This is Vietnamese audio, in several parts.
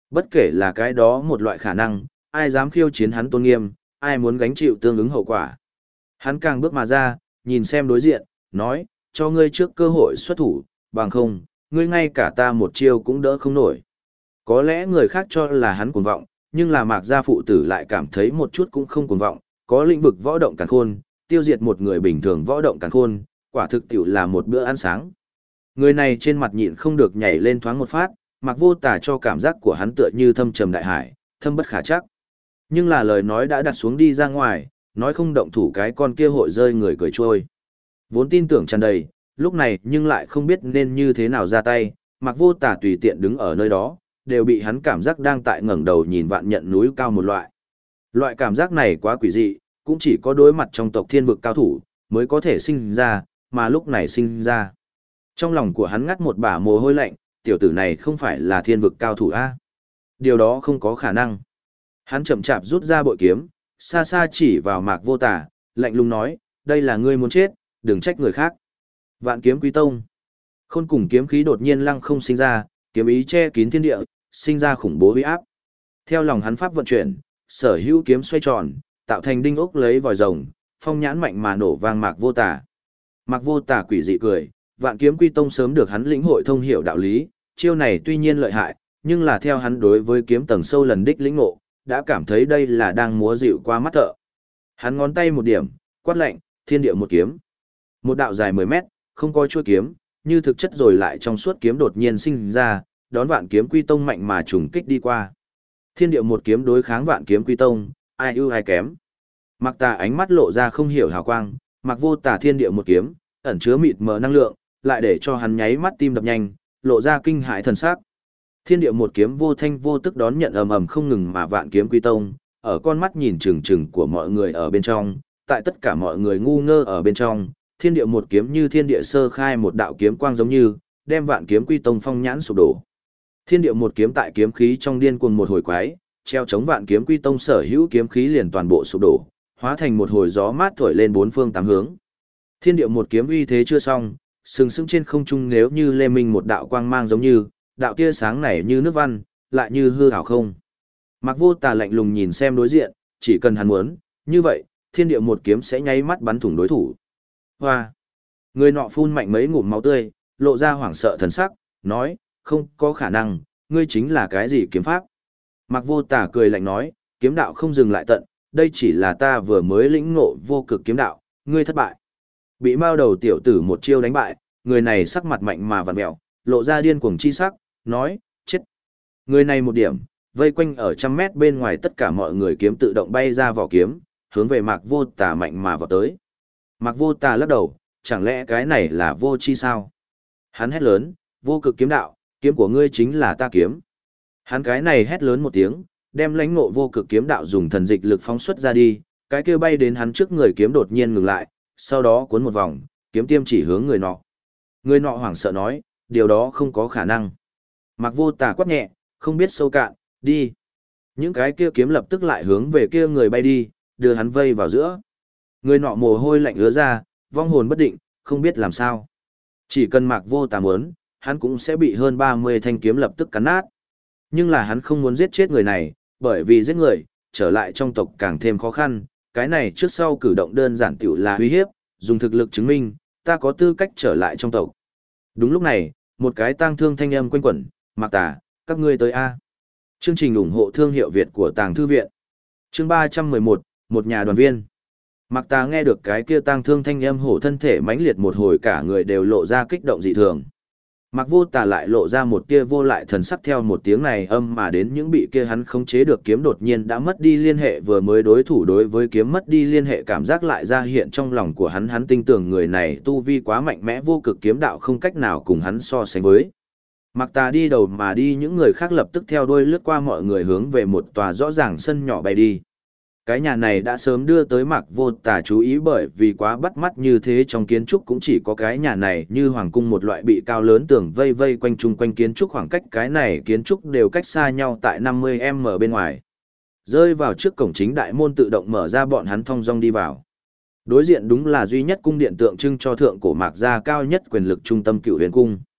Bất kể là cái đó một loại khả năng, ai dám khiêu chiến hắn tôn nghiêm, ai muốn gánh chịu tương ứng hậu quả. Hắn càng bước mà ra, nhìn xem đối diện, nói, cho ngươi trước cơ hội xuất thủ, bằng không, ngươi ngay cả ta một chiêu cũng đỡ không nổi. Có lẽ người khác cho là hắn cuồng vọng, nhưng là Mạc gia phụ tử lại cảm thấy một chút cũng không cuồng vọng, có lĩnh vực võ động càn khôn, tiêu diệt một người bình thường võ động càn khôn, quả thực tiểu là một bữa ăn sáng. Người này trên mặt nhịn không được nhảy lên thoáng một phát, Mạc Vô Tà cho cảm giác của hắn tựa như thâm trầm đại hải, thâm bất khả trắc. Nhưng là lời nói đã đặt xuống đi ra ngoài, nói không động thủ cái con kia hội rơi người cười trôi. Vốn tin tưởng tràn đầy, lúc này nhưng lại không biết nên như thế nào ra tay, Mạc Vô Tà tùy tiện đứng ở nơi đó, đều bị hắn cảm giác đang tại ngẩng đầu nhìn vạn nhận núi cao một loại. Loại cảm giác này quá quỷ dị, cũng chỉ có đối mặt trong tộc thiên vực cao thủ, mới có thể sinh ra, mà lúc này sinh ra. Trong lòng của hắn ngắt một bả mồ hôi lạnh, tiểu tử này không phải là thiên vực cao thủ A. Điều đó không có khả năng. Hắn chậm chạp rút ra bội kiếm, xa xa chỉ vào Mạc Vô Tà, lạnh lùng nói, đây là ngươi muốn chết, đừng trách người khác. Vạn kiếm quý tông. Khôn cùng kiếm khí đột nhiên lăng không sinh ra, kiếm ý che kín thiên địa, sinh ra khủng bố uy áp. Theo lòng hắn pháp vận chuyển, sở hữu kiếm xoay tròn, tạo thành đinh ốc lấy vòi rồng, phong nhãn mạnh mà nổ vang Mạc Vô Tà. Mạc Vô Tà quỷ dị cười, Vạn kiếm quy tông sớm được hắn lĩnh hội thông hiểu đạo lý, chiêu này tuy nhiên lợi hại, nhưng là theo hắn đối với kiếm tầng sâu lần đích lĩnh ngộ, đã cảm thấy đây là đang múa dịu qua mắt thợ. Hắn ngón tay một điểm, quát lạnh, thiên địa một kiếm. Một đạo dài 10 mét, không có chuôi kiếm, như thực chất rồi lại trong suốt kiếm đột nhiên sinh ra, đón Vạn kiếm quy tông mạnh mà trùng kích đi qua. Thiên địa một kiếm đối kháng Vạn kiếm quy tông, ai ưu ai kém. Mạc Tà ánh mắt lộ ra không hiểu hào quang, Mạc Vô Tà thiên địa một kiếm, ẩn chứa mịt mờ năng lượng, lại để cho hắn nháy mắt tim đập nhanh, lộ ra kinh hãi thần sắc. Thiên địa một kiếm vô thanh vô tức đón nhận ầm ầm không ngừng mà Vạn kiếm quy tông, ở con mắt nhìn chừng chừng của mọi người ở bên trong, tại tất cả mọi người ngu ngơ ở bên trong, thiên địa một kiếm như thiên địa sơ khai một đạo kiếm quang giống như, đem Vạn kiếm quy tông phong nhãn sụp đổ. Thiên địa một kiếm tại kiếm khí trong điên cuồng một hồi quái, treo chống Vạn kiếm quy tông sở hữu kiếm khí liền toàn bộ sụp đổ, hóa thành một hồi gió mát thổi lên bốn phương tám hướng. Thiên địa một kiếm uy thế chưa xong, sừng sững trên không trung nếu như lê minh một đạo quang mang giống như, đạo tia sáng này như nước văn, lại như hư ảo không. Mạc Vô Tà lạnh lùng nhìn xem đối diện, chỉ cần hắn muốn, như vậy, thiên địa một kiếm sẽ nháy mắt bắn thủng đối thủ. Hoa! Người nọ phun mạnh mấy ngụm máu tươi, lộ ra hoảng sợ thần sắc, nói, không có khả năng, ngươi chính là cái gì kiếm pháp. Mạc Vô Tà cười lạnh nói, kiếm đạo không dừng lại tận, đây chỉ là ta vừa mới lĩnh ngộ vô cực kiếm đạo, ngươi thất bại. Bị mao đầu tiểu tử một chiêu đánh bại, người này sắc mặt mạnh mà vặn mẹo, lộ ra điên cuồng chi sắc, nói, chết. Người này một điểm, vây quanh ở 100 mét bên ngoài tất cả mọi người kiếm tự động bay ra vỏ kiếm, hướng về Mạc Vô Tà mạnh mà vào tới. Mạc Vô Tà lắc đầu, chẳng lẽ cái này là vô chi sao? Hắn hét lớn, vô cực kiếm đạo, kiếm của ngươi chính là ta kiếm. Hắn cái này hét lớn một tiếng, đem lãnh ngộ vô cực kiếm đạo dùng thần dịch lực phóng xuất ra đi, cái kia bay đến hắn trước người kiếm đột nhiên ngừng lại, sau đó cuốn một vòng, kiếm tiêm chỉ hướng người nọ. Người nọ hoảng sợ nói, điều đó không có khả năng. Mạc Vô Tà quát nhẹ, không biết sâu cạn, đi. Những cái kia kiếm lập tức lại hướng về kia người bay đi, đưa hắn vây vào giữa. Người nọ mồ hôi lạnh ứa ra, vong hồn bất định, không biết làm sao. Chỉ cần Mạc Vô Tà muốn, hắn cũng sẽ bị hơn 30 thanh kiếm lập tức cắn nát. Nhưng là hắn không muốn giết chết người này, bởi vì giết người, trở lại trong tộc càng thêm khó khăn, cái này trước sau cử động đơn giản tiểu là uy hiếp, dùng thực lực chứng minh, ta có tư cách trở lại trong tộc. Đúng lúc này, một cái tang thương thanh âm quanh quẩn, Mạc Tà, các ngươi tới A. Chương trình ủng hộ thương hiệu Việt của Tàng Thư Viện. Chương 311, một nhà đoàn viên. Mạc Tà nghe được cái kia tang thương thanh âm hổ thân thể mãnh liệt một hồi cả người đều lộ ra kích động dị thường. Mạc Vô Tà lại lộ ra một tia vô lại thần sắc theo một tiếng này âm mà đến những bị kia hắn khống chế được kiếm đột nhiên đã mất đi liên hệ vừa mới đối thủ đối với kiếm mất đi liên hệ cảm giác lại ra hiện trong lòng của hắn tin tưởng người này tu vi quá mạnh mẽ vô cực kiếm đạo không cách nào cùng hắn so sánh với. Mạc Tà đi đầu mà đi những người khác lập tức theo đuôi lướt qua mọi người hướng về một tòa rõ ràng sân nhỏ bay đi. Cái nhà này đã sớm đưa tới Mạc Vô Tà chú ý bởi vì quá bắt mắt như thế trong kiến trúc cũng chỉ có cái nhà này như hoàng cung một loại bị cao lớn tường vây vây quanh chung quanh kiến trúc khoảng cách cái này kiến trúc đều cách xa nhau tại 50m bên ngoài. Rơi vào trước cổng chính đại môn tự động mở ra bọn hắn thong dong đi vào. Đối diện đúng là duy nhất cung điện tượng trưng cho thượng cổ Mạc gia cao nhất quyền lực trung tâm Cựu Huyền cung.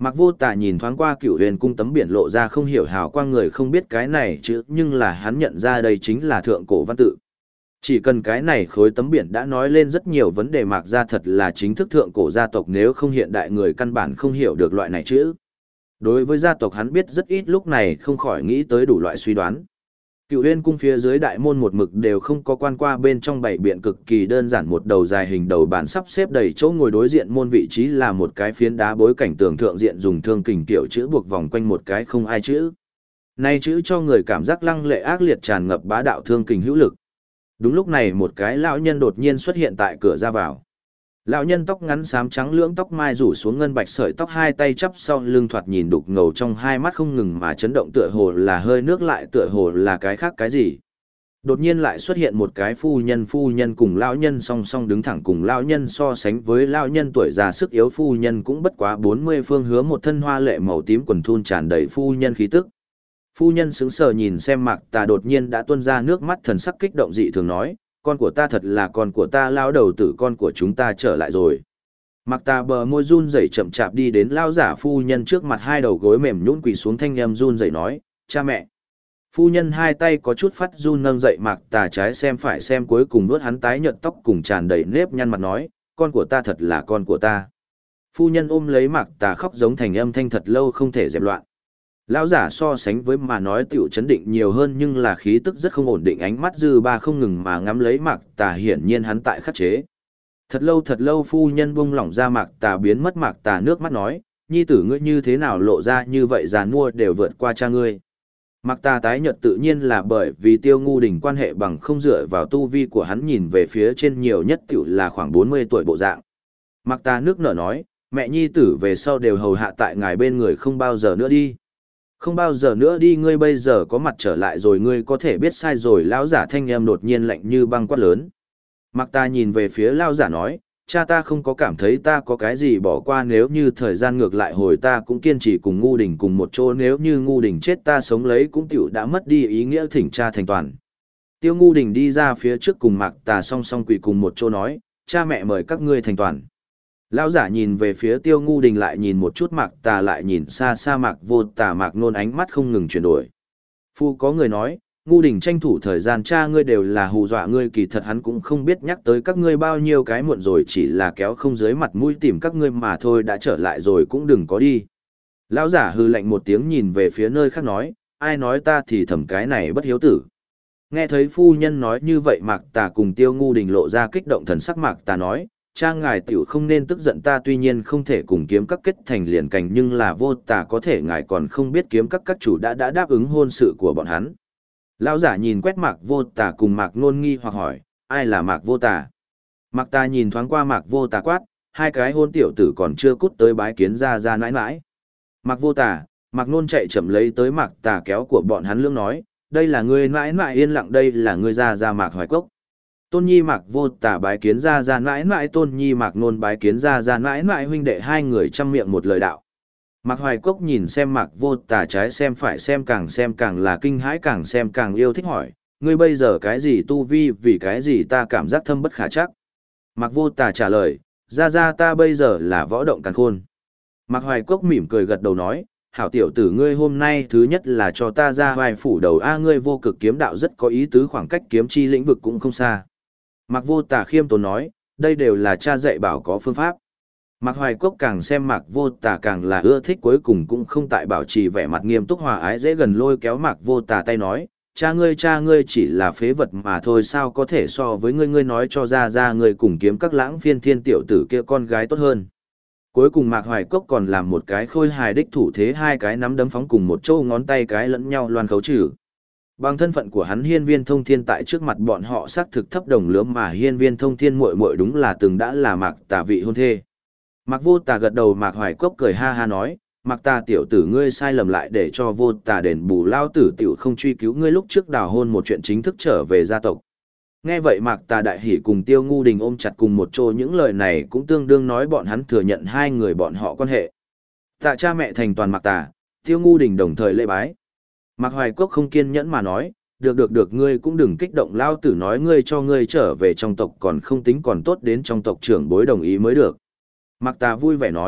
Mạc Vô Tà nhìn thoáng qua Cửu Huyền cung tấm biển lộ ra không hiểu hào quang người không biết cái này chứ, nhưng là hắn nhận ra đây chính là thượng cổ văn tự. Chỉ cần cái này khối tấm biển đã nói lên rất nhiều vấn đề, Mạc gia thật là chính thức thượng cổ gia tộc, nếu không hiện đại người căn bản không hiểu được loại này chữ. Đối với gia tộc hắn biết rất ít, lúc này không khỏi nghĩ tới đủ loại suy đoán. Cựu Huyên cung phía dưới đại môn một mực đều không có quan qua, bên trong bảy biện cực kỳ đơn giản, một đầu dài hình đầu bàn sắp xếp đầy chỗ ngồi, đối diện môn vị trí là một cái phiến đá, bối cảnh tường thượng diện dùng thương kình kiểu chữ buộc vòng quanh một cái không ai chữ. Này chữ cho người cảm giác lăng lệ ác liệt, tràn ngập bá đạo thương kình hữu lực. Đúng lúc này một cái lão nhân đột nhiên xuất hiện tại cửa ra vào. Lão nhân tóc ngắn xám trắng lưỡng, tóc mai rủ xuống ngân bạch sợi tóc, hai tay chắp sau lưng, thoạt nhìn đục ngầu, trong hai mắt không ngừng mà chấn động, tựa hồ là hơi nước, lại tựa hồ là cái khác cái gì. Đột nhiên lại xuất hiện một cái phu nhân cùng lão nhân song song đứng thẳng, cùng lão nhân so sánh với lão nhân tuổi già sức yếu, phu nhân cũng bất quá 40, Phương Hứa một thân hoa lệ màu tím quần thun tràn đầy phu nhân khí tức. Phu nhân sững sờ nhìn xem Mạc Tà, đột nhiên đã tuôn ra nước mắt, thần sắc kích động dị thường nói, con của ta, thật là con của ta, lão đầu tử, con của chúng ta trở lại rồi. Mạc Tà bờ môi run rẩy chậm chạp đi đến lão giả phu nhân trước mặt, hai đầu gối mềm nhũn quỳ xuống, thanh âm run rẩy nói, cha mẹ. Phu nhân hai tay có chút phát run nâng dậy Mạc Tà, trái xem phải xem, cuối cùng vuốt hắn tái nhợt tóc cùng tràn đầy nếp nhăn mặt nói, con của ta, thật là con của ta. Phu nhân ôm lấy Mạc Tà khóc giống thành âm thanh thật lâu không thể dẹp loạn. Lão giả so sánh với mà nói tiểu chấn định nhiều hơn, nhưng là khí tức rất không ổn định, ánh mắt dư ba không ngừng mà ngắm lấy Mạc Tà, hiển nhiên hắn tại khắc chế. Thật lâu phu nhân buông lỏng ra Mạc Tà, biến mất. Mạc Tà nước mắt nói, nhi tử ngươi như thế nào lộ ra như vậy giàn mua, đều vượt qua cha ngươi. Mạc Tà tái nhợt tự nhiên là bởi vì Tiêu Ngu Đình quan hệ bằng không, dựa vào tu vi của hắn nhìn về phía trên nhiều nhất tiểu là khoảng 40 tuổi bộ dạng. Mạc Tà nước nở nói, mẹ nhi tử về sau đều hầu hạ tại ngài bên người, không bao giờ nữa đi. Không bao giờ nữa đi, ngươi bây giờ có mặt trở lại rồi, ngươi có thể biết sai rồi. Lão giả thanh âm đột nhiên lạnh như băng quát lớn. Mạc Tà nhìn về phía lão giả nói, cha ta không có cảm thấy ta có cái gì bỏ qua, nếu như thời gian ngược lại hồi ta cũng kiên trì cùng Ngu Đình cùng một chỗ, nếu như Ngu Đình chết ta sống lấy cũng tiểu đã mất đi ý nghĩa thỉnh cha thành toàn. Tiêu Ngu Đình đi ra phía trước cùng Mạc Tà song song quỳ cùng một chỗ nói, cha mẹ mời các ngươi thành toàn. Lão giả nhìn về phía Tiêu Ngu Đình, lại nhìn một chút Mạc Tà, lại nhìn xa xa Mạc Vô Tà, Mạc Nôn, ánh mắt không ngừng chuyển đổi. Phu có người nói, Ngu Đình tranh thủ thời gian, cha ngươi đều là hù dọa ngươi, kỳ thật hắn cũng không biết nhắc tới các ngươi bao nhiêu cái muộn rồi, chỉ là kéo không dưới mặt mũi tìm các ngươi mà thôi, đã trở lại rồi cũng đừng có đi. Lão giả hừ lạnh một tiếng nhìn về phía nơi khác nói, ai nói ta thì thầm cái này bất hiếu tử. Nghe thấy phu nhân nói như vậy, Mạc Tà cùng Tiêu Ngu Đình lộ ra kích động thần sắc. Mạc Tà nói, cha ngài tiểu không nên tức giận, ta tuy nhiên không thể cùng kiếm các kết thành liền cành, nhưng là Vô Tà có thể, ngài còn không biết kiếm các chủ đã đáp ứng hôn sự của bọn hắn. Lão giả nhìn quét Mạc Vô Tà cùng Mạc Nôn nghi hoặc hỏi, ai là Mạc Vô Tà? Mạc Tà nhìn thoáng qua Mạc Vô Tà quát, hai cái hôn tiểu tử còn chưa cút tới bái kiến ra nãi nãi. Mạc Vô Tà, Mạc Nôn chạy chậm lấy tới Mạc Tà kéo của bọn hắn lưỡng nói, đây là ngươi nãi nãi, yên lặng, đây là ngươi ra Mạc Hoài Cốc. Tôn Nhi Mạc Vô Tà bái kiến ra nãi nãi, Tôn Nhi Mạc Nôn bái kiến ra nãi nãi, huynh đệ hai người trăm miệng một lời đạo. Mạc Hoài Cốc nhìn xem Mạc Vô Tà, trái xem phải xem càng là kinh hãi, càng xem càng yêu thích hỏi, ngươi bây giờ cái gì tu vi, vì cái gì ta cảm giác thâm bất khả chắc. Mạc Vô Tà trả lời, ra ta bây giờ là võ động càn khôn. Mạc Hoài Cốc mỉm cười gật đầu nói, hảo tiểu tử, ngươi hôm nay thứ nhất là cho ta ra vai phủ đầu a, ngươi vô cực kiếm đạo rất có ý tứ, khoảng cách kiếm chi lĩnh vực cũng không xa. Mạc Vô Tà khiêm tốn nói, đây đều là cha dạy bảo có phương pháp. Mạc Hoài Cốc càng xem Mạc Vô Tà càng là ưa thích, cuối cùng cũng không tại bảo trì vẻ mặt nghiêm túc hòa ái, dễ gần lôi kéo Mạc Vô Tà tay nói, cha ngươi chỉ là phế vật mà thôi, sao có thể so với ngươi nói cho ra ngươi cùng kiếm các lãng phiên thiên tiểu tử kia con gái tốt hơn. Cuối cùng Mạc Hoài Cốc còn làm một cái khôi hài đích thủ thế, hai cái nắm đấm phóng cùng một chỗ, ngón tay cái lẫn nhau loan khấu trừ. Bằng thân phận của hắn, Hiên Viên Thông Thiên tại trước mặt bọn họ xác thực thấp đồng lứa, mà Hiên Viên Thông Thiên muội muội đúng là từng đã là Mạc Tà vị hôn thê. Mạc Vô Tà gật đầu, Mạc Hoài Cốc cười ha ha nói, Mạc Tà tiểu tử, ngươi sai lầm lại để cho Vô Tà đền bù, lao tử tiểu không truy cứu ngươi lúc trước đào hôn một chuyện, chính thức trở về gia tộc. Nghe vậy Mạc Tà đại hỉ cùng Tiêu Ngu Đình ôm chặt cùng một chỗ, những lời này cũng tương đương nói bọn hắn thừa nhận hai người bọn họ quan hệ. Tạ cha mẹ thành toàn Mạc Tà, Tiêu Ngu Đình đồng thời lễ bái. Mạc Hoài Cốc không kiên nhẫn mà nói, được, ngươi cũng đừng kích động, lao tử nói ngươi cho ngươi trở về trong tộc còn không tính, còn tốt đến trong tộc trưởng bối đồng ý mới được. Mạc Tà vui vẻ nói,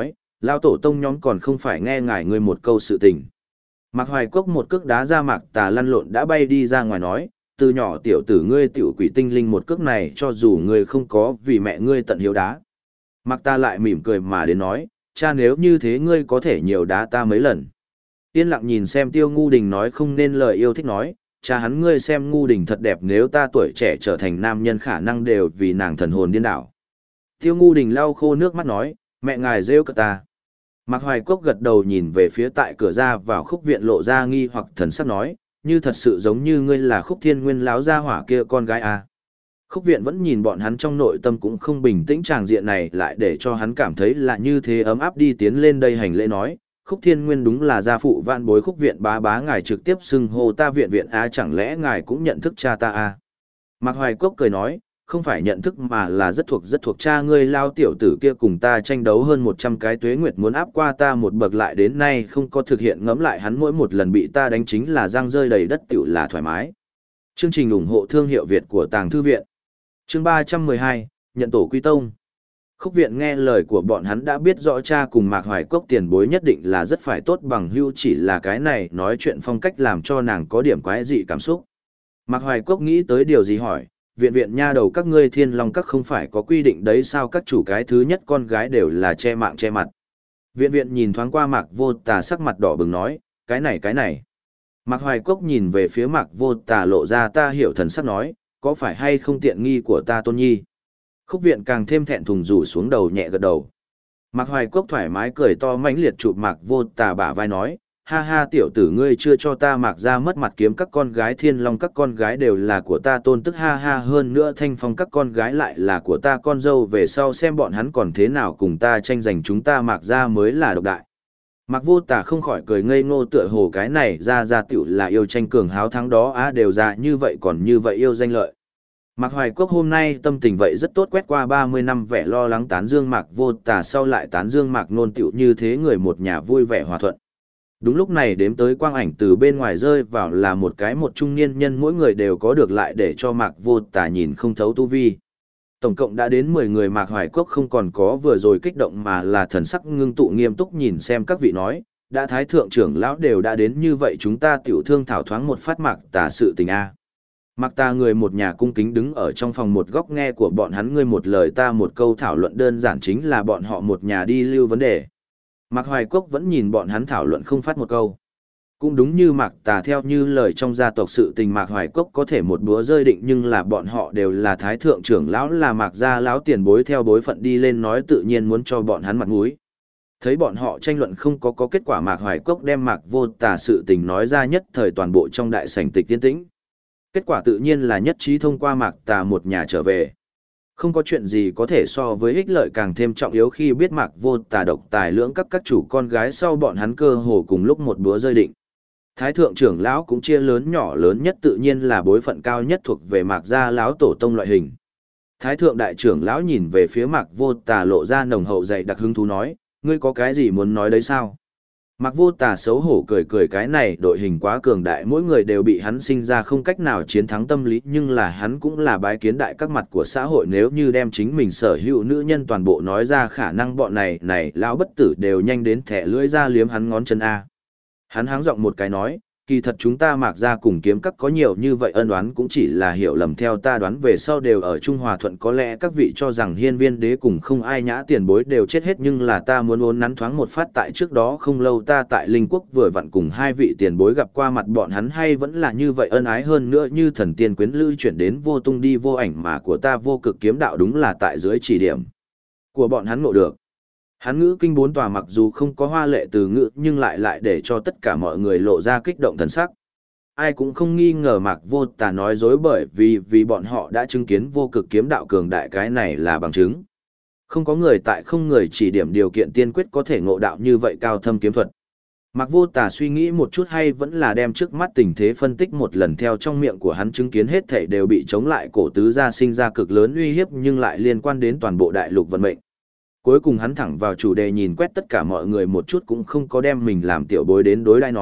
Lao tổ tông nhóm còn không phải nghe ngài ngươi một câu sự tình. Mạc Hoài Cốc một cước đá ra Mạc Tà lăn lộn đã bay đi ra ngoài nói, từ nhỏ tiểu tử ngươi tiểu quỷ tinh linh một cước này cho dù ngươi không có vì mẹ ngươi tận hiếu đá. Mạc Tà lại mỉm cười mà đến nói, cha nếu như thế ngươi có thể nhiều đá ta mấy lần. Yên lặng nhìn xem Tiêu Ngu Đình nói không nên lời yêu thích nói, cha hắn ngươi xem Ngu Đình thật đẹp nếu ta tuổi trẻ trở thành nam nhân khả năng đều vì nàng thần hồn điên đảo. Tiêu Ngu Đình lau khô nước mắt nói, mẹ ngài rêu cợt ta. Mạc Hoài Cốc gật đầu nhìn về phía tại cửa ra vào Khúc Viện lộ ra nghi hoặc thần sắc nói, như thật sự giống như ngươi là Khúc Thiên Nguyên láo gia hỏa kia con gái à. Khúc Viện vẫn nhìn bọn hắn trong nội tâm cũng không bình tĩnh tràng diện này lại để cho hắn cảm thấy là như thế ấm áp đi tiến lên đây hành lễ nói, Khúc Thiên Nguyên đúng là gia phụ vạn bối Khúc Viện bá bá ngài trực tiếp xưng hô ta viện viện á chẳng lẽ ngài cũng nhận thức cha ta à. Mạc Hoài Cốc cười nói, không phải nhận thức mà là rất thuộc cha ngươi lao tiểu tử kia cùng ta tranh đấu hơn 100 cái tuế nguyệt muốn áp qua ta một bậc lại đến nay không có thực hiện ngẫm lại hắn mỗi một lần bị ta đánh chính là giang rơi đầy đất tiểu là thoải mái. Chương trình ủng hộ thương hiệu Việt của Tàng Thư Viện. Chương 312, nhận tổ quy tông. Khúc Viện nghe lời của bọn hắn đã biết rõ cha cùng Mạc Hoài Cốc tiền bối nhất định là rất phải tốt bằng hữu chỉ là cái này nói chuyện phong cách làm cho nàng có điểm quái dị cảm xúc. Mạc Hoài Cốc nghĩ tới điều gì hỏi, viện viện nha đầu các ngươi Thiên Long các không phải có quy định đấy sao các chủ cái thứ nhất con gái đều là che mạng che mặt. Viện viện nhìn thoáng qua Mạc Vô Tà sắc mặt đỏ bừng nói, cái này. Mạc Hoài Cốc nhìn về phía Mạc Vô Tà lộ ra ta hiểu thần sắc nói, có phải hay không tiện nghi của ta Tôn Nhi. Khúc Viện càng thêm thẹn thùng rủ xuống đầu nhẹ gật đầu. Mạc Hoài Cốc thoải mái cười to mãnh liệt chụp Mạc Vô Tà bả vai nói, ha ha tiểu tử ngươi chưa cho ta Mạc ra mất mặt kiếm các con gái Thiên Long các con gái đều là của ta Tôn tức ha ha hơn nữa Thanh Phong các con gái lại là của ta con dâu về sau xem bọn hắn còn thế nào cùng ta tranh giành chúng ta Mạc ra mới là độc đại. Mạc Vô Tà không khỏi cười ngây ngô tựa hồ cái này ra tiểu là yêu tranh cường háo thắng đó á đều ra như vậy còn như vậy yêu danh lợi. Mạc Hoài Cốc hôm nay tâm tình vậy rất tốt quét qua 30 năm vẻ lo lắng tán dương Mạc Vô Tà sau lại tán dương Mạc Nôn tiểu như thế người một nhà vui vẻ hòa thuận. Đúng lúc này đếm tới quang ảnh từ bên ngoài rơi vào là một trung niên nhân mỗi người đều có được lại để cho Mạc Vô Tà nhìn không thấu tu vi. Tổng cộng đã đến 10 người Mạc Hoài Cốc không còn có vừa rồi kích động mà là thần sắc ngưng tụ nghiêm túc nhìn xem các vị nói, đã thái thượng trưởng lão đều đã đến như vậy chúng ta tiểu thương thảo thoáng một phát Mạc Tà sự tình a. Mạc Tà người một nhà cung kính đứng ở trong phòng một góc nghe của bọn hắn ngươi một lời ta một câu thảo luận đơn giản chính là bọn họ một nhà đi lưu vấn đề. Mạc Hoài Cốc vẫn nhìn bọn hắn thảo luận không phát một câu. Cũng đúng như Mạc Tà theo như lời trong gia tộc sự tình Mạc Hoài Cốc có thể một búa rơi định nhưng là bọn họ đều là thái thượng trưởng lão là Mạc gia lão tiền bối theo bối phận đi lên nói tự nhiên muốn cho bọn hắn mặt mũi. Thấy bọn họ tranh luận không có kết quả Mạc Hoài Cốc đem Mạc Vô Tà sự tình nói ra nhất thời toàn bộ trong đại sảnh tịch tiên tĩnh. Kết quả tự nhiên là nhất trí thông qua Mạc Tà một nhà trở về. Không có chuyện gì có thể so với ích lợi càng thêm trọng yếu khi biết Mạc Vô Tà độc tài lưỡng các chủ con gái sau bọn hắn cơ hồ cùng lúc một búa rơi định. Thái thượng trưởng lão cũng chia lớn nhỏ lớn nhất tự nhiên là bối phận cao nhất thuộc về Mạc gia lão tổ tông loại hình. Thái thượng đại trưởng lão nhìn về phía Mạc Vô Tà lộ ra nồng hậu dày đặc hứng thú nói, ngươi có cái gì muốn nói đấy sao? Mạc Vô Tà xấu hổ cười cái này đội hình quá cường đại mỗi người đều bị hắn sinh ra không cách nào chiến thắng tâm lý nhưng là hắn cũng là bái kiến đại các mặt của xã hội nếu như đem chính mình sở hữu nữ nhân toàn bộ nói ra khả năng bọn này lão bất tử đều nhanh đến thẻ lưỡi ra liếm hắn ngón chân A. Hắn háng giọng một cái nói, kỳ thật chúng ta Mạc gia cùng kiếm các có nhiều như vậy ân oán cũng chỉ là hiểu lầm theo ta đoán về sau đều ở Trung Hòa Thuận có lẽ các vị cho rằng hiên viên đế cùng không ai nhã tiền bối đều chết hết nhưng là ta muốn ốn nắn thoáng một phát tại trước đó không lâu ta tại Linh Quốc vừa vặn cùng hai vị tiền bối gặp qua mặt bọn hắn hay vẫn là như vậy ân ái hơn nữa như thần tiên quyến lữ chuyển đến vô tung đi vô ảnh mà của ta vô cực kiếm đạo đúng là tại dưới chỉ điểm của bọn hắn ngộ được. Hắn ngữ kinh bốn tòa mặc dù không có hoa lệ từ ngữ nhưng lại để cho tất cả mọi người lộ ra kích động thần sắc. Ai cũng không nghi ngờ Mạc Vô Tà nói dối bởi vì bọn họ đã chứng kiến vô cực kiếm đạo cường đại cái này là bằng chứng. Không có người tại không người chỉ điểm điều kiện tiên quyết có thể ngộ đạo như vậy cao thâm kiếm thuật. Mạc Vô Tà suy nghĩ một chút hay vẫn là đem trước mắt tình thế phân tích một lần theo trong miệng của hắn chứng kiến hết thảy đều bị chống lại cổ tứ gia sinh ra cực lớn uy hiếp nhưng lại liên quan đến toàn bộ đại lục vận mệnh. Cuối cùng hắn thẳng vào chủ đề nhìn quét tất cả mọi người một chút cũng không có đem mình làm tiểu bối đến đối đãi nói,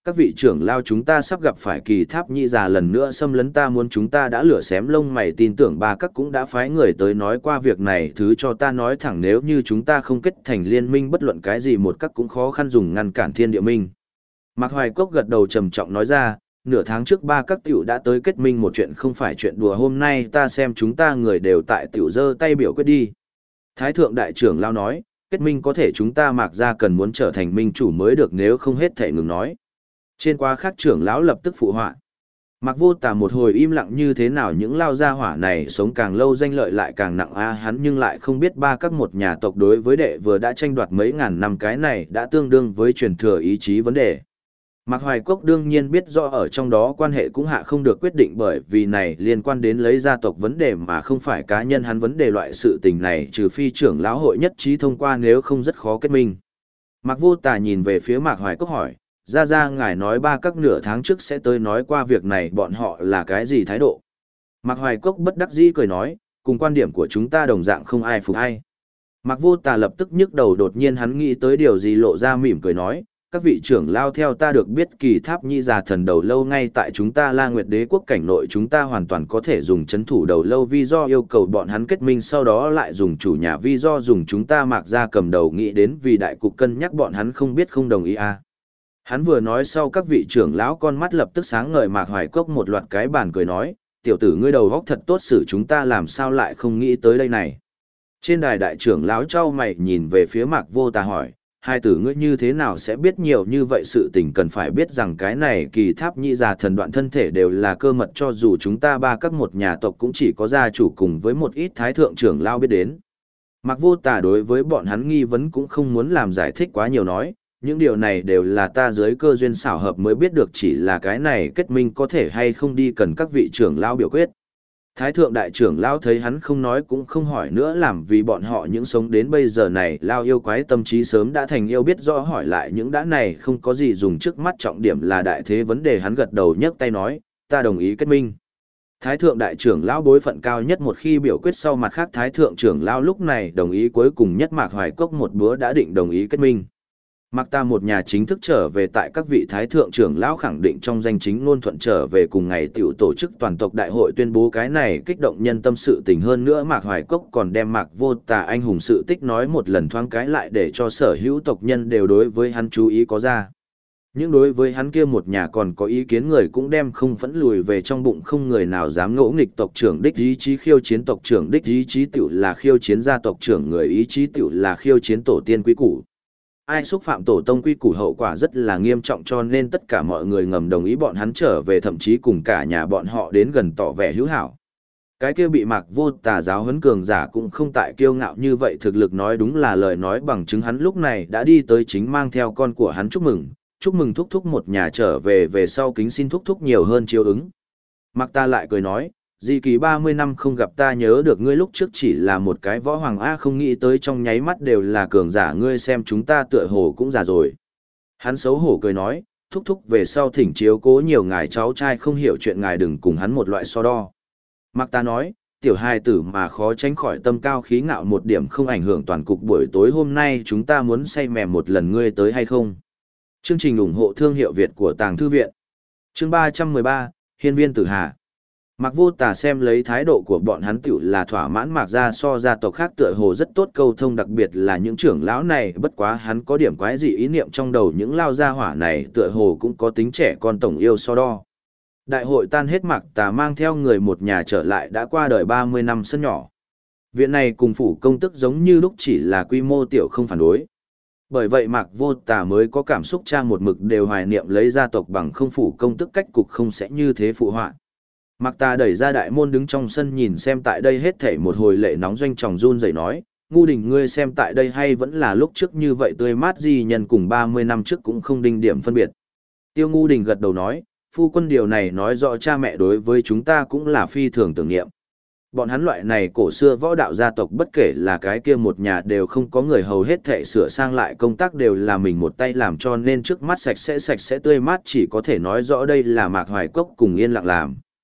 các vị trưởng lao chúng ta sắp gặp phải kỳ tháp nhị già lần nữa xâm lấn, ta muốn chúng ta đã lửa xém lông mày, tin tưởng ba các cũng đã phái người tới nói qua việc này, thứ cho ta nói thẳng, nếu như chúng ta không kết thành liên minh bất luận cái gì một các cũng khó khăn dùng ngăn cản thiên địa minh. Mạc Hoài Cốc gật đầu trầm trọng nói ra, nửa tháng trước ba các tiểu đã tới kết minh một chuyện không phải chuyện đùa, hôm nay ta xem chúng ta người đều tại tiểu giơ tay biểu quyết đi. Thái thượng đại trưởng lao nói, kết minh có thể chúng ta Mạc gia cần muốn trở thành minh chủ mới được, nếu không hết thể ngừng nói. Trên quá khác trưởng lão lập tức phụ họa. Mạc Vô Tà một hồi im lặng, như thế nào những lao gia hỏa này sống càng lâu danh lợi lại càng nặng a, hắn nhưng lại không biết ba các một nhà tộc đối với đệ vừa đã tranh đoạt mấy ngàn năm, cái này đã tương đương với truyền thừa ý chí vấn đề. Mạc Hoài Cốc đương nhiên biết rõ ở trong đó quan hệ cũng hạ không được quyết định, bởi vì này liên quan đến lấy gia tộc vấn đề mà không phải cá nhân hắn vấn đề, loại sự tình này trừ phi trưởng lão hội nhất trí thông qua, nếu không rất khó kết minh. Mạc Vô Tà nhìn về phía Mạc Hoài Cốc hỏi, ra ngài nói ba các nửa tháng trước sẽ tới nói qua việc này, bọn họ là cái gì thái độ? Mạc Hoài Cốc bất đắc dĩ cười nói, cùng quan điểm của chúng ta đồng dạng, không ai phục ai. Mạc Vô Tà lập tức nhức đầu, đột nhiên hắn nghĩ tới điều gì lộ ra mỉm cười nói, các vị trưởng lao, theo ta được biết kỳ tháp nhị già thần đầu lâu ngay tại chúng ta La Nguyệt Đế quốc cảnh nội, chúng ta hoàn toàn có thể dùng chấn thủ đầu lâu vi do yêu cầu bọn hắn kết minh, sau đó lại dùng chủ nhà vi do dùng chúng ta Mạc gia cầm đầu, nghĩ đến vì đại cục cân nhắc bọn hắn không biết không đồng ý à. Hắn vừa nói sau các vị trưởng lão con mắt lập tức sáng ngời, Mạc Hoài Cốc một loạt cái bàn cười nói, tiểu tử ngươi đầu góc thật tốt, xử chúng ta làm sao lại không nghĩ tới đây này. Trên đài đại trưởng lão trao mày nhìn về phía Mạc Vô Tà hỏi, hai tử ngươi như thế nào sẽ biết nhiều như vậy sự tình, cần phải biết rằng cái này kỳ tháp nhị già thần đoạn thân thể đều là cơ mật, cho dù chúng ta ba các một nhà tộc cũng chỉ có gia chủ cùng với một ít thái thượng trưởng lão biết đến. Mạc Vô Tà đối với bọn hắn nghi vấn cũng không muốn làm giải thích quá nhiều, nói, những điều này đều là ta dưới cơ duyên xảo hợp mới biết được, chỉ là cái này kết minh có thể hay không đi cần các vị trưởng lão biểu quyết. Thái thượng đại trưởng lão thấy hắn không nói cũng không hỏi nữa, làm vì bọn họ những sống đến bây giờ này lao yêu quái tâm trí sớm đã thành yêu, biết rõ hỏi lại những đã này không có gì dùng, trước mắt trọng điểm là đại thế vấn đề, hắn gật đầu nhấc tay nói, ta đồng ý kết minh. Thái thượng đại trưởng lão bối phận cao nhất một khi biểu quyết sau, mặt khác thái thượng trưởng lão lúc này đồng ý, cuối cùng nhất Mạc Hoài Cốc một búa đã định đồng ý kết minh. Mạc ta một nhà chính thức trở về, tại các vị thái thượng trưởng lão khẳng định trong danh chính ngôn thuận trở về, cùng ngày tiểu tổ chức toàn tộc đại hội tuyên bố cái này kích động nhân tâm sự tình. Hơn nữa Mạc Hoài Cốc còn đem Mạc Vô Tà anh hùng sự tích nói một lần thoáng cái lại, để cho sở hữu tộc nhân đều đối với hắn chú ý có ra. Nhưng đối với hắn kia một nhà còn có ý kiến người cũng đem không phẫn lùi về trong bụng, không người nào dám ngỗ nghịch tộc trưởng đích ý chí, khiêu chiến tộc trưởng đích ý chí tiểu là khiêu chiến gia tộc trưởng người ý chí, tiểu là khiêu chiến tổ tiên quý củ. Ai xúc phạm tổ tông quy củ hậu quả rất là nghiêm trọng, cho nên tất cả mọi người ngầm đồng ý bọn hắn trở về, thậm chí cùng cả nhà bọn họ đến gần tỏ vẻ hữu hảo. Cái kia bị Mạc Vô Tà giáo huấn cường giả cũng không tại kiêu ngạo như vậy, thực lực nói đúng là lời nói bằng chứng, hắn lúc này đã đi tới chính mang theo con của hắn chúc mừng thúc thúc một nhà trở về, về sau kính xin thúc thúc nhiều hơn chiếu ứng. Mạc ta lại cười nói, Di Kỳ 30 năm không gặp, ta nhớ được ngươi lúc trước chỉ là một cái võ hoàng a, không nghĩ tới trong nháy mắt đều là cường giả, ngươi xem chúng ta tựa hồ cũng già rồi. Hắn xấu hổ cười nói, thúc thúc về sau thỉnh chiếu cố nhiều ngài cháu trai, không hiểu chuyện ngài đừng cùng hắn một loại so đo. Mạc ta nói, tiểu hài tử mà khó tránh khỏi tâm cao khí ngạo một điểm, không ảnh hưởng toàn cục, buổi tối hôm nay chúng ta muốn say mềm một lần, ngươi tới hay không? Chương trình ủng hộ thương hiệu Việt của Tàng Thư Viện. Chương 313, Hiên viên tử hà. Mạc Vô Tà xem lấy thái độ của bọn hắn tiểu là thỏa mãn, Mạc gia so gia tộc khác tựa hồ rất tốt câu thông, đặc biệt là những trưởng lão này, bất quá hắn có điểm quái dị ý niệm trong đầu, những lao gia hỏa này tựa hồ cũng có tính trẻ con tổng yêu so đo. Đại hội tan hết, Mạc Tà mang theo người một nhà trở lại đã qua đời 30 năm sân nhỏ. Viện này cùng phủ công tức giống như lúc, chỉ là quy mô tiểu không phản đối. Bởi vậy Mạc Vô Tà mới có cảm xúc cha một mực đều hoài niệm lấy gia tộc, bằng không phủ công tức cách cục không sẽ như thế phụ họa. Mạc Tà đẩy ra đại môn đứng trong sân nhìn xem tại đây hết thảy, một hồi lệ nóng doanh tròng run rẩy nói, Ngu Đình ngươi xem tại đây hay vẫn là lúc trước như vậy tươi mát, gì nhân cùng 30 năm trước cũng không đinh điểm phân biệt. Tiêu Ngu Đình gật đầu nói, phu quân điều này nói rõ cha mẹ đối với chúng ta cũng là phi thường tưởng niệm. Bọn hắn loại này cổ xưa võ đạo gia tộc, bất kể là cái kia một nhà đều không có người hầu, hết thảy sửa sang lại công tác đều là mình một tay làm, cho nên trước mắt sạch sẽ tươi mát, chỉ có thể nói rõ đây là Mạc Hoài Cốc cùng yên lặng làm.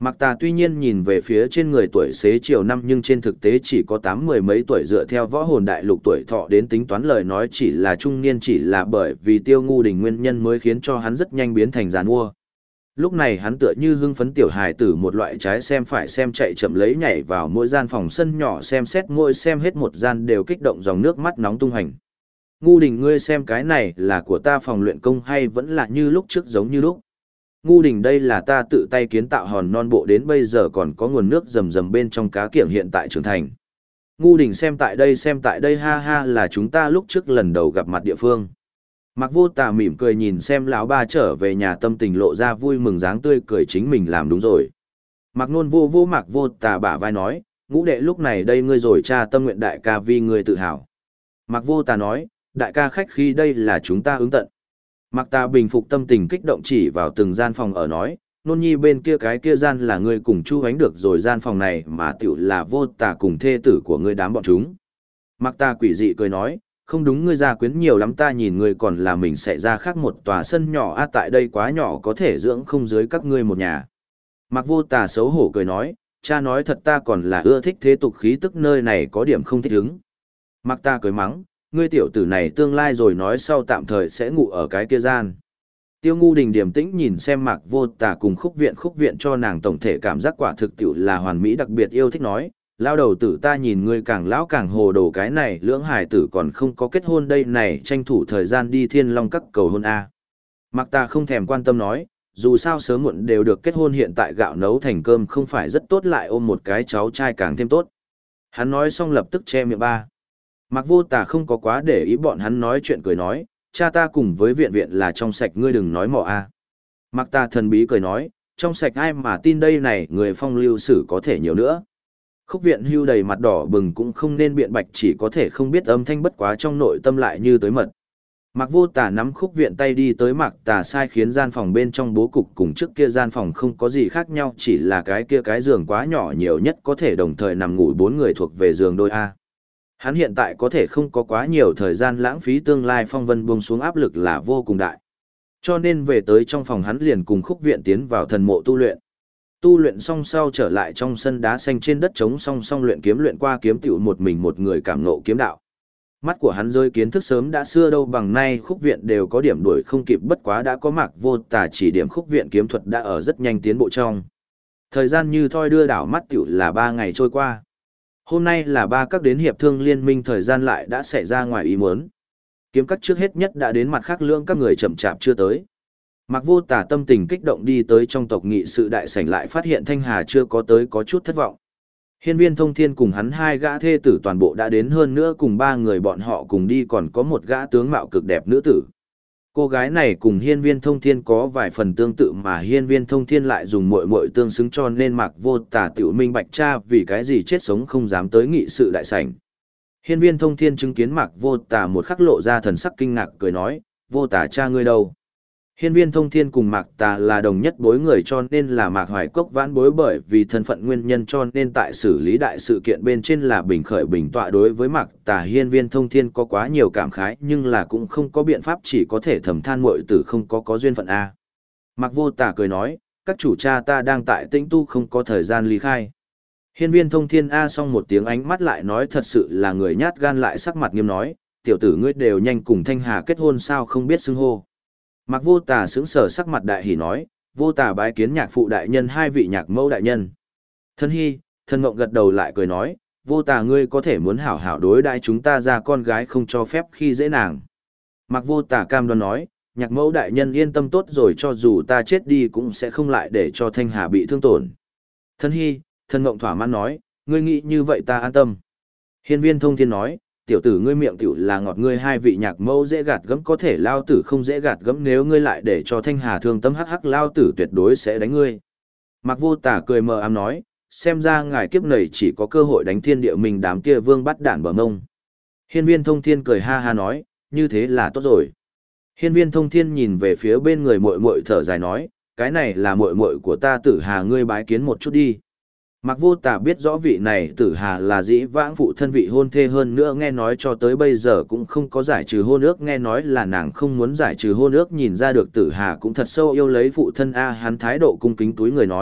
Mạc Tà tuy nhiên nhìn về phía trên người tuổi xế chiều năm nhưng trên thực tế chỉ có 80 mấy tuổi, dựa theo võ hồn đại lục tuổi thọ đến tính toán lời nói chỉ là trung niên, chỉ là bởi vì Tiêu Ngu Đình nguyên nhân mới khiến cho hắn rất nhanh biến thành giàn mua. Lúc này hắn tựa như hưng phấn tiểu hài tử một loại, trái xem phải xem, chạy chậm lấy nhảy vào mỗi gian phòng sân nhỏ xem xét, mỗi xem hết một gian đều kích động dòng nước mắt nóng tung hành. Ngu Đình, ngươi xem cái này là của ta phòng luyện công hay vẫn là như lúc trước giống như lúc? Ngu Đình, đây là ta tự tay kiến tạo hòn non bộ, đến bây giờ còn có nguồn nước rầm rầm bên trong, cá kiểng hiện tại trưởng thành. Ngu Đình, xem tại đây, ha ha, là chúng ta lúc trước lần đầu gặp mặt địa phương. Mạc Vô Tà mỉm cười nhìn xem lão ba trở về nhà, tâm tình lộ ra vui mừng dáng tươi cười, chính mình làm đúng rồi. Mạc Nôn vô Mạc Vô Tà bả vai nói, Ngũ đệ lúc này đây ngươi rồi, cha tâm nguyện đại ca vì ngươi tự hào. Mạc Vô Tà nói, đại ca khách khí, đây là chúng ta ứng tận. Mạc Tà bình phục tâm tình kích động chỉ vào từng gian phòng ở nói, Nôn nhi bên kia cái kia gian là ngươi cùng Chu Ánh được rồi, gian phòng này mà tiểu là Vô Tà cùng thê tử của ngươi đám bọn chúng. Mạc Tà quỷ dị cười nói, không đúng, ngươi gia quyến nhiều lắm, ta nhìn ngươi còn là mình sẽ ra khác một tòa sân nhỏ a, tại đây quá nhỏ, có thể dưỡng không dưới các ngươi một nhà. Mạc Vô Tà xấu hổ cười nói, cha nói thật, ta còn là ưa thích thế tục khí tức, nơi này có điểm không thích ứng. Mạc Tà cười mắng, ngươi tiểu tử này tương lai rồi nói sau tạm thời sẽ ngủ ở cái kia gian. Tiêu Ngu Đình điềm tĩnh nhìn xem Mạc Vô Tà cùng khúc viện cho nàng tổng thể cảm giác quả thực tiểu là hoàn mỹ, đặc biệt yêu thích nói, lao đầu tử, ta nhìn ngươi càng lão càng hồ đồ, cái này lưỡng hài tử còn không có kết hôn đây này, tranh thủ thời gian đi Thiên Long Các cầu hôn a. Mạc Tà không thèm quan tâm nói, dù sao sớm muộn đều được kết hôn, hiện tại gạo nấu thành cơm không phải rất tốt, lại ôm một cái cháu trai càng thêm tốt. Hắn nói xong lập tức che miệng ba. Mạc Vô Tà không có quá để ý bọn hắn nói chuyện, cười nói, cha ta cùng với viện là trong sạch, ngươi đừng nói mỏ a. Mạc Tà thần bí cười nói, trong sạch ai mà tin đây này, người phong lưu sử có thể nhiều nữa. Khúc viện hưu đầy mặt đỏ bừng cũng không nên biện bạch, chỉ có thể không biết âm thanh, bất quá trong nội tâm lại như tới mật. Mạc Vô Tà nắm khúc viện tay đi tới Mạc Tà sai khiến gian phòng bên trong bố cục cùng trước kia gian phòng không có gì khác nhau, chỉ là cái kia cái giường quá nhỏ, nhiều nhất có thể đồng thời nằm ngủ 4 người thuộc về giường đôi A. Hắn hiện tại có thể không có quá nhiều thời gian lãng phí, tương lai phong vân buông xuống áp lực là vô cùng đại. Cho nên về tới trong phòng hắn liền cùng khúc viện tiến vào thần mộ tu luyện. Tu luyện xong sau trở lại trong sân đá xanh trên đất trống, song luyện kiếm, luyện qua kiếm tiểu một mình một người cảm ngộ kiếm đạo. Mắt của hắn rơi kiến thức sớm đã xưa đâu bằng nay, khúc viện đều có điểm đuổi không kịp, bất quá đã có Mạc Vô Tà chỉ điểm, khúc viện kiếm thuật đã ở rất nhanh tiến bộ trong. Thời gian như thoi đưa đảo mắt tiểu là 3 ngày trôi qua. Hôm nay là ba các đến hiệp thương liên minh, thời gian lại đã xảy ra ngoài ý muốn. Kiếm các trước hết nhất đã đến, mặt khác lưỡng các người chậm chạp chưa tới. Mạc Vô Tà tâm tình kích động đi tới trong tộc nghị sự đại sảnh, lại phát hiện Thanh Hà chưa có tới, có chút thất vọng. Hiên Viên Thông Thiên cùng hắn 2 gã thê tử toàn bộ đã đến, hơn nữa cùng 3 người bọn họ cùng đi còn có một gã tướng mạo cực đẹp nữ tử. Cô gái này cùng Hiên Viên Thông Thiên có vài phần tương tự, mà Hiên Viên Thông Thiên lại dùng muội muội tương xứng, cho nên Mạc Vô Tà tiểu minh bạch cha vì cái gì chết sống không dám tới nghị sự đại sảnh. Hiên Viên Thông Thiên chứng kiến Mạc Vô Tà một khắc lộ ra thần sắc kinh ngạc, cười nói, Vô Tà cha ngươi đâu? Hiên Viên Thông Thiên cùng Mạc Tà là đồng nhất bối người, cho nên là Mạc Hoài Cốc vãn bối, bởi vì thân phận nguyên nhân cho nên tại xử lý đại sự kiện bên trên là bình khởi bình tọa. Đối với Mạc Tà, Hiên Viên Thông Thiên có quá nhiều cảm khái, nhưng là cũng không có biện pháp, chỉ có thể thầm than muội tử không có duyên phận a. Mạc Vô Tà cười nói, các chủ cha ta đang tại tĩnh tu, không có thời gian ly khai. Hiên Viên Thông Thiên xong một tiếng, ánh mắt lại nói, thật sự là người nhát gan, lại sắc mặt nghiêm nói, tiểu tử ngươi đều nhanh cùng Thanh Hà kết hôn sao không biết xưng hô. Mạc Vô Tà sững sờ, sắc mặt đại hỉ nói, Vô Tà bái kiến nhạc phụ đại nhân, 2 vị nhạc mẫu đại nhân. Thân Hy, Thân Ngộng gật đầu lại cười nói, Vô Tà ngươi có thể muốn hảo hảo đối đãi chúng ta ra con gái, không cho phép khi dễ nàng. Mạc Vô Tà cam đoan nói, nhạc mẫu đại nhân yên tâm tốt rồi, cho dù ta chết đi cũng sẽ không lại để cho Thanh Hà bị thương tổn. Thân Hy, Thân Ngộng thỏa mãn nói, ngươi nghĩ như vậy ta an tâm. Hiên Viên Thông Thiên nói, tiểu tử ngươi miệng tiểu là ngọt, ngươi 2 vị nhạc mẫu dễ gạt gẫm, có thể lao tử không dễ gạt gẫm, nếu ngươi lại để cho Thanh Hà thương tâm, hắc lao tử tuyệt đối sẽ đánh ngươi. Mạc Vô Tà cười mờ ám nói, xem ra ngài kiếp này chỉ có cơ hội đánh thiên địa mình đám kia vương bắt đản bờ mông. Hiên Viên Thông Thiên cười ha ha nói, như thế là tốt rồi. Hiên Viên Thông Thiên nhìn về phía bên người muội muội thở dài nói, cái này là muội muội của ta Tử Hà, ngươi bái kiến một chút đi. Mạc Vô Tà biết rõ vị này Tử Hà là dĩ vãng phụ thân vị hôn thê, hơn nữa nghe nói cho tới bây giờ cũng không có giải trừ hôn ước, nghe nói là nàng không muốn giải trừ hôn ước, nhìn ra được Tử Hà cũng thật sâu yêu lấy phụ thân a. Hắn thái độ cung kính túi người nói,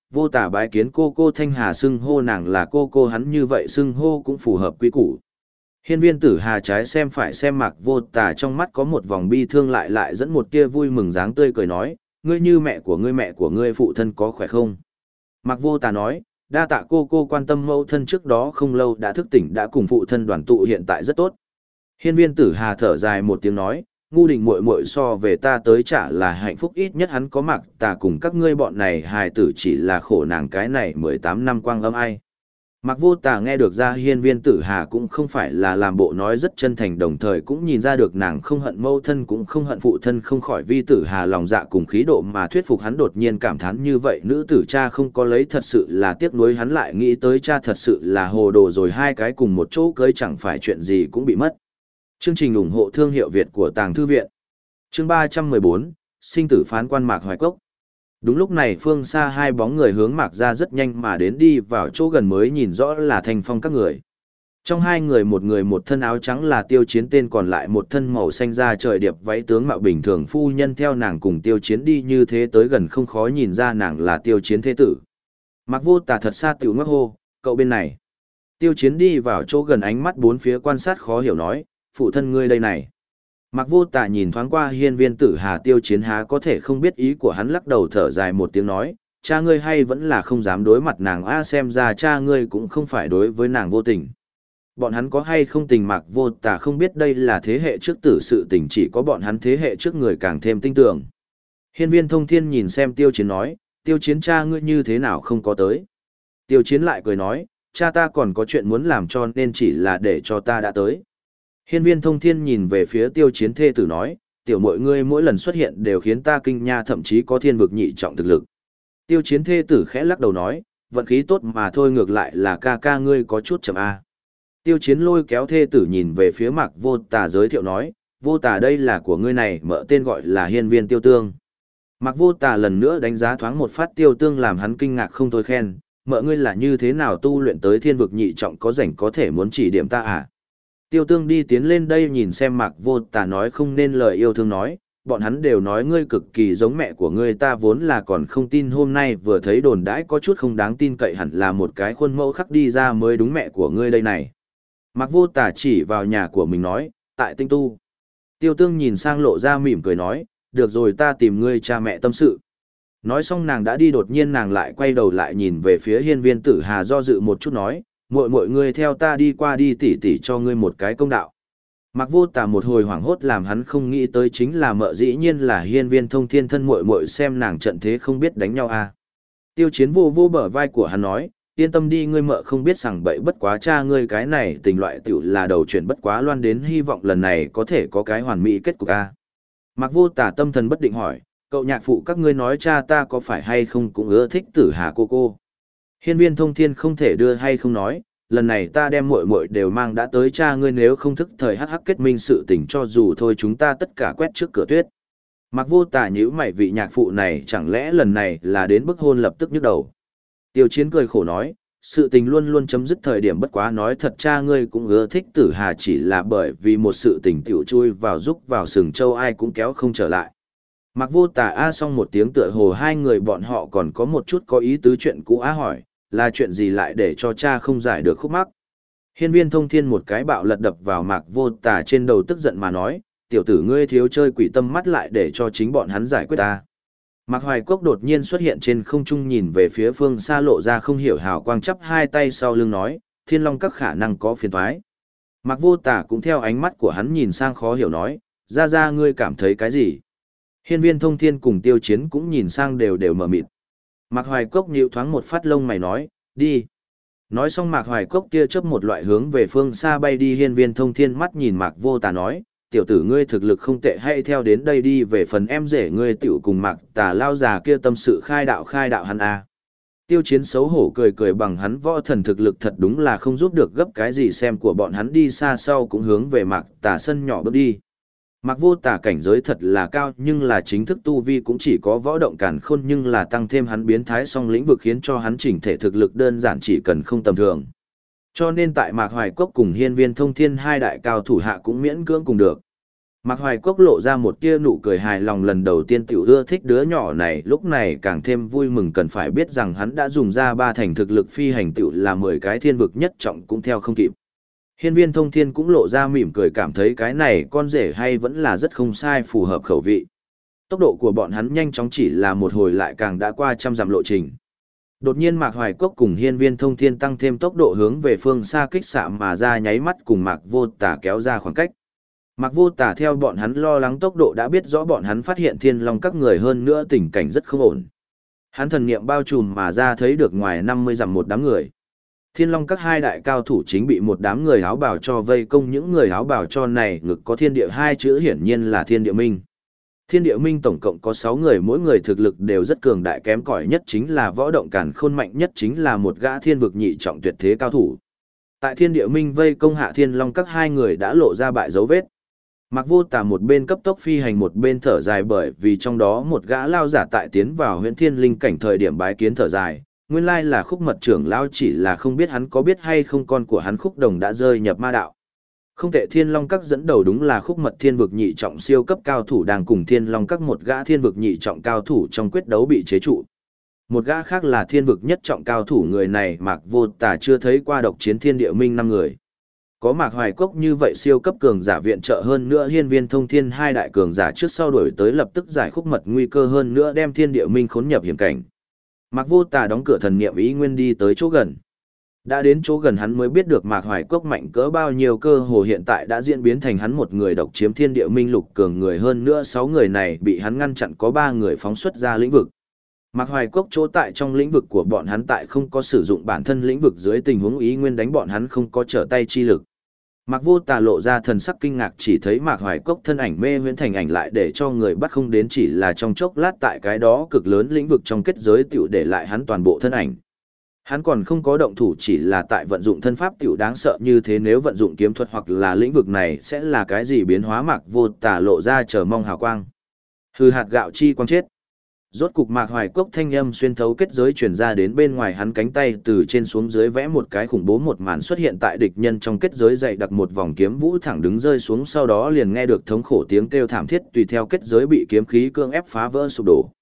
Vô Tà bái kiến cô Thanh Hà, xưng hô nàng là cô hắn như vậy xưng hô cũng phù hợp quy củ. Hiên Viên Tử Hà trái xem phải xem Mạc Vô Tà, trong mắt có một vòng bi thương lại dẫn một tia vui mừng dáng tươi cười nói, ngươi như mẹ của ngươi phụ thân có khỏe không? Mạc Vô Tà nói, đa tạ cô quan tâm, mẫu thân trước đó không lâu đã thức tỉnh, đã cùng phụ thân đoàn tụ, hiện tại rất tốt. Hiên Viên Tử Hà thở dài một tiếng nói, ngu đình muội muội so về ta tới chả là hạnh phúc, ít nhất hắn có Mạc Tà cùng các ngươi bọn này hài tử, chỉ là khổ nàng cái này 18 năm quang âm ai. Mạc Vô Tà nghe được ra Hiên Viên Tử Hà cũng không phải là làm bộ nói rất chân thành, đồng thời cũng nhìn ra được nàng không hận mẫu thân cũng không hận phụ thân, không khỏi Vi Tử Hà lòng dạ cùng khí độ mà thuyết phục hắn, đột nhiên cảm thán như vậy nữ tử cha không có lấy thật sự là tiếc nuối, hắn lại nghĩ tới cha thật sự là hồ đồ rồi, hai cái cùng một chỗ cưới chẳng phải chuyện gì cũng bị mất. Chương trình ủng hộ thương hiệu Việt của Tàng Thư Viện. Chương 314, sinh tử phán quan Mạc Hoài Cốc. Đúng lúc này phương xa hai bóng người hướng Mạc ra rất nhanh mà đến, đi vào chỗ gần mới nhìn rõ là Thanh Phong các người. Trong hai người một thân áo trắng là Tiêu Chiến, tên còn lại một thân màu xanh da trời điệp váy tướng mạo bình thường, phu nhân theo nàng cùng Tiêu Chiến đi như thế tới gần không khó nhìn ra nàng là Tiêu Chiến thế tử. Mạc Vô Tà thật xa tiểu ngắc hô, cậu bên này. Tiêu Chiến đi vào chỗ gần, ánh mắt bốn phía quan sát khó hiểu nói, phụ thân ngươi đây này. Mạc Vô Tà nhìn thoáng qua Hiên Viên Tử Hà, Tiêu Chiến há có thể không biết ý của hắn, lắc đầu thở dài một tiếng nói, cha ngươi hay vẫn là không dám đối mặt nàng a, xem ra cha ngươi cũng không phải đối với nàng vô tình. Bọn hắn có hay không tình Mạc Vô Tà không biết, đây là thế hệ trước tử sự tình, chỉ có bọn hắn thế hệ trước người càng thêm tin tưởng. Hiên Viên Thông Thiên nhìn xem Tiêu Chiến nói, Tiêu Chiến cha ngươi như thế nào không có tới. Tiêu Chiến lại cười nói, cha ta còn có chuyện muốn làm cho nên chỉ là để cho ta đã tới. Hiên Viên Thông Thiên nhìn về phía Tiêu Chiến thê tử nói, tiểu muội ngươi mỗi lần xuất hiện đều khiến ta kinh nha, thậm chí có thiên vực nhị trọng thực lực. Tiêu Chiến thê tử khẽ lắc đầu nói, vận khí tốt mà thôi, ngược lại là ca ngươi có chút chậm a. Tiêu Chiến lôi kéo thê tử nhìn về phía Mạc Vô Tà giới thiệu nói, Vô Tà đây là của ngươi này, mợ tên gọi là Hiên Viên Tiêu Tương. Mạc Vô Tà lần nữa đánh giá thoáng một phát Tiêu Tương, làm hắn kinh ngạc không thôi, khen, mợ ngươi là như thế nào tu luyện tới thiên vực nhị trọng, có rảnh có thể muốn chỉ điểm ta à? Tiêu Tương đi tiến lên đây nhìn xem Mạc Vô Tà nói không nên lời yêu thương nói, bọn hắn đều nói ngươi cực kỳ giống mẹ của ngươi, ta vốn là còn không tin, hôm nay vừa thấy đồn đãi có chút không đáng tin cậy, hẳn là một cái khuôn mẫu khắc đi ra mới đúng, mẹ của ngươi đây này. Mạc Vô Tà chỉ vào nhà của mình nói, tại Tinh Tu. Tiêu Tương nhìn sang lộ ra mỉm cười nói, được rồi, ta tìm ngươi cha mẹ tâm sự. Nói xong nàng đã đi, đột nhiên nàng lại quay đầu lại nhìn về phía Hiên Viên Tử Hà, do dự một chút nói, muội ngươi theo ta đi qua đi, tỉ cho ngươi một cái công đạo. Mạc Vô Tà một hồi hoảng hốt, làm hắn không nghĩ tới chính là mợ dĩ nhiên là Hiên Viên Thông Thiên thân muội, xem nàng trận thế không biết đánh nhau à. Tiêu Chiến vô bờ vai của hắn nói, yên tâm đi, ngươi mợ không biết sằng bậy, bất quá cha ngươi cái này tình loại tiểu là đầu chuyển bất quá loan, đến hy vọng lần này có thể có cái hoàn mỹ kết cục a. Mạc Vô Tà tâm thần bất định hỏi, cậu nhạc phụ các ngươi nói cha ta có phải hay không cũng ưa thích Tử Hà cô. Hiên Viên Thông Thiên không thể đưa hay không nói, lần này ta đem muội đều mang đã tới, cha ngươi nếu không thức thời hắc kết minh sự tình, cho dù thôi chúng ta tất cả quét trước cửa tuyết. Mạc Vô Tà nhíu mày, vị nhạc phụ này chẳng lẽ lần này là đến bức hôn lập tức nhức đầu. Tiêu Chiến cười khổ nói, sự tình luôn luôn chấm dứt thời điểm, bất quá nói thật cha ngươi cũng ưa thích Tử Hà, chỉ là bởi vì một sự tình tiểu chui vào rúc vào sừng châu, ai cũng kéo không trở lại. Mạc Vô Tà a xong một tiếng, tựa hồ hai người bọn họ còn có một chút có ý tứ chuyện cũ á, hỏi, là chuyện gì lại để cho cha không giải được khúc mắc. Hiên Viên Thông Thiên một cái bạo lật đập vào Mạc Vô Tà trên đầu, tức giận mà nói, tiểu tử ngươi thiếu chơi quỷ tâm mắt, lại để cho chính bọn hắn giải quyết ta. Mạc Hoài Cốc đột nhiên xuất hiện trên không trung, nhìn về phía phương xa lộ ra không hiểu hào quang, chắp hai tay sau lưng nói, Thiên Long các khả năng có phiền toái. Mạc Vô Tà cũng theo ánh mắt của hắn nhìn sang khó hiểu nói, ra ngươi cảm thấy cái gì? Hiên Viên Thông Thiên cùng Tiêu Chiến cũng nhìn sang đều mờ mịt. Mạc Hoài Cốc nhíu thoáng một phát lông mày nói, đi. Nói xong Mạc Hoài Cốc kia chớp một loại hướng về phương xa bay đi. Hiên Viên Thông Thiên mắt nhìn Mạc Vô Tà nói, tiểu tử ngươi thực lực không tệ, hay theo đến đây đi, về phần em rể ngươi tiểu cùng Mạc Tà lao già kia tâm sự khai đạo hắn a. Tiêu Chiến xấu hổ cười bằng hắn võ thần thực lực thật đúng là không giúp được gấp cái gì, xem của bọn hắn đi xa sau cũng hướng về Mạc Tà sân nhỏ bước đi. Mạc Vô Tà cảnh giới thật là cao, nhưng là chính thức tu vi cũng chỉ có võ động càn khôn, nhưng là tăng thêm hắn biến thái song lĩnh vực khiến cho hắn chỉnh thể thực lực đơn giản chỉ cần không tầm thường. Cho nên tại Mạc Hoài Cốc cùng Hiên Viên Thông Thiên hai đại cao thủ hạ cũng miễn cưỡng cùng được. Mạc Hoài Cốc lộ ra một tia nụ cười hài lòng, lần đầu tiên tiểu ưa thích đứa nhỏ này, lúc này càng thêm vui mừng, cần phải biết rằng hắn đã dùng ra 3 thành thực lực phi hành tiểu là 10 cái thiên vực nhất trọng cũng theo không kịp. Hiên Viên Thông Thiên cũng lộ ra mỉm cười, cảm thấy cái này con rể hay vẫn là rất không sai, phù hợp khẩu vị. Tốc độ của bọn hắn nhanh chóng, chỉ là một hồi lại càng đã qua 100 dặm lộ trình. Đột nhiên Mạc Hoài Cốc cùng Hiên Viên Thông Thiên tăng thêm tốc độ hướng về phương xa kích xạ mà ra, nháy mắt cùng Mạc Vô Tà kéo ra khoảng cách. Mạc Vô Tà theo bọn hắn lo lắng tốc độ đã biết rõ bọn hắn phát hiện Thiên Long các người, hơn nữa tình cảnh rất không ổn. Hắn thần niệm bao trùm mà ra, thấy được ngoài 50 dặm một đám người. Thiên Long các 2 đại cao thủ chính bị một đám người áo bào cho vây công, những người áo bào cho này ngực có thiên địa 2 chữ, hiển nhiên là Thiên Địa Minh. Thiên Địa Minh tổng cộng có 6 người, mỗi người thực lực đều rất cường đại, kém cỏi nhất chính là võ động càn khôn, mạnh nhất chính là một gã thiên vực nhị trọng tuyệt thế cao thủ. Tại Thiên Địa Minh vây công hạ, Thiên Long các 2 người đã lộ ra bại dấu vết. Mạc Vô Tà một bên cấp tốc phi hành một bên thở dài, bởi vì trong đó một gã lao giả tại tiến vào Huyễn Thiên Linh cảnh thời điểm bái kiến thở dài, nguyên lai là Khúc Mật trưởng lão, chỉ là không biết hắn có biết hay không con của hắn Khúc Đồng đã rơi nhập ma đạo. Không tệ, Thiên Long các dẫn đầu đúng là Khúc Mật thiên vực nhị trọng siêu cấp cao thủ, đang cùng Thiên Long các một gã thiên vực nhị trọng cao thủ trong quyết đấu bị chế trụ. Một gã khác là thiên vực nhất trọng cao thủ, người này Mạc Vô Tà chưa thấy qua, độc chiến Thiên Địa Minh 5 người. Có Mạc Hoài Cốc như vậy siêu cấp cường giả viện trợ, hơn nữa Hiên Viên Thông Thiên 2 đại cường giả trước sau đuổi tới, lập tức giải Khúc Mật nguy cơ, hơn nữa đem Thiên Địa Minh khốn nhập hiểm cảnh. Mạc Vô Tà đóng cửa thần niệm ý nguyên đi tới chỗ gần. Đã đến chỗ gần hắn mới biết được Mạc Hoài Cốc mạnh cỡ bao nhiêu, cơ hồ hiện tại đã diễn biến thành hắn một người độc chiếm Thiên Địa Minh lục cường người, hơn nữa 6 người này bị hắn ngăn chặn, có 3 người phóng xuất ra lĩnh vực. Mạc Hoài Cốc chỗ tại trong lĩnh vực của bọn hắn, tại không có sử dụng bản thân lĩnh vực dưới tình huống ý nguyên đánh bọn hắn không có trở tay chi lực. Mạc Vô Tà lộ ra thần sắc kinh ngạc, chỉ thấy Mạc Hoài Cốc thân ảnh mê huyễn thành ảnh lại để cho người bắt không đến, chỉ là trong chốc lát tại cái đó cực lớn lĩnh vực trong kết giới tiểu để lại hắn toàn bộ thân ảnh. Hắn còn không có động thủ, chỉ là tại vận dụng thân pháp tiểu đáng sợ như thế, nếu vận dụng kiếm thuật hoặc là lĩnh vực này sẽ là cái gì biến hóa? Mạc Vô Tà lộ ra chờ mong hào quang. Hư hạt gạo chi quang chết. Rốt cục Mạc Hoài Cốc thanh âm xuyên thấu kết giới truyền ra đến bên ngoài, hắn cánh tay từ trên xuống dưới vẽ một cái khủng bố một màn xuất hiện tại địch nhân trong kết giới, dày đặc một vòng kiếm vũ thẳng đứng rơi xuống, sau đó liền nghe được thống khổ tiếng kêu thảm thiết, tùy theo kết giới bị kiếm khí cưỡng ép phá vỡ sụp đổ.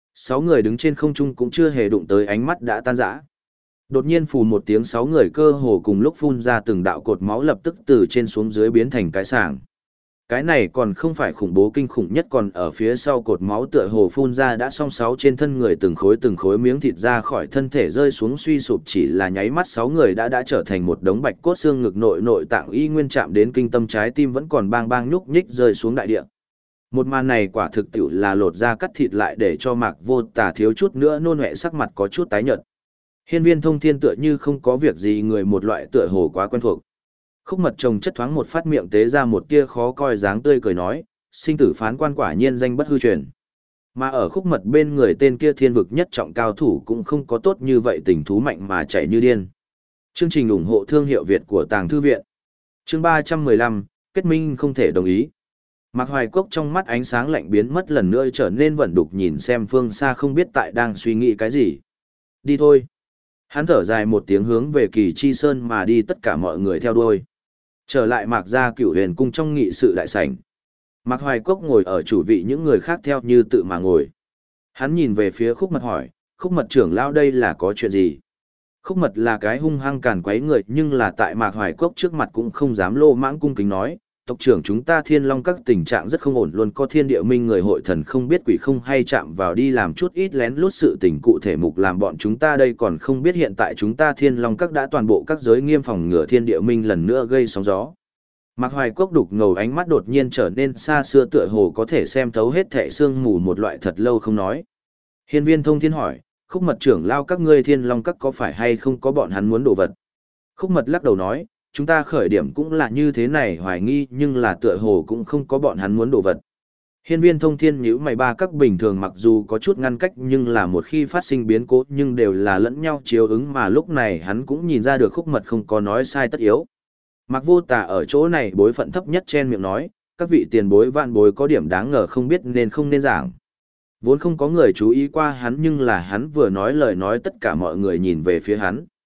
6 người đứng trên không trung cũng chưa hề đụng tới, ánh mắt đã tan rã. Đột nhiên phù một tiếng, 6 người cơ hồ cùng lúc phun ra từng đạo cột máu, lập tức từ trên xuống dưới biến thành cái sàng. Cái này còn không phải khủng bố kinh khủng nhất, còn ở phía sau cột máu tựa hồ phun ra đã xong 6 trên thân người, từng khối miếng thịt ra khỏi thân thể rơi xuống suy sụp, chỉ là nháy mắt 6 người đã trở thành một đống bạch cốt xương, ngực nội tạng y nguyên chạm đến kinh tâm, trái tim vẫn còn bang bang nhúc nhích rơi xuống đại địa. Một màn này quả thực tiệu là lột da cắt thịt, lại để cho Mạc Vô Tà thiếu chút nữa nôn ọe, sắc mặt có chút tái nhợt. Hiên Viên Thông Thiên tựa như không có việc gì người, một loại tựa hồ quá quen thuộc. Khúc Mật trồng chất thoáng một phát miệng tế ra một tia khó coi dáng tươi cười nói, sinh tử phán quan quả nhiên danh bất hư truyền. Mà ở Khúc Mật bên người tên kia thiên vực nhất trọng cao thủ cũng không có tốt như vậy, tình thú mạnh mà chạy như điên. Chương trình ủng hộ thương hiệu Việt của Tàng Thư Viện. Chương 315, kết minh không thể đồng ý. Mạc Hoài Cốc trong mắt ánh sáng lạnh biến mất, lần nữa trở nên vẩn đục, nhìn xem phương xa không biết tại đang suy nghĩ cái gì. Đi thôi. Hắn thở dài một tiếng hướng về Kỳ Chi Sơn mà đi, tất cả mọi người theo đuôi. Trở lại Mạc gia Cửu Huyền cung trong nghị sự đại sảnh. Mạc Hoài Cốc ngồi ở chủ vị, những người khác theo như tự mà ngồi. Hắn nhìn về phía Khúc Mật hỏi, Khúc Mật trưởng lão đây là có chuyện gì? Khúc Mật là cái hung hăng càn quấy người, nhưng là tại Mạc Hoài Cốc trước mặt cũng không dám lô mãng, cung kính nói, tộc trưởng chúng ta Thiên Long các tình trạng rất không ổn, luôn có Thiên Địa Minh người hội thần không biết quỷ không hay chạm vào đi làm chút ít lén lút sự tình, cụ thể mục làm bọn chúng ta đây còn không biết, hiện tại chúng ta Thiên Long các đã toàn bộ các giới nghiêm phòng ngừa Thiên Địa Minh lần nữa gây sóng gió. Mạc Hoài Cốc đục ngầu ánh mắt đột nhiên trở nên xa xưa, tựa hồ có thể xem thấu hết thảy sương mù, một loại thật lâu không nói. Hiên Viên Thông Thiên hỏi, Khúc Mật trưởng lao các ngươi Thiên Long các có phải hay không có bọn hắn muốn đồ vật? Khúc Mật lắc đầu nói, chúng ta khởi điểm cũng là như thế này, hoài nghi nhưng là tựa hồ cũng không có bọn hắn muốn đồ vật. Hiên Viên Thông Thiên nhíu mày, ba các bình thường mặc dù có chút ngăn cách nhưng là một khi phát sinh biến cố nhưng đều là lẫn nhau chiếu ứng, mà lúc này hắn cũng nhìn ra được Khúc Mật không có nói sai tất yếu. Mạc Vô Tà ở chỗ này bối phận thấp nhất chen miệng nói, các vị tiền bối vạn bối có điểm đáng ngờ không biết nên không nên giảng. Vốn không có người chú ý qua hắn, nhưng là hắn vừa nói lời nói tất cả mọi người nhìn về phía hắn.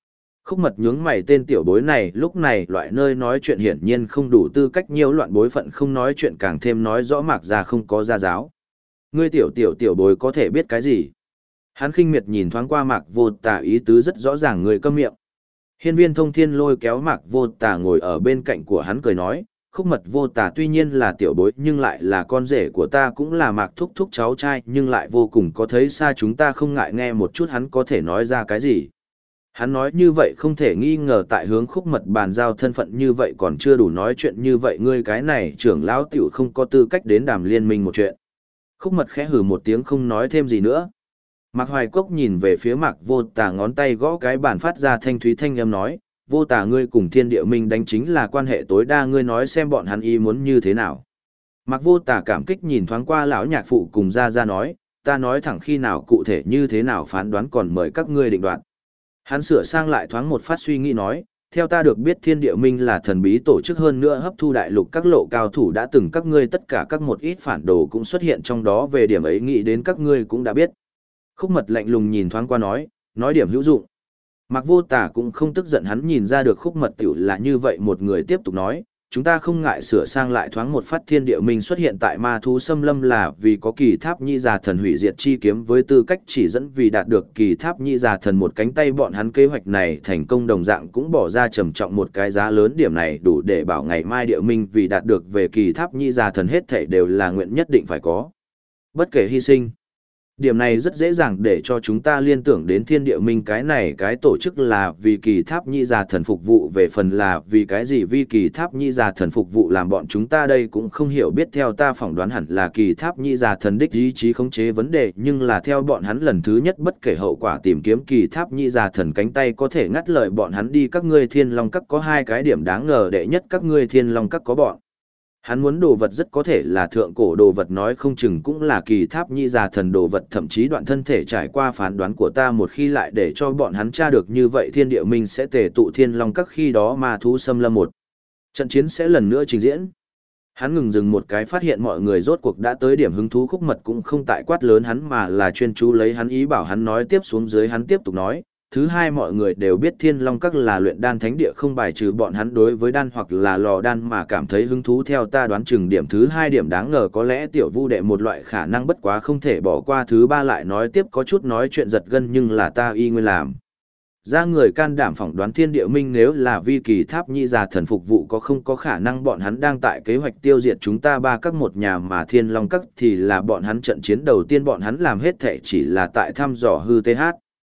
Khúc Mật nhướng mày, tên tiểu bối này lúc này loại nơi nói chuyện hiển nhiên không đủ tư cách nhiễu loạn bối phận, không nói chuyện càng thêm nói rõ Mạc gia không có gia giáo. Ngươi tiểu bối có thể biết cái gì? Hắn khinh miệt nhìn thoáng qua Mạc Vô Tà, ý tứ rất rõ ràng, người câm miệng. Hiên Viên Thông Thiên lôi kéo Mạc Vô Tà ngồi ở bên cạnh của hắn cười nói, Khúc Mật Vô Tà tuy nhiên là tiểu bối nhưng lại là con rể của ta, cũng là Mạc thúc thúc cháu trai, nhưng lại vô cùng có thấy xa, chúng ta không ngại nghe một chút hắn có thể nói ra cái gì. Hắn nói như vậy không thể nghi ngờ tại hướng Khúc Mật bàn giao thân phận, như vậy còn chưa đủ nói chuyện như vậy, ngươi cái này trưởng lão tiểu không có tư cách đến đàm liên minh một chuyện. Khúc Mật khẽ hừ một tiếng không nói thêm gì nữa. Mạc Hoài Cốc nhìn về phía Mạc Vô Tà, ngón tay gõ cái bàn phát ra thanh thúy thanh âm nói, Vô Tà ngươi cùng Thiên Địa Minh đánh chính là quan hệ tối đa, ngươi nói xem bọn hắn ý muốn như thế nào. Mạc Vô Tà cảm kích nhìn thoáng qua lão nhạc phụ cùng ra nói, ta nói thẳng khi nào cụ thể như thế nào phán đoán còn mời các ngươi định đoạt. Hắn sửa sang lại thoáng một phát suy nghĩ nói, theo ta được biết Thiên Địa Minh là thần bí tổ chức, hơn nữa hấp thu đại lục các lộ cao thủ đã từng, các ngươi tất cả các một ít phản đồ cũng xuất hiện trong đó, về điểm ấy nghĩ đến các ngươi cũng đã biết. Khúc Mật lạnh lùng nhìn thoáng qua nói điểm hữu dụng. Mạc Vô Tà cũng không tức giận, hắn nhìn ra được Khúc Mật tiểu là như vậy một người, tiếp tục nói, chúng ta không ngại sửa sang lại thoáng một phát, Thiên Địa Minh xuất hiện tại ma thú xâm lâm là vì có Kỳ Tháp Nhĩ Già Thần hủy diệt chi kiếm với tư cách chỉ dẫn, vì đạt được Kỳ Tháp Nhĩ Già Thần một cánh tay, bọn hắn kế hoạch này thành công đồng dạng cũng bỏ ra trầm trọng một cái giá lớn, điểm này đủ để bảo ngày mai Địa Minh vì đạt được về Kỳ Tháp Nhĩ Già Thần hết thảy đều là nguyện nhất định phải có, bất kể hy sinh. Điểm này rất dễ dàng để cho chúng ta liên tưởng đến Thiên Địa Minh, cái này cái tổ chức là vì Kỳ Tháp Nhĩ Già Thần phục vụ, về phần là vì cái gì vì Kỳ Tháp Nhĩ Già Thần phục vụ làm bọn chúng ta đây cũng không hiểu biết, theo ta phỏng đoán hẳn là Kỳ Tháp Nhĩ Già Thần đích ý chí khống chế vấn đề, nhưng là theo bọn hắn lần thứ nhất bất kể hậu quả tìm kiếm Kỳ Tháp Nhĩ Già Thần cánh tay có thể ngắt lời bọn hắn đi. Các ngươi Thiên Long Các có hai cái điểm đáng ngờ, đệ nhất các ngươi Thiên Long Các có bọn hắn muốn đồ vật rất có thể là thượng cổ đồ vật, nói không chừng cũng là Kỳ Tháp Nhĩ Già Thần đồ vật, thậm chí đoạn thân thể. Trải qua phán đoán của ta, một khi lại để cho bọn hắn tra được như vậy, Thiên Địa Minh sẽ tề tụ Thiên Long Các, khi đó ma thú xâm lâm một trận chiến sẽ lần nữa trình diễn. Hắn ngừng dừng một cái, phát hiện mọi người rốt cuộc đã tới điểm hứng thú, Khúc Mật cũng không tại quát lớn hắn mà là chuyên chú lấy hắn ý bảo hắn nói tiếp xuống dưới. Hắn tiếp tục nói, thứ hai, mọi người đều biết Thiên Long Các là luyện đan thánh địa, không bài trừ bọn hắn đối với đan hoặc là lò đan mà cảm thấy hứng thú, theo ta đoán chừng điểm thứ hai điểm đáng ngờ có lẽ tiểu vu đệ một loại khả năng, bất quá không thể bỏ qua. Thứ ba lại nói tiếp, có chút nói chuyện giật gân nhưng là ta y nguyên làm ra người can đảm phỏng đoán Thiên Địa Minh nếu là vi Kỳ Tháp Nhĩ Già Thần phục vụ, có không có khả năng bọn hắn đang tại kế hoạch tiêu diệt chúng ta ba các một nhà, mà Thiên Long Các thì là bọn hắn trận chiến đầu tiên, bọn hắn làm hết thể chỉ là tại thăm dò hư th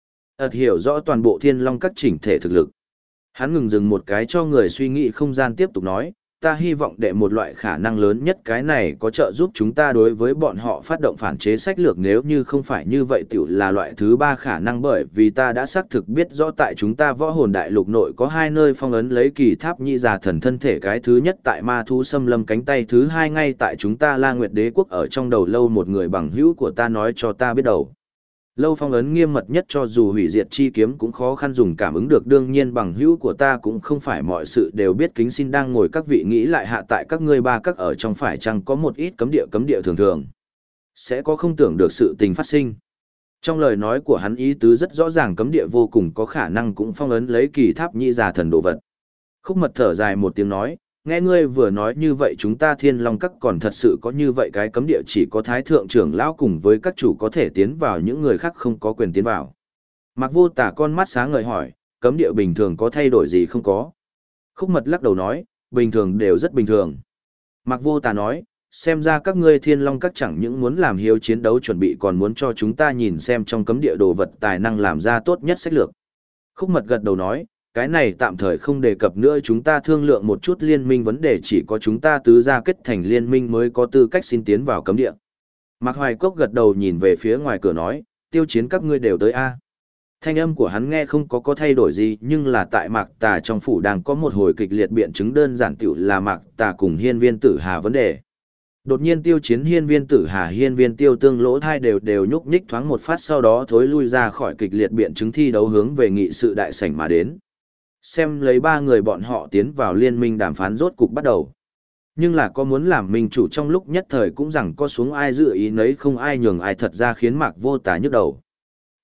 hiểu rõ toàn bộ Thiên Long Các chỉnh thể thực lực. Hắn ngừng dừng một cái cho người suy nghĩ không gian, tiếp tục nói, ta hy vọng đệ một loại khả năng lớn nhất, cái này có trợ giúp chúng ta đối với bọn họ phát động phản chế sách lược, nếu như không phải như vậy tiểu là loại thứ ba khả năng, bởi vì ta đã xác thực biết rõ tại chúng ta Võ Hồn Đại Lục nội có hai nơi phong ấn lấy Kỳ Tháp Nhĩ Già Thần thân thể, cái thứ nhất tại ma thú xâm lâm cánh tay, thứ hai ngay tại chúng ta La Nguyệt Đế Quốc ở trong đầu lâu. Một người bằng hữu của ta nói cho ta biết đầu lâu phong ấn nghiêm mật nhất, cho dù hủy diệt chi kiếm cũng khó khăn dùng cảm ứng được, đương nhiên bằng hữu của ta cũng không phải mọi sự đều biết, kính xin đang ngồi các vị nghĩ lại hạ, tại các ngươi ba các ở trong phải chăng có một ít cấm địa thường thường sẽ có không tưởng được sự tình phát sinh. Trong lời nói của hắn ý tứ rất rõ ràng, cấm địa vô cùng có khả năng cũng phong ấn lấy Kỳ Tháp Nhĩ Già Thần đồ vật. Khúc Mật thở dài một tiếng nói, nghe ngươi vừa nói như vậy chúng ta Thiên Long Các còn thật sự có như vậy cái cấm địa, chỉ có Thái Thượng trưởng lão cùng với các chủ có thể tiến vào, những người khác không có quyền tiến vào. Mạc Vô Tà con mắt sáng ngời hỏi, cấm địa bình thường có thay đổi gì không có? Khúc Mật lắc đầu nói, bình thường đều rất bình thường. Mạc Vô Tà nói, xem ra các ngươi Thiên Long Các chẳng những muốn làm hiếu chiến đấu chuẩn bị, còn muốn cho chúng ta nhìn xem trong cấm địa đồ vật tài năng làm ra tốt nhất sách lược. Khúc Mật gật đầu nói, cái này tạm thời không đề cập nữa, chúng ta thương lượng một chút liên minh vấn đề, chỉ có chúng ta tứ gia kết thành liên minh mới có tư cách xin tiến vào cấm địa. Mạc Hoài Cốc gật đầu nhìn về phía ngoài cửa nói, tiêu chiến các ngươi đều tới a. Thanh âm của hắn nghe không có thay đổi gì, nhưng là tại Mạc Tà trong phủ đang có một hồi kịch liệt biện chứng, đơn giản tiểu là Mạc Tà cùng Hiên Viên Tử Hà vấn đề. Đột nhiên Tiêu Chiến, Hiên Viên Tử Hà, Hiên Viên Tiêu Tương lỗ thai đều nhúc nhích thoáng một phát, sau đó thối lui ra khỏi kịch liệt biện chứng thi đấu, hướng về nghị sự đại sảnh mà đến. Xem lấy ba người bọn họ tiến vào liên minh, đàm phán rốt cục bắt đầu. Nhưng là có muốn làm minh chủ trong lúc nhất thời cũng rằng có xuống ai dự ý nấy, không ai nhường ai, thật ra khiến Mạc Vô Tà nhức đầu.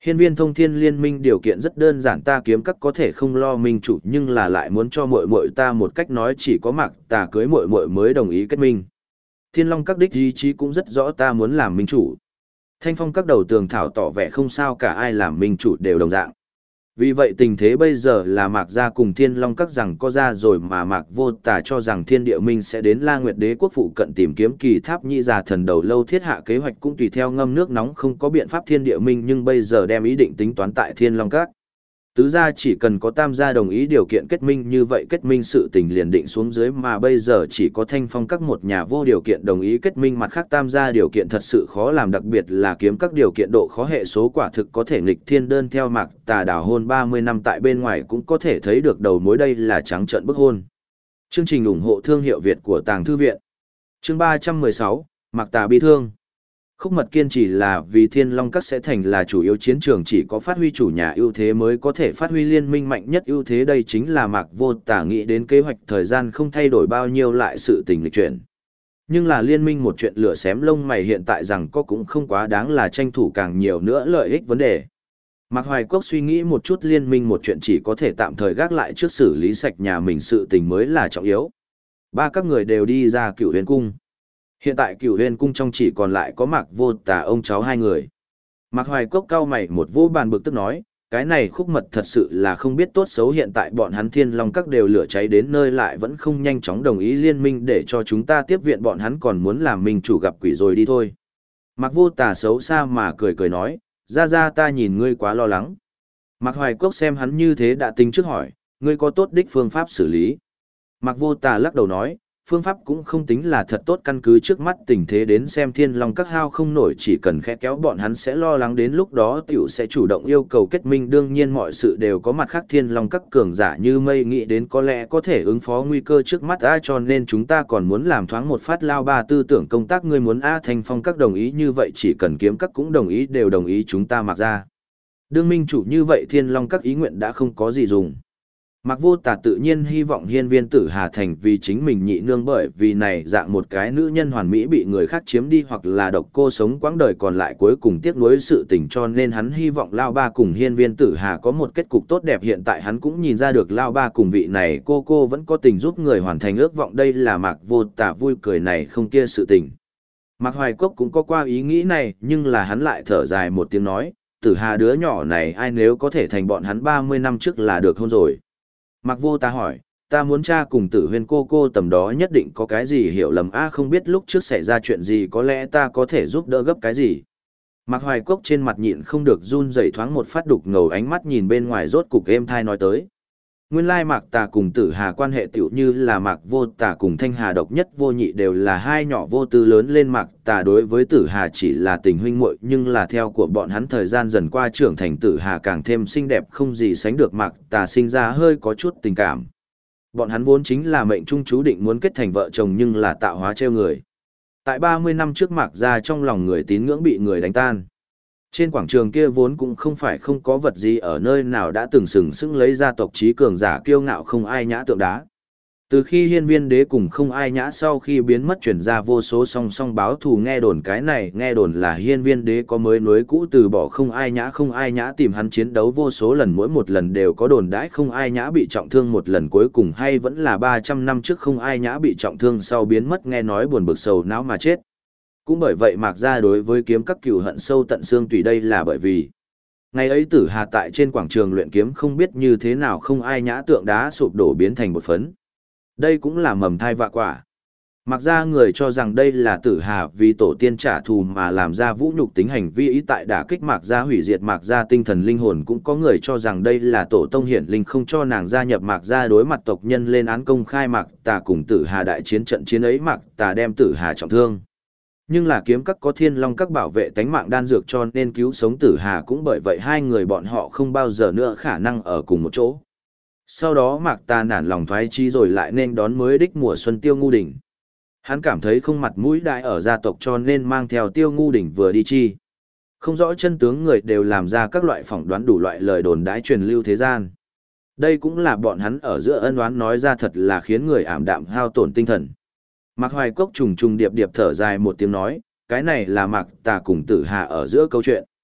Hiên viên thông thiên liên minh điều kiện rất đơn giản, ta kiếm các có thể không lo minh chủ nhưng là lại muốn cho muội muội ta một cách nói chỉ có Mạc Tà cưới muội muội mới đồng ý kết minh. Thiên Long các đích ý chí cũng rất rõ ta muốn làm minh chủ. Thanh Phong các đầu tường thảo tỏ vẻ không sao cả, ai làm minh chủ đều đồng dạng. Vì vậy tình thế bây giờ là Mạc gia cùng Thiên Long các rằng có ra rồi mà Mạc Vô Tà cho rằng Thiên Địa Minh sẽ đến La Nguyệt Đế quốc phụ cận tìm kiếm Kỳ Tháp Nhị già thần đầu lâu thiết hạ kế hoạch cũng tùy theo ngâm nước nóng không có biện pháp Thiên Địa Minh nhưng bây giờ đem ý định tính toán tại Thiên Long các. Tứ gia chỉ cần có tam gia đồng ý điều kiện kết minh như vậy kết minh sự tình liền định xuống dưới mà bây giờ chỉ có Thanh Phong các một nhà vô điều kiện đồng ý kết minh mặt khác tam gia điều kiện thật sự khó làm đặc biệt là kiếm các điều kiện độ khó hệ số quả thực có thể nghịch thiên đơn theo Mạc Tà đảo hôn 30 năm tại bên ngoài cũng có thể thấy được đầu mối đây là trắng trợn bức hôn. Chương trình ủng hộ thương hiệu Việt của Tàng Thư Viện. Chương 316, Mạc Tà bi thương. Khúc Mật kiên trì là vì Thiên Long Các sẽ thành là chủ yếu chiến trường chỉ có phát huy chủ nhà ưu thế mới có thể phát huy liên minh mạnh nhất ưu thế đây chính là Mạc Vô Tà nghĩ đến kế hoạch thời gian không thay đổi bao nhiêu lại sự tình lịch chuyển. Nhưng là liên minh một chuyện lửa xém lông mày hiện tại rằng có cũng không quá đáng là tranh thủ càng nhiều nữa lợi ích vấn đề. Mạc Hoài Cốc suy nghĩ một chút liên minh một chuyện chỉ có thể tạm thời gác lại trước xử lý sạch nhà mình sự tình mới là trọng yếu. Ba các người đều đi ra Cửu Huyền Cung. Hiện tại Cửu Huyền Cung trong chỉ còn lại có Mạc Vô Tà ông cháu hai người. Mạc Hoài Cốc cau mày một vô bàn bực tức nói, cái này Khúc Mật thật sự là không biết tốt xấu hiện tại bọn hắn Thiên Long Các đều lửa cháy đến nơi lại vẫn không nhanh chóng đồng ý liên minh để cho chúng ta tiếp viện bọn hắn còn muốn làm minh chủ gặp quỷ rồi đi thôi. Mạc Vô Tà xấu xa mà cười cười nói, ra ta nhìn ngươi quá lo lắng. Mạc Hoài Cốc xem hắn như thế đã tính trước hỏi, ngươi có tốt đích phương pháp xử lý. Mạc Vô Tà lắc đầu nói, phương pháp cũng không tính là thật tốt căn cứ trước mắt tình thế đến xem Thiên Long Các hao không nổi chỉ cần khẽ kéo bọn hắn sẽ lo lắng đến lúc đó tiểu sẽ chủ động yêu cầu kết minh đương nhiên mọi sự đều có mặt khác Thiên Long Các cường giả như mây nghĩ đến có lẽ có thể ứng phó nguy cơ trước mắt cho nên chúng ta còn muốn làm thoáng một phát lao ba tư tưởng công tác ngươi muốn Thanh Phong Các đồng ý như vậy chỉ cần Kiếm Các cũng đồng ý đều đồng ý chúng ta mặc ra. Đương minh chủ như vậy Thiên Long Các ý nguyện đã không có gì dùng. Mạc Vô Tà tự nhiên hy vọng Hiên Viên Tử Hà thành vì chính mình nhị nương bởi vì này dạng một cái nữ nhân hoàn mỹ bị người khác chiếm đi hoặc là độc cô sống quãng đời còn lại cuối cùng tiếc nuối sự tình cho nên hắn hy vọng Lao Ba cùng Hiên Viên Tử Hà có một kết cục tốt đẹp hiện tại hắn cũng nhìn ra được Lao Ba cùng vị này cô vẫn có tình giúp người hoàn thành ước vọng đây là Mạc Vô Tà vui cười này không kia sự tình. Mạc Hoài Cốc cũng có qua ý nghĩ này nhưng là hắn lại thở dài một tiếng nói, Tử Hà đứa nhỏ này ai nếu có thể thành bọn hắn 30 năm trước là được hôn rồi. Mạc Vô Tà hỏi, ta muốn tra cùng Tử Huyên cô tầm đó nhất định có cái gì hiểu lầm không biết lúc trước xảy ra chuyện gì có lẽ ta có thể giúp đỡ gấp cái gì. Mạc Hoài Cốc trên mặt nhịn không được run rẩy thoáng một phát đục ngầu ánh mắt nhìn bên ngoài rốt cục êm thai nói tới. Nguyên lai Mạc Tà cùng Tử Hà quan hệ tiểu như là Mạc Vô Tà cùng Thanh Hà độc nhất vô nhị đều là hai nhỏ vô tư lớn lên Mạc Tà đối với Tử Hà chỉ là tình huynh muội nhưng là theo của bọn hắn thời gian dần qua trưởng thành Tử Hà càng thêm xinh đẹp không gì sánh được Mạc Tà sinh ra hơi có chút tình cảm. Bọn hắn vốn chính là mệnh trung chú định muốn kết thành vợ chồng nhưng là tạo hóa trêu người. Tại 30 năm trước Mạc gia trong lòng người tín ngưỡng bị người đánh tan. Trên quảng trường kia vốn cũng không phải không có vật gì ở nơi nào đã từng sừng sững lấy gia tộc trí cường giả kiêu ngạo không ai nhã tượng đá. Từ khi Hiên Viên Đế cùng không ai nhã sau khi biến mất chuyển ra vô số song song báo thù nghe đồn cái này nghe đồn là Hiên Viên Đế có mới nối cũ từ bỏ không ai nhã tìm hắn chiến đấu vô số lần mỗi một lần đều có đồn đãi không ai nhã bị trọng thương một lần cuối cùng hay vẫn là 300 năm trước không ai nhã bị trọng thương sau biến mất nghe nói buồn bực sầu não mà chết. Cũng bởi vậy Mạc gia đối với kiếm các cừu hận sâu tận xương tùy đây là bởi vì ngày ấy Tử Hà tại trên quảng trường luyện kiếm không biết như thế nào không ai nhã tượng đá sụp đổ biến thành bột phấn. Đây cũng là mầm thai vạ quả. Mạc gia người cho rằng đây là Tử Hà vì tổ tiên trả thù mà làm ra vũ nhục tính hành vi ý tại đả kích Mạc gia hủy diệt Mạc gia tinh thần linh hồn cũng có người cho rằng đây là tổ tông hiển linh không cho nàng gia nhập Mạc gia đối mặt tộc nhân lên án công khai Mạc Tà cùng Tử Hà đại chiến trận chiến ấy Mạc Tà đem Tử Hà trọng thương. Nhưng là kiếm các có Thiên Long các bảo vệ tánh mạng đan dược cho nên cứu sống Tử Hà cũng bởi vậy hai người bọn họ không bao giờ nữa khả năng ở cùng một chỗ. Sau đó Mạc Tà nản lòng thoái chí rồi lại nên đón mới đích mùa xuân Tiêu Ngu Đỉnh. Hắn cảm thấy không mặt mũi đại ở gia tộc cho nên mang theo Tiêu Ngu Đỉnh vừa đi chi. Không rõ chân tướng người đều làm ra các loại phỏng đoán đủ loại lời đồn đãi truyền lưu thế gian. Đây cũng là bọn hắn ở giữa ân oán nói ra thật là khiến người ảm đạm hao tổn tinh thần. Mạc Hoài Cốc trùng trùng điệp điệp thở dài một tiếng nói, cái này là Mạc Tà cùng Tử Hà ở giữa câu chuyện.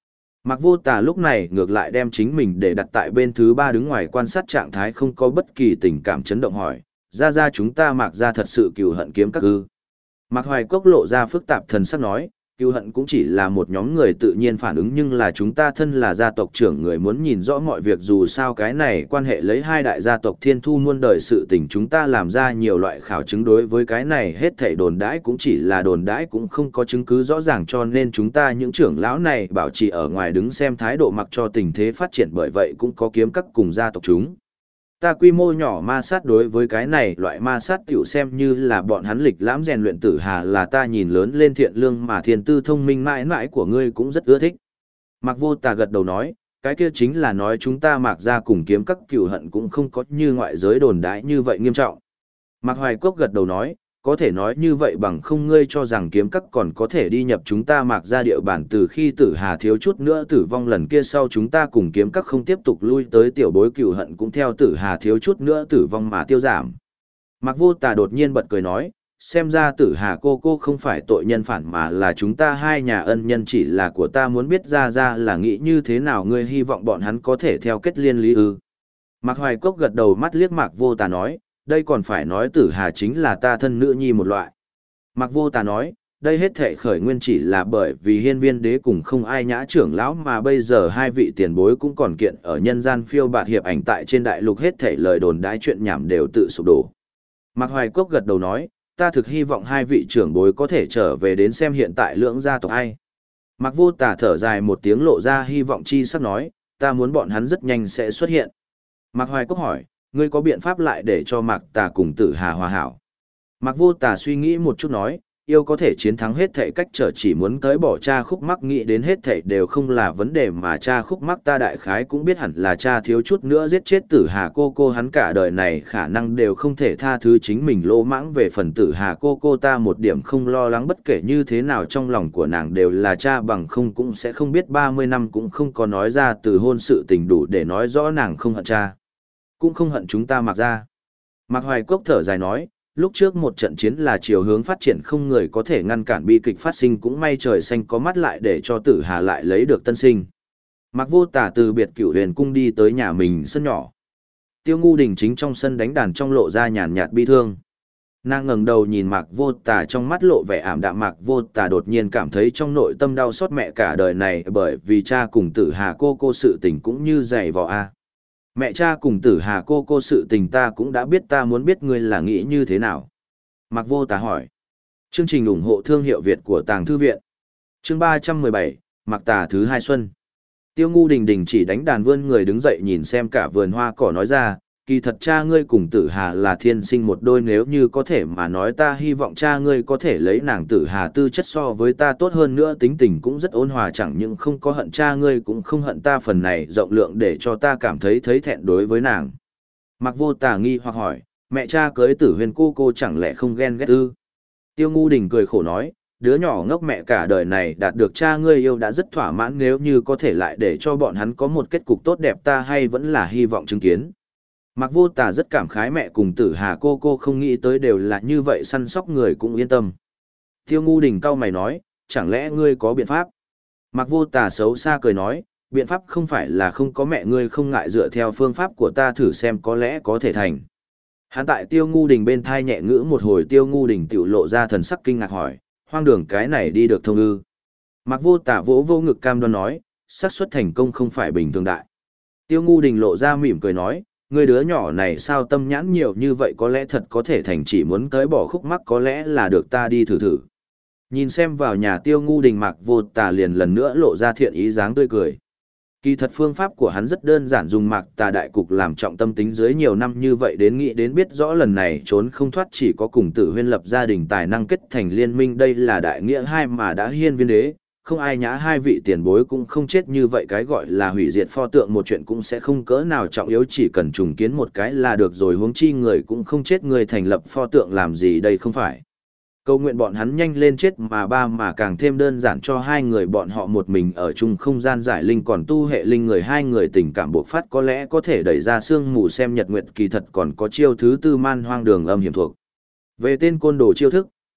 Mạc Vô Tà lúc này ngược lại đem chính mình để đặt tại bên thứ ba đứng ngoài quan sát trạng thái không có bất kỳ tình cảm chấn động hỏi, ra chúng ta Mạc gia thật sự cừu hận kiếm các ư. Mạc Hoài Cốc lộ ra phức tạp thần sắc nói, cừu hận cũng chỉ là một nhóm người tự nhiên phản ứng nhưng là chúng ta thân là gia tộc trưởng người muốn nhìn rõ mọi việc dù sao cái này quan hệ lấy hai đại gia tộc thiên thu muôn đời sự tình chúng ta làm ra nhiều loại khảo chứng đối với cái này hết thảy đồn đãi cũng chỉ là đồn đãi cũng không có chứng cứ rõ ràng cho nên chúng ta những trưởng lão này bảo trì ở ngoài đứng xem thái độ mặc cho tình thế phát triển bởi vậy cũng có kiếm các cùng gia tộc chúng. Ta quy mô nhỏ ma sát đối với cái này loại ma sát tiểu xem như là bọn hắn lịch lãm rèn luyện tử hà là ta nhìn lớn lên thiện lương mà thiên tư thông minh mãi mãi của ngươi cũng rất ưa thích. Mạc Vô Tà gật đầu nói, cái kia chính là nói chúng ta Mạc gia cùng kiếm các cửu hận cũng không có như ngoại giới đồn đãi như vậy nghiêm trọng. Mạc Hoài Cốc gật đầu nói, có thể nói như vậy bằng không ngươi cho rằng kiếm các còn có thể đi nhập chúng ta Mạc gia địa bản từ khi tử hà thiếu chút nữa tử vong lần kia sau chúng ta cùng kiếm các không tiếp tục lui tới tiểu bối cửu hận cũng theo tử hà thiếu chút nữa tử vong mà tiêu giảm. Mạc Vô Tà đột nhiên bật cười nói, xem ra tử hà cô không phải tội nhân phản mà là chúng ta hai nhà ân nhân chỉ là của ta muốn biết ra là nghĩ như thế nào ngươi hy vọng bọn hắn có thể theo kết liên lý ư. Mạc Hoài Cốc gật đầu mắt liếc Mạc Vô Tà nói, đây còn phải nói tử hà chính là ta thân nữ nhi một loại. Mạc Vô Tà nói, đây hết thệ khởi nguyên chỉ là bởi vì hiên viên đế cùng không ai nhã trưởng lão mà bây giờ hai vị tiền bối cũng còn kiện ở nhân gian phiêu bạt hiệp ảnh tại trên đại lục hết thệ lời đồn đãi chuyện nhảm đều tự sụp đổ. Mạc Hoài Cốc gật đầu nói, ta thực hy vọng hai vị trưởng bối có thể trở về đến xem hiện tại lưỡng gia tộc ai. Mạc Vô Tà thở dài một tiếng lộ ra hy vọng chi sắc nói, ta muốn bọn hắn rất nhanh sẽ xuất hiện. Mạc Hoài Cốc hỏi, ngươi có biện pháp lại để cho Mạc Tà cùng Tử Hà hòa hảo. Mạc Vô Tà suy nghĩ một chút nói, yêu có thể chiến thắng hết thảy cách trở chỉ muốn tới bỏ cha khúc mắc nghĩ đến hết thảy đều không là vấn đề mà cha khúc mắc ta đại khái cũng biết hẳn là cha thiếu chút nữa giết chết Tử Hà cô hắn cả đời này khả năng đều không thể tha thứ chính mình lỗ mãng về phần Tử Hà cô ta một điểm không lo lắng bất kể như thế nào trong lòng của nàng đều là cha bằng không cũng sẽ không biết 30 năm cũng không có nói ra từ hôn sự tình đủ để nói rõ nàng không hận cha. Cũng không hận chúng ta Mạc gia. Mạc Hoài Cốc thở dài nói, lúc trước một trận chiến là chiều hướng phát triển không người có thể ngăn cản bi kịch phát sinh cũng may trời xanh có mắt lại để cho Tử Hà lại lấy được tân sinh. Mạc Vô Tà từ biệt Cửu Huyền cung đi tới nhà mình sân nhỏ. Tiêu Ngu Đình chính trong sân đánh đàn trong lộ ra nhàn nhạt bi thương. Nàng ngẩng đầu nhìn Mạc Vô Tà trong mắt lộ vẻ ảm đạm Mạc Vô Tà đột nhiên cảm thấy trong nội tâm đau xót mẹ cả đời này bởi vì cha cùng Tử Hà cô sự tình cũng như dày vò a. Mẹ cha cùng Tử Hà cô sự tình ta cũng đã biết ta muốn biết ngươi là nghĩ như thế nào. Mạc Vô Tà hỏi. Chương trình ủng hộ thương hiệu Việt của Tàng Thư Viện. Chương 317, Mạc Tà thứ hai xuân. Tiêu Ngu Đình chỉ đánh đàn vươn người đứng dậy nhìn xem cả vườn hoa cỏ nói ra, kỳ thật cha ngươi cùng Tử Hà là thiên sinh một đôi nếu như có thể mà nói ta hy vọng cha ngươi có thể lấy nàng Tử Hà tư chất so với ta tốt hơn nữa tính tình cũng rất ôn hòa chẳng những không có hận cha ngươi cũng không hận ta phần này rộng lượng để cho ta cảm thấy thẹn đối với nàng. Mạc Vô Tà nghi hoặc hỏi, mẹ cha cưới Tử Huyền cô chẳng lẽ không ghen ghét ư? Tiêu Ngu Đình cười khổ nói, đứa nhỏ ngốc mẹ cả đời này đạt được cha ngươi yêu đã rất thỏa mãn nếu như có thể lại để cho bọn hắn có một kết cục tốt đẹp ta hay vẫn là hy vọng chứng kiến. Mạc Vô Tà rất cảm khái mẹ cùng Tử Hà cô không nghĩ tới đều là như vậy săn sóc người cũng yên tâm. Tiêu Ngu Đình cau mày nói, chẳng lẽ ngươi có biện pháp? Mạc Vô Tà xấu xa cười nói, biện pháp không phải là không có mẹ ngươi không ngại dựa theo phương pháp của ta thử xem có lẽ có thể thành. Hắn tại Tiêu Ngu Đình bên thai nhẹ ngữ một hồi Tiêu Ngu Đình tiểu lộ ra thần sắc kinh ngạc hỏi, hoang đường cái này đi được thông ư? Mạc Vô Tà vỗ ngực cam đoan nói, xác suất thành công không phải bình thường đại. Tiêu Ngu Đình lộ ra mỉm cười nói, người đứa nhỏ này sao tâm nhãn nhiều như vậy có lẽ thật có thể thành chỉ muốn tới bỏ khúc mắc có lẽ là được ta đi thử. Nhìn xem vào nhà Tiêu Ngu Đình Mạc Vô Tà liền lần nữa lộ ra thiện ý dáng tươi cười. Kỳ thật phương pháp của hắn rất đơn giản dùng Mạc Tà đại cục làm trọng tâm tính dưới nhiều năm như vậy đến nghĩ đến biết rõ lần này trốn không thoát chỉ có cùng Tử Huyên lập gia đình tài năng kết thành liên minh đây là đại nghĩa hai mà đã hiên viên đế, không ai nhã hai vị tiền bối cũng không chết như vậy cái gọi là hủy diệt pho tượng một chuyện cũng sẽ không cỡ nào trọng yếu chỉ cần trùng kiến một cái là được rồi huống chi người cũng không chết người thành lập pho tượng làm gì đây không phải. Cầu nguyện bọn hắn nhanh lên chết mà càng thêm đơn giản cho hai người bọn họ một mình ở chung không gian giải linh còn tu hệ linh người hai người tình cảm bộc phát có lẽ có thể đẩy ra sương mù xem nhật nguyệt kỳ thật còn có chiêu thứ tư man hoang đường âm hiểm thuộc. Về tên côn đồ chiêu thức,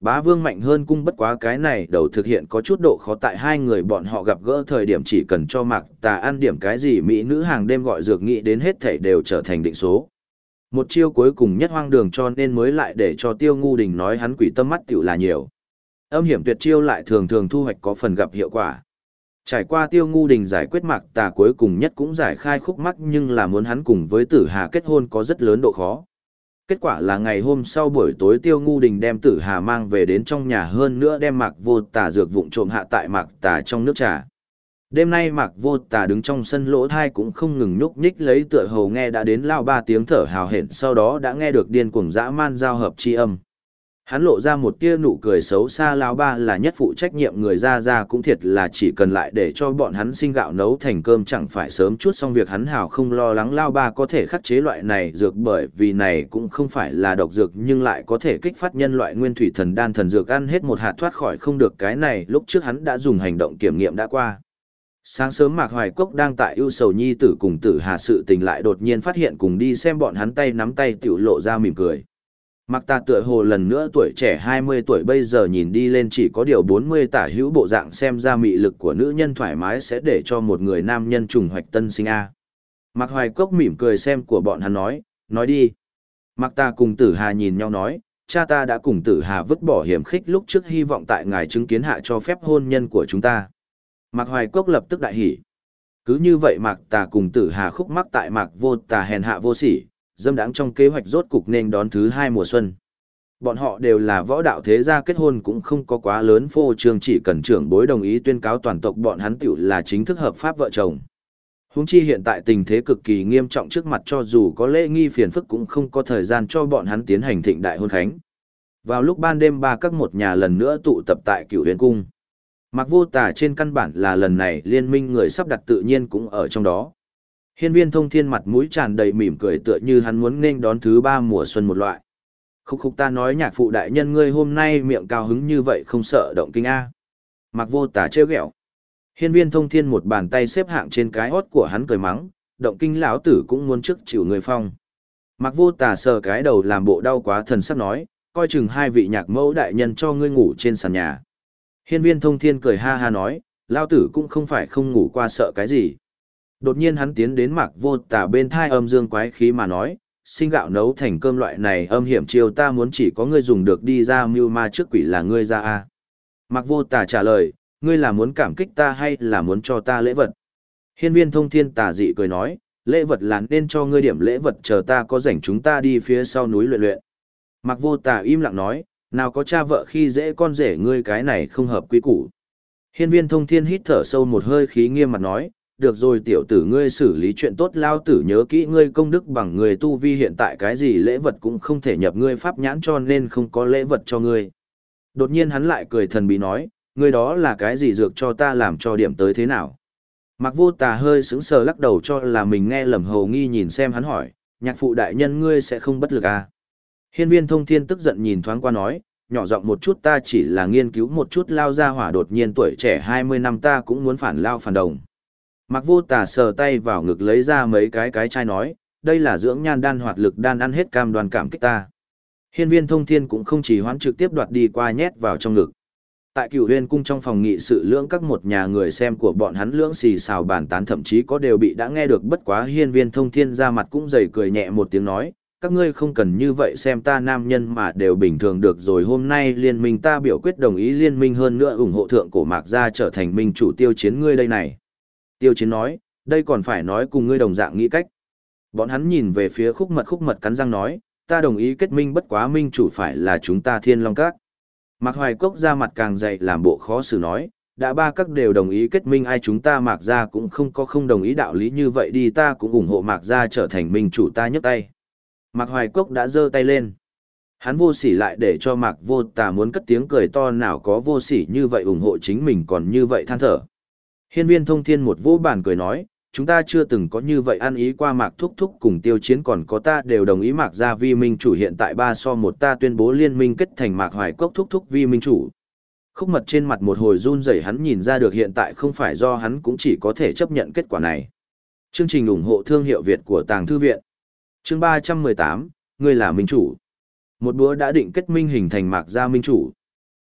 Bá Vương mạnh hơn cung, bất quá cái này đầu thực hiện có chút độ khó, tại hai người bọn họ gặp gỡ thời điểm chỉ cần cho Mạc Tà ăn điểm cái gì mỹ nữ hàng đêm gọi dược nghĩ đến hết thảy đều trở thành định số. Một chiêu cuối cùng nhất hoang đường cho nên mới lại để cho Tiêu Ngu Đình nói hắn quỷ tâm mắt tiểu là nhiều. Âm hiểm tuyệt chiêu lại thường thường thu hoạch có phần gặp hiệu quả. Trải qua Tiêu Ngu Đình giải quyết Mạc Tà cuối cùng nhất cũng giải khai khúc mắc, nhưng là muốn hắn cùng với Tử Hà kết hôn có rất lớn độ khó. Kết quả là ngày hôm sau buổi tối Tiêu Ngu Đình đem Tử Hà mang về đến trong nhà, hơn nữa đem Mạc Vô Tà dược vụng trộm hạ tại Mạc Tà trong nước trà. Đêm nay Mạc Vô Tà đứng trong sân lỗ thai cũng không ngừng nhúc nhích lấy, tựa hồ nghe đã đến lao ba tiếng thở hào hển, sau đó đã nghe được điên cuồng dã man giao hợp chi âm. Hắn lộ ra một tia nụ cười xấu xa, lao ba là nhất phụ trách nhiệm người ra cũng thiệt là chỉ cần lại để cho bọn hắn sinh gạo nấu thành cơm chẳng phải sớm chút xong việc, hắn hào không lo lắng lao ba có thể khắc chế loại này dược, bởi vì này cũng không phải là độc dược nhưng lại có thể kích phát nhân loại nguyên thủy thần đan thần dược, ăn hết một hạt thoát khỏi không được, cái này lúc trước hắn đã dùng hành động kiểm nghiệm đã qua. Sáng sớm Mạc Hoài Cốc đang tại ưu sầu nhi tử cùng Tử Hà sự tình lại đột nhiên phát hiện, cùng đi xem bọn hắn tay nắm tay tiểu lộ ra mỉm cười. Mạc Tà tựa hồ lần nữa tuổi trẻ 20 tuổi, bây giờ nhìn đi lên chỉ có điều 40 tả hữu, bộ dạng xem ra mị lực của nữ nhân thoải mái sẽ để cho một người nam nhân trùng hoạch tân sinh a. Mạc Hoài Cốc mỉm cười xem của bọn hắn nói đi. Mạc Tà cùng Tử Hà nhìn nhau nói, cha ta đã cùng Tử Hà vứt bỏ hiểm khích lúc trước, hy vọng tại ngài chứng kiến hạ cho phép hôn nhân của chúng ta. Mạc Hoài Cốc lập tức đại hỉ. Cứ như vậy Mạc Tà cùng Tử Hà khúc mắc tại Mạc Vô Tà hèn hạ vô sỉ, dâm đãng trong kế hoạch rốt cục nên đón thứ hai mùa xuân. Bọn họ đều là võ đạo thế gia, kết hôn cũng không có quá lớn phô trương, chỉ cần trưởng bối đồng ý tuyên cáo toàn tộc bọn hắn tiểu là chính thức hợp pháp vợ chồng. Huống chi hiện tại tình thế cực kỳ nghiêm trọng trước mặt, cho dù có lễ nghi phiền phức cũng không có thời gian cho bọn hắn tiến hành thịnh đại hôn khánh. Vào lúc ban đêm ba các một nhà lần nữa tụ tập tại Cửu Huyền Cung. Mạc Vô Tà trên căn bản là lần này liên minh người sắp đặt tự nhiên cũng ở trong đó. Hiên Viên Thông Thiên mặt mũi tràn đầy mỉm cười, tựa như hắn muốn nên đón thứ ba mùa xuân một loại. Khúc ta nói nhạc phụ đại nhân ngươi hôm nay miệng cao hứng như vậy không sợ động kinh a? Mạc Vô Tà trêu ghẹo. Hiên Viên Thông Thiên một bàn tay xếp hạng trên cái hót của hắn cười mắng, động kinh lão tử cũng muốn trước chịu người phong. Mạc Vô Tà sờ cái đầu làm bộ đau quá, thần sắc nói, coi chừng hai vị nhạc mẫu đại nhân cho ngươi ngủ trên sàn nhà. Hiên Viên Thông Thiên cười ha ha nói, lão tử cũng không phải không ngủ qua, sợ cái gì. Đột nhiên hắn tiến đến Mạc Vô Tà bên thai âm dương quái khí mà nói, sinh gạo nấu thành cơm loại này âm hiểm chiêu ta muốn chỉ có ngươi dùng được, đi ra mưu ma trước quỷ là ngươi ra a. Mạc Vô Tà trả lời, ngươi là muốn cảm kích ta hay là muốn cho ta lễ vật? Hiên Viên Thông Thiên tà dị cười nói, lễ vật là nên cho ngươi điểm lễ vật, chờ ta có rảnh chúng ta đi phía sau núi luyện luyện. Mạc Vô Tà im lặng nói, nào có cha vợ khi dễ con rể, ngươi cái này không hợp quy củ. Hiên Viên Thông Thiên hít thở sâu một hơi khí nghiêm mặt nói, được rồi tiểu tử, ngươi xử lý chuyện tốt, lao tử nhớ kỹ ngươi công đức bằng người tu vi, hiện tại cái gì lễ vật cũng không thể nhập ngươi pháp nhãn, cho nên không có lễ vật cho ngươi. Đột nhiên hắn lại cười thần bí nói, ngươi đó là cái gì dược cho ta làm cho điểm tới thế nào? Mạc Vô Tà hơi sững sờ lắc đầu cho là mình nghe lầm, hầu nghi nhìn xem hắn hỏi, nhạc phụ đại nhân ngươi sẽ không bất lực à? Hiên Viên Thông Thiên tức giận nhìn thoáng qua nói, nhỏ giọng một chút, ta chỉ là nghiên cứu một chút lao ra hỏa, đột nhiên tuổi trẻ 20 năm ta cũng muốn phản lao phản đồng. Mạc Vô Tà sờ tay vào ngực lấy ra mấy cái chai nói, đây là dưỡng nhan đan hoạt lực đan, ăn hết cam đoan cảm kích ta. Hiên Viên Thông Thiên cũng không chỉ hoãn, trực tiếp đoạt đi qua nhét vào trong ngực. Tại Cửu Huyền Cung trong phòng nghị sự lưỡng các một nhà người xem của bọn hắn lưỡng xì xào bàn tán, thậm chí có đều bị đã nghe được, bất quá Hiên Viên Thông Thiên ra mặt cũng dày cười nhẹ một tiếng nói, các ngươi không cần như vậy xem ta, nam nhân mà đều bình thường được rồi, hôm nay liên minh ta biểu quyết đồng ý liên minh, hơn nữa ủng hộ thượng cổ Mạc gia trở thành minh chủ Tiêu Chiến ngươi đây này. Tiêu Chiến nói, đây còn phải nói cùng ngươi đồng dạng nghĩ cách. Bọn hắn nhìn về phía Khúc Mật cắn răng nói, ta đồng ý kết minh, bất quá minh chủ phải là chúng ta Thiên Long Các. Mạc Hoài Cốc ra mặt càng dày làm bộ khó xử nói, đã ba các đều đồng ý kết minh, ai chúng ta Mạc gia cũng không có không đồng ý, đạo lý như vậy đi, ta cũng ủng hộ Mạc gia trở thành minh chủ, ta nhấc tay. Mạc Hoài Cốc đã giơ tay lên. Hắn vô sỉ lại để cho Mạc Vô Tà muốn cất tiếng cười to, nào có vô sỉ như vậy ủng hộ chính mình còn như vậy than thở. Hiên Viên Thông Thiên một vô bản cười nói, chúng ta chưa từng có như vậy ăn ý qua, Mạc Thúc Thúc cùng Tiêu Chiến còn có ta đều đồng ý Mạc gia vi minh chủ, hiện tại 3-1 ta tuyên bố liên minh kết thành Mạc Hoài Cốc Thúc Thúc vi minh chủ. Khúc Mật trên mặt một hồi run rẩy, hắn nhìn ra được hiện tại không phải do hắn, cũng chỉ có thể chấp nhận kết quả này. Chương trình ủng hộ thương hiệu Việt của Tàng Thư Viện. Chương 318, ngươi là minh chủ. Một búa đã định kết minh hình thành Mạc gia minh chủ.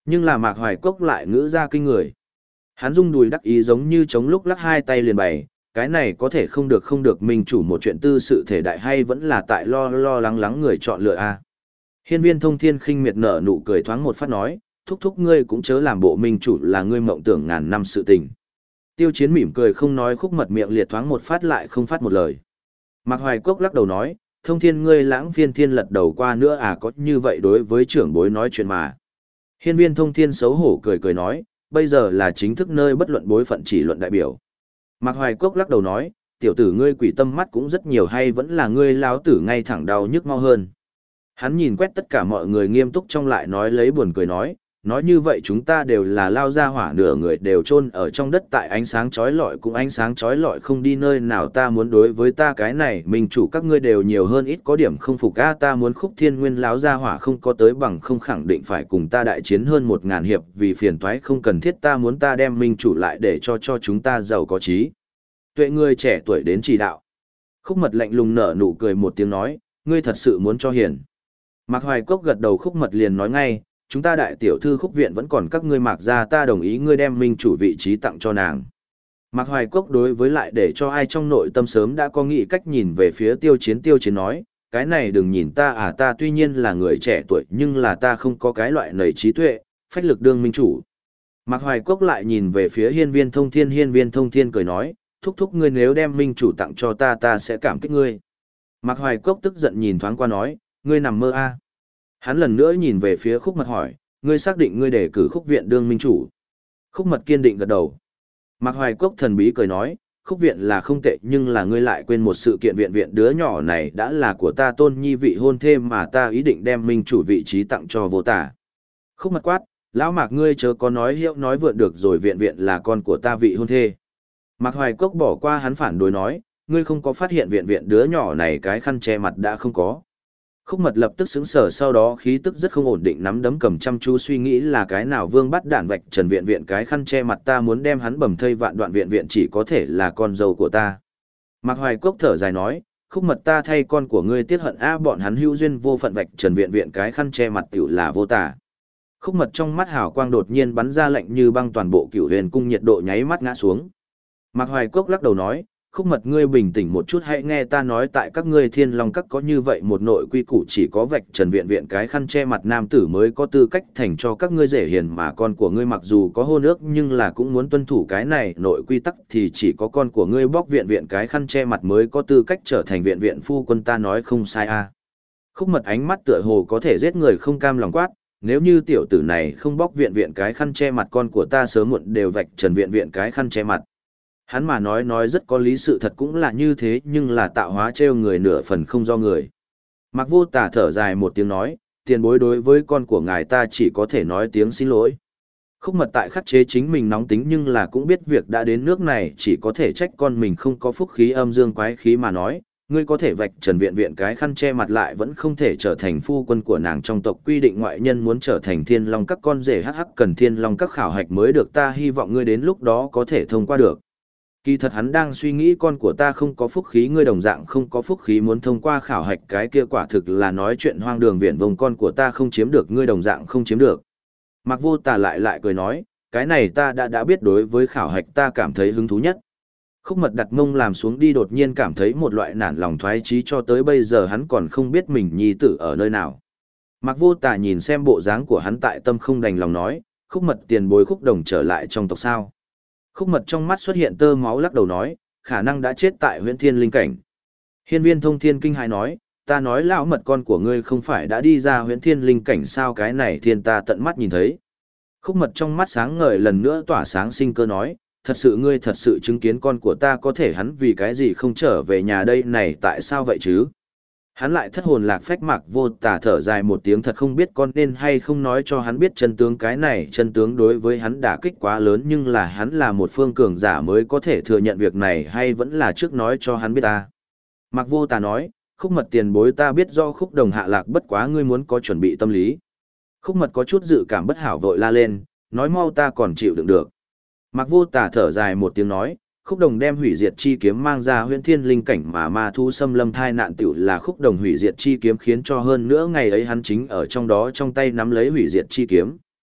Nhưng là Mạc Hoài Cốc lại ngữ ra kinh người. Hắn rung đùi đắc ý giống như chống lúc lắc hai tay liền bày, cái này có thể không được minh chủ một chuyện tư sự thể đại hay vẫn là tại lo lắng lắng người chọn lựa a. Hiên Viên Thông Thiên khinh miệt nở nụ cười thoáng một phát nói, thúc thúc ngươi cũng chớ làm bộ minh chủ là ngươi mộng tưởng ngàn năm sự tình. Tiêu Chiến mỉm cười không nói, Khúc Mật miệng liệt thoáng một phát lại không phát một lời. Mạc Hoài Cốc lắc đầu nói, Thông Thiên ngươi lãng phiên thiên lật đầu qua nữa à, có như vậy đối với trưởng bối nói chuyện mà. Hiên Viên Thông Thiên xấu hổ cười nói, bây giờ là chính thức nơi bất luận bối phận chỉ luận đại biểu. Mạc Hoài Cốc lắc đầu nói, tiểu tử ngươi quỷ tâm mắt cũng rất nhiều hay vẫn là ngươi láo tử ngay thẳng đau nhức mau hơn. Hắn nhìn quét tất cả mọi người nghiêm túc trong lại nói lấy buồn cười nói như vậy chúng ta đều là lao ra hỏa, nửa người đều chôn ở trong đất tại ánh sáng chói lọi, cũng ánh sáng chói lọi không đi nơi nào, ta muốn đối với ta cái này mình chủ các ngươi đều nhiều hơn ít có điểm không phục a, ta muốn Khúc Thiên Nguyên láo ra hỏa không có tới bằng không khẳng định phải cùng ta đại chiến hơn 1000 hiệp, vì phiền toái không cần thiết, ta muốn ta đem minh chủ lại để cho chúng ta giàu có trí tuệ người trẻ tuổi đến chỉ đạo. Khúc Mật lạnh lùng nở nụ cười một tiếng nói, ngươi thật sự muốn cho hiền. Mạc Hoài Cốc gật đầu, Khúc Mật liền nói ngay, chúng ta đại tiểu thư Khúc viện vẫn còn các ngươi Mạc gia, ta đồng ý ngươi đem minh chủ vị trí tặng cho nàng. Mạc Hoài Cốc đối với lại để cho ai trong nội tâm sớm đã có nghĩ cách nhìn về phía Tiêu Chiến nói, cái này đừng nhìn ta à, ta tuy nhiên là người trẻ tuổi nhưng là ta không có cái loại nảy trí tuệ, phách lực đương minh chủ. Mạc Hoài Cốc lại nhìn về phía Hiên Viên Thông Thiên cười nói, thúc thúc ngươi nếu đem minh chủ tặng cho ta sẽ cảm kích ngươi. Mạc Hoài Cốc tức giận nhìn thoáng qua nói, ngươi nằm mơ a. Hắn lần nữa nhìn về phía Khúc Mật hỏi, ngươi xác định ngươi đề cử Khúc viện đương minh chủ? Khúc Mật kiên định gật đầu. Mạc Hoài Cốc thần bí cười nói, Khúc viện là không tệ nhưng là ngươi lại quên một sự kiện, viện đứa nhỏ này đã là của ta tôn nhi vị hôn thê mà ta ý định đem minh chủ vị trí tặng cho Vô Tả. Khúc Mật quát, lão Mạc ngươi chớ có nói hiệu nói vượn được rồi, viện là con của ta vị hôn thê. Mạc Hoài Cốc bỏ qua hắn phản đối nói, ngươi không có phát hiện viện đứa nhỏ này cái khăn che mặt đã không có. Khúc Mật lập tức sững sờ, sau đó khí tức rất không ổn định nắm đấm cầm chăm chú suy nghĩ là cái nào vương bắt đạn vạch trần viện cái khăn che mặt, ta muốn đem hắn bầm thây vạn đoạn, viện chỉ có thể là con dâu của ta. Mạc Hoài Cốc thở dài nói, Khúc Mật ta thay con của ngươi tiết hận a, bọn hắn hữu duyên vô phận vạch trần viện cái khăn che mặt tiểu là Vô Tả. Khúc Mật trong mắt hào quang đột nhiên bắn ra lạnh như băng, toàn bộ Cửu Huyền cung nhiệt độ nháy mắt ngã xuống. Mạc Hoài Cốc lắc đầu nói, Khúc Mật ngươi bình tĩnh một chút, hãy nghe ta nói, tại các ngươi Thiên Long Các có như vậy một nội quy củ, chỉ có vạch trần viện cái khăn che mặt nam tử mới có tư cách thành cho các ngươi rể hiền, mà con của ngươi mặc dù có hôn ước nhưng là cũng muốn tuân thủ cái này nội quy tắc, thì chỉ có con của ngươi bóc viện cái khăn che mặt mới có tư cách trở thành viện phu quân, ta nói không sai a. Khúc Mật ánh mắt tựa hồ có thể giết người không cam lòng quát, nếu như tiểu tử này không bóc viện cái khăn che mặt, con của ta sớm muộn đều vạch trần viện cái khăn che mặt. Hắn mà nói rất có lý, sự thật cũng là như thế, nhưng là tạo hóa trêu người nửa phần không do người. Mạc Vô Tả thở dài một tiếng nói, tiền bối đối với con của ngài ta chỉ có thể nói tiếng xin lỗi. Khúc Mật tại khắc chế chính mình nóng tính nhưng là cũng biết việc đã đến nước này chỉ có thể trách con mình không có phúc khí, âm dương quái khí mà nói, ngươi có thể vạch trần viện cái khăn che mặt lại vẫn không thể trở thành phu quân của nàng, trong tộc quy định ngoại nhân muốn trở thành Thiên Long Các con rể hắc cần Thiên Long Các khảo hạch mới được, ta hy vọng ngươi đến lúc đó có thể thông qua được. Kỳ thật hắn đang suy nghĩ con của ta không có phúc khí, ngươi đồng dạng không có phúc khí, muốn thông qua khảo hạch cái kia quả thực là nói chuyện hoang đường viển vông, con của ta không chiếm được, ngươi đồng dạng không chiếm được. Mạc Vô Tả lại cười nói, cái này ta đã biết, đối với khảo hạch ta cảm thấy hứng thú nhất. Khúc Mật đặt mông làm xuống đi, đột nhiên cảm thấy một loại nản lòng thoái chí, cho tới bây giờ hắn còn không biết mình nhi tử ở nơi nào. Mạc Vô Tả nhìn xem bộ dáng của hắn tại tâm không đành lòng nói, Khúc Mật tiền bối Khúc Đồng trở lại trong tộc sao? Khúc Mật trong mắt xuất hiện tơ máu, lắc đầu nói, khả năng đã chết tại Huyễn Thiên Linh cảnh. Hiên Viên Thông Thiên kinh hãi nói, ta nói lão Mật con của ngươi không phải đã đi ra Huyễn Thiên Linh cảnh sao, cái này thiên ta tận mắt nhìn thấy. Khúc Mật trong mắt sáng ngời lần nữa tỏa sáng sinh cơ nói, thật sự ngươi thật sự chứng kiến con của ta, có thể hắn vì cái gì không trở về nhà đây này, tại sao vậy chứ? Hắn lại thất hồn lạc phách. Mạc Vô Tả thở dài một tiếng, thật không biết con nên hay không nói cho hắn biết chân tướng, cái này chân tướng đối với hắn đả kích quá lớn, nhưng là hắn là một phương cường giả mới có thể thừa nhận việc này, hay vẫn là trước nói cho hắn biết ta. Mạc Vô Tả nói, Khúc Mật tiền bối ta biết do Khúc Đồng hạ lạc, bất quá ngươi muốn có chuẩn bị tâm lý. Khúc Mật có chút dự cảm bất hảo vội la lên, nói mau ta còn chịu đựng được. Mạc Vô Tả thở dài một tiếng nói, Khúc Đồng đem hủy diệt chi kiếm mang ra Huyễn Thiên Linh cảnh mà ma thú xâm lâm thai nạn tiểu là Khúc Đồng hủy diệt chi kiếm khiến cho, hơn nữa ngày ấy hắn chính ở trong đó trong tay nắm lấy hủy diệt chi kiếm.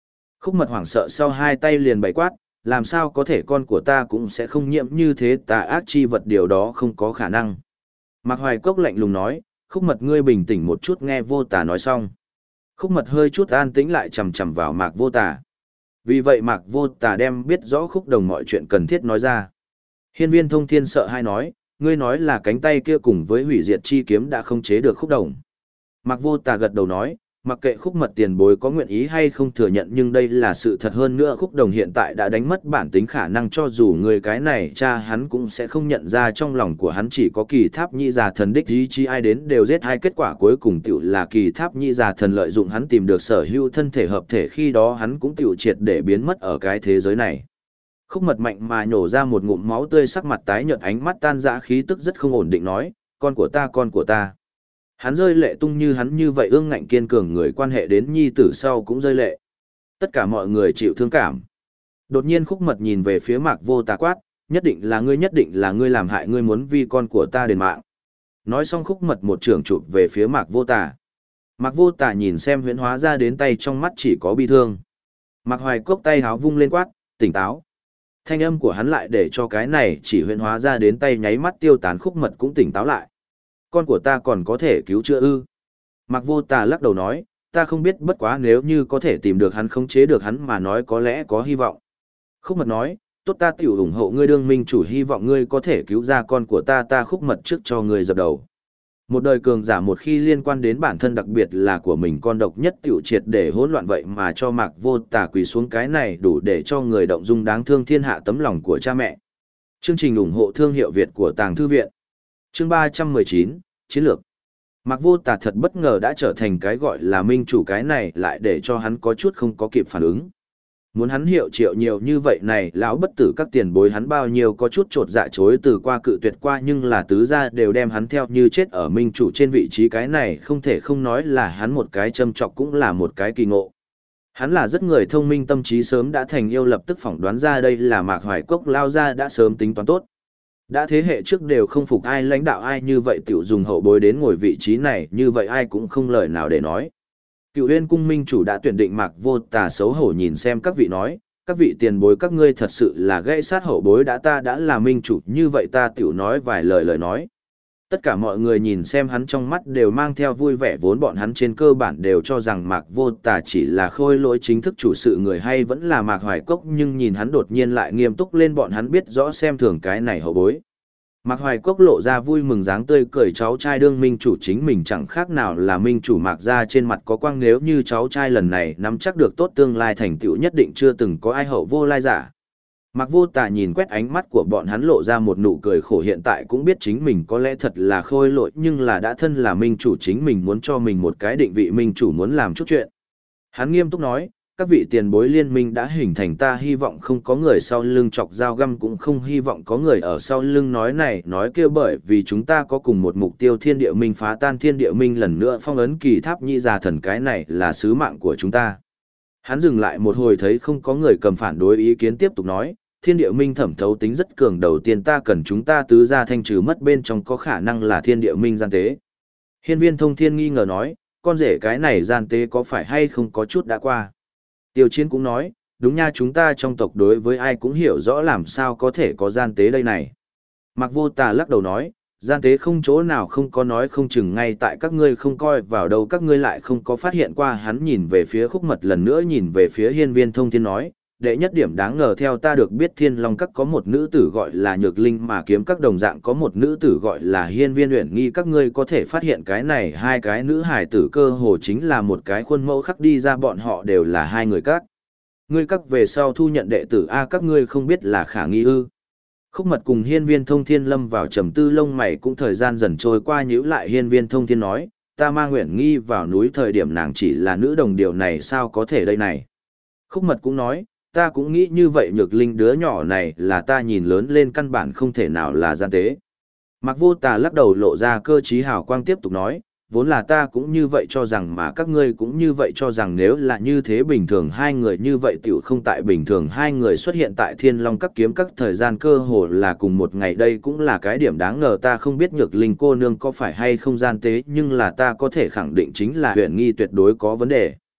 Khúc Mật hoảng sợ sau hai tay liền bày quát, làm sao có thể con của ta cũng sẽ không nhiễm như thế tà ác chi vật, điều đó không có khả năng. Mạc Hoài Cốc lạnh lùng nói, Khúc Mật ngươi bình tĩnh một chút nghe Vô Tà nói xong. Khúc Mật hơi chút an tĩnh lại chầm chầm vào Mạc Vô Tà. Vì vậy Mạc Vô Tà đem biết rõ Khúc Đồng mọi chuyện cần thiết nói ra. Hiên Viên Thông Thiên sợ hai nói, ngươi nói là cánh tay kia cùng với hủy diệt chi kiếm đã không chế được Khúc Đồng. Mạc Vô Tà gật đầu nói, mặc kệ Khúc Mật tiền bối có nguyện ý hay không thừa nhận, nhưng đây là sự thật, hơn nữa Khúc Đồng hiện tại đã đánh mất bản tính, khả năng cho dù người cái này cha hắn cũng sẽ không nhận ra trong lòng của hắn chỉ có Kỳ Tháp Nhĩ Già Thần đích ý chí, ai đến đều giết, hai kết quả cuối cùng tiểu là Kỳ Tháp Nhĩ Già Thần lợi dụng hắn tìm được sở hữu thân thể hợp thể, khi đó hắn cũng tiểu triệt để biến mất ở cái thế giới này. Khúc Mật mạnh mà nhổ ra một ngụm máu tươi, sắc mặt tái nhợt, ánh mắt tan rã, khí tức rất không ổn định nói, con của ta, con của ta. Hắn rơi lệ tung, như hắn như vậy ương ngạnh kiên cường người, quan hệ đến nhi tử sau cũng rơi lệ. Tất cả mọi người chịu thương cảm. Đột nhiên Khúc Mật nhìn về phía Mạc Vô Tà quát, nhất định là ngươi làm hại, ngươi muốn vì con của ta đền mạng. Nói xong Khúc Mật một trường chụp về phía Mạc Vô Tà. Mạc Vô Tà nhìn xem huyễn hóa ra đến tay, trong mắt chỉ có bi thương. Mạc Hoài Cốc tay háo vung lên quát, tỉnh táo. Thanh âm của hắn lại để cho cái này chỉ huyễn hóa ra đến tay nháy mắt tiêu tán. Khúc Mật cũng tỉnh táo lại. Con của ta còn có thể cứu chữa ư? Mạc Vô Tà lắc đầu nói, ta không biết, bất quá nếu như có thể tìm được hắn, khống chế được hắn mà nói, có lẽ có hy vọng. Khúc Mật nói, tốt, ta tiểu ủng hộ ngươi đương minh chủ, hy vọng ngươi có thể cứu ra con của ta. Ta Khúc Mật trước cho ngươi dập đầu. Một đời cường giả một khi liên quan đến bản thân, đặc biệt là của mình con độc nhất, tiểu triệt để hỗn loạn, vậy mà cho Mạc Vô Tà quỳ xuống, cái này đủ để cho người động dung đáng thương thiên hạ tấm lòng của cha mẹ. Chương trình ủng hộ thương hiệu Việt của Tàng Thư Viện. Chương 319, Chiến lược. Mạc Vô Tà thật bất ngờ đã trở thành cái gọi là minh chủ, cái này lại để cho hắn có chút không có kịp phản ứng. Muốn hắn hiệu triệu nhiều như vậy này, lão bất tử các tiền bối hắn bao nhiêu có chút trột dạ chối từ qua, cự tuyệt qua, nhưng là tứ gia đều đem hắn theo như chết ở minh chủ trên vị trí, cái này không thể không nói là hắn một cái châm chọc, cũng là một cái kỳ ngộ. Hắn là rất người thông minh, tâm trí sớm đã thành yêu, lập tức phỏng đoán ra đây là Mạc Hoài Cốc lao ra đã sớm tính toán tốt. Đã thế hệ trước đều không phục ai lãnh đạo ai, như vậy tiểu dùng hậu bối đến ngồi vị trí này, như vậy ai cũng không lời nào để nói. Cựu Huyên cung minh chủ đã tuyển định. Mạc Vô Tà xấu hổ nhìn xem các vị nói, các vị tiền bối, các ngươi thật sự là gãy sát hậu bối, ta đã là minh chủ, như vậy ta tiểu nói vài lời nói. Tất cả mọi người nhìn xem hắn trong mắt đều mang theo vui vẻ, vốn bọn hắn trên cơ bản đều cho rằng Mạc Vô Tà chỉ là khôi lỗi chính thức chủ sự người hay vẫn là Mạc Hoài Cốc, nhưng nhìn hắn đột nhiên lại nghiêm túc lên, bọn hắn biết rõ xem thường cái này hậu bối. Mạc Hoài Cốc lộ ra vui mừng dáng tươi cười, cháu trai đương minh chủ chính mình chẳng khác nào là minh chủ. Mạc ra trên mặt có quang, nếu như cháu trai lần này nắm chắc được tốt tương lai thành tựu, nhất định chưa từng có ai hậu vô lai giả. Mạc Vô Tà nhìn quét ánh mắt của bọn hắn, lộ ra một nụ cười khổ, hiện tại cũng biết chính mình có lẽ thật là khôi lỗi, nhưng là đã thân là minh chủ, chính mình muốn cho mình một cái định vị minh chủ, muốn làm chút chuyện. Hắn nghiêm túc nói, các vị tiền bối, liên minh đã hình thành, ta hy vọng không có người sau lưng chọc dao găm, cũng không hy vọng có người ở sau lưng nói này nói kia, bởi vì chúng ta có cùng một mục tiêu, thiên địa minh, phá tan thiên địa minh, lần nữa phong ấn Kỳ Tháp Nhĩ Già Thần, cái này là sứ mạng của chúng ta. Hắn dừng lại một hồi thấy không có người cầm phản đối ý kiến, tiếp tục nói, thiên địa minh thẩm thấu tính rất cường, đầu tiên ta cần chúng ta tứ gia thanh trừ mất bên trong có khả năng là thiên địa minh gian tế. Hiên Viên Thông Thiên nghi ngờ nói, con rể cái này gian tế có phải hay không có chút đã qua. Tiêu Chiến cũng nói, đúng nha, chúng ta trong tộc đối với ai cũng hiểu rõ, làm sao có thể có gian tế đây này. Mạc Vô Tà lắc đầu nói, gian tế không chỗ nào không có, nói không chừng ngay tại các ngươi không coi vào đâu, các ngươi lại không có phát hiện qua. Hắn nhìn về phía Khúc Mật, lần nữa nhìn về phía Hiên Viên Thông Thiên nói, đệ nhất điểm đáng ngờ, theo ta được biết Thiên Long Các có một nữ tử gọi là Nhược Linh, mà Kiếm Các đồng dạng có một nữ tử gọi là Hiên Viên Uyển Nghi, các ngươi có thể phát hiện cái này hai cái nữ hài tử cơ hồ chính là một cái khuôn mẫu khắc đi ra, bọn họ đều là hai người các. Ngươi các về sau thu nhận đệ tử a, các ngươi không biết là khả nghi ư? Khúc Mật cùng Hiên Viên Thông Thiên lâm vào trầm tư, lông mày cũng thời gian dần trôi qua nhíu lại. Hiên Viên Thông Thiên nói, ta mang Uyển Nghi vào núi thời điểm nàng chỉ là nữ đồng, điều này sao có thể đây này? Khúc Mật cũng nói, ta cũng nghĩ như vậy, Nhược Linh đứa nhỏ này là ta nhìn lớn lên, căn bản không thể nào là gian tế. Mạc Vô Tà lắc đầu lộ ra cơ trí hào quang, tiếp tục nói, vốn là ta cũng như vậy cho rằng, mà các ngươi cũng như vậy cho rằng, nếu là như thế bình thường hai người như vậy tiểu không tại bình thường, hai người xuất hiện tại Thiên Long Các Kiếm Các thời gian cơ hồ là cùng một ngày, đây cũng là cái điểm đáng ngờ. Ta không biết Nhược Linh cô nương có phải hay không gian tế, nhưng là ta có thể khẳng định chính là Uyển Nghi tuyệt đối có vấn đề.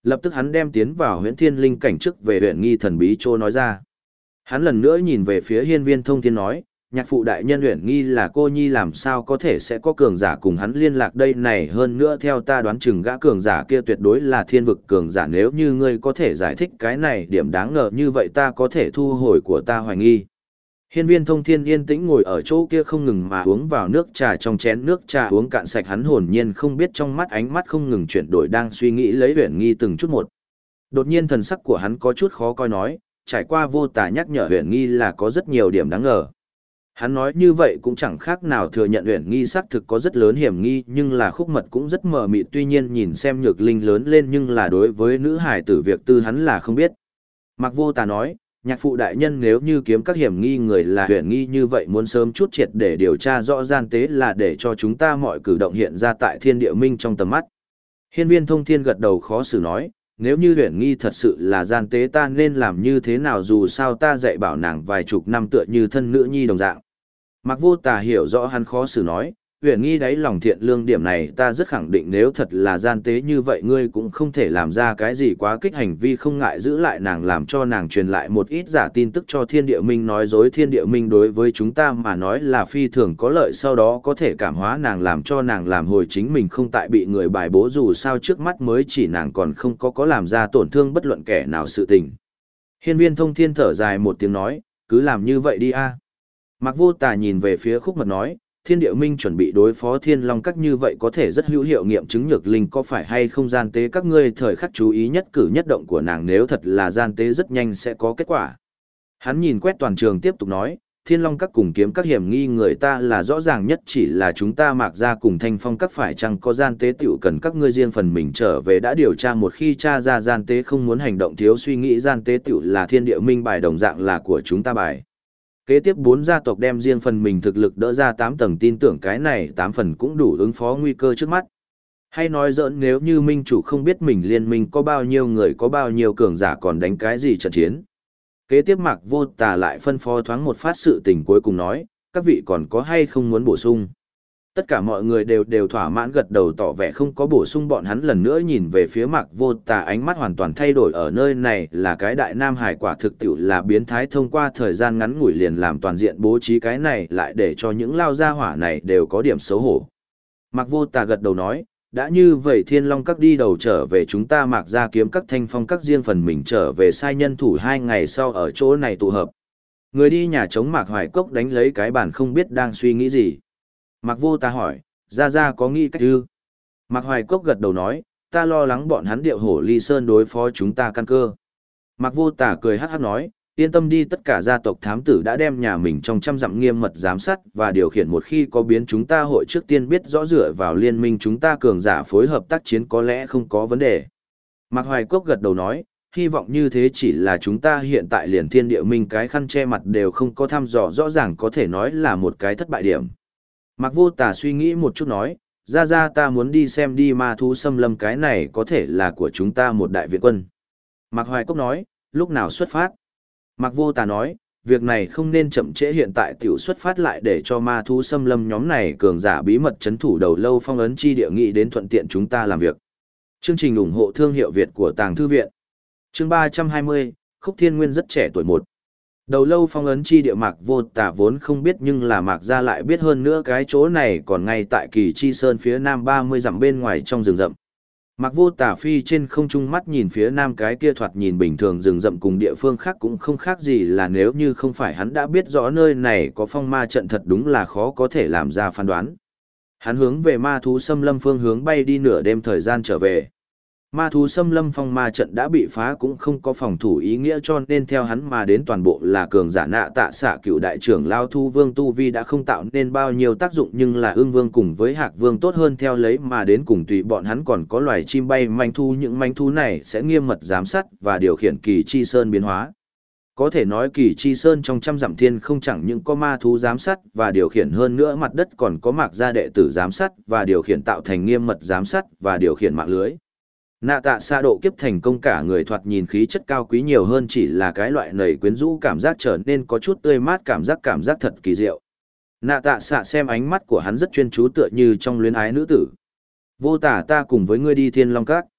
Lập tức hắn đem tiến vào huyễn thiên linh cảnh trước về huyện nghi thần bí trô nói ra. Hắn lần nữa nhìn về phía hiên viên thông thiên nói, nhạc phụ đại nhân huyện nghi là cô nhi làm sao có thể sẽ có cường giả cùng hắn liên lạc đây này, hơn nữa theo ta đoán chừng gã cường giả kia tuyệt đối là thiên vực cường giả, nếu như ngươi có thể giải thích cái này điểm đáng ngờ như vậy ta có thể thu hồi của ta hoài nghi. Hiên viên thông thiên yên tĩnh ngồi ở chỗ kia không ngừng mà uống vào nước trà trong chén nước trà uống cạn sạch, hắn hồn nhiên không biết trong mắt ánh mắt không ngừng chuyển đổi đang suy nghĩ lấy huyện nghi từng chút một. Đột nhiên thần sắc của hắn có chút khó coi nói, trải qua vô tà nhắc nhở huyện nghi là có rất nhiều điểm đáng ngờ. Hắn nói như vậy cũng chẳng khác nào thừa nhận huyện nghi xác thực có rất lớn hiểm nghi, nhưng là khúc mật cũng rất mờ mịt, tuy nhiên nhìn xem nhược linh lớn lên nhưng là đối với nữ hải tử việc tư hắn là không biết. Mặc vô tà nói, nhạc phụ đại nhân nếu như kiếm các hiểm nghi người là huyện nghi như vậy muốn sớm chút triệt để điều tra rõ gian tế là để cho chúng ta mọi cử động hiện ra tại thiên địa minh trong tầm mắt. Hiên viên thông thiên gật đầu khó xử nói, nếu như huyện nghi thật sự là gian tế ta nên làm như thế nào, dù sao ta dạy bảo nàng vài chục năm tựa như thân nữ nhi đồng dạng. Mặc vô tà hiểu rõ hắn khó xử nói, huyện nghi đáy lòng thiện lương điểm này ta rất khẳng định, nếu thật là gian tế như vậy ngươi cũng không thể làm ra cái gì quá kích hành vi, không ngại giữ lại nàng, làm cho nàng truyền lại một ít giả tin tức cho thiên địa minh, nói dối thiên địa minh đối với chúng ta mà nói là phi thường có lợi, sau đó có thể cảm hóa nàng, làm cho nàng làm hồi chính mình, không tại bị người bài bố, dù sao trước mắt mới chỉ nàng còn không có làm ra tổn thương bất luận kẻ nào sự tình. Hiên viên thông thiên thở dài một tiếng nói, cứ làm như vậy đi a. Mạc vô tà nhìn về phía khúc mật nói, thiên địa minh chuẩn bị đối phó thiên long các như vậy có thể rất hữu hiệu nghiệm chứng nhược linh có phải hay không gian tế, các ngươi thời khắc chú ý nhất cử nhất động của nàng, nếu thật là gian tế rất nhanh sẽ có kết quả. Hắn nhìn quét toàn trường tiếp tục nói, thiên long các cùng kiếm các hiểm nghi người ta là rõ ràng nhất, chỉ là chúng ta Mạc ra cùng thanh phong các phải chăng có gian tế tiểu cần các ngươi riêng phần mình trở về đã điều tra, một khi tra ra gian tế không muốn hành động thiếu suy nghĩ, gian tế tiểu là thiên địa minh bài đồng dạng là của chúng ta bài. Kế tiếp 4 gia tộc đem riêng phần mình thực lực đỡ ra 8 tầng, tin tưởng cái này 8 phần cũng đủ ứng phó nguy cơ trước mắt. Hay nói giỡn, nếu như minh chủ không biết mình liên minh có bao nhiêu người có bao nhiêu cường giả còn đánh cái gì trận chiến. Kế tiếp Mạc vô tà lại phân phó thoáng một phát sự tình cuối cùng nói, các vị còn có hay không muốn bổ sung. Tất cả mọi người đều thỏa mãn gật đầu tỏ vẻ không có bổ sung, bọn hắn lần nữa nhìn về phía Mạc vô tà, ánh mắt hoàn toàn thay đổi, ở nơi này là cái đại nam hải quả thực tiệu là biến thái, thông qua thời gian ngắn ngủi liền làm toàn diện bố trí cái này lại để cho những lao gia hỏa này đều có điểm xấu hổ. Mạc vô tà gật đầu nói, đã như vậy thiên long các đi đầu trở về, chúng ta Mạc ra kiếm các thanh phong các riêng phần mình trở về, sai nhân thủ 2 ngày sau ở chỗ này tụ hợp. Người đi nhà chống Mạc Hoài Cốc đánh lấy cái bàn không biết đang suy nghĩ gì. Mạc vô tà hỏi, ra có nghĩ cách ư? Mạc Hoài Cốc gật đầu nói, ta lo lắng bọn hắn điệu hổ ly sơn đối phó chúng ta căn cơ. Mạc vô tà cười hắc hắc nói, yên tâm đi, tất cả gia tộc thám tử đã đem nhà mình trong 100 dặm nghiêm mật giám sát và điều khiển, một khi có biến chúng ta hội trước tiên biết rõ, dựa vào liên minh chúng ta cường giả phối hợp tác chiến có lẽ không có vấn đề. Mạc Hoài Cốc gật đầu nói, hy vọng như thế, chỉ là chúng ta hiện tại liền thiên địa minh cái khăn che mặt đều không có thăm dò rõ ràng, có thể nói là một cái thất bại điểm. Mạc vô tà suy nghĩ một chút nói, ra ta muốn đi xem đi ma thú xâm lâm, cái này có thể là của chúng ta một đại viện quân. Mạc Hoài Cốc nói, lúc nào xuất phát? Mạc vô tà nói, việc này không nên chậm trễ, hiện tại tiểu xuất phát lại để cho ma thú xâm lâm nhóm này cường giả bí mật chấn thủ đầu lâu phong ấn chi địa, nghị đến thuận tiện chúng ta làm việc. Chương trình ủng hộ thương hiệu Việt của Tàng Thư Viện. Chương 320, Khúc Thiên Nguyên rất trẻ tuổi 1. Đầu lâu phong ấn chi địa Mạc vô tà vốn không biết, nhưng là Mạc gia lại biết, hơn nữa cái chỗ này còn ngay tại Kỳ Chi Sơn phía nam 30 dặm bên ngoài trong rừng rậm. Mạc vô tà phi trên không trung mắt nhìn phía nam, cái kia thoạt nhìn bình thường rừng rậm cùng địa phương khác cũng không khác gì, là nếu như không phải hắn đã biết rõ nơi này có phong ma trận thật đúng là khó có thể làm ra phán đoán. Hắn hướng về ma thú xâm lâm phương hướng bay đi, nửa đêm thời gian trở về. Ma thú xâm lâm phong ma trận đã bị phá, cũng không có phòng thủ ý nghĩa, cho nên theo hắn mà đến toàn bộ là cường giả. Nạ Tạ Xạ cựu đại trưởng lao thu vương tu vi đã không tạo nên bao nhiêu tác dụng, nhưng là ương vương cùng với hạc vương tốt hơn theo lấy mà đến, cùng tùy bọn hắn còn có loài chim bay manh thu, những manh thú này sẽ nghiêm mật giám sát và điều khiển Kỳ Chi Sơn biến hóa. Có thể nói Kỳ Chi Sơn trong 100 dặm thiên không chẳng những có ma thú giám sát và điều khiển, hơn nữa mặt đất còn có Mạc gia đệ tử giám sát và điều khiển, tạo thành nghiêm mật giám sát và điều khiển mạng lưới. Nạ Tạ Xạ độ kiếp thành công, cả người thoạt nhìn khí chất cao quý nhiều hơn, chỉ là cái loại nầy quyến rũ cảm giác trở nên có chút tươi mát, cảm giác thật kỳ diệu. Nạ Tạ Xạ xem ánh mắt của hắn rất chuyên chú, tựa như trong luyến ái nữ tử. Vô tả, ta cùng với ngươi đi Thiên Long Các.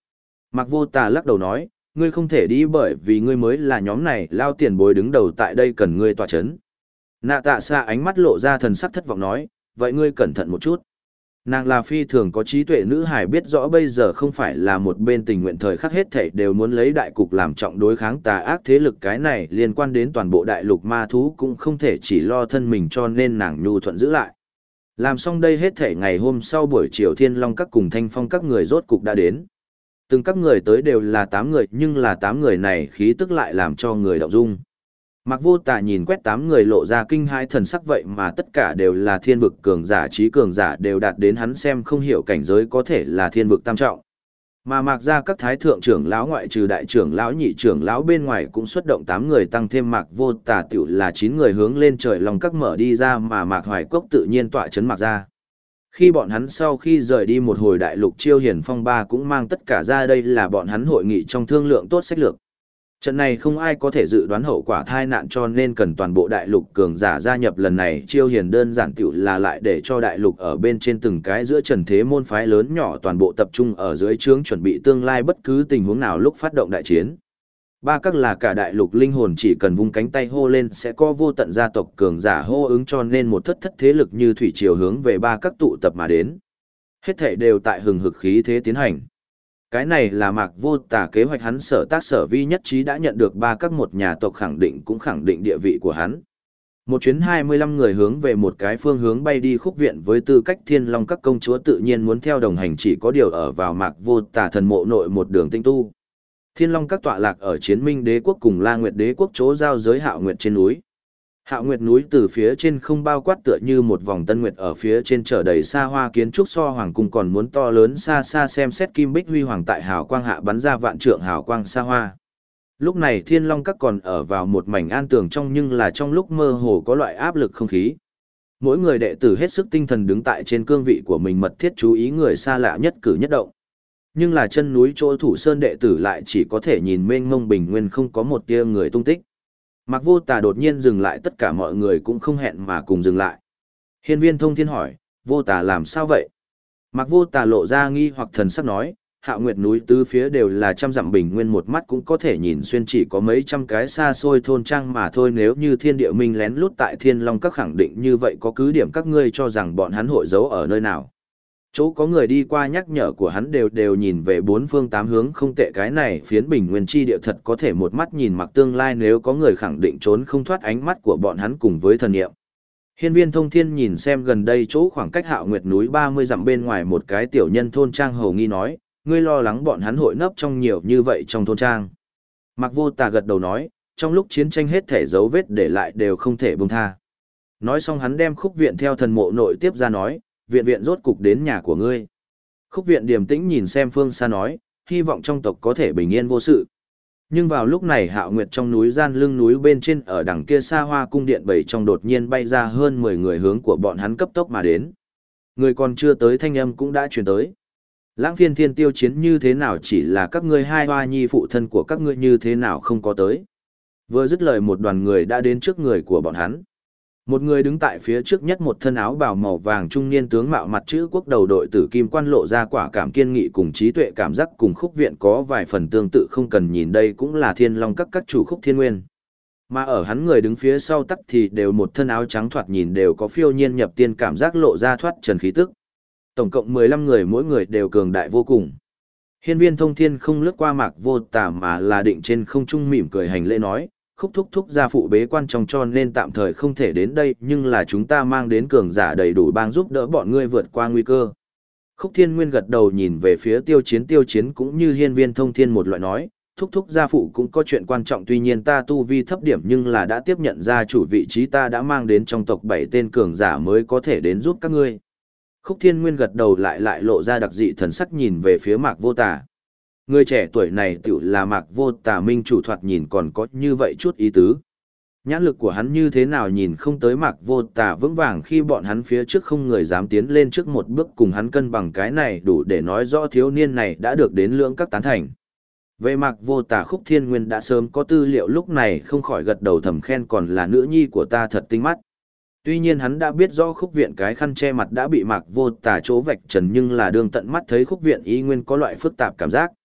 Mạc Vô Tà lắc đầu nói, ngươi không thể đi bởi vì ngươi mới là nhóm này lao tiền bối đứng đầu tại đây cần ngươi tỏa chấn. Nạ tạ xạ ánh mắt lộ ra thần sắc thất vọng nói, vậy ngươi cẩn thận một chút. Nàng là phi thường có trí tuệ nữ hài biết rõ bây giờ không phải là một bên tình nguyện thời khắc hết thảy đều muốn lấy đại cục làm trọng đối kháng tà ác thế lực, cái này liên quan đến toàn bộ đại lục ma thú cũng không thể chỉ lo thân mình, cho nên nàng nhu thuận giữ lại. Làm xong đây hết thảy, ngày hôm sau buổi chiều Thiên Long các cùng Thanh Phong các người rốt cục đã đến. Từng các người tới đều là 8 người, nhưng là 8 người này khí tức lại làm cho người động dung. Mạc Vô Tà nhìn quét 8 người lộ ra kinh hai thần sắc, vậy mà tất cả đều là thiên vực cường giả, trí cường giả đều đạt đến hắn xem không hiểu cảnh giới có thể là thiên vực tam trọng. Mà Mạc gia các thái thượng trưởng lão ngoại trừ đại trưởng lão nhị trưởng lão bên ngoài cũng xuất động 8 người, tăng thêm Mạc Vô Tà tiểu là 9 người hướng lên trời lòng các mở đi ra, mà Mạc Hoài Cốc tự nhiên tọa chấn Mạc gia. Khi bọn hắn sau khi rời đi một hồi, đại lục chiêu hiển phong ba cũng mang tất cả ra, đây là bọn hắn hội nghị trong thương lượng tốt sách lược. Trận này không ai có thể dự đoán hậu quả tai nạn, cho nên cần toàn bộ đại lục cường giả gia nhập. Lần này chiêu hiền đơn giản tiểu là lại để cho đại lục ở bên trên từng cái giữa trần thế môn phái lớn nhỏ toàn bộ tập trung ở dưới trướng, chuẩn bị tương lai bất cứ tình huống nào lúc phát động đại chiến. Ba các là cả đại lục linh hồn, chỉ cần vung cánh tay hô lên sẽ có vô tận gia tộc cường giả hô ứng, cho nên một thất thế lực như thủy triều hướng về ba các tụ tập mà đến. Hết thảy đều tại hừng hực khí thế tiến hành. Cái này là Mạc Vô Tà kế hoạch, hắn sở tác sở vi nhất trí đã nhận được ba các một nhà tộc khẳng định, cũng khẳng định địa vị của hắn. Một chuyến 25 người hướng về một cái phương hướng bay đi. Khúc Viện với tư cách Thiên Long các công chúa tự nhiên muốn theo đồng hành, chỉ có điều ở vào Mạc Vô Tà thần mộ nội một đường tinh tu. Thiên Long các tọa lạc ở Chiến Minh Đế quốc cùng La Nguyệt Đế quốc chỗ giao giới Hạo Nguyệt trên núi. Hạo Nguyệt núi từ phía trên không bao quát tựa như một vòng tân nguyệt, ở phía trên trở đầy xa hoa kiến trúc, so hoàng cung còn muốn to lớn, xa xa xem xét kim bích huy hoàng tại hào quang hạ bắn ra vạn trượng hào quang xa hoa. Lúc này Thiên Long các còn ở vào một mảnh an tường trong, nhưng là trong lúc mơ hồ có loại áp lực không khí. Mỗi người đệ tử hết sức tinh thần đứng tại trên cương vị của mình, mật thiết chú ý người xa lạ nhất cử nhất động. Nhưng là chân núi chỗ Thủ Sơn đệ tử lại chỉ có thể nhìn mênh mông bình nguyên, không có một tia người tung tích. Mạc Vô Tà đột nhiên dừng lại, tất cả mọi người cũng không hẹn mà cùng dừng lại. Hiên Viên Thông Thiên hỏi, Vô Tà làm sao vậy? Mạc Vô Tà lộ ra nghi hoặc thần sắc nói, Hạo Nguyệt núi tứ phía đều là trăm dặm bình nguyên, một mắt cũng có thể nhìn xuyên, chỉ có mấy trăm cái xa xôi thôn trang mà thôi. Nếu như thiên địa minh lén lút tại Thiên Long các khẳng định như vậy, có cứ điểm các ngươi cho rằng bọn hắn hội giấu ở nơi nào? Chỗ có người đi qua nhắc nhở của hắn đều nhìn về bốn phương tám hướng, không tệ, cái này phiến bình nguyên chi địa thật có thể một mắt nhìn mặc tương lai, nếu có người khẳng định trốn không thoát ánh mắt của bọn hắn cùng với thần niệm. Hiên Viên Thông Thiên nhìn xem gần đây chỗ khoảng cách Hạo Nguyệt núi 30 dặm bên ngoài một cái tiểu nhân thôn trang, hầu nghi nói, ngươi lo lắng bọn hắn hội nấp trong nhiều như vậy trong thôn trang. Mạc Vô Tà gật đầu nói, trong lúc chiến tranh hết thể dấu vết để lại đều không thể buông tha. Nói xong hắn đem Khúc Viện theo thần mộ nội tiếp ra nói, viện viện rốt cục đến nhà của ngươi. Khúc Viện điềm tĩnh nhìn xem phương xa nói, hy vọng trong tộc có thể bình yên vô sự. Nhưng vào lúc này Hạo Nguyệt trong núi gian lưng núi bên trên ở đằng kia xa hoa cung điện bảy trong đột nhiên bay ra hơn 10 người hướng của bọn hắn cấp tốc mà đến. Người còn chưa tới thanh âm cũng đã truyền tới. Lãng Phiên Thiên Tiêu Chiến như thế nào, chỉ là các ngươi hai hoa nhi phụ thân của các ngươi như thế nào không có tới. Vừa dứt lời một đoàn người đã đến trước người của bọn hắn. Một người đứng tại phía trước nhất, một thân áo bào màu vàng, trung niên tướng mạo, mặt chữ quốc, đầu đội tử kim quan, lộ ra quả cảm kiên nghị cùng trí tuệ, cảm giác cùng Khúc Viện có vài phần tương tự, không cần nhìn đây cũng là Thiên Long các chủ Khúc Thiên Nguyên. Mà ở hắn người đứng phía sau tắc thì đều một thân áo trắng, thoạt nhìn đều có phiêu nhiên nhập tiên cảm giác, lộ ra thoát trần khí tức. Tổng cộng 15 người, mỗi người đều cường đại vô cùng. Hiên Viên Thông Thiên không lướt qua Mạc Vô Tà mà là định trên không trung mỉm cười hành lễ nói, Khúc thúc thúc gia phụ bế quan trong cho nên tạm thời không thể đến đây, nhưng là chúng ta mang đến cường giả đầy đủ bang giúp đỡ bọn ngươi vượt qua nguy cơ. Khúc Thiên Nguyên gật đầu nhìn về phía Tiêu Chiến cũng như Hiên Viên Thông Thiên một loại nói, thúc thúc gia phụ cũng có chuyện quan trọng, tuy nhiên ta tu vi thấp điểm nhưng là đã tiếp nhận gia chủ vị trí, ta đã mang đến trong tộc 7 tên cường giả mới có thể đến giúp các ngươi. Khúc Thiên Nguyên gật đầu lại lộ ra đặc dị thần sắc nhìn về phía Mạc Vô Tà. Người trẻ tuổi này tự là Mạc Vô Tà minh chủ, thoạt nhìn còn có như vậy chút ý tứ. Nhãn lực của hắn như thế nào nhìn không tới Mạc Vô Tà vững vàng khi bọn hắn phía trước không người dám tiến lên trước một bước cùng hắn cân bằng, cái này đủ để nói rõ thiếu niên này đã được đến lưỡng các tán thành. Về Mạc Vô Tà, Khúc Thiên Nguyên đã sớm có tư liệu, lúc này không khỏi gật đầu thầm khen, còn là nữ nhi của ta thật tinh mắt. Tuy nhiên hắn đã biết rõ Khúc Viện cái khăn che mặt đã bị Mạc Vô Tà chỗ vạch trần, nhưng là đương tận mắt thấy Khúc Viện y nguyên có loại phức tạp cảm giác.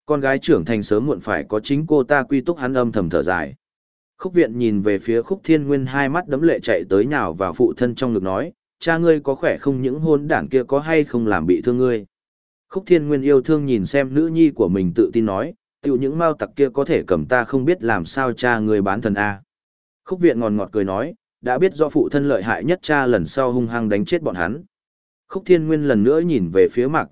Con gái trưởng thành sớm muộn phải có chính cô ta quy túc, hắn âm thầm thở dài. Khúc Viện nhìn về phía Khúc Thiên Nguyên, hai mắt đẫm lệ chạy tới nhào vào phụ thân trong ngực nói, cha ngươi có khỏe không, những hôn đảng kia có hay không làm bị thương ngươi. Khúc Thiên Nguyên yêu thương nhìn xem nữ nhi của mình, tự tin nói, tiểu những mao tặc kia có thể cầm ta không biết làm sao cha ngươi bán thần a. Khúc Viện ngọt ngọt cười nói, đã biết do phụ thân lợi hại nhất, cha lần sau hung hăng đánh chết bọn hắn. Khúc Thiên Nguyên lần nữa nhìn về phía Mạc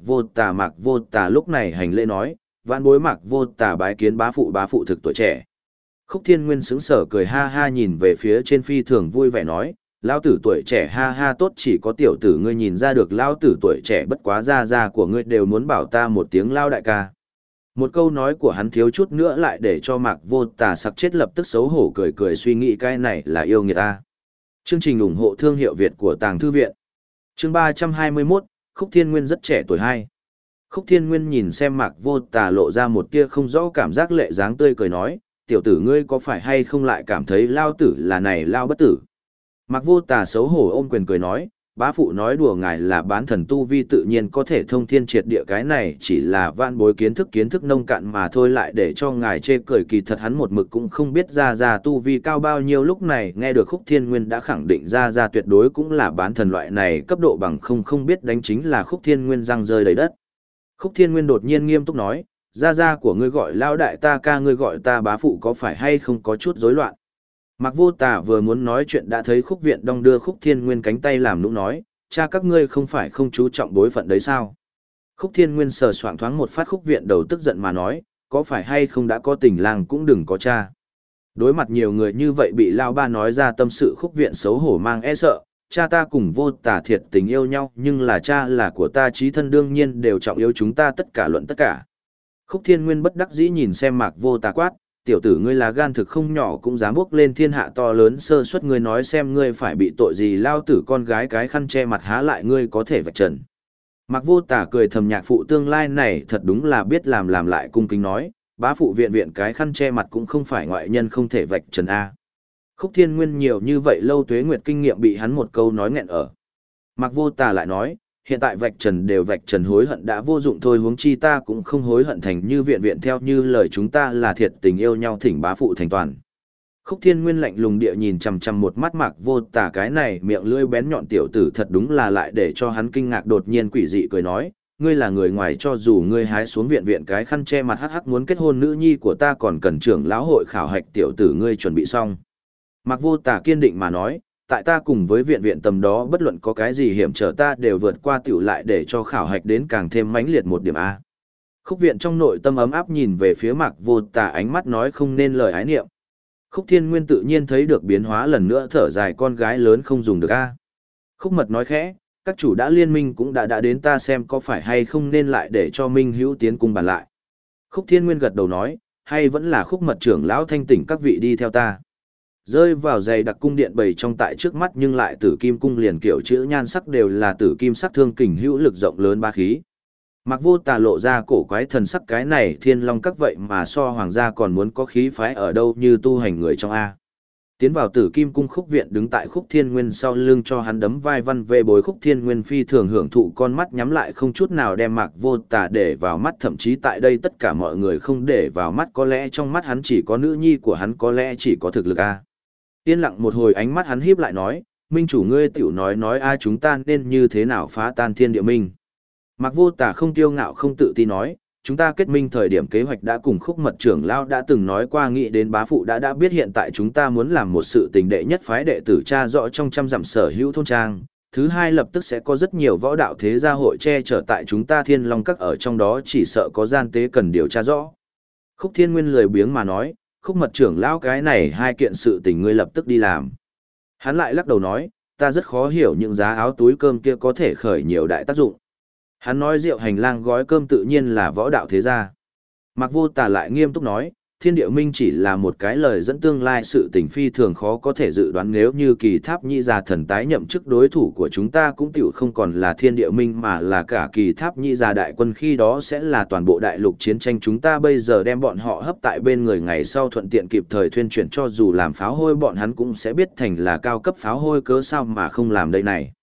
Vô Tà lúc này hành lễ nói, vãn bối Mạc Vô Tà bái kiến bá phụ thực tuổi trẻ. Khúc Thiên Nguyên sững sờ cười ha ha, nhìn về phía trên phi thường vui vẻ nói, lão tử tuổi trẻ ha ha, tốt, chỉ có tiểu tử ngươi nhìn ra được lão tử tuổi trẻ, bất quá gia của ngươi đều muốn bảo ta một tiếng lao đại ca. Một câu nói của hắn thiếu chút nữa lại để cho Mạc Vô Tà sặc chết, lập tức xấu hổ cười cười suy nghĩ cái này là yêu người ta. Chương trình ủng hộ thương hiệu Việt của Tàng Thư Viện. Chương 321, Khúc Thiên Nguyên rất trẻ tuổi hay. Khúc Thiên Nguyên nhìn xem Mạc Vô Tà lộ ra một tia không rõ cảm giác lệ dáng tươi cười nói, tiểu tử ngươi có phải hay không lại cảm thấy lao tử là này lao bất tử. Mạc Vô Tà xấu hổ ôm quyền cười nói, bá phụ nói đùa, ngài là bán thần tu vi tự nhiên có thể thông thiên triệt địa, cái này chỉ là vạn bối kiến thức nông cạn mà thôi, lại để cho ngài chê cười, kỳ thật hắn một mực cũng không biết ra tu vi cao bao nhiêu. Lúc này nghe được Khúc Thiên Nguyên đã khẳng định ra tuyệt đối cũng là bán thần loại này cấp độ, bằng không biết đánh chính là Khúc Thiên Nguyên răng rơi đầy đất. Khúc Thiên Nguyên đột nhiên nghiêm túc nói, ra của ngươi gọi lao đại, ta ca ngươi gọi ta bá phụ, có phải hay không có chút rối loạn. Mạc Vô Tà vừa muốn nói chuyện đã thấy Khúc Viện đong đưa Khúc Thiên Nguyên cánh tay làm nũng nói, cha các ngươi không phải không chú trọng bối phận đấy sao. Khúc Thiên Nguyên sờ soạng thoáng một phát Khúc Viện đầu, tức giận mà nói, có phải hay không đã có tình lang cũng đừng có cha. Đối mặt nhiều người như vậy bị lao ba nói ra tâm sự, Khúc Viện xấu hổ mang e sợ, cha ta cùng Vô Tà thiệt tình yêu nhau, nhưng là cha là của ta chí thân, đương nhiên đều trọng yếu chúng ta tất cả luận tất cả. Khúc Thiên Nguyên bất đắc dĩ nhìn xem Mạc Vô Tà quát, tiểu tử ngươi là gan thực không nhỏ, cũng dám bước lên thiên hạ to lớn, sơ suất ngươi nói xem ngươi phải bị tội gì, lao tử con gái cái khăn che mặt há lại ngươi có thể vạch trần. Mạc Vô Tà cười thầm, nhạc phụ tương lai này thật đúng là biết làm lại, cung kính nói, bá phụ viện cái khăn che mặt cũng không phải ngoại nhân không thể vạch trần a. Khúc Thiên Nguyên nhiều như vậy lâu tuế nguyệt kinh nghiệm bị hắn một câu nói nghẹn ở. Mạc Vô Tà lại nói, hiện tại vạch trần đều vạch trần, hối hận đã vô dụng thôi, huống chi ta cũng không hối hận, thành như viện theo như lời chúng ta là thiệt tình yêu nhau, thỉnh bá phụ thành toàn. Khúc Thiên Nguyên lạnh lùng địa nhìn chằm chằm một mắt Mạc Vô Tà, cái này miệng lưỡi bén nhọn tiểu tử thật đúng là lại để cho hắn kinh ngạc, đột nhiên quỷ dị cười nói, ngươi là người ngoài, cho dù ngươi hái xuống viện cái khăn che mặt hắc muốn kết hôn nữ nhi của ta còn cần trưởng lão hội khảo hạch, tiểu tử ngươi chuẩn bị xong. Mạc Vô Tà kiên định mà nói, tại ta cùng với viện tầm đó bất luận có cái gì hiểm trở ta đều vượt qua, tiểu lại để cho khảo hạch đến càng thêm mãnh liệt một điểm A. Khúc Viện trong nội tâm ấm áp nhìn về phía Mạc Vô Tà, ánh mắt nói không nên lời ái niệm. Khúc Thiên Nguyên tự nhiên thấy được biến hóa, lần nữa thở dài, con gái lớn không dùng được A. Khúc Mật nói khẽ, các chủ đã liên minh cũng đã đến, ta xem có phải hay không nên lại để cho Minh Hữu tiến cùng bàn lại. Khúc Thiên Nguyên gật đầu nói, hay vẫn là Khúc Mật trưởng lão thanh tỉnh các vị đi theo ta. Rơi vào dày đặc cung điện bày trong tại trước mắt, nhưng lại tử kim cung liền kiểu chữ nhan sắc đều là tử kim sắc, thương kình hữu lực rộng lớn ba khí. Mạc Vô Tà lộ ra cổ quái thần sắc, cái này thiên long các vậy mà so hoàng gia còn muốn có khí phái ở đâu như tu hành người trong A. Tiến vào tử kim cung, Khúc Viện đứng tại Khúc Thiên Nguyên sau lưng cho hắn đấm vai văn về bối, Khúc Thiên Nguyên phi thường hưởng thụ, con mắt nhắm lại không chút nào đem Mạc Vô Tà để vào mắt, thậm chí tại đây tất cả mọi người không để vào mắt, có lẽ trong mắt hắn chỉ có nữ nhi của hắn, có lẽ chỉ có thực lực A. Yên lặng một hồi, ánh mắt hắn híp lại nói, minh chủ ngươi tiểu nói a, chúng ta nên như thế nào phá tan thiên địa minh. Mạc Vô Tà không kiêu ngạo không tự ti nói, chúng ta kết minh thời điểm kế hoạch đã cùng Khúc Mật trưởng lão đã từng nói qua, nghĩ đến bá phụ đã biết hiện tại chúng ta muốn làm một sự tình, đệ nhất phái đệ tử tra rõ trong trăm dặm sở hữu thôn trang, thứ hai lập tức sẽ có rất nhiều võ đạo thế gia hội che chở tại chúng ta Thiên Long các, ở trong đó chỉ sợ có gian tế cần điều tra rõ. Khúc Thiên Nguyên lười biếng mà nói, Khúc Mật trưởng lão cái này hai kiện sự tình ngươi lập tức đi làm. Hắn lại lắc đầu nói, ta rất khó hiểu những giá áo túi cơm kia có thể khởi nhiều đại tác dụng. Hắn nói rượu hành lang gói cơm tự nhiên là võ đạo thế gia. Mạc Vô Tà lại nghiêm túc nói, thiên địa minh chỉ là một cái lời dẫn tương lai sự tình phi thường khó có thể dự đoán, nếu như Kỳ Tháp Nhĩ Già thần tái nhậm chức, đối thủ của chúng ta cũng tiểu không còn là thiên địa minh mà là cả Kỳ Tháp Nhĩ Già đại quân, khi đó sẽ là toàn bộ đại lục chiến tranh, chúng ta bây giờ đem bọn họ hấp tại bên người, ngày sau thuận tiện kịp thời thuyên chuyển, cho dù làm pháo hôi bọn hắn cũng sẽ biết thành là cao cấp pháo hôi, cớ sao mà không làm đây này.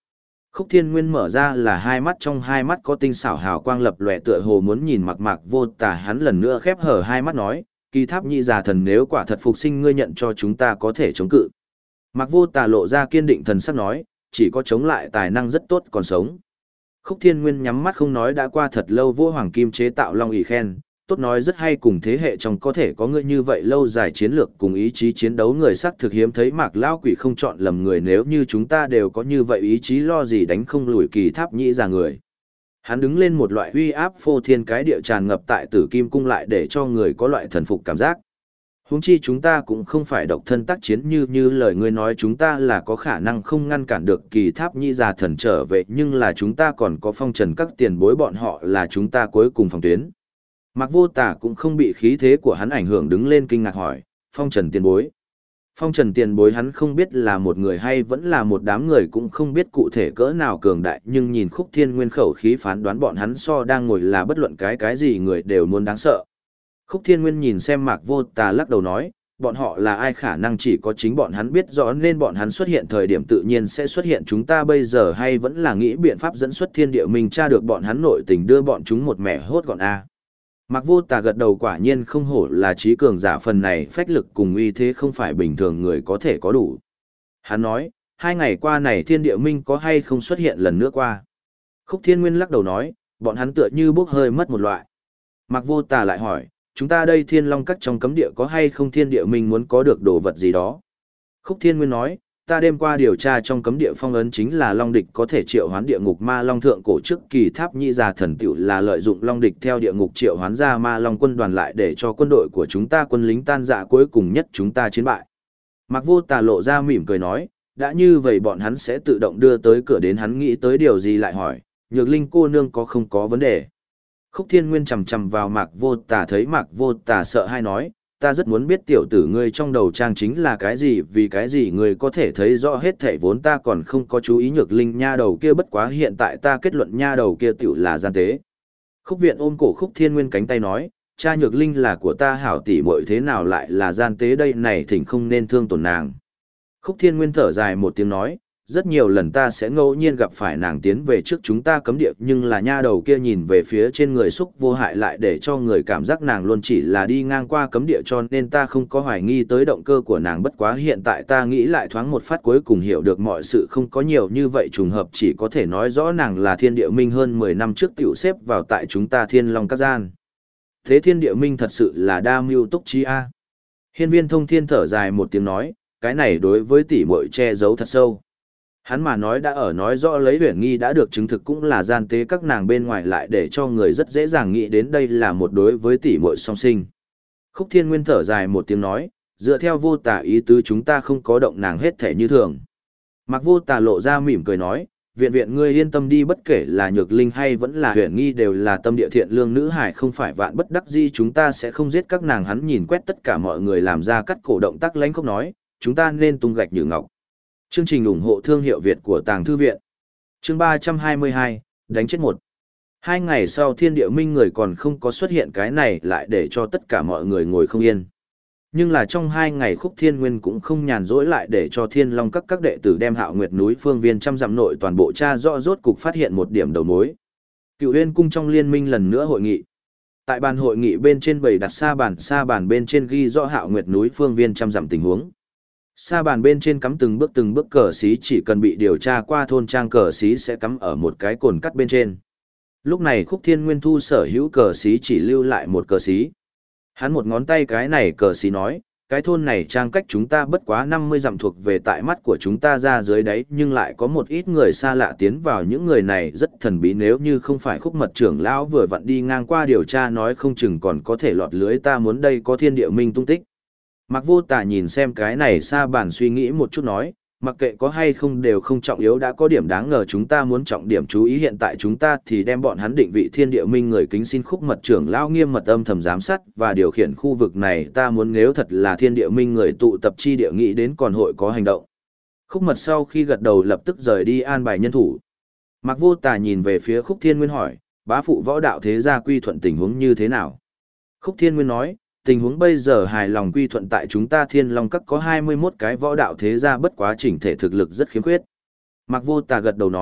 Khúc Thiên Nguyên mở ra là hai mắt, trong hai mắt có tinh xảo hào quang lập lòe tựa hồ muốn nhìn Mạc Vô Tà. Hắn lần nữa khép hở hai mắt nói, Kỳ Tháp Nhị Già Thần nếu quả thật phục sinh, ngươi nhận cho chúng ta có thể chống cự. Mạc Vô Tà lộ ra kiên định thần sắc nói, chỉ có chống lại tài năng rất tốt còn sống. Khúc Thiên Nguyên nhắm mắt không nói, đã qua thật lâu vô hoàng kim chế tạo long ỷ khen, tốt nói rất hay, cùng thế hệ trong có thể có người như vậy lâu dài chiến lược cùng ý chí chiến đấu người sắc thực hiếm thấy. Mạc Lão Quỷ không chọn lầm người, nếu như chúng ta đều có như vậy ý chí lo gì đánh không lùi Kỳ Tháp Nhĩ Già người. Hắn đứng lên, một loại uy áp phô thiên cái địa tràn ngập tại Tử Kim Cung, lại để cho người có loại thần phục cảm giác. Huống chi chúng ta cũng không phải độc thân tác chiến như lời ngươi nói, chúng ta là có khả năng không ngăn cản được Kỳ Tháp Nhĩ Già Thần trở về, nhưng là chúng ta còn có Phong Trần các tiền bối, bọn họ là chúng ta cuối cùng phòng tuyến. Mạc Vô Tà cũng không bị khí thế của hắn ảnh hưởng, đứng lên kinh ngạc hỏi, Phong Trần tiền bối. Phong Trần tiền bối hắn không biết là một người hay vẫn là một đám người, cũng không biết cụ thể cỡ nào cường đại, nhưng nhìn Khúc Thiên Nguyên khẩu khí phán đoán bọn hắn so đang ngồi là bất luận cái gì người đều muốn đáng sợ. Khúc Thiên Nguyên nhìn xem Mạc Vô Tà lắc đầu nói, bọn họ là ai khả năng chỉ có chính bọn hắn biết rõ, nên bọn hắn xuất hiện thời điểm tự nhiên sẽ xuất hiện, chúng ta bây giờ hay vẫn là nghĩ biện pháp dẫn xuất thiên địa minh tra được bọn hắn nội tình, đưa bọn chúng một mẻ hốt gọn a. Mạc Vô Tà gật đầu, quả nhiên không hổ là trí cường giả, phần này phách lực cùng uy thế không phải bình thường người có thể có đủ. Hắn nói, 2 ngày qua này thiên địa minh có hay không xuất hiện lần nữa qua? Khúc Thiên Nguyên lắc đầu nói, bọn hắn tựa như bốc hơi mất một loại. Mạc Vô Tà lại hỏi, chúng ta đây Thiên Long Các trong cấm địa có hay không thiên địa minh muốn có được đồ vật gì đó? Khúc Thiên Nguyên nói, ta đêm qua điều tra trong cấm địa phong ấn chính là Long Địch có thể triệu hoán địa ngục ma long, thượng cổ trước Kỳ Tháp Nhĩ Già Thần tựu là lợi dụng Long Địch theo địa ngục triệu hoán ra ma long quân đoàn, lại để cho quân đội của chúng ta quân lính tan rã, cuối cùng nhất chúng ta chiến bại. Mạc Vô Tà lộ ra mỉm cười nói, đã như vậy bọn hắn sẽ tự động đưa tới cửa đến. Hắn nghĩ tới điều gì lại hỏi, Nhược Linh cô nương có không có vấn đề? Khúc Thiên Nguyên chằm chằm vào Mạc Vô Tà, thấy Mạc Vô Tà sợ hai nói, ta rất muốn biết tiểu tử ngươi trong đầu trang chính là cái gì, vì cái gì ngươi có thể thấy rõ hết thảy, vốn ta còn không có chú ý Nhược Linh nha đầu kia, bất quá hiện tại ta kết luận nha đầu kia tiểu là gian tế. Khúc Viện ôm cổ Khúc Thiên Nguyên cánh tay nói, cha Nhược Linh là của ta hảo tỷ muội, thế nào lại là gian tế đây này, thỉnh không nên thương tổn nàng. Khúc Thiên Nguyên thở dài một tiếng nói, rất nhiều lần ta sẽ ngẫu nhiên gặp phải nàng tiến về trước chúng ta cấm địa, nhưng là nha đầu kia nhìn về phía trên người xúc vô hại, lại để cho người cảm giác nàng luôn chỉ là đi ngang qua cấm địa, cho nên ta không có hoài nghi tới động cơ của nàng. Bất quá hiện tại ta nghĩ lại thoáng một phát, cuối cùng hiểu được mọi sự không có nhiều như vậy trùng hợp, chỉ có thể nói rõ nàng là thiên địa minh hơn 10 năm trước tiểu xếp vào tại chúng ta Thiên Long Các gian. Thế thiên địa minh thật sự là đa mưu túc trí a. Hiên Viên Thông Thiên thở dài một tiếng nói, cái này đối với tỷ muội che giấu thật sâu. Hắn mà nói đã ở nói rõ lấy Huyền Nghi đã được chứng thực cũng là gian tế các nàng bên ngoài, lại để cho người rất dễ dàng nghĩ đến đây là một đối với tỷ muội song sinh. Khúc Thiên Nguyên thở dài một tiếng nói, dựa theo Vô Tà ý tứ chúng ta không có động nàng hết thể như thường. Mạc Vô Tà lộ ra mỉm cười nói, viện ngươi yên tâm đi, bất kể là Nhược Linh hay vẫn là Huyền Nghi đều là tâm địa thiện lương nữ hải, không phải vạn bất đắc dĩ chúng ta sẽ không giết các nàng. Hắn nhìn quét tất cả mọi người làm ra cắt cổ động tác lãnh khốc nói, chúng ta nên tung gạch như ngọc. Chương trình ủng hộ thương hiệu Việt của Tàng Thư Viện. Chương 322, đánh chết một. 2 ngày sau thiên địa minh người còn không có xuất hiện, cái này lại để cho tất cả mọi người ngồi không yên. Nhưng là trong 2 ngày Khúc Thiên Nguyên cũng không nhàn rỗi, lại để cho Thiên Long các đệ tử đem Hạo Nguyệt núi phương viên trăm dặm nội toàn bộ tra rõ, rốt cục phát hiện một điểm đầu mối. Cựu Huyên cung trong liên minh lần nữa hội nghị. Tại bàn hội nghị bên trên bày đặt sa bàn bên trên ghi rõ Hạo Nguyệt núi phương viên trăm dặm tình huống. Sa bàn bên trên cắm từng bước cờ xí, chỉ cần bị điều tra qua thôn trang cờ xí sẽ cắm ở một cái cồn cắt bên trên. Lúc này Khúc Thiên Nguyên thu sở hữu cờ xí chỉ lưu lại một cờ xí. Hắn một ngón tay cái này cờ xí nói, cái thôn này trang cách chúng ta bất quá 50 dặm, thuộc về tại mắt của chúng ta ra dưới đấy, nhưng lại có một ít người xa lạ tiến vào, những người này rất thần bí, nếu như không phải Khúc mật trưởng lão vừa vặn đi ngang qua điều tra nói không chừng còn có thể lọt lưới, ta muốn đây có thiên địa minh tung tích. Mạc Vô Tà nhìn xem cái này sa bàn suy nghĩ một chút nói, mặc kệ có hay không đều không trọng yếu, đã có điểm đáng ngờ chúng ta muốn trọng điểm chú ý, hiện tại chúng ta thì đem bọn hắn định vị thiên địa minh người, kính xin Khúc mật trưởng lão nghiêm mật âm thầm giám sát và điều khiển khu vực này, ta muốn nếu thật là thiên địa minh người tụ tập chi địa nghĩ đến còn hội có hành động. Khúc mật sau khi gật đầu lập tức rời đi an bài nhân thủ. Mạc Vô Tà nhìn về phía Khúc Thiên Nguyên hỏi, bá phụ võ đạo thế gia quy thuận tình huống như thế nào? Khúc Thiên Nguyên nói, tình huống bây giờ hài lòng, quy thuận tại chúng ta Thiên Long Các có 21 cái võ đạo thế gia, bất quá chỉnh thể thực lực rất khiếm khuyết. Mạc Vô Tà gật đầu nói,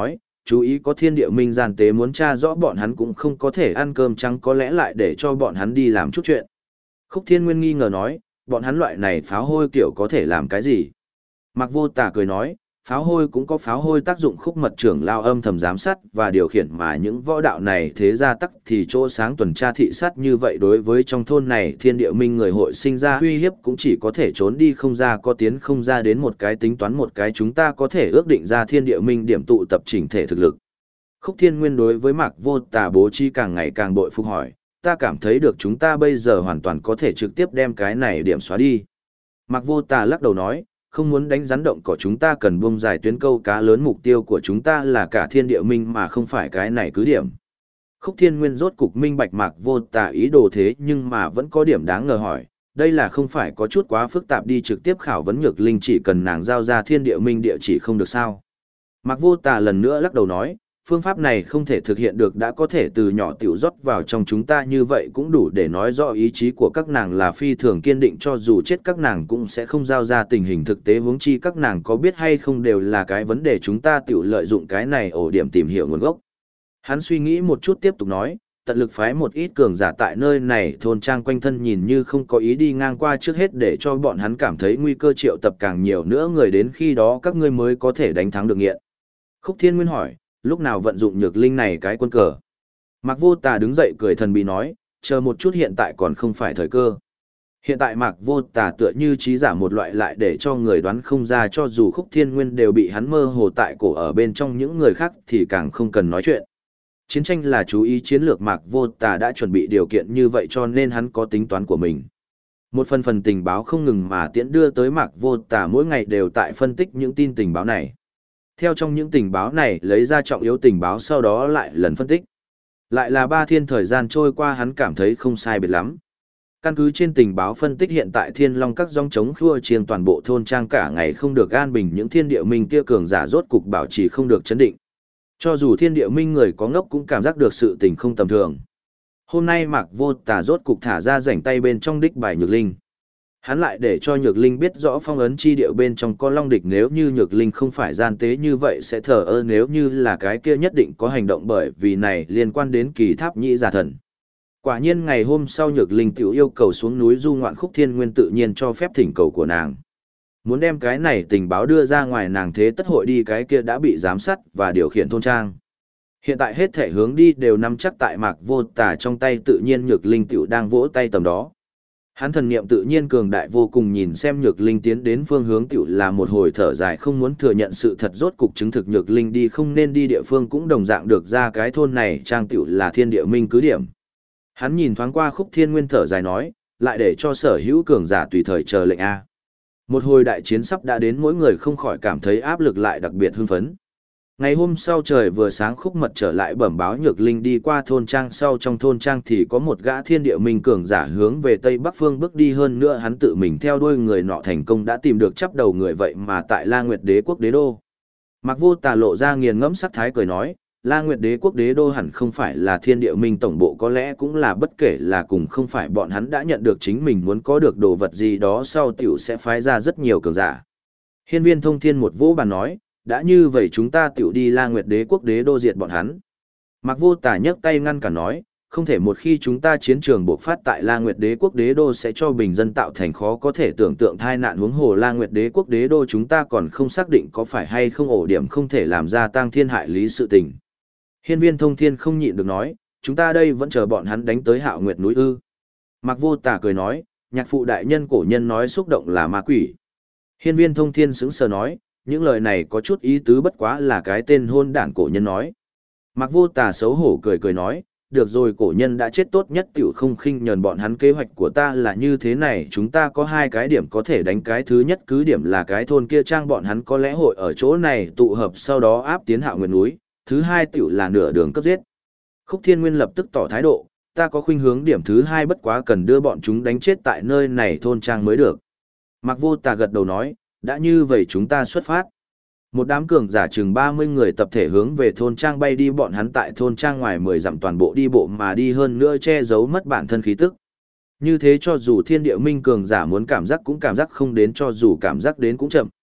chú ý có thiên địa minh gian tế muốn tra rõ bọn hắn cũng không có thể ăn cơm trắng, có lẽ lại để cho bọn hắn đi làm chút chuyện. Khúc Thiên Nguyên nghi ngờ nói, bọn hắn loại này pháo hôi kiểu có thể làm cái gì? Mạc Vô Tà cười nói, pháo hôi cũng có pháo hôi tác dụng. Khúc mật trưởng lao âm thầm giám sát và điều khiển mà những võ đạo này thế ra tắc thì chỗ sáng tuần tra thị sát, như vậy đối với trong thôn này thiên địa minh người hội sinh ra uy hiếp cũng chỉ có thể trốn đi không ra có tiến không ra, đến một cái tính toán một cái chúng ta có thể ước định ra thiên địa minh điểm tụ tập chỉnh thể thực lực. Khúc Thiên Nguyên đối với Mạc Vô Tà bố trí càng ngày càng bội phục hỏi, ta cảm thấy được chúng ta bây giờ hoàn toàn có thể trực tiếp đem cái này điểm xóa đi. Mạc Vô Tà lắc đầu nói, không muốn đánh rắn động cỏ, chúng ta cần buông dài tuyến câu cá lớn, mục tiêu của chúng ta là cả thiên địa minh mà không phải cái này cứ điểm. Khúc Thiên Nguyên rốt cục minh bạch Mạc Vô Tà ý đồ, thế nhưng mà vẫn có điểm đáng ngờ hỏi, đây là không phải có chút quá phức tạp đi trực tiếp khảo vấn Nhược Linh chỉ cần nàng giao ra thiên địa minh địa chỉ không được sao? Mạc Vô Tà lần nữa lắc đầu nói, phương pháp này không thể thực hiện được, đã có thể từ nhỏ tiểu rót vào trong chúng ta như vậy cũng đủ để nói rõ ý chí của các nàng là phi thường kiên định, cho dù chết các nàng cũng sẽ không giao ra tình hình thực tế, huống chi các nàng có biết hay không đều là cái vấn đề, chúng ta tiểu lợi dụng cái này ổ điểm tìm hiểu nguồn gốc. Hắn suy nghĩ một chút tiếp tục nói, tận lực phái một ít cường giả tại nơi này thôn trang quanh thân, nhìn như không có ý đi ngang qua trước hết để cho bọn hắn cảm thấy nguy cơ, triệu tập càng nhiều nữa người, đến khi đó các ngươi mới có thể đánh thắng được nghiện. Khúc Thiên Nguyên hỏi, lúc nào vận dụng Nhược Linh này cái quân cờ? Mạc Vô Tà đứng dậy cười thần bí nói, chờ một chút, hiện tại còn không phải thời cơ. Hiện tại Mạc Vô Tà tựa như trí giả một loại, lại để cho người đoán không ra, cho dù Khúc Thiên Nguyên đều bị hắn mơ hồ tại cổ, ở bên trong những người khác thì càng không cần nói chuyện. Chiến tranh là chú ý chiến lược, Mạc Vô Tà đã chuẩn bị điều kiện như vậy cho nên hắn có tính toán của mình. Một phần tình báo không ngừng mà tiễn đưa tới Mạc Vô Tà, mỗi ngày đều tại phân tích những tin tình báo này. Theo trong những tình báo này lấy ra trọng yếu tình báo, sau đó lại lần phân tích. Lại là 3 thiên thời gian trôi qua, hắn cảm thấy không sai biệt lắm. Căn cứ trên tình báo phân tích, hiện tại Thiên Long các dòng chống khua chiêng toàn bộ thôn trang cả ngày không được an bình, những thiên địa minh kia cường giả rốt cục bảo trì không được chấn định. Cho dù thiên địa minh người có ngốc cũng cảm giác được sự tình không tầm thường. Hôm nay Mạc Vô Tà rốt cục thả ra rảnh tay bên trong đích bài Nhược Linh. Hắn lại để cho Nhược Linh biết rõ phong ấn chi điệu bên trong có long địch, nếu như Nhược Linh không phải gian tế như vậy sẽ thờ ơ, nếu như là cái kia nhất định có hành động, bởi vì này liên quan đến Kỳ Tháp Nhĩ Giả Thần. Quả nhiên ngày hôm sau Nhược Linh tiểu yêu cầu xuống núi du ngoạn, Khúc Thiên Nguyên tự nhiên cho phép thỉnh cầu của nàng. Muốn đem cái này tình báo đưa ra ngoài, nàng thế tất hội đi cái kia đã bị giám sát và điều khiển thôn trang. Hiện tại hết thể hướng đi đều nắm chắc tại Mạc Vô Tà trong tay, tự nhiên Nhược Linh tiểu đang vỗ tay tầm đó. Hắn thần niệm tự nhiên cường đại vô cùng, nhìn xem Nhược Linh tiến đến phương hướng tiểu là một hồi thở dài, không muốn thừa nhận sự thật, rốt cục chứng thực Nhược Linh đi không nên đi địa phương cũng đồng dạng được ra, cái thôn này trang tiểu là thiên địa minh cứ điểm. Hắn nhìn thoáng qua Khúc Thiên Nguyên thở dài nói, lại để cho sở hữu cường giả tùy thời chờ lệnh A. Một hồi đại chiến sắp đã đến, mỗi người không khỏi cảm thấy áp lực lại đặc biệt hưng phấn. Ngày hôm sau trời vừa sáng, Khúc Mật trở lại bẩm báo Nhược Linh đi qua thôn trang, sau trong thôn trang thì có một gã thiên địa minh cường giả hướng về tây bắc phương bước đi, hơn nữa hắn tự mình theo đuôi người nọ thành công đã tìm được chắp đầu người, vậy mà tại La Nguyệt Đế quốc đế đô. Mạc Vô Tà lộ ra nghiền ngẫm sắc thái cười nói, La Nguyệt Đế quốc đế đô hẳn không phải là thiên địa minh tổng bộ, có lẽ cũng là, bất kể là cùng không phải, bọn hắn đã nhận được chính mình muốn có được đồ vật gì đó sau tiểu sẽ phái ra rất nhiều cường giả. Hiên Viên Thông Thiên một vỗ bàn nói, đã như vậy chúng ta tiểu đi La Nguyệt Đế quốc đế đô diệt bọn hắn. Mạc Vô Tà nhấc tay ngăn cản nói, không thể, một khi chúng ta chiến trường bộc phát tại La Nguyệt Đế quốc đế đô sẽ cho bình dân tạo thành khó có thể tưởng tượng tai nạn, huống hồ La Nguyệt Đế quốc đế đô chúng ta còn không xác định có phải hay không ổ điểm, không thể làm ra tang thiên hại lý sự tình. Hiên Viên Thông Thiên không nhịn được nói, chúng ta đây vẫn chờ bọn hắn đánh tới Hạo Nguyệt núi ư? Mạc Vô Tà cười nói, nhạc phụ đại nhân cổ nhân nói xúc động là ma quỷ. Hiên Viên Thông Thiên sững sờ nói, những lời này có chút ý tứ, bất quá là cái tên hôn đản cổ nhân nói. Mạc Vô Tà xấu hổ cười cười nói, được rồi, cổ nhân đã chết, tốt nhất tiểu không khinh nhờn bọn hắn. Kế hoạch của ta là như thế này, chúng ta có 2 cái điểm có thể đánh, cái thứ nhất cứ điểm là cái thôn kia trang, bọn hắn có lẽ hội ở chỗ này tụ hợp, sau đó áp tiến Hạo Nguyệt núi. Thứ hai tiểu là nửa đường cấp giết. Khúc Thiên Nguyên lập tức tỏ thái độ, ta có khuynh hướng điểm thứ 2, bất quá cần đưa bọn chúng đánh chết tại nơi này thôn trang mới được. Mạc Vô Tà gật đầu nói, đã như vậy chúng ta xuất phát. Một đám cường giả chừng 30 người tập thể hướng về thôn trang bay đi, bọn hắn tại thôn trang ngoài 10 dặm toàn bộ đi bộ mà đi, hơn nữa che giấu mất bản thân khí tức. Như thế cho dù thiên địa minh cường giả muốn cảm giác cũng cảm giác không đến, cho dù cảm giác đến cũng chậm.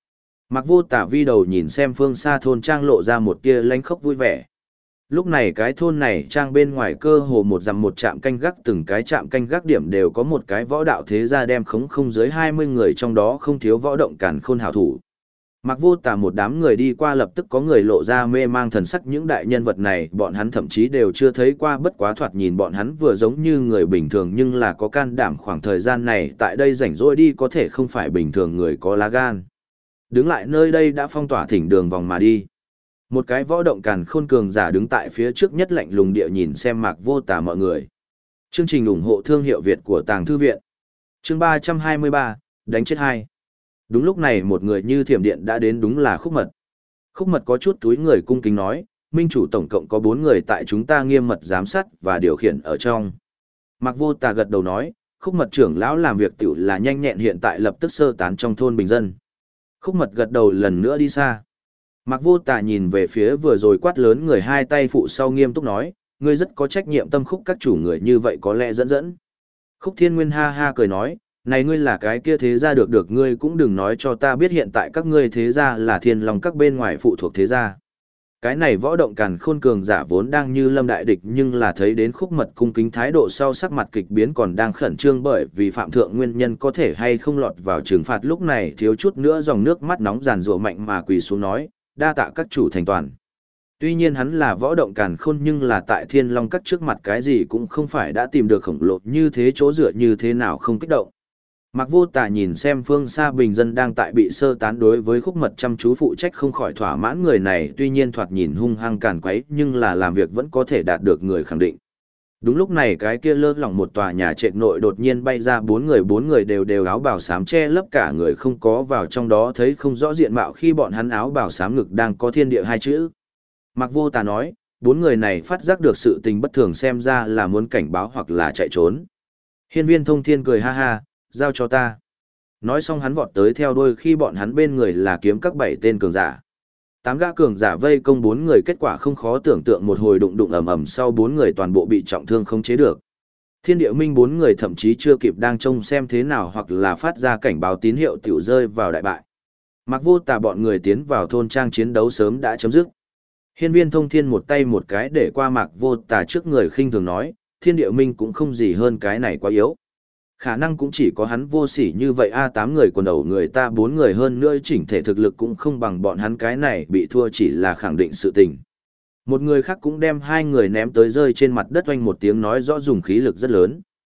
Mặc Vô Tả vi đầu nhìn xem phương xa thôn trang lộ ra một tia lánh khóc vui vẻ. Lúc này cái thôn này trang bên ngoài cơ hồ một dặm một trạm canh gác, từng cái trạm canh gác điểm đều có một cái võ đạo thế gia đem khống không dưới 20 người, trong đó không thiếu võ động càn khôn hảo thủ. Mặc Vô Tả một đám người đi qua lập tức có người lộ ra mê mang thần sắc, những đại nhân vật này bọn hắn thậm chí đều chưa thấy qua, bất quá thoạt nhìn bọn hắn vừa giống như người bình thường nhưng là có can đảm, khoảng thời gian này tại đây rảnh rỗi đi có thể không phải bình thường người có lá gan. Đứng lại nơi đây đã phong tỏa thỉnh đường vòng mà đi. Một cái võ động càn khôn cường giả đứng tại phía trước nhất lạnh lùng địa nhìn xem Mạc Vô Tả mọi người. Chương trình ủng hộ thương hiệu Việt của Tàng Thư Viện. Chương 323, đánh chết hai. Đúng lúc này một người như thiểm điện đã đến, đúng là Khúc Mật. Khúc Mật có chút túi người cung kính nói, minh chủ tổng cộng có 4 người tại chúng ta nghiêm mật giám sát và điều khiển ở trong. Mạc Vô Tả gật đầu nói, Khúc Mật trưởng lão làm việc tiểu là nhanh nhẹn, hiện tại lập tức sơ tán trong thôn bình dân. Khúc Mật gật đầu lần nữa đi xa. Mạc Vô Tả nhìn về phía vừa rồi quát lớn người, hai tay phụ sau nghiêm túc nói, ngươi rất có trách nhiệm, tâm Khúc các chủ người như vậy có lẽ dẫn. Khúc Thiên Nguyên ha ha cười nói, này ngươi là cái kia thế gia được ngươi cũng đừng nói cho ta biết hiện tại các ngươi thế gia là Thiên Long các bên ngoài phụ thuộc thế gia. Cái này võ động càn khôn cường giả vốn đang như lâm đại địch, nhưng là thấy đến Khúc Mật cung kính thái độ sau sắc mặt kịch biến, còn đang khẩn trương bởi vì phạm thượng nguyên nhân có thể hay không lọt vào trừng phạt, lúc này thiếu chút nữa dòng nước mắt nóng giàn rủa mạnh mà quỳ xuống nói, đa tạ các chủ thành toàn. Tuy nhiên hắn là võ động càn khôn nhưng là tại Thiên Long các trước mặt cái gì cũng không phải, đã tìm được khổng lồ như thế chỗ dựa như thế nào không kích động. Mạc Vô Tả nhìn xem phương xa bình dân đang tại bị sơ tán, đối với Khúc Mật chăm chú phụ trách không khỏi thỏa mãn, người này tuy nhiên thoạt nhìn hung hăng càn quấy nhưng là làm việc vẫn có thể đạt được người khẳng định. Đúng lúc này cái kia lơ lỏng một tòa nhà trệt nội đột nhiên bay ra 4 người đều áo bào xám che lấp cả người, không có vào trong đó thấy không rõ diện mạo, khi bọn hắn áo bào xám ngực đang có thiên địa hai chữ. Mạc Vô Tả nói, 4 người này phát giác được sự tình bất thường, xem ra là muốn cảnh báo hoặc là chạy trốn. Hiên Viên Thông Thiên cười ha ha, giao cho ta. Nói xong hắn vọt tới theo đuôi, khi bọn hắn bên người là kiếm các 7 tên cường giả. 8 gã cường giả vây công 4 người, kết quả không khó tưởng tượng, một hồi đụng ầm ầm sau 4 người toàn bộ bị trọng thương không chế được. Thiên Địa Minh 4 người thậm chí chưa kịp đang trông xem thế nào hoặc là phát ra cảnh báo tín hiệu tiểu rơi vào đại bại. Mạc Vô Tả bọn người tiến vào thôn trang, chiến đấu sớm đã chấm dứt. Hiên Viên Thông Thiên một tay một cái để qua Mạc Vô Tả trước người, khinh thường nói, Thiên Địa Minh cũng không gì hơn cái này quá yếu. Khả năng cũng chỉ có hắn vô sỉ như vậy a, 8 người quần đầu người ta 4 người hơn nữa chỉnh thể thực lực cũng không bằng bọn hắn, cái này bị thua chỉ là khẳng định sự tình. Một người khác cũng đem 2 người ném tới rơi trên mặt đất, oanh một tiếng, nói rõ dùng khí lực rất lớn.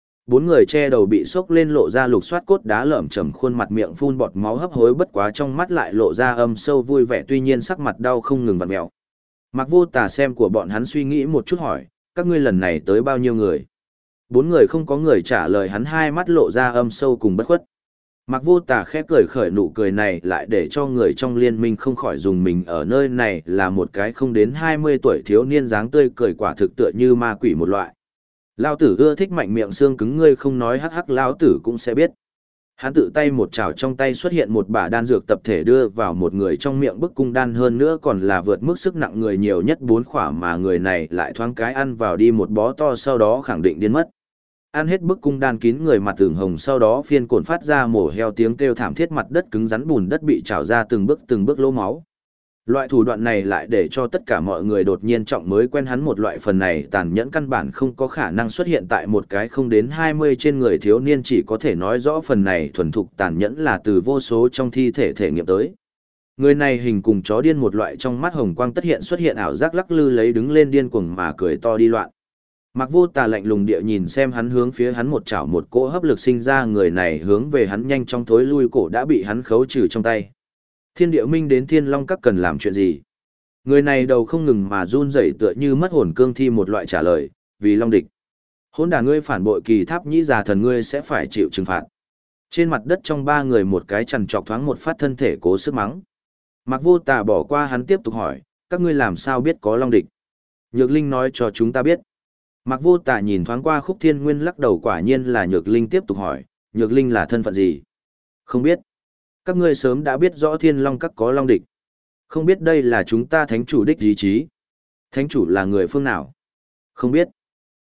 4 người che đầu bị sốc lên, lộ ra lục soát cốt đá lởm chởm khuôn mặt, miệng phun bọt máu hấp hối, bất quá trong mắt lại lộ ra âm sâu vui vẻ, tuy nhiên sắc mặt đau không ngừng vặn mèo. Mạc Vô Tả xem của bọn hắn suy nghĩ một chút hỏi, các ngươi lần này tới bao nhiêu người? 4 người không có người trả lời, hắn hai mắt lộ ra âm sâu cùng bất khuất. Mạc Vô Tả khẽ cười khởi, nụ cười này lại để cho người trong liên minh không khỏi dùng mình, ở nơi này là một cái không đến 20 tuổi thiếu niên, dáng tươi cười quả thực tựa như ma quỷ một loại. Lão tử ưa thích mạnh miệng xương cứng, ngươi không nói hắc hắc lão tử cũng sẽ biết. Hắn tự tay một chảo, trong tay xuất hiện một bả đan dược tập thể đưa vào một người trong miệng, bức cung đan, hơn nữa còn là vượt mức sức nặng người nhiều nhất 4 khỏa, mà người này lại thoáng cái ăn vào đi một bó to, sau đó khẳng định điên mất. Ăn hết bức cung đan, kín người mặt ửng hồng, sau đó phiên cồn phát ra mổ heo tiếng kêu thảm thiết, mặt đất cứng rắn, bùn đất bị trào ra từng bước lỗ máu. Loại thủ đoạn này lại để cho tất cả mọi người đột nhiên trọng mới quen hắn, một loại phần này tàn nhẫn căn bản không có khả năng xuất hiện tại một cái không đến 20 trên người thiếu niên, chỉ có thể nói rõ phần này thuần thục tàn nhẫn là từ vô số trong thi thể thể nghiệm tới. Người này hình cùng chó điên một loại, trong mắt hồng quang tất hiện xuất hiện ảo giác, lắc lư lấy đứng lên điên cuồng mà cười to đi loạn. Mạc Vô Tả lạnh lùng địa nhìn xem hắn, hướng phía hắn một chảo, một cỗ hấp lực sinh ra, người này hướng về hắn nhanh chóng thối lui, cổ đã bị hắn khấu trừ trong tay. Thiên Địa Minh đến Thiên Long các cần làm chuyện gì? Người này đầu không ngừng mà run rẩy, tựa như mất hồn cương thi một loại trả lời, vì Long địch. Hỗn đản, ngươi phản bội Kỳ Tháp Nhĩ già thần, ngươi sẽ phải chịu trừng phạt. Trên mặt đất trong 3 người một cái chằn chọc thoáng một phát, thân thể cố sức mắng. Mạc Vô Tả bỏ qua hắn, tiếp tục hỏi, các ngươi làm sao biết có Long địch? Nhược Linh nói cho chúng ta biết. Mạc Vô Tả nhìn thoáng qua Khúc Thiên Nguyên, lắc đầu, quả nhiên là Nhược Linh, tiếp tục hỏi, Nhược Linh là thân phận gì? Không biết. Các ngươi sớm đã biết rõ Thiên Long các có Long địch. Không biết đây là chúng ta thánh chủ đích ý chí. Thánh chủ là người phương nào? Không biết.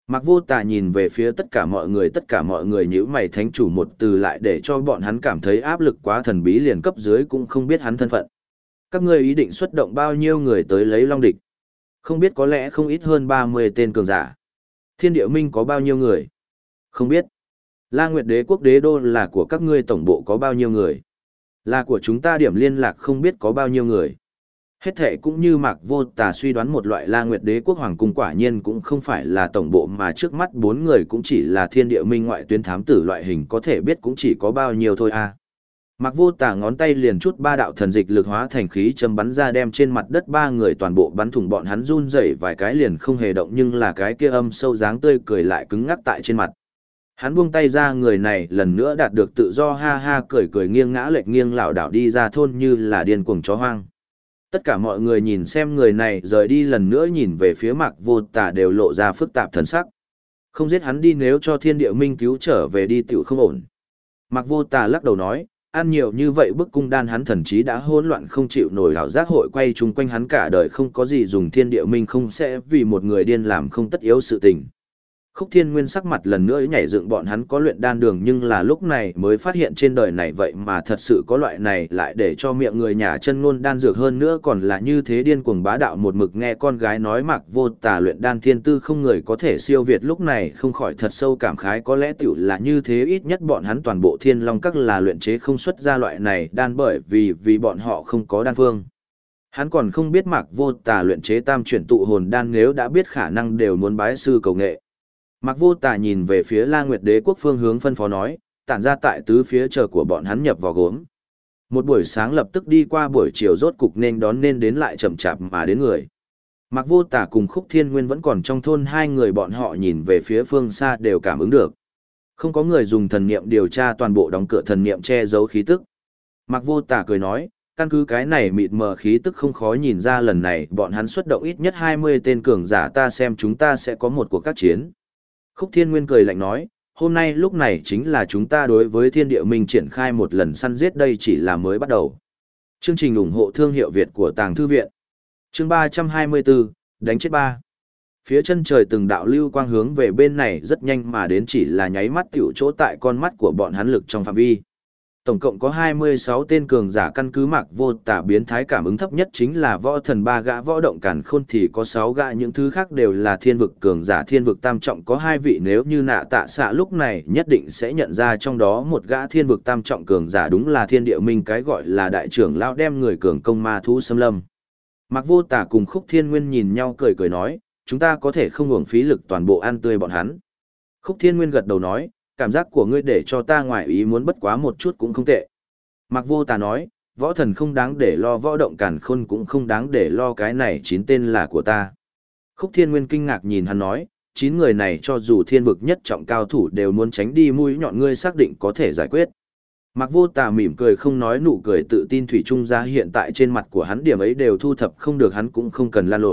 Mạc Vô Tà nhìn về phía tất cả mọi người nhíu mày, thánh chủ một từ lại để cho bọn hắn cảm thấy áp lực quá thần bí, liền cấp dưới cũng không biết hắn thân phận. Các ngươi ý định xuất động bao nhiêu người tới lấy Long địch? Không biết, có lẽ không ít hơn 30 tên cường giả. Thiên Địa Minh có bao nhiêu người? Không biết. La Nguyệt Đế quốc đế đô là của các ngươi, tổng bộ có bao nhiêu người? Là của chúng ta, điểm liên lạc không biết có bao nhiêu người. Hết thệ cũng như Mạc Vô Tà suy đoán, một loại La Nguyệt Đế quốc hoàng cung quả nhiên cũng không phải là tổng bộ, mà trước mắt 4 người cũng chỉ là Thiên Địa Minh ngoại tuyến thám tử loại hình, có thể biết cũng chỉ có bao nhiêu thôi à. Mạc Vô Tà ngón tay liền chút 3 đạo thần dịch lực hóa thành khí châm bắn ra, đem trên mặt đất 3 người toàn bộ bắn thủng, bọn hắn run rẩy vài cái liền không hề động, nhưng là cái kia âm sâu dáng tươi cười lại cứng ngắc tại trên mặt. Hắn buông tay ra, người này lần nữa đạt được tự do, ha ha cười cười nghiêng ngã lệch nghiêng lảo đảo đi ra thôn như là điên cuồng chó hoang. Tất cả mọi người nhìn xem người này rời đi, lần nữa nhìn về phía Mạc Vô Tà đều lộ ra phức tạp thần sắc. Không giết hắn đi, nếu cho Thiên Địa Minh cứu trở về đi tiểu không ổn. Mạc Vô Tà lắc đầu nói, ăn nhiều như vậy bức cung đan hắn thần trí đã hỗn loạn không chịu nổi, ảo giác hội quay chung quanh hắn cả đời, không có gì dùng, Thiên Địa Minh không sẽ vì một người điên làm không tất yếu sự tình. Khúc Thiên Nguyên sắc mặt lần nữa nhảy dựng, bọn hắn có luyện đan đường, nhưng là lúc này mới phát hiện trên đời này vậy mà thật sự có loại này lại để cho miệng người nhà chân ngôn đan dược, hơn nữa còn là như thế điên cuồng bá đạo. Một mực nghe con gái nói Mạc Vô Tà luyện đan thiên tư không người có thể siêu việt, lúc này không khỏi thật sâu cảm khái, có lẽ tiểu là như thế, ít nhất bọn hắn toàn bộ Thiên Long Các là luyện chế không xuất ra loại này đan, bởi vì bọn họ không có đan phương. Hắn còn không biết Mạc Vô Tà luyện chế tam chuyển tụ hồn đan, nếu đã biết khả năng đều muốn bái sư cầu nghệ. Mạc Vô Tà nhìn về phía La Nguyệt Đế quốc phương hướng phân phó nói, tản ra tại tứ phía chờ của bọn hắn nhập vào gốm. Một buổi sáng lập tức đi qua, buổi chiều rốt cục nên đón nên đến lại chậm chạp mà đến người. Mạc Vô Tà cùng Khúc Thiên Nguyên vẫn còn trong thôn, hai người bọn họ nhìn về phía phương xa đều cảm ứng được. Không có người dùng thần niệm điều tra, toàn bộ đóng cửa thần niệm che giấu khí tức. Mạc Vô Tà cười nói, căn cứ cái này mịt mờ khí tức không khó nhìn ra lần này bọn hắn xuất động ít nhất 20 tên cường giả, ta xem chúng ta sẽ có một cuộc các chiến. Khúc Thiên Nguyên cười lạnh nói, hôm nay lúc này chính là chúng ta đối với Thiên Địa Minh triển khai một lần săn giết, đây chỉ là mới bắt đầu. Chương trình ủng hộ thương hiệu Việt của Tàng Thư Viện. Chương 324, đánh chết ba. Phía chân trời từng đạo lưu quang hướng về bên này rất nhanh mà đến, chỉ là nháy mắt tiểu chỗ tại con mắt của bọn hắn lực trong phạm vi. Tổng cộng có 26 tên cường giả, căn cứ Mạc Vô Tà biến thái cảm ứng thấp nhất chính là võ thần 3 gã, võ động càn khôn thì có 6 gã, những thứ khác đều là thiên vực cường giả, thiên vực tam trọng có 2 vị, nếu như Nạ Tạ Xạ lúc này nhất định sẽ nhận ra trong đó một gã thiên vực tam trọng cường giả đúng là Thiên Địa Minh, cái gọi là đại trưởng lão đem người cường công ma thú xâm lâm. Mạc Vô Tà cùng Khúc Thiên Nguyên nhìn nhau cười cười nói, chúng ta có thể không uổng phí lực toàn bộ ăn tươi bọn hắn. Khúc Thiên Nguyên gật đầu nói, cảm giác của ngươi để cho ta ngoài ý muốn, bất quá một chút cũng không tệ. Mạc Vô Tà nói, võ thần không đáng để lo, võ động càn khôn cũng không đáng để lo, cái này 9 tên là của ta. Khúc Thiên Nguyên kinh ngạc nhìn hắn nói, 9 người này cho dù thiên vực nhất trọng cao thủ đều muốn tránh đi mũi nhọn, ngươi xác định có thể giải quyết. Mạc Vô Tà mỉm cười không nói, nụ cười tự tin thủy chung ra hiện tại trên mặt của hắn, điểm ấy đều thu thập không được, hắn cũng không cần lan lộn.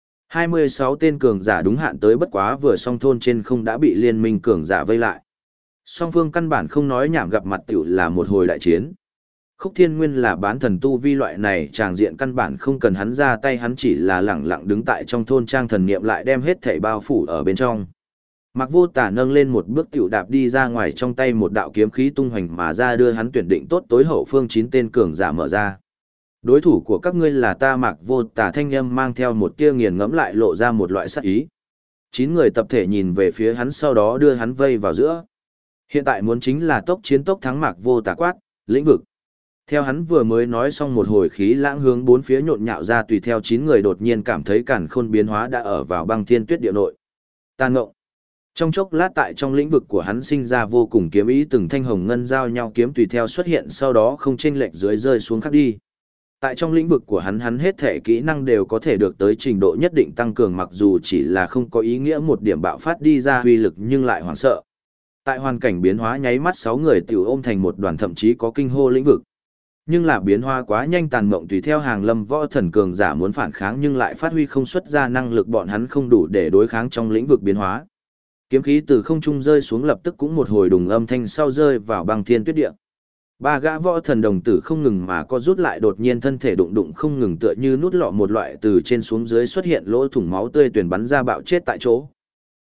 26 tên cường giả đúng hạn tới, bất quá vừa xong thôn trên không đã bị liên minh cường giả vây lại. Song phương căn bản không nói nhảm, gặp mặt tiểu là một hồi đại chiến. Khúc Thiên Nguyên là bán thần tu vi, loại này tràng diện căn bản không cần hắn ra tay, hắn chỉ là lẳng lặng đứng tại trong thôn trang, thần niệm lại đem hết thảy bao phủ ở bên trong. Mạc Vô Tà nâng lên một bước tiểu đạp đi ra ngoài, trong tay một đạo kiếm khí tung hoành mà ra, đưa hắn tuyển định tốt tối hậu phương 9 tên cường giả mở ra. Đối thủ của các ngươi là ta. Mạc Vô Tà thanh âm mang theo một tia nghiền ngẫm lại lộ ra một loại sát ý. 9 người tập thể nhìn về phía hắn, sau đó đưa hắn vây vào giữa. Hiện tại muốn chính là tốc chiến tốc thắng. Mạc Vô Tà quát, lĩnh vực. Theo hắn vừa mới nói xong, một hồi khí lãng hướng bốn phía nhộn nhạo ra, tùy theo 9 người đột nhiên cảm thấy càn khôn biến hóa đã ở vào băng thiên tuyết địa nội. Tàn ngộng. Trong chốc lát tại trong lĩnh vực của hắn sinh ra vô cùng kiếm ý, từng thanh hồng ngân giao nhau kiếm tùy theo xuất hiện, sau đó không chênh lệch dưới rơi xuống khắc đi. Tại trong lĩnh vực của hắn hết thể kỹ năng đều có thể được tới trình độ nhất định tăng cường, mặc dù chỉ là không có ý nghĩa một điểm bạo phát đi ra uy lực nhưng lại hoảng sợ. Tại hoàn cảnh biến hóa nháy mắt 6 người tiểu ôm thành một đoàn, thậm chí có kinh hô lĩnh vực. Nhưng là biến hóa quá nhanh, tàn mộng tùy theo hàng lâm võ thần cường giả muốn phản kháng nhưng lại phát huy không xuất ra năng lực, bọn hắn không đủ để đối kháng trong lĩnh vực biến hóa. Kiếm khí từ không trung rơi xuống, lập tức cũng một hồi đùng âm thanh sau rơi vào băng thiên tuyết địa. 3 gã võ thần đồng tử không ngừng mà co rút lại, đột nhiên thân thể đụng đụng không ngừng, tựa như nút lọ một loại, từ trên xuống dưới xuất hiện lỗ thủng máu tươi tuyền bắn ra, bạo chết tại chỗ.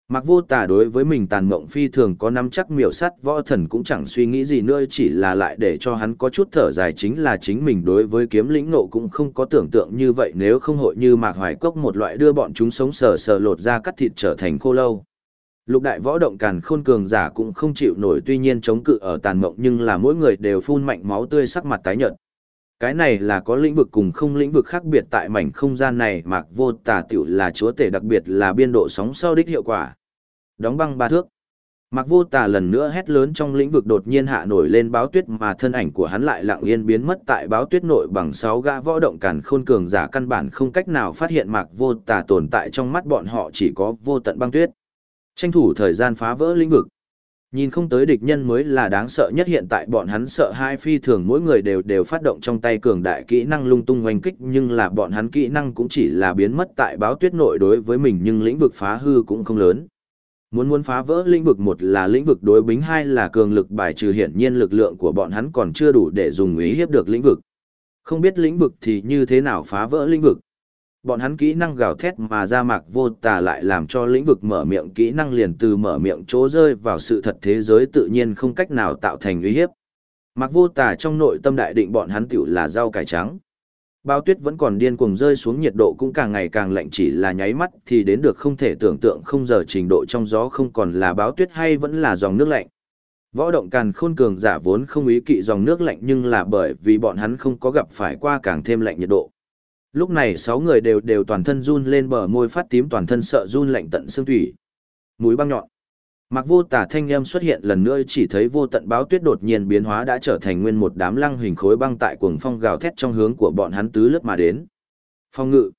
Mạc Vô Tà đối với mình tàn mộng phi thường có nắm chắc miểu sát võ thần cũng chẳng suy nghĩ gì nữa, chỉ là lại để cho hắn có chút thở dài chính là chính mình đối với kiếm lĩnh nộ cũng không có tưởng tượng như vậy, nếu không hội như Mạc Hoài Cốc một loại đưa bọn chúng sống sờ sờ lột ra cắt thịt trở thành khô lâu. Lục đại võ động càn khôn cường giả cũng không chịu nổi, tuy nhiên chống cự ở tàn mộng nhưng là mỗi người đều phun mạnh máu tươi, sắc mặt tái nhợt. Cái này là có lĩnh vực cùng không lĩnh vực khác biệt tại mảnh không gian này, Mạc Vô Tà tiểu là chúa tể, đặc biệt là biên độ sóng sau đích hiệu quả. Đóng băng 3 thước. Mạc Vô Tà lần nữa hét lớn, trong lĩnh vực đột nhiên hạ nổi lên báo tuyết, mà thân ảnh của hắn lại lặng yên biến mất tại báo tuyết nội, bằng 6 gã võ động càn khôn cường giả căn bản không cách nào phát hiện Mạc Vô Tà tồn tại, trong mắt bọn họ chỉ có vô tận băng tuyết. Tranh thủ thời gian phá vỡ lĩnh vực. Nhìn không tới địch nhân mới là đáng sợ nhất, hiện tại bọn hắn sợ hai phi thường, mỗi người đều phát động trong tay cường đại kỹ năng lung tung oanh kích, nhưng là bọn hắn kỹ năng cũng chỉ là biến mất tại báo tuyết nội đối với mình, nhưng lĩnh vực phá hư cũng không lớn. Muốn phá vỡ lĩnh vực, một là lĩnh vực đối bính, hai là cường lực bài trừ, hiển nhiên lực lượng của bọn hắn còn chưa đủ để dùng ý hiếp được lĩnh vực. Không biết lĩnh vực thì như thế nào phá vỡ lĩnh vực. Bọn hắn kỹ năng gào thét mà ra, Mạc Vô Tà lại làm cho lĩnh vực mở miệng, kỹ năng liền từ mở miệng chỗ rơi vào sự thật thế giới tự nhiên, không cách nào tạo thành uy hiếp. Mạc Vô Tà trong nội tâm đại định bọn hắn tiểu là rau cải trắng. Bao tuyết vẫn còn điên cuồng rơi xuống, nhiệt độ cũng càng ngày càng lạnh, chỉ là nháy mắt thì đến được không thể tưởng tượng không giờ trình độ, trong gió không còn là báo tuyết hay vẫn là dòng nước lạnh. Võ động càn khôn cường giả vốn không ý kỵ dòng nước lạnh, nhưng là bởi vì bọn hắn không có gặp phải qua càng thêm lạnh nhiệt độ. Lúc này 6 người đều toàn thân run lên, bờ môi phát tím, toàn thân sợ run lạnh tận xương thủy. Mũi băng nhọn. Mạc Vô Tà thanh âm xuất hiện lần nữa, chỉ thấy vô tận báo tuyết đột nhiên biến hóa, đã trở thành nguyên một đám lăng hình khối băng, tại cuồng phong gào thét trong hướng của bọn hắn tứ lướt mà đến. Phong ngự.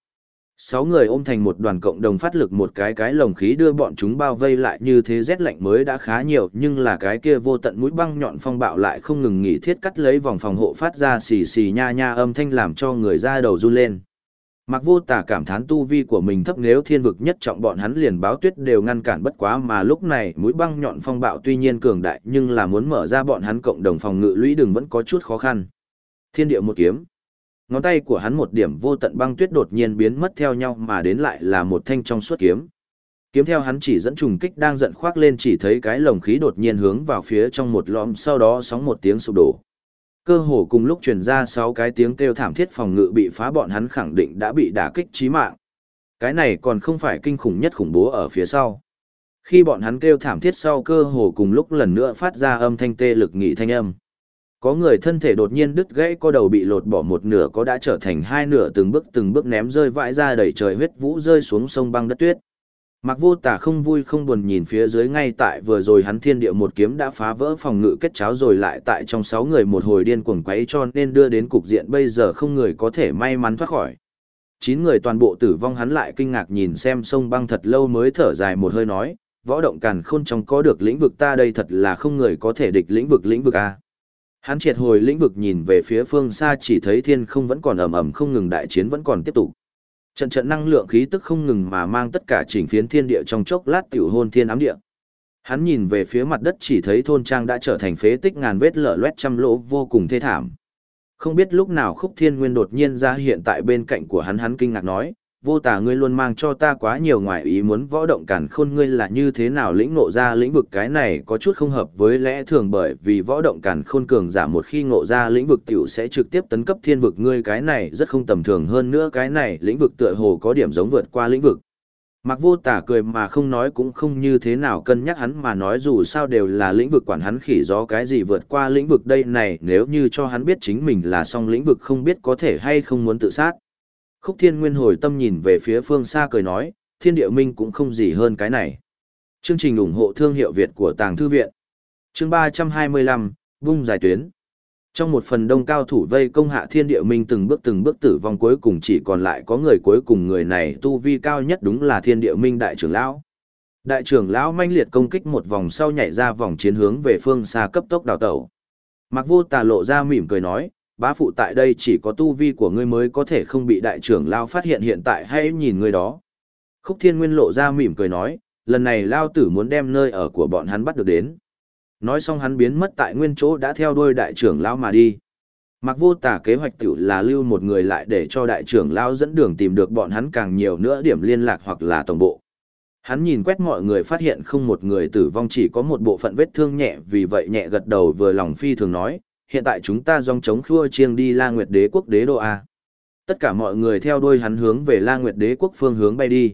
6 người ôm thành một đoàn cộng đồng phát lực, một cái lồng khí đưa bọn chúng bao vây lại, như thế rét lạnh mới đã khá nhiều, nhưng là cái kia vô tận mũi băng nhọn phong bạo lại không ngừng nghỉ thiết cắt lấy vòng phòng hộ, phát ra xì xì nha nha âm thanh làm cho người da đầu run lên. Mạc Vô Tà cảm thán tu vi của mình thấp, nếu thiên vực nhất trọng bọn hắn liền báo tuyết đều ngăn cản bất quá, mà lúc này mũi băng nhọn phong bạo tuy nhiên cường đại, nhưng là muốn mở ra bọn hắn cộng đồng phòng ngự lũy đường vẫn có chút khó khăn. Thiên địa một kiếm. Ngón tay của hắn một điểm, vô tận băng tuyết đột nhiên biến mất, theo nhau mà đến lại là một thanh trong suốt kiếm. Kiếm theo hắn chỉ dẫn trùng kích đang giận khoác lên, chỉ thấy cái lồng khí đột nhiên hướng vào phía trong một lõm, sau đó sóng một tiếng sụp đổ. Cơ hồ cùng lúc truyền ra 6 cái tiếng kêu thảm thiết, phòng ngự bị phá, bọn hắn khẳng định đã bị đả kích chí mạng. Cái này còn không phải kinh khủng nhất khủng bố ở phía sau. Khi bọn hắn kêu thảm thiết sau, cơ hồ cùng lúc lần nữa phát ra âm thanh tê lực nghị thanh âm. Có người thân thể đột nhiên đứt gãy, có đầu bị lột bỏ một nửa, có đã trở thành hai nửa, từng bước ném rơi vãi ra đầy trời huyết vũ rơi xuống sông băng đất tuyết. Mạc Vô Tà không vui không buồn nhìn phía dưới, ngay tại vừa rồi hắn thiên địa một kiếm đã phá vỡ phòng ngự kết cháo rồi, lại tại trong 6 người một hồi điên cuồng quấy, cho nên đưa đến cục diện bây giờ không người có thể may mắn thoát khỏi. 9 người toàn bộ tử vong, hắn lại kinh ngạc nhìn xem sông băng thật lâu mới thở dài một hơi nói, võ động càn khôn trong có được lĩnh vực ta đây thật là không người có thể địch, lĩnh vực a. Hắn triệt hồi lĩnh vực nhìn về phía phương xa, chỉ thấy thiên không vẫn còn ầm ầm không ngừng, đại chiến vẫn còn tiếp tục. Trận năng lượng khí tức không ngừng mà mang tất cả chỉnh phiến thiên địa trong chốc lát tiểu hôn thiên ám địa. Hắn nhìn về phía mặt đất, chỉ thấy thôn trang đã trở thành phế tích, ngàn vết lở loét, trăm lỗ vô cùng thê thảm. Không biết lúc nào Khúc Thiên Nguyên đột nhiên ra hiện tại bên cạnh của hắn kinh ngạc nói, Vô Tà ngươi luôn mang cho ta quá nhiều ngoại ý muốn, võ động càn khôn ngươi là như thế nào lĩnh ngộ ra lĩnh vực, cái này có chút không hợp với lẽ thường, bởi vì võ động càn khôn cường giả một khi ngộ ra lĩnh vực tiểu sẽ trực tiếp tấn cấp thiên vực, ngươi cái này rất không tầm thường, hơn nữa cái này lĩnh vực tựa hồ có điểm giống vượt qua lĩnh vực. Mạc Vô Tà cười mà không nói, cũng không như thế nào cân nhắc hắn mà nói, dù sao đều là lĩnh vực, quản hắn khỉ gió cái gì vượt qua lĩnh vực đây này, nếu như cho hắn biết chính mình là song lĩnh vực không biết có thể hay không muốn tự sát. Khúc Thiên Nguyên hồi tâm nhìn về phía phương xa cười nói, Thiên Địa Minh cũng không gì hơn cái này. Chương trình ủng hộ thương hiệu Việt của Tàng Thư Viện. Chương 325, vung dài tuyến. Trong một phần đông cao thủ vây công hạ Thiên Địa Minh từng bước tử vong, cuối cùng chỉ còn lại có người cuối cùng, người này tu vi cao nhất đúng là Thiên Địa Minh đại trưởng lão. Đại trưởng lão manh liệt công kích một vòng sau nhảy ra vòng chiến hướng về phương xa cấp tốc đào tẩu. Mạc Vô Tà lộ ra mỉm cười nói, bá phụ tại đây chỉ có tu vi của ngươi mới có thể không bị đại trưởng lão phát hiện, hiện tại hãy nhìn ngươi đó. Khúc Thiên Nguyên lộ ra mỉm cười nói, lần này lao tử muốn đem nơi ở của bọn hắn bắt được đến. Nói xong hắn biến mất tại nguyên chỗ, đã theo đuôi đại trưởng lão mà đi. Mạc Vô Tà kế hoạch tiểu là lưu một người lại để cho đại trưởng lão dẫn đường tìm được bọn hắn càng nhiều nữa điểm liên lạc hoặc là tổng bộ. Hắn nhìn quét mọi người phát hiện không một người tử vong, chỉ có một bộ phận vết thương nhẹ, vì vậy nhẹ gật đầu vừa lòng phi thường nói, hiện tại chúng ta dòng chống khua chiêng đi La Nguyệt Đế quốc đế đô A. Tất cả mọi người theo đuôi hắn hướng về La Nguyệt Đế quốc phương hướng bay đi.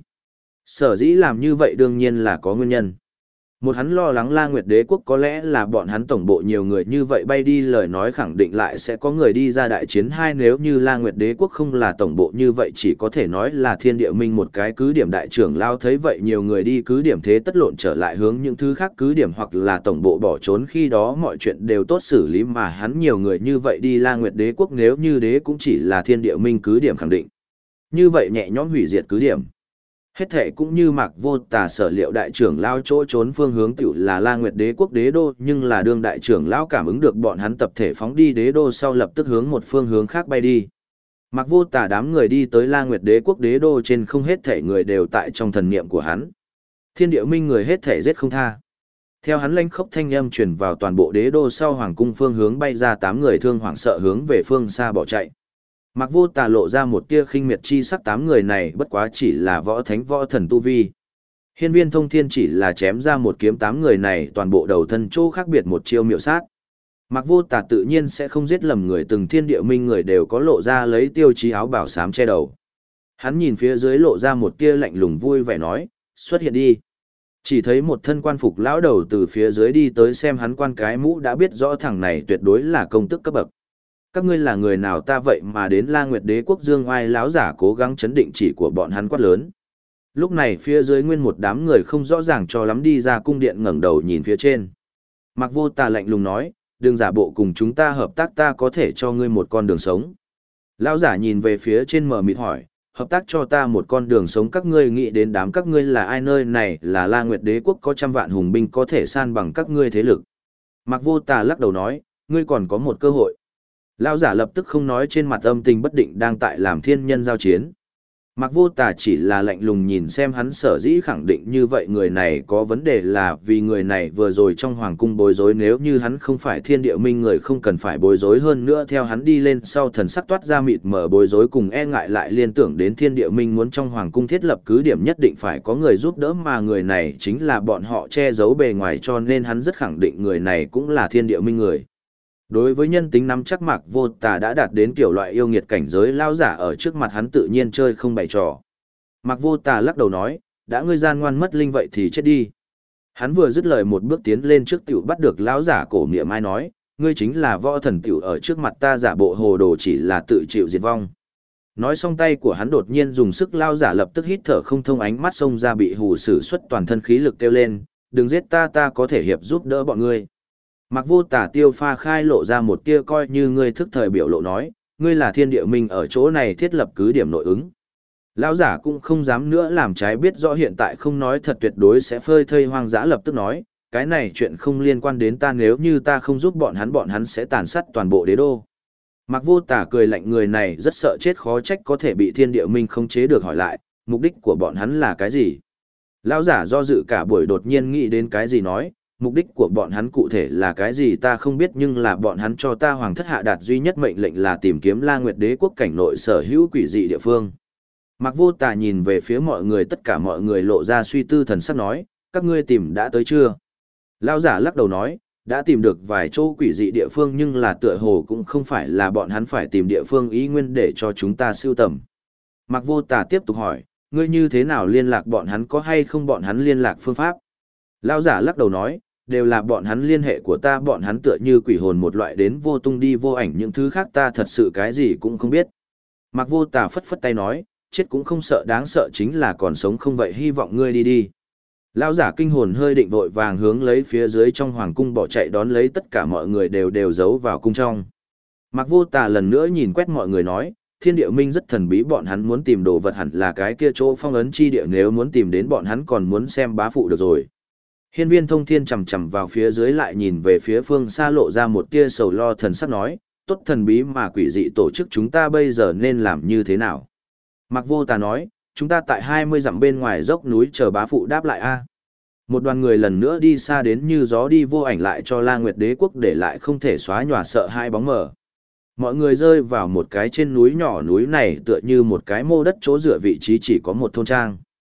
Sở dĩ làm như vậy đương nhiên là có nguyên nhân. Một hắn lo lắng La Nguyệt Đế quốc có lẽ là bọn hắn tổng bộ nhiều người như vậy bay đi, lời nói khẳng định lại sẽ có người đi ra đại chiến. Hai, nếu như La Nguyệt Đế quốc không là tổng bộ như vậy chỉ có thể nói là Thiên Địa Minh một cái cứ điểm. Đại trưởng lao thấy vậy nhiều người đi cứ điểm thế tất lộn trở lại hướng những thứ khác cứ điểm hoặc là tổng bộ bỏ trốn, khi đó mọi chuyện đều tốt xử lý, mà hắn nhiều người như vậy đi La Nguyệt Đế quốc nếu như đế cũng chỉ là Thiên Địa Minh cứ điểm khẳng định. Như vậy nhẹ nhõm hủy diệt cứ điểm. Hết thệ cũng như Mạc Vô Tà sở liệu, đại trưởng lao chỗ trốn phương hướng tiểu là La Nguyệt Đế quốc đế đô, nhưng là đương đại trưởng lão cảm ứng được bọn hắn tập thể phóng đi đế đô sau lập tức hướng một phương hướng khác bay đi. Mạc Vô Tà đám người đi tới La Nguyệt Đế quốc đế đô trên, không hết thảy người đều tại trong thần niệm của hắn. Thiên Địa Minh người hết thảy giết không tha. Theo hắn lanh khốc thanh âm truyền vào toàn bộ đế đô sau, hoàng cung phương hướng bay ra 8 người thương hoảng sợ hướng về phương xa bỏ chạy. Mạc Vô Tà lộ ra một tia khinh miệt chi sắc, 8 người này bất quá chỉ là võ thánh võ thần tu vi. Hiên Viên Thông Thiên chỉ là chém ra một kiếm, 8 người này toàn bộ đầu thân chỗ khác biệt một chiêu miệu sát. Mạc Vô Tà tự nhiên sẽ không giết lầm người, từng Thiên Địa Minh người đều có lộ ra lấy tiêu chí áo bảo xám che đầu. Hắn nhìn phía dưới lộ ra một tia lạnh lùng vui vẻ nói, xuất hiện đi. Chỉ thấy một thân quan phục lão đầu từ phía dưới đi tới, xem hắn quan cái mũ đã biết rõ thằng này tuyệt đối là công tước cấp bậc. Các ngươi là người nào ta vậy mà đến La Nguyệt Đế quốc? Dương oai lão giả cố gắng chấn định chỉ của bọn hắn quát lớn. Lúc này phía dưới nguyên một đám người không rõ ràng cho lắm đi ra cung điện, ngẩng đầu nhìn phía trên. Mạc Vô Tà lạnh lùng nói, đừng giả bộ cùng chúng ta hợp tác, ta có thể cho ngươi một con đường sống. Lão giả nhìn về phía trên mờ mịt hỏi, hợp tác cho ta một con đường sống? Các ngươi nghĩ đến đám các ngươi là ai? Nơi này là La Nguyệt Đế quốc, có trăm vạn hùng binh có thể san bằng các ngươi thế lực. Mạc Vô Tà lắc đầu nói, ngươi còn có một cơ hội. Lão giả lập tức không nói, trên mặt âm tình bất định, đang tại làm thiên nhân giao chiến. Mạc Vô Tà chỉ là lạnh lùng nhìn xem hắn, sở dĩ khẳng định như vậy người này có vấn đề là vì người này vừa rồi trong hoàng cung bối rối, nếu như hắn không phải Thiên Địa Minh người không cần phải bối rối, hơn nữa theo hắn đi lên sau thần sắc toát ra mịt mờ bối rối cùng e ngại, lại liên tưởng đến Thiên Địa Minh muốn trong hoàng cung thiết lập cứ điểm nhất định phải có người giúp đỡ, mà người này chính là bọn họ che giấu bề ngoài, cho nên hắn rất khẳng định người này cũng là Thiên Địa Minh người. Đối với nhân tính nắm chắc, Mạc Vô Tà đã đạt đến kiểu loại yêu nghiệt cảnh giới, lao giả ở trước mặt hắn tự nhiên chơi không bày trò. Mạc Vô Tà lắc đầu nói, đã ngươi gian ngoan mất linh vậy thì chết đi. Hắn vừa dứt lời một bước tiến lên trước tiểu bắt được lão giả cổ miệng mai nói, ngươi chính là võ thần tiểu ở trước mặt ta giả bộ hồ đồ chỉ là tự chịu diệt vong. Nói xong tay của hắn đột nhiên dùng sức, lao giả lập tức hít thở không thông, ánh mắt xông ra bị hù sử xuất toàn thân khí lực kêu lên, đừng giết ta, ta có thể hiệp giúp đỡ bọn ngươi. Mạc Vô Tà tiêu pha khai lộ ra một tia coi như ngươi thức thời biểu lộ nói, ngươi là Thiên Địa Minh ở chỗ này thiết lập cứ điểm nội ứng. Lão giả cũng không dám nữa làm trái, biết rõ hiện tại không nói thật tuyệt đối sẽ phơi thây hoang dã, lập tức nói, cái này chuyện không liên quan đến ta, nếu như ta không giúp bọn hắn sẽ tàn sát toàn bộ đế đô. Mạc Vô Tà cười lạnh, người này rất sợ chết, khó trách có thể bị Thiên Địa Minh khống chế được, hỏi lại, mục đích của bọn hắn là cái gì? Lão giả do dự cả buổi đột nhiên nghĩ đến cái gì nói, mục đích của bọn hắn cụ thể là cái gì ta không biết, nhưng là bọn hắn cho ta hoàng thất hạ đạt duy nhất mệnh lệnh là tìm kiếm La Nguyệt Đế quốc cảnh nội sở hữu quỷ dị địa phương. Mạc Vô Tà nhìn về phía mọi người, tất cả mọi người lộ ra suy tư thần sắc nói, các ngươi tìm đã tới chưa? Lão giả lắc đầu nói, đã tìm được vài chỗ quỷ dị địa phương, nhưng là tựa hồ cũng không phải là bọn hắn phải tìm địa phương ý nguyên để cho chúng ta sưu tầm. Mạc Vô Tà tiếp tục hỏi, ngươi như thế nào liên lạc bọn hắn, có hay không bọn hắn liên lạc phương pháp? Lão giả lắc đầu nói, đều là bọn hắn liên hệ của ta, bọn hắn tựa như quỷ hồn một loại, đến vô tung đi vô ảnh, những thứ khác ta thật sự cái gì cũng không biết. Mạc Vô Tà phất phất tay nói, chết cũng không sợ, đáng sợ chính là còn sống không, vậy hy vọng ngươi đi đi. Lão giả kinh hồn hơi định, vội vàng hướng lấy phía dưới trong hoàng cung bỏ chạy, đón lấy tất cả mọi người đều giấu vào cung trong. Mạc Vô Tà lần nữa nhìn quét mọi người nói, Thiên Địa Minh rất thần bí, bọn hắn muốn tìm đồ vật hẳn là cái kia chỗ phong ấn chi địa, nếu muốn tìm đến bọn hắn còn muốn xem bá phụ được rồi. Hiên Viên Thông Thiên chầm chầm vào phía dưới, lại nhìn về phía phương xa lộ ra một tia sầu lo thần sắc nói, tốt thần bí mà quỷ dị tổ chức, chúng ta bây giờ nên làm như thế nào? Mạc Vô Tà nói, chúng ta tại 20 dặm bên ngoài dốc núi chờ bá phụ đáp lại a. Một đoàn người lần nữa đi xa đến như gió đi vô ảnh, lại cho La Nguyệt Đế quốc để lại không thể xóa nhòa sợ hai bóng mờ. Mọi người rơi vào một cái trên núi nhỏ, núi này tựa như một cái mô đất, chỗ dựa vị trí chỉ có một thôn trang.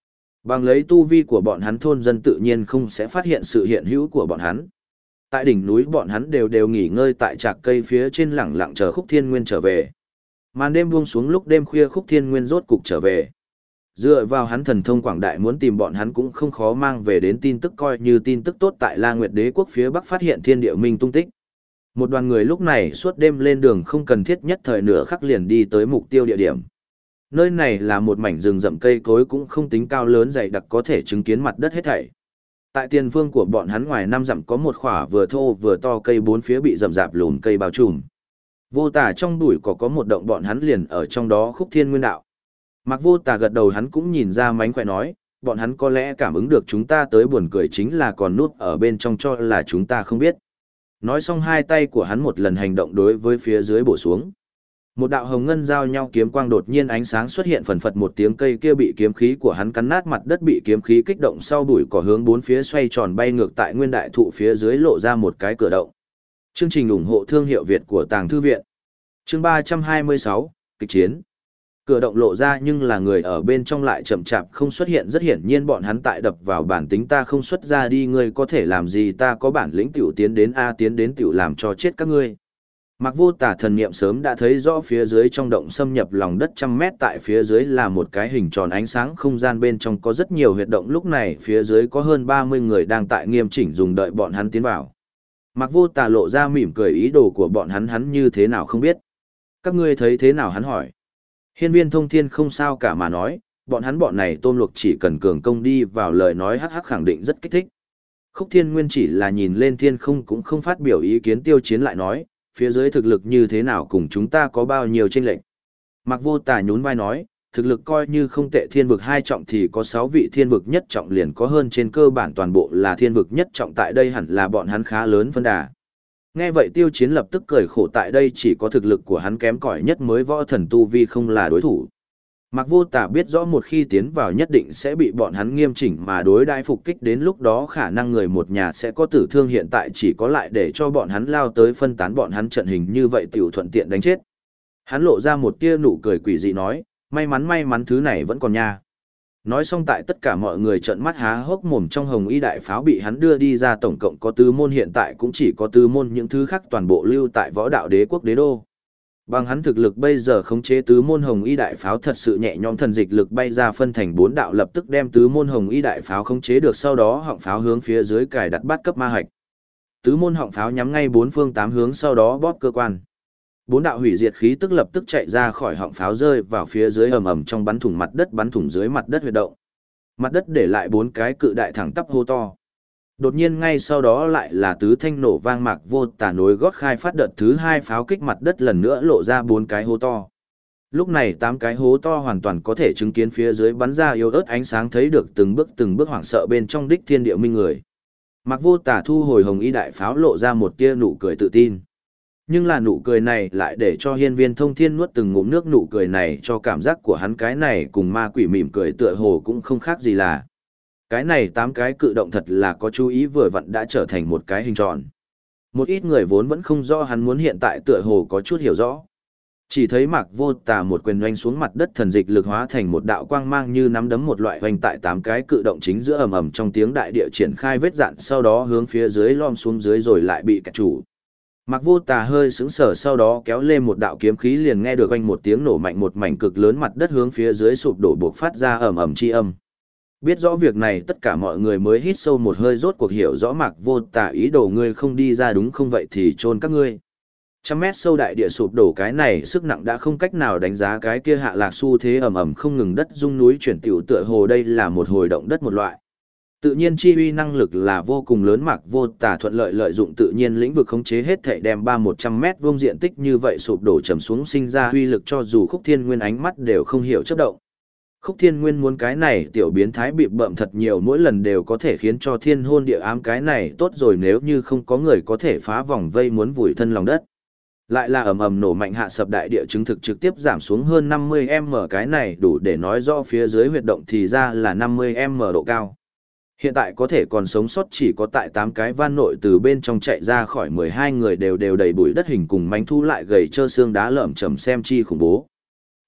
Bằng lấy tu vi của bọn hắn thôn dân tự nhiên không sẽ phát hiện sự hiện hữu của bọn hắn. Tại đỉnh núi bọn hắn đều nghỉ ngơi tại trạc cây phía trên lẳng lặng chờ Khúc Thiên Nguyên trở về. Màn đêm buông xuống lúc đêm khuya Khúc Thiên Nguyên rốt cục trở về. Dựa vào hắn thần thông quảng đại muốn tìm bọn hắn cũng không khó mang về đến tin tức coi như tin tức tốt tại La Nguyệt Đế quốc phía Bắc phát hiện thiên địa minh tung tích. Một đoàn người lúc này suốt đêm lên đường không cần thiết nhất thời nửa khắc liền đi tới mục tiêu địa điểm. Nơi này là một mảnh rừng rậm cây cối cũng không tính cao lớn dày đặc có thể chứng kiến mặt đất hết thảy. Tại tiền phương của bọn hắn ngoài 5 dặm có một khỏa vừa thô vừa to cây bốn phía bị rậm rạp lùn cây bao trùm. Vô Tà trong bụi có một động bọn hắn liền ở trong đó Khúc Thiên Nguyên đạo. Mặc Vô Tà gật đầu hắn cũng nhìn ra mánh khỏe nói, bọn hắn có lẽ cảm ứng được chúng ta tới buồn cười chính là còn núp ở bên trong cho là chúng ta không biết. Nói xong hai tay của hắn một lần hành động đối với phía dưới bổ xuống. Một đạo hồng ngân giao nhau kiếm quang đột nhiên ánh sáng xuất hiện phần phật một tiếng cây kia bị kiếm khí của hắn cắn nát mặt đất bị kiếm khí kích động sau bụi cỏ hướng bốn phía xoay tròn bay ngược tại nguyên đại thụ phía dưới lộ ra một cái cửa động. Chương trình ủng hộ thương hiệu Việt của Tàng Thư Viện. Chương 326, kịch chiến. Cửa động lộ ra nhưng là người ở bên trong lại chậm chạp không xuất hiện rất hiển nhiên bọn hắn tại đập vào bản tính ta không xuất ra đi ngươi có thể làm gì ta có bản lĩnh tiểu tiến đến A tiến đến tiểu làm cho chết các ngươi. Mặc Vô Tà thần niệm sớm đã thấy rõ phía dưới trong động xâm nhập lòng đất trăm mét tại phía dưới là một cái hình tròn ánh sáng không gian bên trong có rất nhiều huyệt động lúc này phía dưới có hơn 30 người đang tại nghiêm chỉnh dùng đợi bọn hắn tiến vào. Mặc Vô Tà lộ ra mỉm cười ý đồ của bọn hắn như thế nào không biết. Các ngươi thấy thế nào hắn hỏi. Hiên Viên Thông Thiên không sao cả mà nói, bọn này tôm luộc chỉ cần cường công đi vào lời nói hắc hắc khẳng định rất kích thích. Khúc Thiên Nguyên chỉ là nhìn lên thiên không cũng không phát biểu ý kiến Tiêu Chiến lại nói, phía dưới thực lực như thế nào cùng chúng ta có bao nhiêu chênh lệch. Mặc Vô Tà nhún vai nói, thực lực coi như không tệ thiên vực 2 trọng thì có 6 vị thiên vực nhất trọng liền có hơn trên cơ bản toàn bộ là thiên vực nhất trọng tại đây hẳn là bọn hắn khá lớn phân đà. Nghe vậy Tiêu Chiến lập tức cười khổ tại đây chỉ có thực lực của hắn kém cỏi nhất mới võ thần tu vi không là đối thủ. Mặc Vô Tà biết rõ một khi tiến vào nhất định sẽ bị bọn hắn nghiêm chỉnh mà đối đãi phục kích đến lúc đó khả năng người một nhà sẽ có tử thương hiện tại chỉ có lại để cho bọn hắn lao tới phân tán bọn hắn trận hình như vậy tiểu thuận tiện đánh chết. Hắn lộ ra một tia nụ cười quỷ dị nói, may mắn thứ này vẫn còn nha. Nói xong tại tất cả mọi người trợn mắt há hốc mồm trong hồng y đại pháo bị hắn đưa đi ra tổng cộng có tứ môn hiện tại cũng chỉ có tứ môn những thứ khác toàn bộ lưu tại võ đạo đế quốc đế đô. Bằng hắn thực lực bây giờ khống chế tứ môn hồng y đại pháo thật sự nhẹ nhõm thần dịch lực bay ra phân thành 4 đạo lập tức đem tứ môn hồng y đại pháo khống chế được sau đó họng pháo hướng phía dưới cài đặt bát cấp ma hạch. Tứ môn họng pháo nhắm ngay 4 phương 8 hướng sau đó bóp cơ quan. 4 đạo hủy diệt khí tức lập tức chạy ra khỏi họng pháo rơi vào phía dưới ầm ầm trong bắn thủng mặt đất bắn thủng dưới mặt đất huyệt động. Mặt đất để lại 4 cái cự đại thẳng tắp hô to. Đột nhiên ngay sau đó lại là tứ thanh nổ vang Mạc Vô Tà nối gót khai phát đợt thứ 2 pháo kích mặt đất lần nữa lộ ra 4 cái hố to. Lúc này 8 cái hố to hoàn toàn có thể chứng kiến phía dưới bắn ra yếu ớt ánh sáng thấy được từng bước hoảng sợ bên trong đích thiên địa minh người. Mạc Vô Tà thu hồi hồng y đại pháo lộ ra một tia nụ cười tự tin. Nhưng là nụ cười này lại để cho Hiên Viên Thông Thiên nuốt từng ngụm nước nụ cười này cho cảm giác của hắn cái này cùng ma quỷ mỉm cười tựa hồ cũng không khác gì là. Cái này 8 cái cự động thật là có chú ý vừa vặn đã trở thành một cái hình tròn. Một ít người vốn vẫn không rõ hắn muốn hiện tại tựa hồ có chút hiểu rõ. Chỉ thấy Mạc Vô Tà một quyền oanh xuống mặt đất thần dịch lực hóa thành một đạo quang mang như nắm đấm một loại oanh tại 8 cái cự động chính giữa ầm ầm trong tiếng đại địa triển khai vết dạn sau đó hướng phía dưới lom xuống dưới rồi lại bị kẹt chủ. Mạc Vô Tà hơi sững sờ sau đó kéo lên một đạo kiếm khí liền nghe được oanh một tiếng nổ mạnh một mảnh cực lớn mặt đất hướng phía dưới sụp đổ buộc phát ra ầm ầm chi âm. Biết rõ việc này tất cả mọi người mới hít sâu một hơi rốt cuộc hiểu rõ Mạc Vô Tà ý đồ ngươi không đi ra đúng không vậy thì chôn các ngươi. 100 mét sâu đại địa sụp đổ cái này sức nặng đã không cách nào đánh giá cái kia hạ lạc xu thế ầm ầm không ngừng đất rung núi chuyển tiểu tựa hồ đây là một hồi động đất một loại. Tự nhiên chi uy năng lực là vô cùng lớn Mạc Vô Tà thuận lợi dụng tự nhiên lĩnh vực khống chế hết thảy đem 100 mét vuông diện tích như vậy sụp đổ trầm xuống sinh ra uy lực cho dù Khúc Thiên Nguyên ánh mắt đều không hiểu chớp động. Khúc Thiên Nguyên muốn cái này tiểu biến thái bị bậm thật nhiều mỗi lần đều có thể khiến cho thiên hôn địa ám cái này tốt rồi nếu như không có người có thể phá vòng vây muốn vùi thân lòng đất. Lại là ầm ầm nổ mạnh hạ sập đại địa chứng thực trực tiếp giảm xuống hơn 50m cái này đủ để nói rõ phía dưới huyệt động thì ra là 50m độ cao. Hiện tại có thể còn sống sót chỉ có tại 8 cái van nội từ bên trong chạy ra khỏi 12 người đều đầy bụi đất hình cùng manh thu lại gầy trơ xương đá lởm chởm xem chi khủng bố.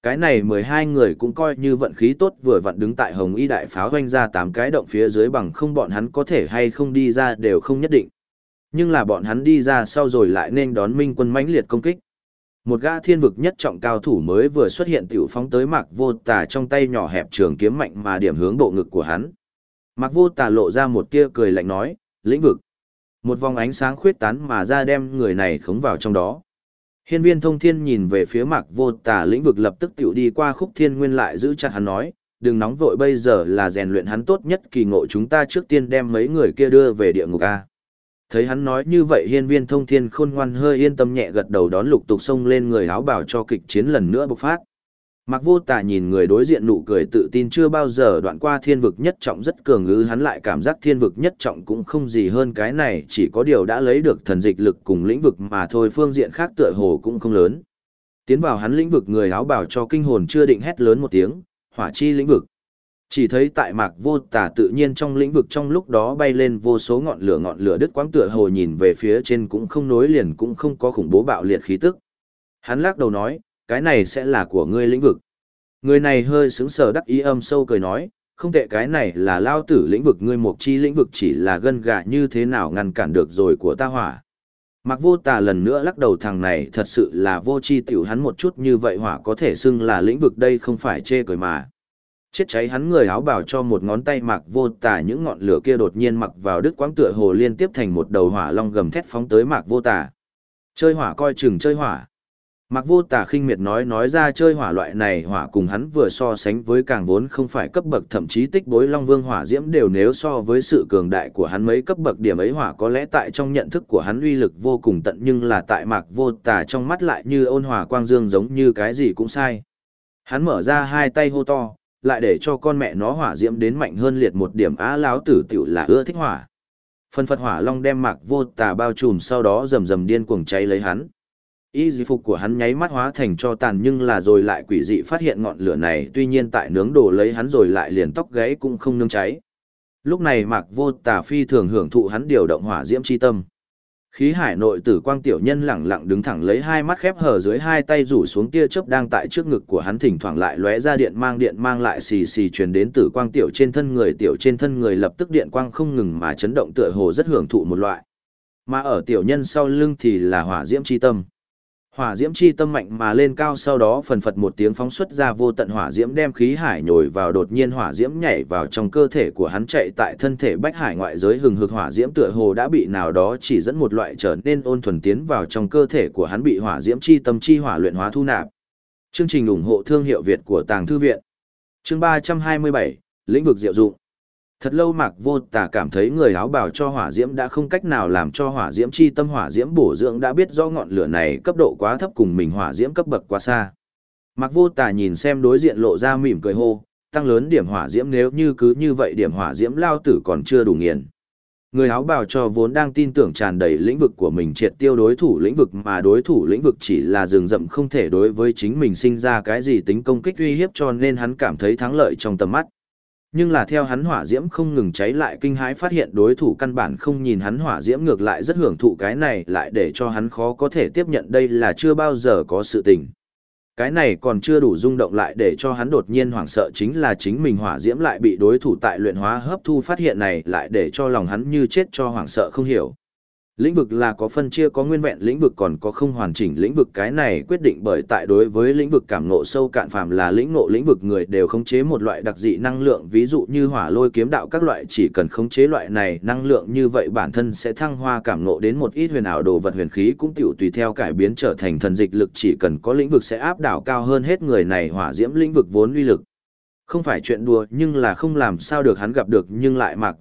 Cái này 12 người cũng coi như vận khí tốt vừa vặn đứng tại Hồng Y đại pháo doanh ra 8 cái động phía dưới bằng không bọn hắn có thể hay không đi ra đều không nhất định. Nhưng là bọn hắn đi ra sau rồi lại nên đón Minh quân mãnh liệt công kích. Một gã thiên vực nhất trọng cao thủ mới vừa xuất hiện tiểu phóng tới Mạc Vô Tà trong tay nhỏ hẹp trường kiếm mạnh mà điểm hướng bộ ngực của hắn. Mạc Vô Tà lộ ra một tia cười lạnh nói, lĩnh vực. Một vòng ánh sáng khuyết tán mà ra đem người này khống vào trong đó. Hiên Viên Thông Thiên nhìn về phía Mạc Vô Tà lĩnh vực lập tức tiểu đi qua Khúc Thiên Nguyên lại giữ chặt hắn nói, đừng nóng vội bây giờ là rèn luyện hắn tốt nhất kỳ ngộ chúng ta trước tiên đem mấy người kia đưa về địa ngục a. Thấy hắn nói như vậy Hiên Viên Thông Thiên khôn ngoan hơi yên tâm nhẹ gật đầu đón lục tục xông lên người áo bào cho kịch chiến lần nữa bộc phát. Mạc Vô Tà nhìn người đối diện nụ cười tự tin chưa bao giờ đoạn qua thiên vực nhất trọng rất cường ngữ hắn lại cảm giác thiên vực nhất trọng cũng không gì hơn cái này chỉ có điều đã lấy được thần dịch lực cùng lĩnh vực mà thôi phương diện khác tựa hồ cũng không lớn. Tiến vào hắn lĩnh vực người áo bào cho kinh hồn chưa định hét lớn một tiếng, hỏa chi lĩnh vực. Chỉ thấy tại Mạc Vô Tà tự nhiên trong lĩnh vực trong lúc đó bay lên vô số ngọn lửa đứt quãng tựa hồ nhìn về phía trên cũng không nối liền cũng không có khủng bố bạo liệt khí tức. Hắn lắc đầu nói, cái này sẽ là của ngươi lĩnh vực. Người này hơi sững sờ đắc ý âm sâu cười nói, không tệ cái này là lao tử lĩnh vực ngươi mục chi lĩnh vực chỉ là gân gà như thế nào ngăn cản được rồi của ta hỏa. Mạc Vô Tà lần nữa lắc đầu thằng này thật sự là vô chi tiểu hắn một chút như vậy hỏa có thể xưng là lĩnh vực đây không phải chê cười mà. Chết cháy hắn người áo bào cho một ngón tay Mạc Vô Tà những ngọn lửa kia đột nhiên mặc vào đứt quãng tựa hồ liên tiếp thành một đầu hỏa long gầm thét phóng tới Mạc Vô Tà. Chơi hỏa coi chừng chơi hỏa. Mạc Vô Tà khinh miệt nói ra chơi hỏa loại này hỏa cùng hắn vừa so sánh với càng vốn không phải cấp bậc thậm chí tích bối long vương hỏa diễm đều nếu so với sự cường đại của hắn mấy cấp bậc điểm ấy hỏa có lẽ tại trong nhận thức của hắn uy lực vô cùng tận nhưng là tại Mạc Vô Tà trong mắt lại như ôn hòa quang dương giống như cái gì cũng sai. Hắn mở ra hai tay hô to, lại để cho con mẹ nó hỏa diễm đến mạnh hơn liệt một điểm á láo tử tiểu là ưa thích hỏa. Phân phật hỏa long đem Mạc Vô Tà bao trùm sau đó rầm rầm điên cuồng cháy lấy hắn. Y di phục của hắn nháy mắt hóa thành cho tàn nhưng là rồi lại quỷ dị phát hiện ngọn lửa này tuy nhiên tại nướng đổ lấy hắn rồi lại liền tóc gáy cũng không nương cháy. Lúc này Mạc Vô Tà phi thường hưởng thụ hắn điều động hỏa diễm chi tâm. Khí hải nội tử quang tiểu nhân lẳng lặng đứng thẳng lấy hai mắt khép hờ dưới hai tay rủ xuống tia chớp đang tại trước ngực của hắn thỉnh thoảng lại lóe ra điện mang lại xì xì truyền đến tử quang tiểu trên thân người lập tức điện quang không ngừng mà chấn động tựa hồ rất hưởng thụ một loại. Mà ở tiểu nhân sau lưng thì là hỏa diễm chi tâm. Hỏa diễm chi tâm mạnh mà lên cao sau đó phần phật một tiếng phóng xuất ra vô tận hỏa diễm đem khí hải nhồi vào đột nhiên hỏa diễm nhảy vào trong cơ thể của hắn chạy tại thân thể bách hải ngoại giới hừng hực hỏa diễm tựa hồ đã bị nào đó chỉ dẫn một loại trở nên ôn thuần tiến vào trong cơ thể của hắn bị hỏa diễm chi tâm chi hỏa luyện hóa thu nạp. Chương trình ủng hộ thương hiệu Việt của Tàng Thư Viện. Chương 327, lĩnh vực diệu dụng. Thật lâu Mạc Vô Tà cảm thấy người áo bào cho hỏa diễm đã không cách nào làm cho hỏa diễm chi tâm hỏa diễm bổ dưỡng đã biết rõ ngọn lửa này cấp độ quá thấp cùng mình hỏa diễm cấp bậc quá xa. Mạc Vô Tà nhìn xem đối diện lộ ra mỉm cười hô, tăng lớn điểm hỏa diễm nếu như cứ như vậy điểm hỏa diễm lao tử còn chưa đủ nghiền. Người áo bào cho vốn đang tin tưởng tràn đầy lĩnh vực của mình triệt tiêu đối thủ lĩnh vực mà đối thủ lĩnh vực chỉ là rừng rậm không thể đối với chính mình sinh ra cái gì tính công kích uy hiếp cho nên hắn cảm thấy thắng lợi trong tầm mắt. Nhưng là theo hắn hỏa diễm không ngừng cháy lại kinh hãi phát hiện đối thủ căn bản không nhìn hắn hỏa diễm ngược lại rất hưởng thụ cái này lại để cho hắn khó có thể tiếp nhận đây là chưa bao giờ có sự tình. Cái này còn chưa đủ rung động lại để cho hắn đột nhiên hoảng sợ chính là chính mình hỏa diễm lại bị đối thủ tại luyện hóa hấp thu phát hiện này lại để cho lòng hắn như chết cho hoảng sợ không hiểu. Lĩnh vực là có phân chia có nguyên vẹn lĩnh vực còn có không hoàn chỉnh lĩnh vực cái này quyết định bởi tại đối với lĩnh vực cảm ngộ sâu cạn phàm là lĩnh ngộ lĩnh vực người đều khống chế một loại đặc dị năng lượng ví dụ như hỏa lôi kiếm đạo các loại chỉ cần khống chế loại này năng lượng như vậy bản thân sẽ thăng hoa cảm ngộ đến một ít huyền ảo đồ vật huyền khí cũng tiểu tùy theo cải biến trở thành thần dịch lực chỉ cần có lĩnh vực sẽ áp đảo cao hơn hết người này hỏa diễm lĩnh vực vốn uy lực. Không phải chuyện đùa nhưng là không làm sao được hắn gặp được nhưng lại Mạc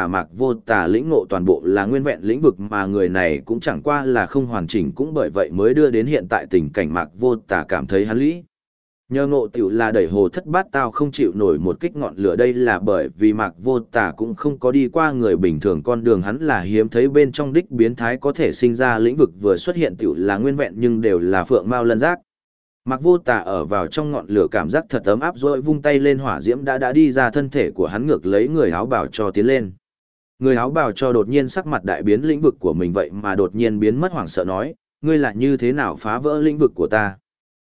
Vô Tà lĩnh ngộ toàn bộ là nguyên vẹn lĩnh vực mà người này cũng chẳng qua là không hoàn chỉnh cũng bởi vậy mới đưa đến hiện tại tình cảnh Mạc Vô Tà cảm thấy hắn lý. Nhờ ngộ tiểu là đẩy hồ thất bát tao không chịu nổi một kích ngọn lửa đây là bởi vì Mạc Vô Tà cũng không có đi qua người bình thường con đường hắn là hiếm thấy bên trong đích biến thái có thể sinh ra lĩnh vực vừa xuất hiện tiểu là nguyên vẹn nhưng đều là phượng mao lân giác. Mạc Vô Tà ở vào trong ngọn lửa cảm giác thật ấm áp rồi vung tay lên hỏa diễm đã đi ra thân thể của hắn ngược lấy người áo bào cho tiến lên. Người áo bào cho đột nhiên sắc mặt đại biến lĩnh vực của mình vậy mà đột nhiên biến mất hoảng sợ nói, ngươi là như thế nào phá vỡ lĩnh vực của ta?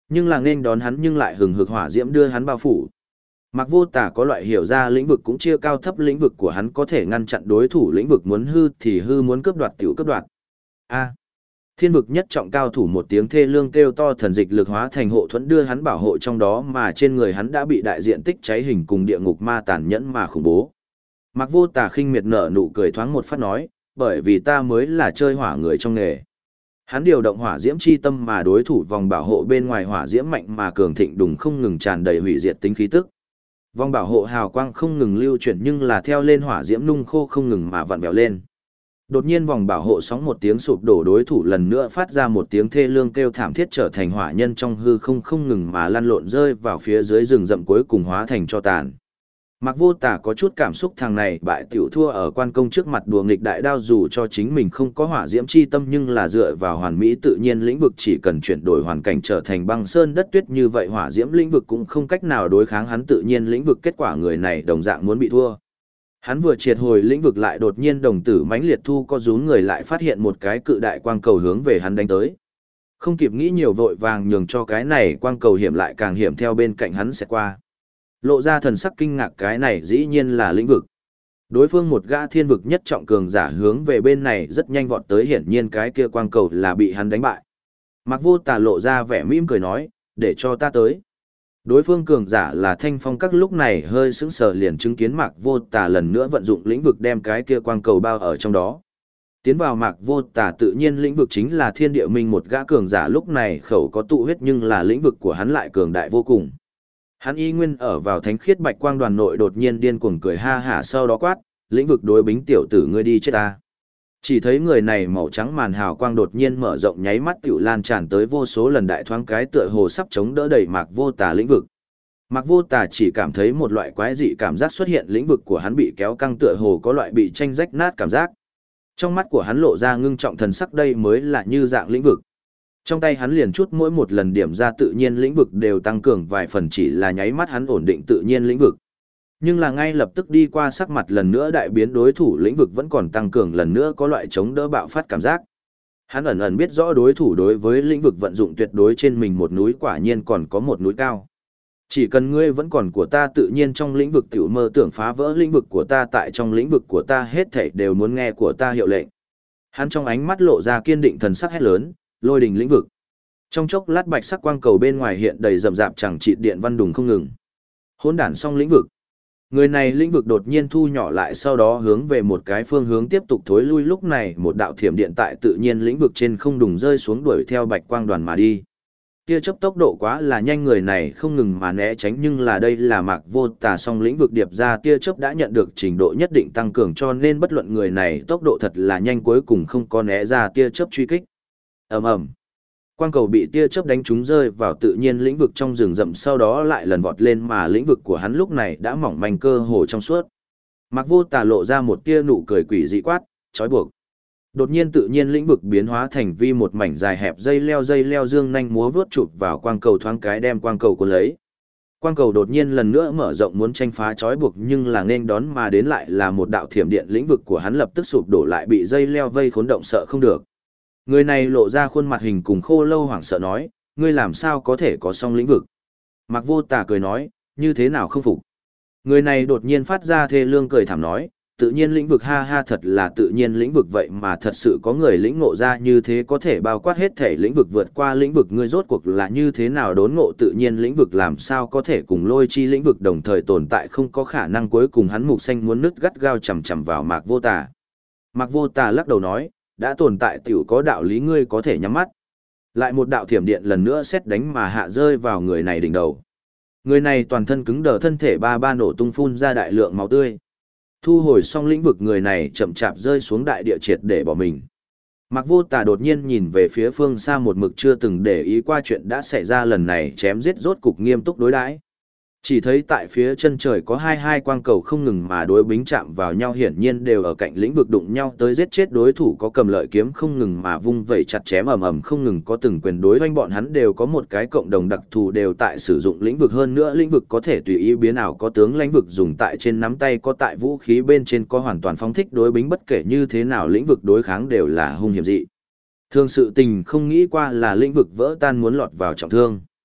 Nhưng là nên đón hắn nhưng lại hừng hực hỏa diễm đưa hắn bao phủ. Mặc Vô Tà có loại hiểu ra lĩnh vực cũng chia cao thấp, lĩnh vực của hắn có thể ngăn chặn đối thủ lĩnh vực, muốn hư thì hư, muốn cướp đoạt tiểu cướp đoạt. A. Thiên vực nhất trọng cao thủ một tiếng thê lương kêu to, thần dịch lực hóa thành hộ thuẫn đưa hắn bảo hộ trong đó, mà trên người hắn đã bị đại diện tích cháy hình cùng địa ngục ma tàn nhẫn mà khủng bố. Mặc Vô Tà khinh miệt nở nụ cười thoáng một phát nói, bởi vì ta mới là chơi hỏa người trong nghề. Hắn điều động hỏa diễm chi tâm mà đối thủ vòng bảo hộ bên ngoài hỏa diễm mạnh mà cường thịnh đùng không ngừng tràn đầy hủy diệt tính khí tức. Vòng bảo hộ hào quang không ngừng lưu chuyển nhưng là theo lên hỏa diễm nung khô không ngừng mà vặn vẹo lên. Đột nhiên vòng bảo hộ sóng một tiếng sụp đổ, đối thủ lần nữa phát ra một tiếng thê lương kêu thảm thiết, trở thành hỏa nhân trong hư không không ngừng mà lăn lộn rơi vào phía dưới rừng rậm, cuối cùng hóa thành tro tàn. Mặc Vô Tà có chút cảm xúc, thằng này bại tiểu thua ở quan công trước mặt đùa nghịch đại đao, dù cho chính mình không có hỏa diễm chi tâm nhưng là dựa vào hoàn mỹ tự nhiên lĩnh vực, chỉ cần chuyển đổi hoàn cảnh trở thành băng sơn đất tuyết như vậy, hỏa diễm lĩnh vực cũng không cách nào đối kháng hắn tự nhiên lĩnh vực. Kết quả người này đồng dạng muốn bị thua. Hắn vừa triệt hồi lĩnh vực lại đột nhiên đồng tử mãnh liệt thu co rúm người, lại phát hiện một cái cự đại quang cầu hướng về hắn đánh tới. Không kịp nghĩ nhiều, vội vàng nhường cho cái này quang cầu hiểm lại càng hiểm theo bên cạnh hắn sẽ qua. Lộ ra thần sắc kinh ngạc, cái này dĩ nhiên là lĩnh vực. Đối phương một gã thiên vực nhất trọng cường giả hướng về bên này rất nhanh vọt tới, hiển nhiên cái kia quang cầu là bị hắn đánh bại. Mặc Vô Tà lộ ra vẻ mỉm cười nói, để cho ta tới. Đối phương cường giả là Thanh Phong Các, lúc này hơi sững sờ, liền chứng kiến Mạc Vô Tà lần nữa vận dụng lĩnh vực đem cái kia quang cầu bao ở trong đó. Tiến vào Mạc Vô Tà tự nhiên lĩnh vực chính là Thiên Địa Minh, một gã cường giả lúc này khẩu có tụ huyết nhưng là lĩnh vực của hắn lại cường đại vô cùng. Hắn y nguyên ở vào thánh khiết bạch quang đoàn nội, đột nhiên điên cuồng cười ha hả, sau đó quát, lĩnh vực đối bính tiểu tử ngươi đi chết ta. Chỉ thấy người này màu trắng màn hào quang đột nhiên mở rộng, nháy mắt tiểu lan tràn tới vô số lần, đại thoáng cái tựa hồ sắp chống đỡ đẩy Mạc Vô Tà lĩnh vực. Mạc Vô Tà chỉ cảm thấy một loại quái dị cảm giác xuất hiện, lĩnh vực của hắn bị kéo căng, tựa hồ có loại bị tranh rách nát cảm giác. Trong mắt của hắn lộ ra ngưng trọng thần sắc, đây mới là như dạng lĩnh vực. Trong tay hắn liền chút mỗi một lần điểm ra tự nhiên lĩnh vực đều tăng cường vài phần, chỉ là nháy mắt hắn ổn định tự nhiên lĩnh vực. Nhưng là ngay lập tức đi qua sắc mặt lần nữa đại biến, đối thủ lĩnh vực vẫn còn tăng cường lần nữa, có loại chống đỡ bạo phát cảm giác. Hắn ẩn ẩn biết rõ đối thủ đối với lĩnh vực vận dụng tuyệt đối trên mình một núi, quả nhiên còn có một núi cao. Chỉ cần ngươi vẫn còn của ta tự nhiên trong lĩnh vực, tiểu mơ tưởng phá vỡ lĩnh vực của ta, tại trong lĩnh vực của ta hết thảy đều muốn nghe của ta hiệu lệnh. Hắn trong ánh mắt lộ ra kiên định thần sắc, hét lớn, lôi đình lĩnh vực. Trong chốc lát bạch sắc quang cầu bên ngoài hiện đầy rậm rạp chẳng chịt điện văn đùng không ngừng. Hỗn đản song lĩnh vực. Người này lĩnh vực đột nhiên thu nhỏ lại, sau đó hướng về một cái phương hướng tiếp tục thối lui, lúc này một đạo thiểm điện tại tự nhiên lĩnh vực trên không đùng rơi xuống, đuổi theo bạch quang đoàn mà đi. Tia chớp tốc độ quá là nhanh, người này không ngừng mà né tránh, nhưng là đây là Mạc Vô Tà song lĩnh vực điệp ra tia chớp đã nhận được trình độ nhất định tăng cường, cho nên bất luận người này tốc độ thật là nhanh, cuối cùng không có né ra tia chớp truy kích. Ầm ầm. Quang cầu bị tia chớp đánh trúng rơi vào tự nhiên lĩnh vực trong rừng rậm, sau đó lại lần vọt lên, mà lĩnh vực của hắn lúc này đã mỏng manh cơ hồ trong suốt. Mạc Vô Tà lộ ra một tia nụ cười quỷ dị quát, trói buộc. Đột nhiên tự nhiên lĩnh vực biến hóa thành vi một mảnh dài hẹp dây leo dương nhanh múa vướt chụp vào quang cầu, thoáng cái đem quang cầu cuốn lấy. Quang cầu đột nhiên lần nữa mở rộng muốn tranh phá trói buộc, nhưng là nên đón mà đến lại là một đạo thiểm điện, lĩnh vực của hắn lập tức sụp đổ, lại bị dây leo vây khốn động sợ không được. Người này lộ ra khuôn mặt hình cùng khô lâu hoảng sợ nói, ngươi làm sao có thể có song lĩnh vực? Mạc Vô Tà cười nói, như thế nào không phục? Người này đột nhiên phát ra thê lương cười thảm nói, tự nhiên lĩnh vực, ha ha, thật là tự nhiên lĩnh vực, vậy mà thật sự có người lĩnh ngộ ra như thế, có thể bao quát hết thể lĩnh vực, vượt qua lĩnh vực, ngươi rốt cuộc là như thế nào đốn ngộ tự nhiên lĩnh vực, làm sao có thể cùng lôi chi lĩnh vực đồng thời tồn tại, không có khả năng. Cuối cùng hắn mục xanh muốn nứt gắt gao chầm chầm vào Mạc Vô Tà. Mạc Vô Tà lắc đầu nói, đã tồn tại tiểu có đạo lý, ngươi có thể nhắm mắt. Lại một đạo thiểm điện lần nữa sét đánh mà hạ rơi vào người này đỉnh đầu. Người này toàn thân cứng đờ, thân thể ba nổ tung, phun ra đại lượng máu tươi. Thu hồi xong lĩnh vực, người này chậm chạp rơi xuống đại địa, triệt để bỏ mình. Mạc Vô Tà đột nhiên nhìn về phía phương xa, một mực chưa từng để ý qua chuyện đã xảy ra, lần này chém giết rốt cục nghiêm túc đối đãi. Chỉ thấy tại phía chân trời có hai quang cầu không ngừng mà đối bính chạm vào nhau, hiển nhiên đều ở cạnh lĩnh vực đụng nhau tới giết chết đối thủ, có cầm lợi kiếm không ngừng mà vung vẩy chặt chém ầm ầm không ngừng, có từng quyền đối oanh, bọn hắn đều có một cái cộng đồng đặc thù, đều tại sử dụng lĩnh vực, hơn nữa lĩnh vực có thể tùy ý biến ảo, có tướng lĩnh vực dùng tại trên nắm tay, có tại vũ khí bên trên, có hoàn toàn phóng thích đối bính, bất kể như thế nào lĩnh vực đối kháng đều là hung hiểm dị. Thường sự tình không nghĩ qua là lĩnh vực vỡ tan muốn lọt vào trọng thương.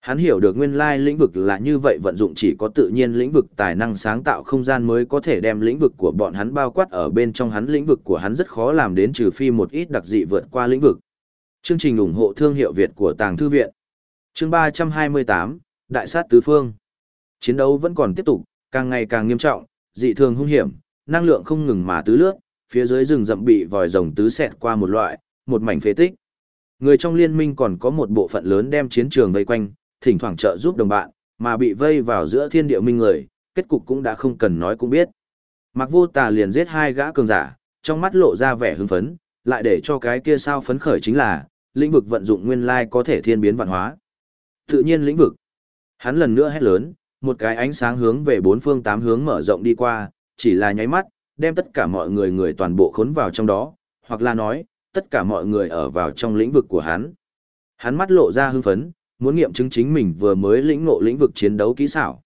Hắn hiểu được nguyên lai lĩnh vực là như vậy, vận dụng chỉ có tự nhiên lĩnh vực tài năng sáng tạo không gian mới có thể đem lĩnh vực của bọn hắn bao quát ở bên trong hắn, lĩnh vực của hắn rất khó làm đến trừ phi một ít đặc dị vượt qua lĩnh vực. Chương trình ủng hộ thương hiệu Việt của Tàng Thư Viện. Chương 328, Đại sát tứ phương. Chiến đấu vẫn còn tiếp tục, càng ngày càng nghiêm trọng, dị thường hung hiểm, năng lượng không ngừng mà tứ lướt, phía dưới rừng rậm bị vòi rồng tứ xẹt qua một mảnh phế tích. Người trong liên minh còn có một bộ phận lớn đem chiến trường vây quanh, thỉnh thoảng trợ giúp đồng bạn, mà bị vây vào giữa thiên địa minh người, kết cục cũng đã không cần nói cũng biết. Mạc Vô Tà liền giết 2 gã cường giả, trong mắt lộ ra vẻ hưng phấn, lại để cho cái kia sao phấn khởi chính là, lĩnh vực vận dụng nguyên lai có thể thiên biến vạn hóa. Tự nhiên lĩnh vực. Hắn lần nữa hét lớn, một cái ánh sáng hướng về 4 phương 8 hướng mở rộng đi qua, chỉ là nháy mắt, đem tất cả mọi người toàn bộ khốn vào trong đó, hoặc là nói, tất cả mọi người ở vào trong lĩnh vực của hắn. Hắn mắt lộ ra hưng phấn, muốn nghiệm chứng chính mình vừa mới lĩnh ngộ lĩnh vực chiến đấu kỹ xảo.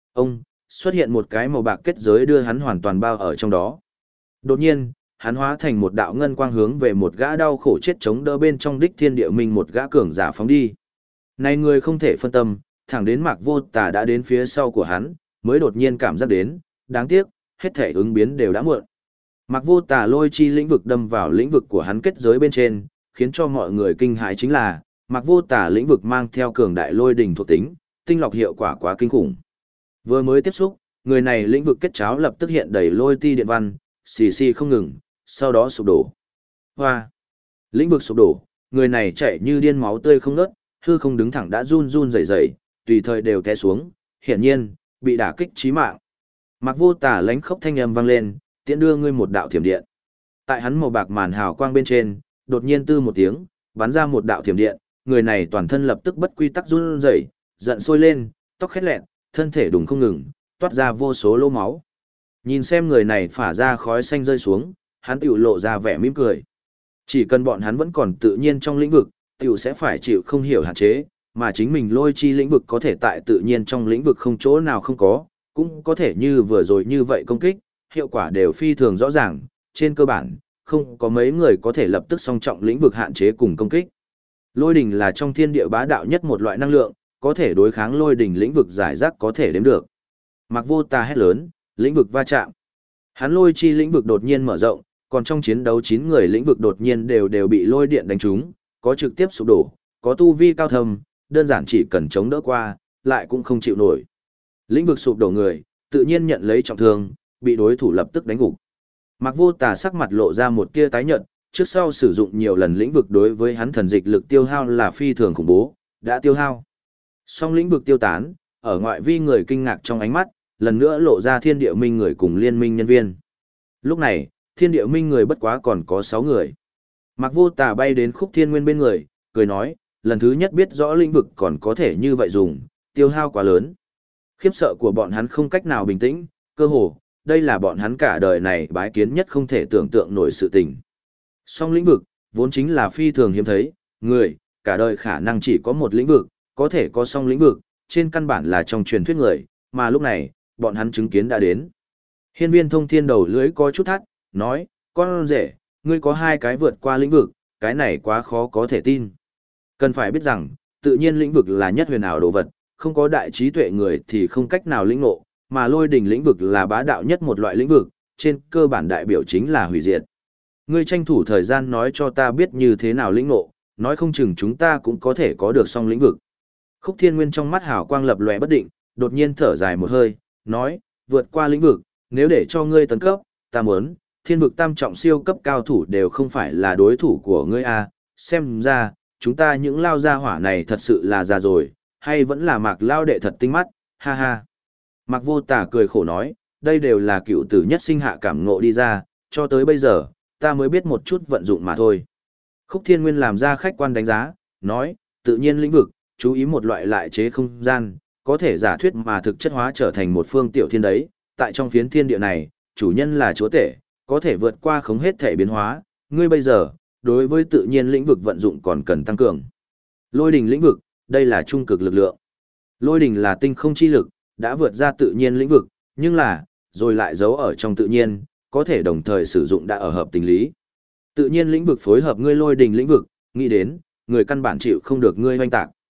Xuất hiện một cái màu bạc kết giới đưa hắn hoàn toàn bao ở trong đó. Đột nhiên, hắn hóa thành một đạo ngân quang hướng về một gã đau khổ chết chống đỡ bên trong đích thiên địa minh một gã cường giả phóng đi. Này người không thể phân tâm, thẳng đến Mạc Vô Tà đã đến phía sau của hắn, mới đột nhiên cảm giác đến, đáng tiếc, hết thể ứng biến đều đã muộn. Mạc Vô Tà lôi chi lĩnh vực đâm vào lĩnh vực của hắn kết giới bên trên, khiến cho mọi người kinh hãi chính là, Mạc Vô Tà lĩnh vực mang theo cường đại lôi đỉnh thuộc tính, tinh lọc hiệu quả quá kinh khủng. Vừa mới tiếp xúc, người này lĩnh vực kết cháo lập tức hiện đầy lôi ti điện văn, xì xì không ngừng, sau đó sụp đổ. Hoa! Lĩnh vực sụp đổ, người này chạy như điên, máu tươi không ngớt, hư không đứng thẳng đã run run rẩy rẩy, tùy thời đều té xuống, hiển nhiên, bị đả kích chí mạng. Mạc Vô Tà lánh khốc thanh âm vang lên, tiễn đưa ngươi một đạo thiểm điện. Tại hắn màu bạc màn hào quang bên trên, đột nhiên tư một tiếng, bắn ra một đạo thiểm điện, người này toàn thân lập tức bất quy tắc run rẩy, giận sôi lên, tóc khét lẹn, thân thể đùng không ngừng, toát ra vô số lỗ máu. Nhìn xem người này phả ra khói xanh rơi xuống, hắn tiểu lộ ra vẻ mỉm cười. Chỉ cần bọn hắn vẫn còn tự nhiên trong lĩnh vực, tiểu sẽ phải chịu không hiểu hạn chế, mà chính mình lôi chi lĩnh vực có thể tại tự nhiên trong lĩnh vực không chỗ nào không có, cũng có thể như vừa rồi như vậy công kích, hiệu quả đều phi thường rõ ràng, trên cơ bản, không có mấy người có thể lập tức song trọng lĩnh vực hạn chế cùng công kích. Lôi đỉnh là trong thiên địa bá đạo nhất một loại năng lượng, có thể đối kháng lôi đỉnh lĩnh vực giải rác có thể đếm được. Mạc Vô Tà hét lớn, lĩnh vực va chạm. Hắn lôi chi lĩnh vực đột nhiên mở rộng, còn trong chiến đấu 9 người lĩnh vực đột nhiên đều bị lôi điện đánh trúng, có trực tiếp sụp đổ, có tu vi cao thâm, đơn giản chỉ cần chống đỡ qua, lại cũng không chịu nổi. Lĩnh vực sụp đổ người, tự nhiên nhận lấy trọng thương, bị đối thủ lập tức đánh gục. Mạc Vô Tà sắc mặt lộ ra một tia tái nhợt, trước sau sử dụng nhiều lần lĩnh vực đối với hắn thần dịch lực tiêu hao là phi thường khủng bố, đã tiêu hao. Song lĩnh vực tiêu tán, ở ngoại vi người kinh ngạc trong ánh mắt, lần nữa lộ ra thiên địa minh người cùng liên minh nhân viên. Lúc này, thiên địa minh người bất quá còn có 6 người. Mạc Vô Tà bay đến Khúc Thiên Nguyên bên người, cười nói, lần thứ nhất biết rõ lĩnh vực còn có thể như vậy dùng, tiêu hao quá lớn. Khiếp sợ của bọn hắn không cách nào bình tĩnh, cơ hồ, đây là bọn hắn cả đời này bái kiến nhất không thể tưởng tượng nổi sự tình. Song lĩnh vực, vốn chính là phi thường hiếm thấy, người, cả đời khả năng chỉ có một lĩnh vực, có thể có song lĩnh vực, trên căn bản là trong truyền thuyết người, mà lúc này, bọn hắn chứng kiến đã đến. Hiên Viên Thông Thiên đầu lưỡi có chút thắt, nói, con rể, ngươi có 2 cái vượt qua lĩnh vực, cái này quá khó có thể tin. Cần phải biết rằng, tự nhiên lĩnh vực là nhất huyền ảo đồ vật, không có đại trí tuệ người thì không cách nào lĩnh ngộ, mà lôi đỉnh lĩnh vực là bá đạo nhất một loại lĩnh vực, trên cơ bản đại biểu chính là hủy diệt. Ngươi tranh thủ thời gian nói cho ta biết như thế nào lĩnh ngộ, nói không chừng chúng ta cũng có thể có được song lĩnh vực. Khúc Thiên Nguyên trong mắt hào quang lập lòe bất định, đột nhiên thở dài một hơi, nói, vượt qua lĩnh vực, nếu để cho ngươi tấn cấp, ta muốn, thiên vực tam trọng siêu cấp cao thủ đều không phải là đối thủ của ngươi à, xem ra, chúng ta những lao gia hỏa này thật sự là già rồi, hay vẫn là Mạc lao đệ thật tinh mắt, ha ha. Mạc Vô Tà cười khổ nói, đây đều là cựu tử nhất sinh hạ cảm ngộ đi ra, cho tới bây giờ, ta mới biết một chút vận dụng mà thôi. Khúc Thiên Nguyên làm ra khách quan đánh giá, nói, tự nhiên lĩnh vực, chú ý một loại lại chế không gian, có thể giả thuyết mà thực chất hóa trở thành một phương tiểu thiên đấy, tại trong phiến thiên địa này, chủ nhân là chúa tể, có thể vượt qua không hết thể biến hóa, ngươi bây giờ, đối với tự nhiên lĩnh vực vận dụng còn cần tăng cường. Lôi đỉnh lĩnh vực, đây là trung cực lực lượng. Lôi đỉnh là tinh không chi lực, đã vượt ra tự nhiên lĩnh vực, nhưng là, rồi lại giấu ở trong tự nhiên, có thể đồng thời sử dụng đã ở hợp tình lý. Tự nhiên lĩnh vực phối hợp ngươi lôi đỉnh lĩnh vực, nghĩ đến, người căn bản chịu không được ngươi hoành tạc.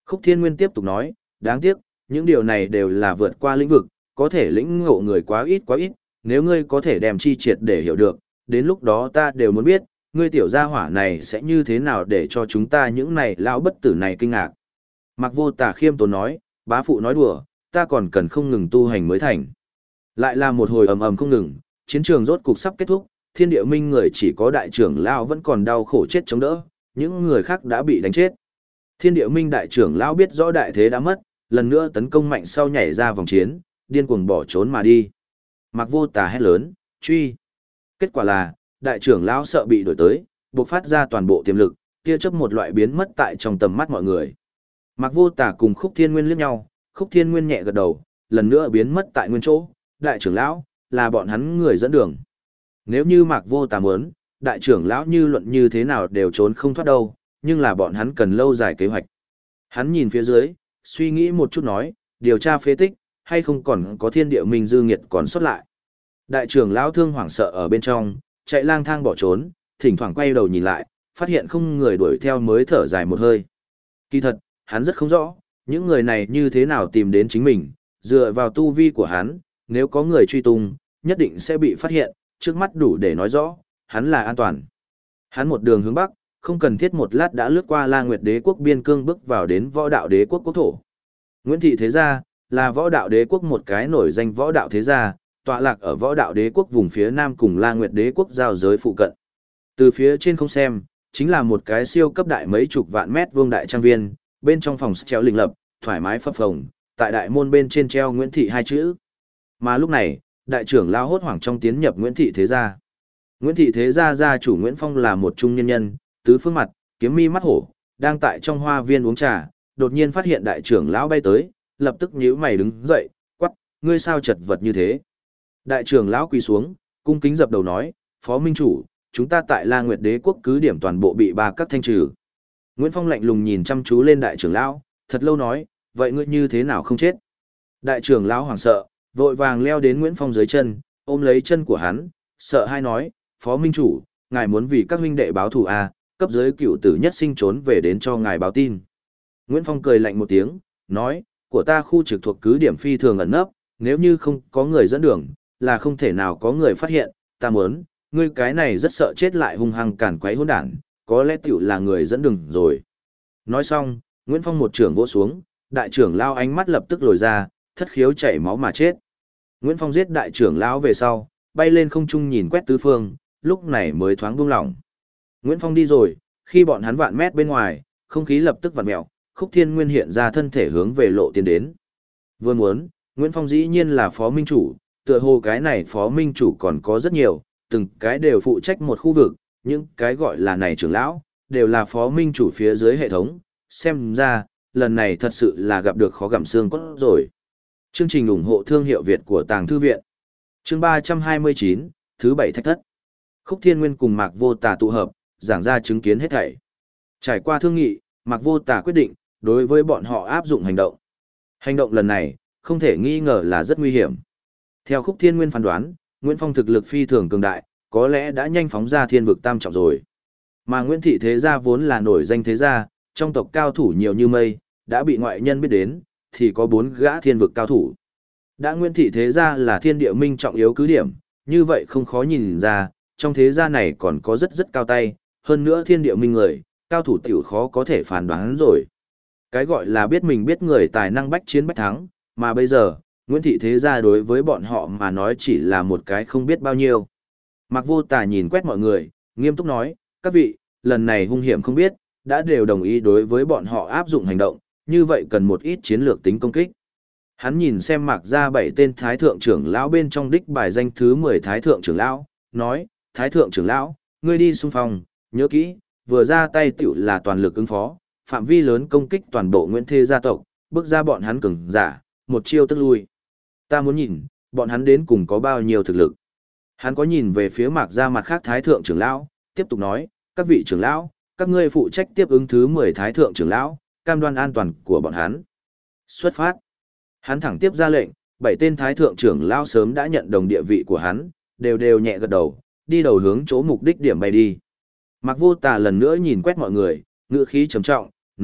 Khúc Thiên Nguyên tiếp tục nói, đáng tiếc, những điều này đều là vượt qua lĩnh vực, có thể lĩnh ngộ người quá ít, nếu ngươi có thể đem chi triệt để hiểu được, đến lúc đó ta đều muốn biết, ngươi tiểu gia hỏa này sẽ như thế nào để cho chúng ta những này lão bất tử này kinh ngạc. Mạc Vô Tà khiêm tốn nói, bá phụ nói đùa, ta còn cần không ngừng tu hành mới thành. Lại là một hồi ầm ầm không ngừng, chiến trường rốt cục sắp kết thúc, Thiên Địa Minh người chỉ có đại trưởng lão vẫn còn đau khổ chết chống đỡ, những người khác đã bị đánh chết. Thiên Địa Minh đại trưởng lão biết rõ đại thế đã mất, lần nữa tấn công mạnh sau nhảy ra vòng chiến, điên cuồng bỏ trốn mà đi. Mạc Vô Tà hét lớn, truy. Kết quả là, đại trưởng lão sợ bị đuổi tới, bộc phát ra toàn bộ tiềm lực, tia chớp một loại biến mất tại trong tầm mắt mọi người. Mạc Vô Tà cùng Khúc Thiên Nguyên liếc nhau, Khúc Thiên Nguyên nhẹ gật đầu, lần nữa biến mất tại nguyên chỗ, đại trưởng lão là bọn hắn người dẫn đường. Nếu như Mạc Vô Tà muốn, đại trưởng lão như luận như thế nào đều trốn không thoát đâu, nhưng là bọn hắn cần lâu dài kế hoạch. Hắn nhìn phía dưới, suy nghĩ một chút nói, điều tra phế tích, hay không còn có Thiên Địa Minh dư nghiệt còn xuất lại. Đại trưởng lão thương hoảng sợ ở bên trong, chạy lang thang bỏ trốn, thỉnh thoảng quay đầu nhìn lại, phát hiện không người đuổi theo mới thở dài một hơi. Kỳ thật, hắn rất không rõ, những người này như thế nào tìm đến chính mình, dựa vào tu vi của hắn, nếu có người truy tung, nhất định sẽ bị phát hiện, trước mắt đủ để nói rõ, hắn là an toàn. Hắn một đường hướng bắc, không cần thiết một lát đã lướt qua La Nguyệt Đế quốc biên cương bước vào đến Võ Đạo Đế quốc quốc thổ. Nguyễn Thị Thế Gia là Võ Đạo Đế quốc một cái nổi danh Võ Đạo Thế Gia, tọa lạc ở Võ Đạo Đế quốc vùng phía nam cùng La Nguyệt Đế quốc giao giới phụ cận. Từ phía trên không xem, chính là một cái siêu cấp đại mấy chục vạn mét vuông đại trang viên, bên trong phòng treo lình lập, thoải mái phập phồng, tại đại môn bên trên treo Nguyễn Thị hai chữ. Mà lúc này, đại trưởng lao hốt hoảng trong tiến nhập Nguyễn Thị Thế Gia. Nguyễn Thị Thế Gia gia chủ Nguyễn Phong là một trung nhân nhân, tứ phương mặt, kiếm mi mắt hổ, đang tại trong hoa viên uống trà, đột nhiên phát hiện đại trưởng lão bay tới, lập tức nhíu mày đứng dậy, quắc, ngươi sao chật vật như thế? Đại trưởng lão quỳ xuống, cung kính dập đầu nói, phó minh chủ, chúng ta tại La Nguyệt Đế quốc cứ điểm toàn bộ bị ba các thanh trừ. Nguyễn Phong lạnh lùng nhìn chăm chú lên đại trưởng lão, thật lâu nói, vậy ngươi như thế nào không chết? Đại trưởng lão hoảng sợ, vội vàng leo đến Nguyễn Phong dưới chân, ôm lấy chân của hắn, sợ hai nói, phó minh chủ, ngài muốn vì các huynh đệ báo thù à, cấp dưới cựu tử nhất sinh trốn về đến cho ngài báo tin. Nguyễn Phong cười lạnh một tiếng, nói, của ta khu trực thuộc cứ điểm phi thường ẩn nấp, nếu như không có người dẫn đường, là không thể nào có người phát hiện, ta muốn, ngươi cái này rất sợ chết lại hung hăng cản quấy hỗn đản, có lẽ tiểu là người dẫn đường rồi. Nói xong, Nguyễn Phong một trưởng vỗ xuống, đại trưởng lao ánh mắt lập tức lồi ra, thất khiếu chảy máu mà chết. Nguyễn Phong giết đại trưởng lão về sau, bay lên không trung nhìn quét tứ phương, lúc này mới thoáng buông lỏng. Nguyễn Phong đi rồi, khi bọn hắn vạn mét bên ngoài, không khí lập tức vặn mèo, Khúc Thiên Nguyên hiện ra thân thể hướng về lộ tiến đến. Vừa muốn, Nguyễn Phong dĩ nhiên là phó minh chủ, tựa hồ cái này phó minh chủ còn có rất nhiều, từng cái đều phụ trách một khu vực, những cái gọi là này trưởng lão, đều là phó minh chủ phía dưới hệ thống, xem ra, lần này thật sự là gặp được khó gặm xương cốt rồi. Chương trình ủng hộ thương hiệu Việt của Tàng Thư Viện. Chương 329, thứ 7 thách thất. Khúc Thiên Nguyên cùng Mạc Vô Tà tụ hợp, giảng ra chứng kiến hết thảy. Trải qua thương nghị, Mạc Vô Tà quyết định, đối với bọn họ áp dụng hành động. Hành động lần này, không thể nghi ngờ là rất nguy hiểm. Theo Khúc Thiên Nguyên phán đoán, Nguyễn Phong thực lực phi thường cường đại, có lẽ đã nhanh phóng ra thiên vực tam trọng rồi. Mà Nguyễn Thị Thế Gia vốn là nổi danh thế gia, trong tộc cao thủ nhiều như mây, đã bị ngoại nhân biết đến, thì có 4 gã thiên vực cao thủ. Đã Nguyễn Thị Thế Gia là Thiên Địa Minh trọng yếu cứ điểm, như vậy không khó nhìn ra, trong thế gia này còn có rất cao tay, hơn nữa Thiên Địa Minh người, cao thủ tiểu khó có thể phán đoán rồi. Cái gọi là biết mình biết người tài năng bách chiến bách thắng, mà bây giờ, Nguyễn Thị Thế Gia đối với bọn họ mà nói chỉ là một cái không biết bao nhiêu. Mạc Vô Tà nhìn quét mọi người, nghiêm túc nói, các vị, lần này hung hiểm không biết, đã đều đồng ý đối với bọn họ áp dụng hành động, như vậy cần một ít chiến lược tính công kích. Hắn nhìn xem Mạc ra 7 tên thái thượng trưởng lão bên trong đích bài danh thứ 10 thái thượng trưởng lão, nói, thái thượng trưởng lão, ngươi đi xung phong, nhớ kỹ, vừa ra tay tiểu là toàn lực ứng phó, phạm vi lớn công kích toàn bộ Nguyễn Thê gia tộc, bước ra bọn hắn cường giả, một chiêu tức lui. Ta muốn nhìn, bọn hắn đến cùng có bao nhiêu thực lực. Hắn có nhìn về phía Mạc ra mặt khác thái thượng trưởng lão, tiếp tục nói, các vị trưởng lão, các ngươi phụ trách tiếp ứng thứ 10 thái thượng trưởng lão, cam đoan an toàn của bọn hắn. Xuất phát. Hắn thẳng tiếp ra lệnh, 7 tên thái thượng trưởng lão sớm đã nhận đồng địa vị của hắn, đều nhẹ gật đầu, đi đầu hướng chỗ mục đích điểm bay đi. Mạc Vô Tà lần nữa nhìn quét mọi người, ngữ khí trầm trọng, nói,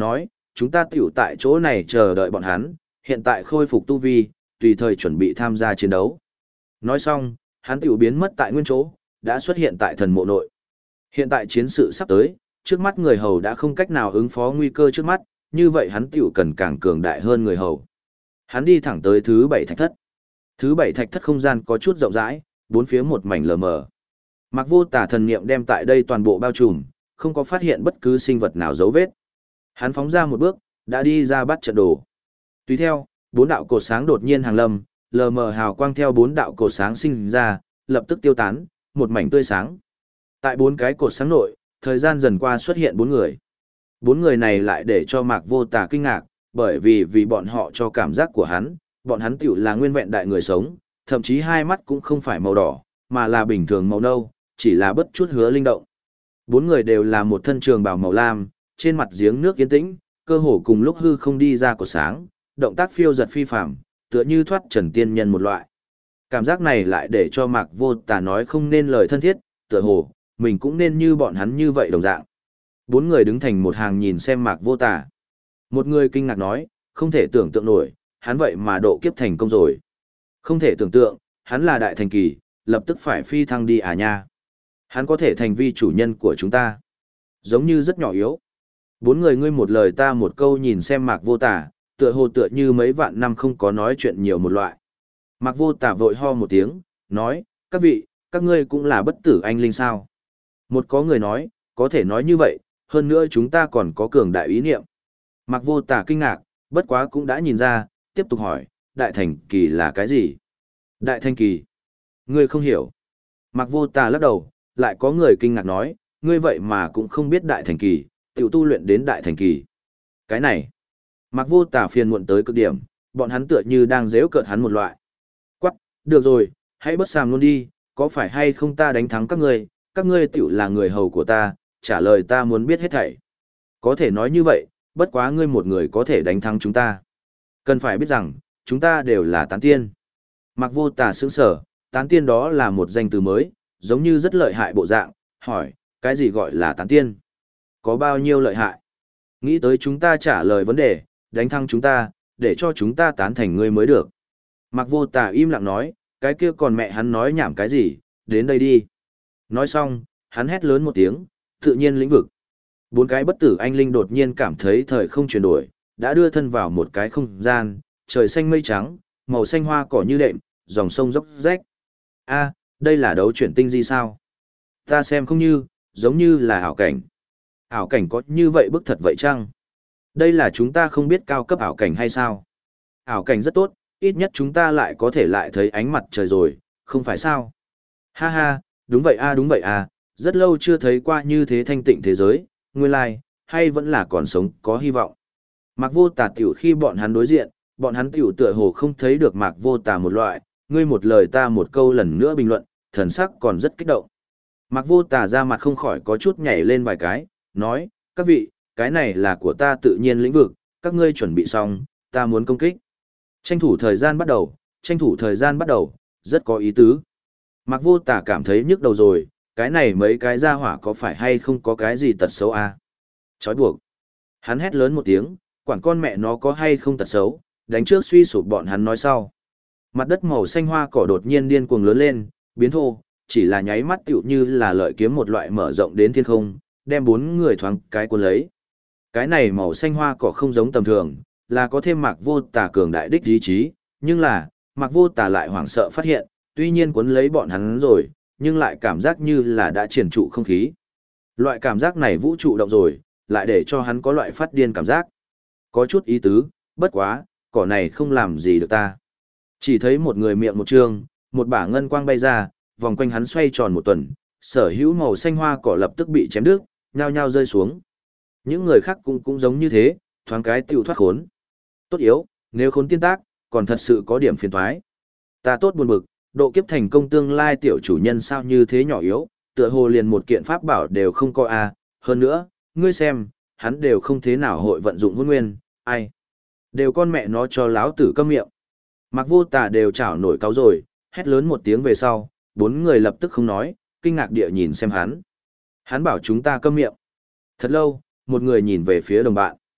chúng ta tiểu tại chỗ này chờ đợi bọn hắn, hiện tại khôi phục tu vi, tùy thời chuẩn bị tham gia chiến đấu. Nói xong, hắn tiểu biến mất tại nguyên chỗ, đã xuất hiện tại thần mộ nội. Hiện tại chiến sự sắp tới, trước mắt người hầu đã không cách nào ứng phó nguy cơ trước mắt, như vậy hắn tiểu cần càng cường đại hơn người hầu. Hắn đi thẳng tới thứ 7 thạch thất. Thứ 7 thạch thất không gian có chút rộng rãi, bốn phía một mảnh lờ mờ. Mặc Vô Tà thần niệm đem tại đây toàn bộ bao trùm, không có phát hiện bất cứ sinh vật nào dấu vết. Hắn phóng ra một bước, đã đi ra bắt trận đồ. Tùy theo, bốn đạo cột sáng đột nhiên hàng lâm, lờ mờ hào quang theo bốn đạo cột sáng sinh ra, lập tức tiêu tán, một mảnh tươi sáng. Tại bốn cái cột sáng nội, thời gian dần qua xuất hiện bốn người. Bốn người này lại để cho Mạc Vô Tà kinh ngạc, bởi vì bọn họ cho cảm giác của hắn, bọn hắn tiểu là nguyên vẹn đại người sống, thậm chí hai mắt cũng không phải màu đỏ, mà là bình thường màu nâu, chỉ là bất chút hứa linh động. Bốn người đều là một thân trường bào màu lam, trên mặt giếng nước yên tĩnh, cơ hồ cùng lúc hư không đi ra của sáng, động tác phiêu giật phi phàm, tựa như thoát trần tiên nhân một loại. Cảm giác này lại để cho Mạc Vô Tà nói không nên lời thân thiết, tựa hồ mình cũng nên như bọn hắn như vậy đồng dạng. Bốn người đứng thành một hàng nhìn xem Mạc Vô Tà. Một người kinh ngạc nói, không thể tưởng tượng nổi, hắn vậy mà độ kiếp thành công rồi. Không thể tưởng tượng, hắn là đại thành kỳ, lập tức phải phi thăng đi à nha. Hắn có thể thành vi chủ nhân của chúng ta. Giống như rất nhỏ yếu. Bốn người ngươi một lời ta một câu nhìn xem Mạc Vô Tà, tựa hồ tựa như mấy vạn năm không có nói chuyện nhiều một loại. Mạc Vô Tà vội ho một tiếng, nói, các vị, các ngươi cũng là bất tử anh linh sao. Một có người nói, có thể nói như vậy, hơn nữa chúng ta còn có cường đại ý niệm. Mạc Vô Tà kinh ngạc, bất quá cũng đã nhìn ra, tiếp tục hỏi, đại thành kỳ là cái gì? Đại thành kỳ? Ngươi không hiểu. Mạc Vô Tà lắc đầu, lại có người kinh ngạc nói, ngươi vậy mà cũng không biết đại thành kỳ, tiểu tu luyện đến đại thành kỳ. Cái này, Mạc Vô Tà phiền muộn tới cực điểm, bọn hắn tựa như đang giễu cợt hắn một loại. Quắc, được rồi, hãy bớt sàm luôn đi, có phải hay không ta đánh thắng các ngươi tiểu là người hầu của ta, trả lời ta muốn biết hết thảy. Có thể nói như vậy, bất quá ngươi một người có thể đánh thắng chúng ta. Cần phải biết rằng, chúng ta đều là tán tiên. Mạc Vô Tà sững sở, tán tiên đó là một danh từ mới, giống như rất lợi hại bộ dạng, hỏi, cái gì gọi là tán tiên? Có bao nhiêu lợi hại? Nghĩ tới chúng ta trả lời vấn đề, đánh thắng chúng ta, để cho chúng ta tán thành ngươi mới được. Mạc Vô Tà im lặng nói, cái kia còn mẹ hắn nói nhảm cái gì, đến đây đi. Nói xong, hắn hét lớn một tiếng, tự nhiên lĩnh vực. Bốn cái bất tử anh linh đột nhiên cảm thấy thời không chuyển đổi, đã đưa thân vào một cái không gian, trời xanh mây trắng, màu xanh hoa cỏ như đệm, dòng sông dốc rách. A, đây là đấu chuyển tinh gì sao? Ta xem không như, giống như là ảo cảnh. Ảo cảnh có như vậy bức thật vậy chăng? Đây là chúng ta không biết cao cấp ảo cảnh hay sao? Ảo cảnh rất tốt, ít nhất chúng ta lại có thể lại thấy ánh mặt trời rồi, không phải sao? Ha ha, đúng vậy a, đúng vậy a, rất lâu chưa thấy qua như thế thanh tịnh thế giới, nguyên lai, hay vẫn là còn sống, có hy vọng. Mạc Vô Tà tiểu khi bọn hắn đối diện, bọn hắn tiểu tựa hồ không thấy được Mạc Vô Tà một loại, ngươi một lời ta một câu lần nữa bình luận, thần sắc còn rất kích động. Mạc Vô Tà ra mặt không khỏi có chút nhảy lên vài cái, nói, các vị, cái này là của ta tự nhiên lĩnh vực, các ngươi chuẩn bị xong, ta muốn công kích. Tranh thủ thời gian bắt đầu, tranh thủ thời gian bắt đầu, rất có ý tứ. Mạc Vô Tà cảm thấy nhức đầu rồi, cái này mấy cái gia hỏa có phải hay không có cái gì tật xấu à? Chói buộc. Hắn hét lớn một tiếng, quản con mẹ nó có hay không tật xấu, đánh trước suy sụp bọn hắn nói sau. Mặt đất màu xanh hoa cỏ đột nhiên điên cuồng lớn lên, biến thô, chỉ là nháy mắt tựu như là lợi kiếm một loại mở rộng đến thiên không, đem bốn người thoáng cái cuốn lấy. Cái này màu xanh hoa cỏ không giống tầm thường, là có thêm Mạc Vô Tà cường đại đích ý chí, nhưng là, Mạc Vô Tà lại hoảng sợ phát hiện, tuy nhiên cuốn lấy bọn hắn rồi, nhưng lại cảm giác như là đã triển trụ không khí. Loại cảm giác này vũ trụ động rồi, lại để cho hắn có loại phát điên cảm giác. Có chút ý tứ, bất quá, cỏ này không làm gì được ta. Chỉ thấy một người miệng một trương, một bả ngân quang bay ra, vòng quanh hắn xoay tròn một tuần, sở hữu màu xanh hoa cỏ lập tức bị chém đứt, nhao nhao rơi xuống. Những người khác cũng giống như thế, thoáng cái tiêu thoát khốn. Tốt yếu, nếu khốn tiên tác, còn thật sự có điểm phiền toái. Ta tốt buồn bực, độ kiếp thành công tương lai tiểu chủ nhân sao như thế nhỏ yếu, tựa hồ liền một kiện pháp bảo đều không có a, hơn nữa, ngươi xem, hắn đều không thế nào hội vận dụng hôn nguyên, ai. Đều con mẹ nó cho láo tử câm miệng. Mạc Vô Tà đều chảo nổi cáu rồi, hét lớn một tiếng về sau, bốn người lập tức không nói, kinh ngạc địa nhìn xem hắn. Hắn bảo chúng ta câm miệng. Thật lâu, một người nhìn về phía đồng bạn.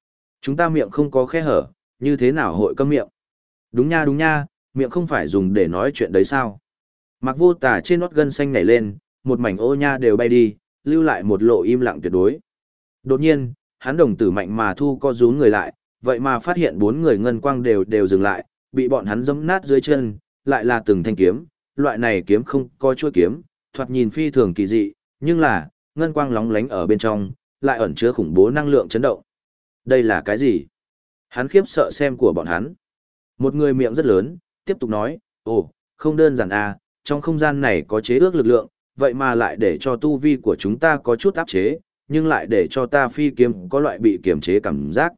Chúng ta miệng không có khe hở, như thế nào hội câm miệng? Đúng nha, miệng không phải dùng để nói chuyện đấy sao? Mạc Vô Tà trên nót gân xanh nhảy lên, một mảnh ô nha đều bay đi, lưu lại một lộ im lặng tuyệt đối. Đột nhiên, hắn đồng tử mạnh mà thu co rúm người lại, vậy mà phát hiện bốn người ngân quang đều dừng lại, bị bọn hắn giẫm nát dưới chân, lại là từng thanh kiếm, loại này kiếm không có chuôi kiếm, thoạt nhìn phi thường kỳ dị, nhưng là, ngân quang lóng lánh ở bên trong, lại ẩn chứa khủng bố năng lượng chấn động. Đây là cái gì? Hắn khiếp sợ xem của bọn hắn. Một người miệng rất lớn, tiếp tục nói, ồ, không đơn giản à, trong không gian này có chế ước lực lượng, vậy mà lại để cho tu vi của chúng ta có chút áp chế, nhưng lại để cho ta phi kiếm có loại bị kiềm chế cảm giác.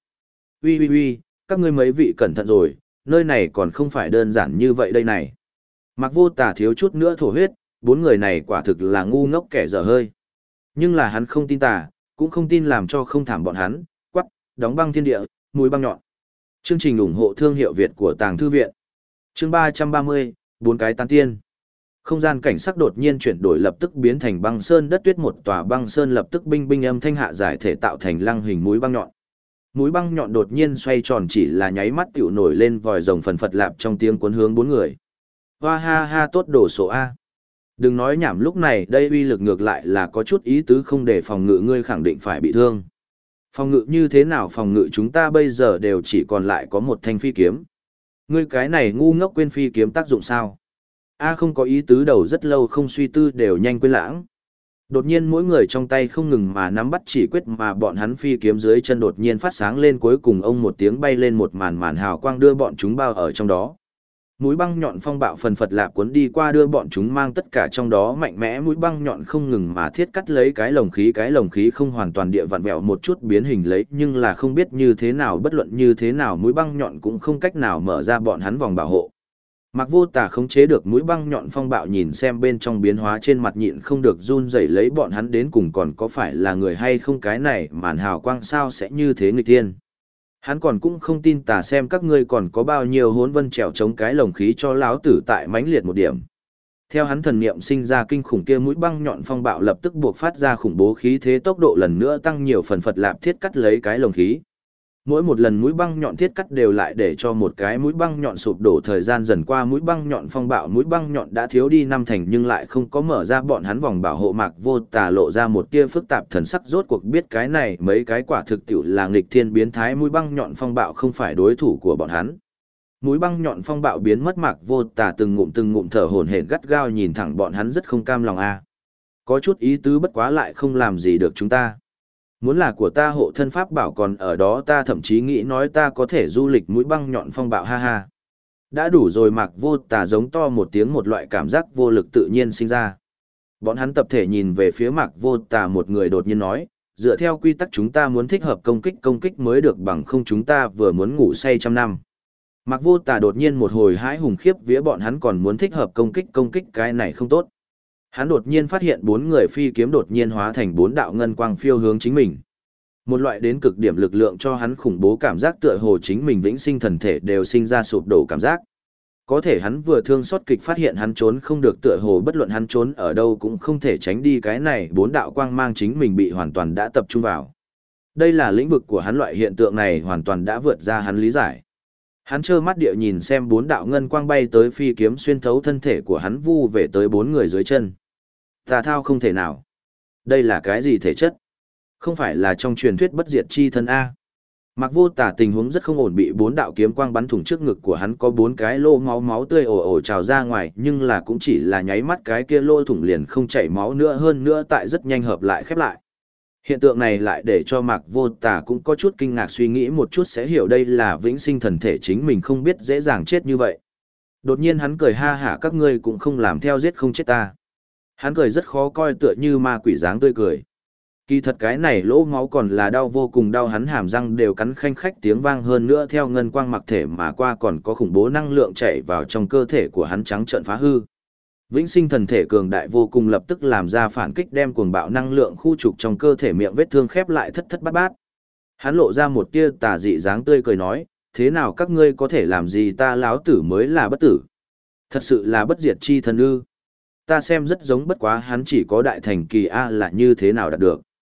Ui, các ngươi mấy vị cẩn thận rồi, nơi này còn không phải đơn giản như vậy đây này. Mạc Vô Tà thiếu chút nữa thổ huyết, bốn người này quả thực là ngu ngốc kẻ dở hơi. Nhưng là hắn không tin tà, cũng không tin làm cho không thảm bọn hắn, quắc, đóng băng thiên địa, mũi băng nhọn. Chương trình ủng hộ thương hiệu Việt của Tàng Thư Viện. Chương 330, bốn cái tán tiên. Không gian cảnh sắc đột nhiên chuyển đổi lập tức biến thành băng sơn đất tuyết, một tòa băng sơn lập tức binh âm thanh hạ giải thể tạo thành lăng hình mũi băng nhọn. Mũi băng nhọn đột nhiên xoay tròn chỉ là nháy mắt tiểu nổi lên vòi rồng phần phật lạp trong tiếng cuốn hướng bốn người. Hoa ha ha tốt đổ sổ A. Đừng nói nhảm, lúc này đây uy lực ngược lại là có chút ý tứ, không để phòng ngự ngươi khẳng định phải bị thương. Phòng ngự như thế nào? Phòng ngự chúng ta bây giờ đều chỉ còn lại có một thanh phi kiếm. Ngươi cái này ngu ngốc quên phi kiếm tác dụng sao? A không có ý tứ, đầu rất lâu không suy tư đều nhanh quên lãng. Đột nhiên mỗi người trong tay không ngừng mà nắm bắt chỉ quyết, mà bọn hắn phi kiếm dưới chân đột nhiên phát sáng lên, cuối cùng ông một tiếng bay lên, một màn hào quang đưa bọn chúng bao ở trong đó. Mũi băng nhọn phong bạo phần phật lạp cuốn đi qua, đưa bọn chúng mang tất cả trong đó mạnh mẽ. Mũi băng nhọn không ngừng mà thiết cắt lấy cái lồng khí không hoàn toàn địa vặn vẹo một chút biến hình lấy, nhưng là không biết như thế nào, bất luận như thế nào mũi băng nhọn cũng không cách nào mở ra bọn hắn vòng bảo hộ. Mạc Vô Tà khống chế được mũi băng nhọn phong bạo, nhìn xem bên trong biến hóa, trên mặt nhịn không được run rẩy lấy, bọn hắn đến cùng còn có phải là người hay không? Cái này màn hào quang sao sẽ như thế nghịch thiên? Hắn còn cũng không tin tà, xem các ngươi còn có bao nhiêu hỗn vân trèo chống cái lồng khí cho lão tử tại mãnh liệt một điểm. Theo hắn thần niệm sinh ra kinh khủng kia, mũi băng nhọn phong bạo lập tức buộc phát ra khủng bố khí thế, tốc độ lần nữa tăng nhiều, phần phật lạp thiết cắt lấy cái lồng khí. Mỗi một lần mũi băng nhọn thiết cắt đều lại để cho một cái mũi băng nhọn sụp đổ, thời gian dần qua mũi băng nhọn phong bạo, mũi băng nhọn đã thiếu đi năm thành nhưng lại không có mở ra bọn hắn vòng bảo hộ. Mạc Vô Tà lộ ra một tia phức tạp thần sắc, rốt cuộc biết cái này mấy cái quả thực tiệu là nghịch thiên biến thái, mũi băng nhọn phong bạo không phải đối thủ của bọn hắn. Mũi băng nhọn phong bạo biến mất, Mạc Vô Tà từng ngụm thở hổn hển gắt gao nhìn thẳng bọn hắn, rất không cam lòng a. Có chút ý tứ, bất quá lại không làm gì được chúng ta. Muốn là của ta hộ thân pháp bảo còn ở đó, ta thậm chí nghĩ nói ta có thể du lịch mũi băng nhọn phong bạo, ha ha. Đã đủ rồi. Mạc Vô Tà giống to một tiếng, một loại cảm giác vô lực tự nhiên sinh ra. Bọn hắn tập thể nhìn về phía Mạc Vô Tà, một người đột nhiên nói, dựa theo quy tắc chúng ta muốn thích hợp công kích mới được, bằng không chúng ta vừa muốn ngủ say trăm năm. Mạc Vô Tà đột nhiên một hồi hãi hùng khiếp vía, bọn hắn còn muốn thích hợp công kích cái này không tốt. Hắn đột nhiên phát hiện bốn người phi kiếm đột nhiên hóa thành bốn đạo ngân quang phiêu hướng chính mình. Một loại đến cực điểm lực lượng cho hắn khủng bố cảm giác, tựa hồ chính mình vĩnh sinh thần thể đều sinh ra sụp đổ cảm giác. Có thể hắn vừa thương xót kịch phát hiện hắn trốn không được, tựa hồ bất luận hắn trốn ở đâu cũng không thể tránh đi cái này bốn đạo quang mang, chính mình bị hoàn toàn đã tập trung vào. Đây là lĩnh vực của hắn, loại hiện tượng này hoàn toàn đã vượt ra hắn lý giải. Hắn trơ mắt địa nhìn xem bốn đạo ngân quang bay tới, phi kiếm xuyên thấu thân thể của hắn vu về tới bốn người dưới chân. Tà thao không thể nào. Đây là cái gì thể chất? Không phải là trong truyền thuyết bất diệt chi thân A. Mạc Vô Tà tình huống rất không ổn, bị bốn đạo kiếm quang bắn thủng trước ngực của hắn, có bốn cái lỗ máu tươi ồ trào ra ngoài, nhưng là cũng chỉ là nháy mắt, cái kia lỗ thủng liền không chảy máu nữa, hơn nữa tại rất nhanh hợp lại khép lại. Hiện tượng này lại để cho Mạc Vô Tà cũng có chút kinh ngạc, suy nghĩ một chút sẽ hiểu đây là vĩnh sinh thần thể, chính mình không biết dễ dàng chết như vậy. Đột nhiên hắn cười ha hả, các ngươi cũng không làm theo giết không chết ta. Hắn cười rất khó coi, tựa như ma quỷ dáng tươi cười. Kỳ thật cái này lỗ máu còn là đau vô cùng đau, hắn hàm răng đều cắn khanh khách tiếng vang, hơn nữa theo ngân quang mặc thể mà qua còn có khủng bố năng lượng chảy vào trong cơ thể của hắn, trắng trợn phá hư. Vĩnh sinh thần thể cường đại vô cùng, lập tức làm ra phản kích, đem cuồng bạo năng lượng khu trục trong cơ thể, miệng vết thương khép lại thất thất bát bát. Hắn lộ ra một tia tà dị dáng tươi cười nói, thế nào các ngươi có thể làm gì ta, láo tử mới là bất tử. Thật sự là bất diệt chi thần ư? Ta xem rất giống, bất quá hắn chỉ có đại thành kỳ A là như thế nào đạt được.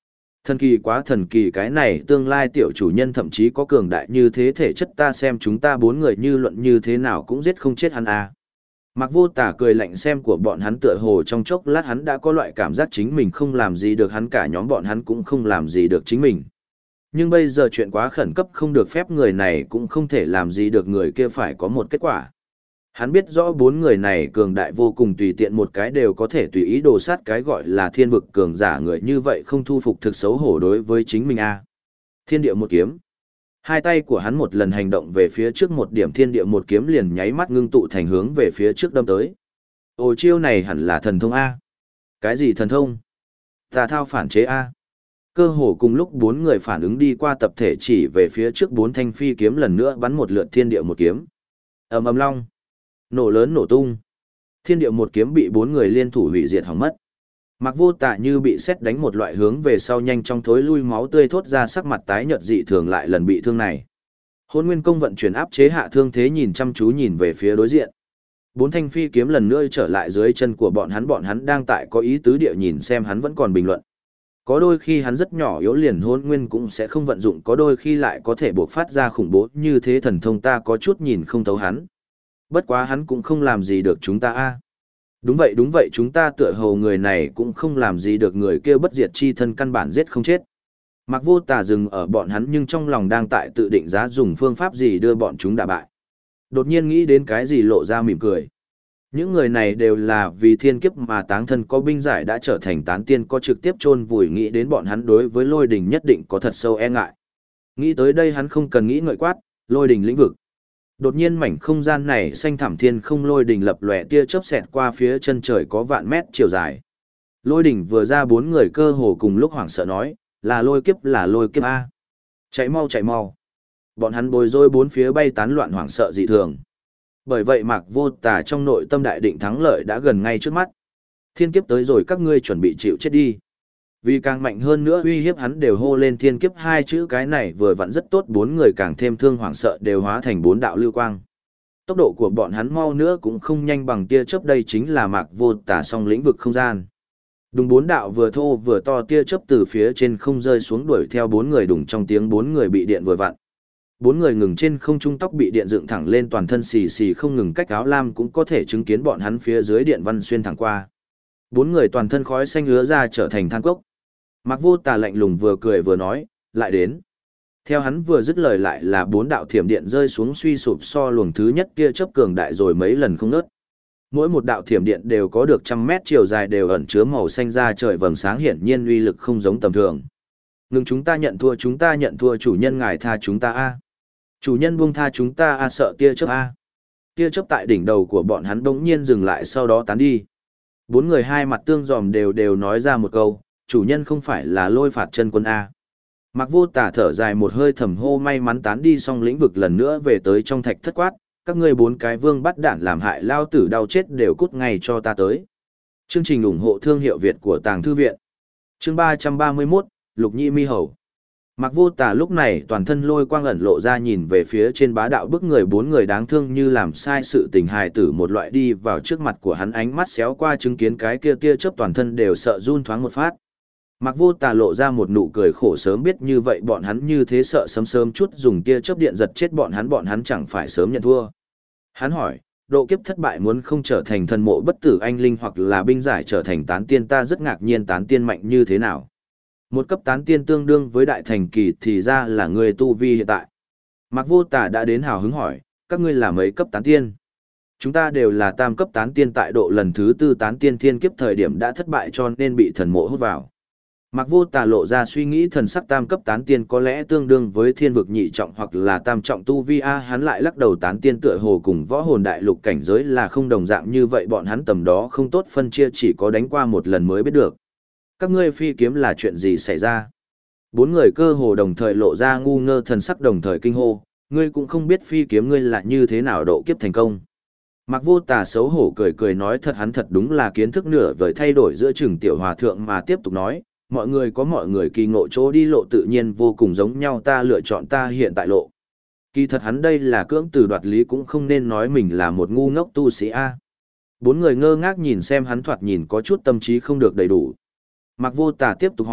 Thần kỳ quá thần kỳ, cái này tương lai tiểu chủ nhân thậm chí có cường đại như thế thể chất, ta xem chúng ta bốn người như luận như thế nào cũng giết không chết hắn à. Mạc Vô Tả cười lạnh xem của bọn hắn, tựa hồ trong chốc lát hắn đã có loại cảm giác chính mình không làm gì được hắn, cả nhóm bọn hắn cũng không làm gì được chính mình. Nhưng bây giờ chuyện quá khẩn cấp, không được phép người này cũng không thể làm gì được người kia, phải có một kết quả. Hắn biết rõ bốn người này cường đại vô cùng, tùy tiện một cái đều có thể tùy ý đồ sát cái gọi là thiên vực cường giả, người như vậy không thu phục thực xấu hổ đối với chính mình a. Thiên địa một kiếm. Hai tay của hắn một lần hành động về phía trước, một điểm thiên địa một kiếm liền nháy mắt ngưng tụ thành hướng về phía trước đâm tới. Ồ, chiêu này hẳn là thần thông a. Cái gì thần thông? Tà thao phản chế a. Cơ hồ cùng lúc bốn người phản ứng đi qua, tập thể chỉ về phía trước bốn thanh phi kiếm lần nữa bắn một lượt thiên địa một kiếm. Ầm ầm long. Nổ lớn nổ tung. Thiên địa một kiếm bị bốn người liên thủ hủy diệt hỏng mất. Mạc Vô Tả như bị sét đánh một loại hướng về sau nhanh trong thối lui, máu tươi thốt ra, sắc mặt tái nhợt dị thường, lại lần bị thương này. Hôn Nguyên công vận chuyển áp chế hạ thương thế, nhìn chăm chú nhìn về phía đối diện. Bốn thanh phi kiếm lần nữa trở lại dưới chân của bọn hắn đang tại có ý tứ địa nhìn xem hắn, vẫn còn bình luận. Có đôi khi hắn rất nhỏ yếu, liền Hôn Nguyên cũng sẽ không vận dụng, có đôi khi lại có thể buộc phát ra khủng bố như thế thần thông, ta có chút nhìn không thấu hắn. Bất quá hắn cũng không làm gì được chúng ta a. Đúng vậy, chúng ta tựa hồ người này cũng không làm gì được người kia, bất diệt chi thân căn bản giết không chết. Mạc Vô Tả dừng ở bọn hắn, nhưng trong lòng đang tại tự định giá dùng phương pháp gì đưa bọn chúng đả bại. Đột nhiên nghĩ đến cái gì, lộ ra mỉm cười. Những người này đều là vì thiên kiếp mà táng thân, có binh giải đã trở thành tán tiên, có trực tiếp chôn vùi, nghĩ đến bọn hắn đối với lôi đình nhất định có thật sâu e ngại. Nghĩ tới đây hắn không cần nghĩ ngợi quát, lôi đình lĩnh vực. Đột nhiên mảnh không gian này xanh thẳm, thiên không lôi đỉnh lập lòe, tia chớp xẹt qua phía chân trời có vạn mét chiều dài. Lôi đỉnh vừa ra, bốn người cơ hồ cùng lúc hoảng sợ nói, là lôi kiếp a. Chạy mau. Bọn hắn bối rối, bốn phía bay tán loạn, hoảng sợ dị thường. Bởi vậy Mạc Vô Tả trong nội tâm đại định thắng lợi đã gần ngay trước mắt. Thiên kiếp tới rồi, các ngươi chuẩn bị chịu chết đi. Vì càng mạnh hơn nữa uy hiếp hắn, đều hô lên thiên kiếp hai chữ, cái này vừa vặn rất tốt, bốn người càng thêm thương hoảng sợ, đều hóa thành bốn đạo lưu quang. Tốc độ của bọn hắn mau nữa cũng không nhanh bằng tia chớp, đây chính là Mạc Vô Tả song lĩnh vực không gian. Đùng, bốn đạo vừa thô vừa to tia chớp từ phía trên không rơi xuống, đuổi theo bốn người, đùng trong tiếng bốn người bị điện vừa vặn. Bốn người ngừng trên không trung, tóc bị điện dựng thẳng lên, toàn thân xì xì không ngừng, cách áo lam cũng có thể chứng kiến bọn hắn phía dưới điện văn xuyên thẳng qua. Bốn người toàn thân khói xanh ứa ra, trở thành than cốc. Mạc Vô Tả lạnh lùng vừa cười vừa nói, lại đến. Theo hắn vừa dứt lời, lại là bốn đạo thiểm điện rơi xuống, suy sụp so luồng thứ nhất kia chớp cường đại rồi mấy lần không ngớt. Mỗi một đạo thiểm điện đều có được trăm mét chiều dài, đều ẩn chứa màu xanh ra trời vầng sáng, hiển nhiên uy lực không giống tầm thường. Ngừng, chúng ta nhận thua, chủ nhân ngài tha chúng ta a. Chủ nhân buông tha chúng ta a, sợ tia chớp a. Tia chớp tại đỉnh đầu của bọn hắn bỗng nhiên dừng lại, sau đó tán đi. Bốn người hai mặt tương dòm đều nói ra một câu, chủ nhân không phải là lôi phạt chân quân a. Mạc Vô Tả thở dài một hơi, thầm hô may mắn, tán đi xong lĩnh vực lần nữa về tới trong thạch thất, quát, các ngươi bốn cái vương bắt đản làm hại lao tử đau chết đều cút ngay cho ta tới. Chương trình ủng hộ thương hiệu Việt của Tàng Thư Viện. Chương 331, Lục Nhĩ Mi Hầu. Mạc Vô Tả lúc này toàn thân lôi quang ẩn lộ ra, nhìn về phía trên bá đạo bức người, bốn người đáng thương như làm sai sự tình hài tử một loại, đi vào trước mặt của hắn, ánh mắt xéo qua chứng kiến cái kia tia chớp, toàn thân đều sợ run thoáng một phát. Mạc Vô Tả lộ ra một nụ cười khổ, sớm biết như vậy bọn hắn như thế sợ, sớm chút dùng tia chớp điện giật chết bọn hắn chẳng phải sớm nhận thua. Hắn hỏi, độ kiếp thất bại muốn không trở thành thần mộ bất tử anh linh, hoặc là binh giải trở thành tán tiên, ta rất ngạc nhiên, tán tiên mạnh như thế nào? Một cấp tán tiên tương đương với đại thành kỳ, thì ra là người tu vi hiện tại. Mạc Vô Tả đã đến hào hứng hỏi, các ngươi là mấy cấp tán tiên? Chúng ta đều là tam cấp tán tiên, tại độ lần thứ tư tán tiên thiên kiếp thời điểm đã thất bại, cho nên bị thần mộ hút vào. Mạc Vô Tả lộ ra suy nghĩ thần sắc, tam cấp tán tiên có lẽ tương đương với thiên vực nhị trọng hoặc là tam trọng tu vi a. Hắn lại lắc đầu, tán tiên tựa hồ cùng võ hồn đại lục cảnh giới là không đồng dạng, như vậy bọn hắn tầm đó không tốt phân chia, chỉ có đánh qua một lần mới biết được. Các ngươi phi kiếm là chuyện gì xảy ra? Bốn người cơ hồ đồng thời lộ ra ngu ngơ thần sắc, đồng thời kinh hô, ngươi cũng không biết phi kiếm ngươi là như thế nào độ kiếp thành công. Mạc Vô Tả xấu hổ cười nói, thật hắn thật đúng là kiến thức nửa vời, thay đổi giữa chừng tiểu hòa thượng mà tiếp tục nói, mọi người có mọi người kỳ ngộ, chỗ đi lộ tự nhiên vô cùng giống nhau, ta lựa chọn ta hiện tại lộ. Kỳ thật hắn đây là cưỡng từ đoạt lý, cũng không nên nói mình là một ngu ngốc tu sĩ a. Bốn người ngơ ngác nhìn xem hắn, thoạt nhìn có chút tâm trí không được đầy đủ. Mạc Vô Tả tiếp tục hỏi,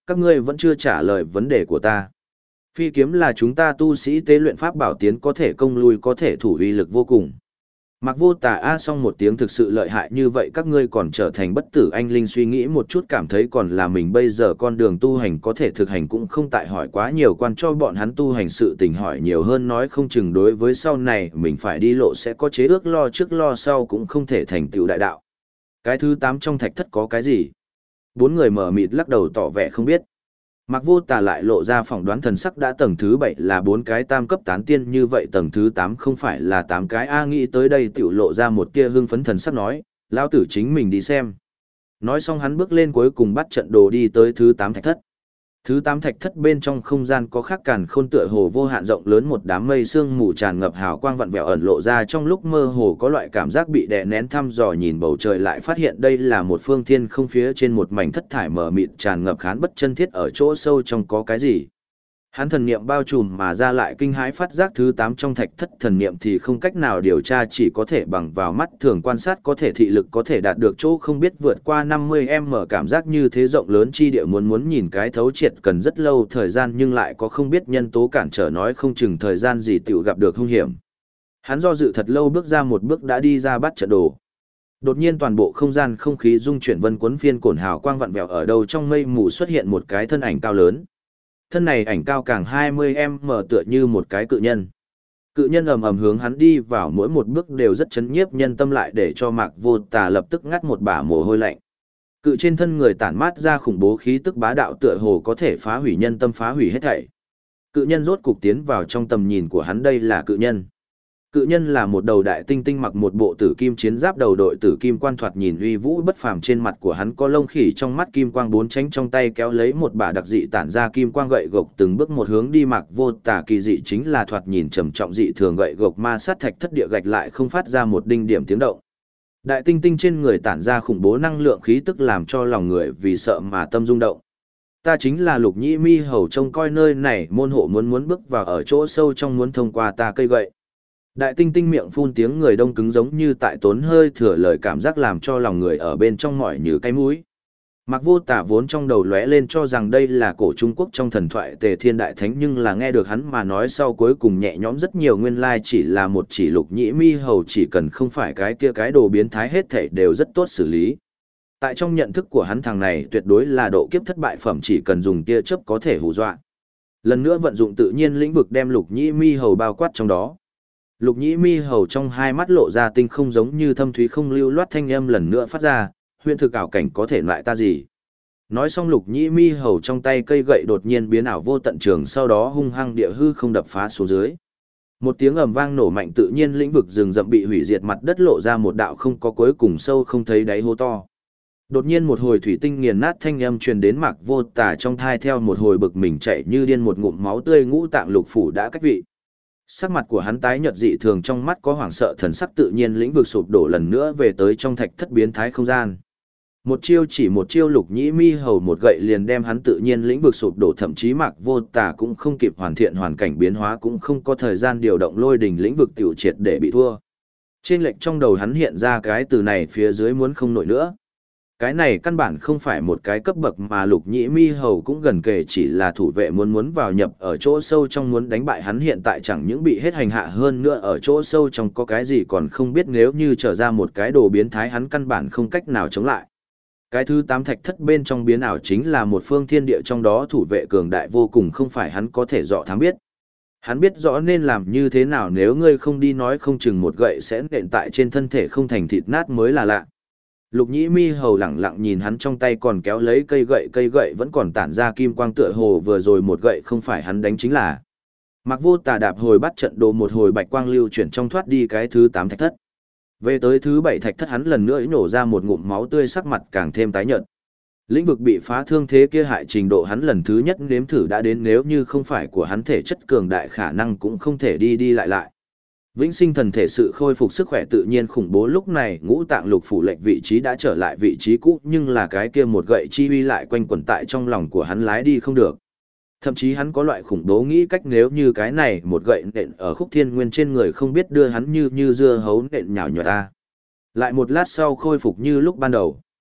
các ngươi vẫn chưa trả lời vấn đề của ta. Phi kiếm là chúng ta tu sĩ tế luyện pháp bảo tiến có thể công lui có thể thủ uy lực vô cùng. Mặc vô tà a xong một tiếng thực sự lợi hại như vậy các ngươi còn trở thành bất tử anh linh suy nghĩ một chút cảm thấy còn là mình bây giờ con đường tu hành có thể thực hành cũng không tại hỏi quá nhiều quan cho bọn hắn tu hành sự tình hỏi nhiều hơn nói không chừng đối với sau này mình phải đi lộ sẽ có chế ước lo trước lo sau cũng không thể thành tựu đại đạo. Cái thứ 8 trong thạch thất có cái gì? 4 người mở mịt lắc đầu tỏ vẻ không biết. Mặc vô tà lại lộ ra phỏng đoán thần sắc đã tầng thứ 7 là 4 cái tam cấp tán tiên như vậy tầng thứ 8 không phải là 8 cái A nghĩ tới đây tiểu lộ ra một tia hưng phấn thần sắc nói, lao tử chính mình đi xem. Nói xong hắn bước lên cuối cùng bắt trận đồ đi tới thứ 8 thạch thất. Thứ 8 thạch thất bên trong không gian có khắc càn khôn tựa hồ vô hạn rộng lớn một đám mây sương mù tràn ngập hào quang vặn vẹo ẩn lộ ra trong lúc mơ hồ có loại cảm giác bị đè nén thăm dò nhìn bầu trời lại phát hiện đây là một phương thiên không phía trên một mảnh thất thải mờ mịt tràn ngập khán bất chân thiết ở chỗ sâu trong có cái gì. Hắn thần niệm bao trùm mà ra lại kinh hãi phát giác thứ 8 trong thạch thất thần niệm thì không cách nào điều tra chỉ có thể bằng vào mắt thường quan sát có thể thị lực có thể đạt được chỗ không biết vượt qua 50m cảm giác như thế rộng lớn chi địa muốn nhìn cái thấu triệt cần rất lâu thời gian nhưng lại có không biết nhân tố cản trở nói không chừng thời gian gì tiểu gặp được hung hiểm. Hắn do dự thật lâu bước ra một bước đã đi ra bắt trận đồ. Đột nhiên toàn bộ không gian không khí rung chuyển vân cuốn phiên cổn hào quang vặn vẹo ở đâu trong mây mù xuất hiện một cái thân ảnh cao lớn. Thân này ảnh cao càng 20m tựa như một cái cự nhân. Cự nhân ầm ầm hướng hắn đi vào mỗi một bước đều rất chấn nhiếp nhân tâm lại để cho Mạc Vô Tà lập tức ngắt một bả mồ hôi lạnh. Cự trên thân người tản mát ra khủng bố khí tức bá đạo tựa hồ có thể phá hủy nhân tâm phá hủy hết thảy. Cự nhân rốt cục tiến vào trong tầm nhìn của hắn đây là cự nhân. Cự nhân là một đầu đại tinh tinh mặc một bộ tử kim chiến giáp đầu đội tử kim quan thoạt nhìn uy vũ bất phàm trên mặt của hắn có lông khỉ trong mắt kim quang bốn tránh trong tay kéo lấy một bả đặc dị tản ra kim quang gậy gộc từng bước một hướng đi Mạc Vô Tà kỳ dị chính là thoạt nhìn trầm trọng dị thường gậy gộc ma sát thạch thất địa gạch lại không phát ra một đinh điểm tiếng động. Đại tinh tinh trên người tản ra khủng bố năng lượng khí tức làm cho lòng người vì sợ mà tâm rung động. Ta chính là Lục Nhĩ Mi hầu trông coi nơi này môn hộ muốn bước vào ở chỗ sâu trong muốn thông qua ta cây gậy. Đại tinh tinh miệng phun tiếng người đông cứng giống như tại tốn hơi thừa lời cảm giác làm cho lòng người ở bên trong mỏi như cái mũi. Mạc Vô Tà vốn trong đầu lóe lên cho rằng đây là cổ Trung Quốc trong thần thoại Tề Thiên Đại Thánh nhưng là nghe được hắn mà nói sau cuối cùng nhẹ nhõm rất nhiều nguyên lai chỉ là một chỉ Lục Nhĩ Mi hầu chỉ cần không phải cái kia cái đồ biến thái hết thảy đều rất tốt xử lý. Tại trong nhận thức của hắn thằng này tuyệt đối là độ kiếp thất bại phẩm chỉ cần dùng tia chớp có thể hù dọa. Lần nữa vận dụng tự nhiên lĩnh vực đem Lục Nhĩ Mi hầu bao quát trong đó. Lục Nhĩ Mi hầu trong hai mắt lộ ra tinh không giống như thâm thúy không lưu loát thanh âm lần nữa phát ra, huyễn thực ảo cảnh có thể loại ta gì. Nói xong Lục Nhĩ Mi hầu trong tay cây gậy đột nhiên biến ảo vô tận trường sau đó hung hăng địa hư không đập phá xuống dưới. Một tiếng ầm vang nổ mạnh tự nhiên lĩnh vực rừng rậm bị hủy diệt mặt đất lộ ra một đạo không có cuối cùng sâu không thấy đáy hố to. Đột nhiên một hồi thủy tinh nghiền nát thanh âm truyền đến Mạc Vô Tà trong thai theo một hồi bực mình chạy như điên một ngụm máu tươi ngũ tạng lục phủ đã cách vị. Sắc mặt của hắn tái nhợt dị thường trong mắt có hoảng sợ thần sắc tự nhiên lĩnh vực sụp đổ lần nữa về tới trong thạch thất biến thái không gian. Một chiêu Lục Nhĩ Mi hầu một gậy liền đem hắn tự nhiên lĩnh vực sụp đổ thậm chí Mạc Vô Tà cũng không kịp hoàn thiện hoàn cảnh biến hóa cũng không có thời gian điều động lôi đình lĩnh vực tiểu triệt để bị thua. Trên lệch trong đầu hắn hiện ra cái từ này phía dưới muốn không nổi nữa. Cái này căn bản không phải một cái cấp bậc mà Lục Nhĩ Mi hầu cũng gần kề chỉ là thủ vệ muốn vào nhập ở chỗ sâu trong muốn đánh bại hắn hiện tại chẳng những bị hết hành hạ hơn nữa ở chỗ sâu trong có cái gì còn không biết nếu như trở ra một cái đồ biến thái hắn căn bản không cách nào chống lại. Cái thứ 8 thạch thất bên trong biến ảo chính là một phương thiên địa trong đó thủ vệ cường đại vô cùng không phải hắn có thể rõ thám biết. Hắn biết rõ nên làm như thế nào nếu ngươi không đi nói không chừng một gậy sẽ nện tại trên thân thể không thành thịt nát mới là lạ. Lục Nhĩ Mi hầu lẳng lặng nhìn hắn trong tay còn kéo lấy cây gậy vẫn còn tản ra kim quang tựa hồ vừa rồi một gậy không phải hắn đánh chính là. Mạc Vô Tà đạp hồi bắt trận đồ một hồi bạch quang lưu chuyển trong thoát đi cái thứ 8 thạch thất. Về tới thứ 7 thạch thất hắn lần nữa nổ ra một ngụm máu tươi sắc mặt càng thêm tái nhợt. Lĩnh vực bị phá thương thế kia hại trình độ hắn lần thứ nhất nếm thử đã đến nếu như không phải của hắn thể chất cường đại khả năng cũng không thể đi lại. Vĩnh sinh thần thể sự khôi phục sức khỏe tự nhiên khủng bố lúc này ngũ tạng lục phủ lệnh vị trí đã trở lại vị trí cũ nhưng là cái kia một gậy chi uy lại quanh quẩn tại trong lòng của hắn lái đi không được. Thậm chí hắn có loại khủng bố nghĩ cách nếu như cái này một gậy nện ở khúc thiên nguyên trên người không biết đưa hắn như dưa hấu nện nhào nhọt ta. Lại một lát sau khôi phục như lúc ban đầu.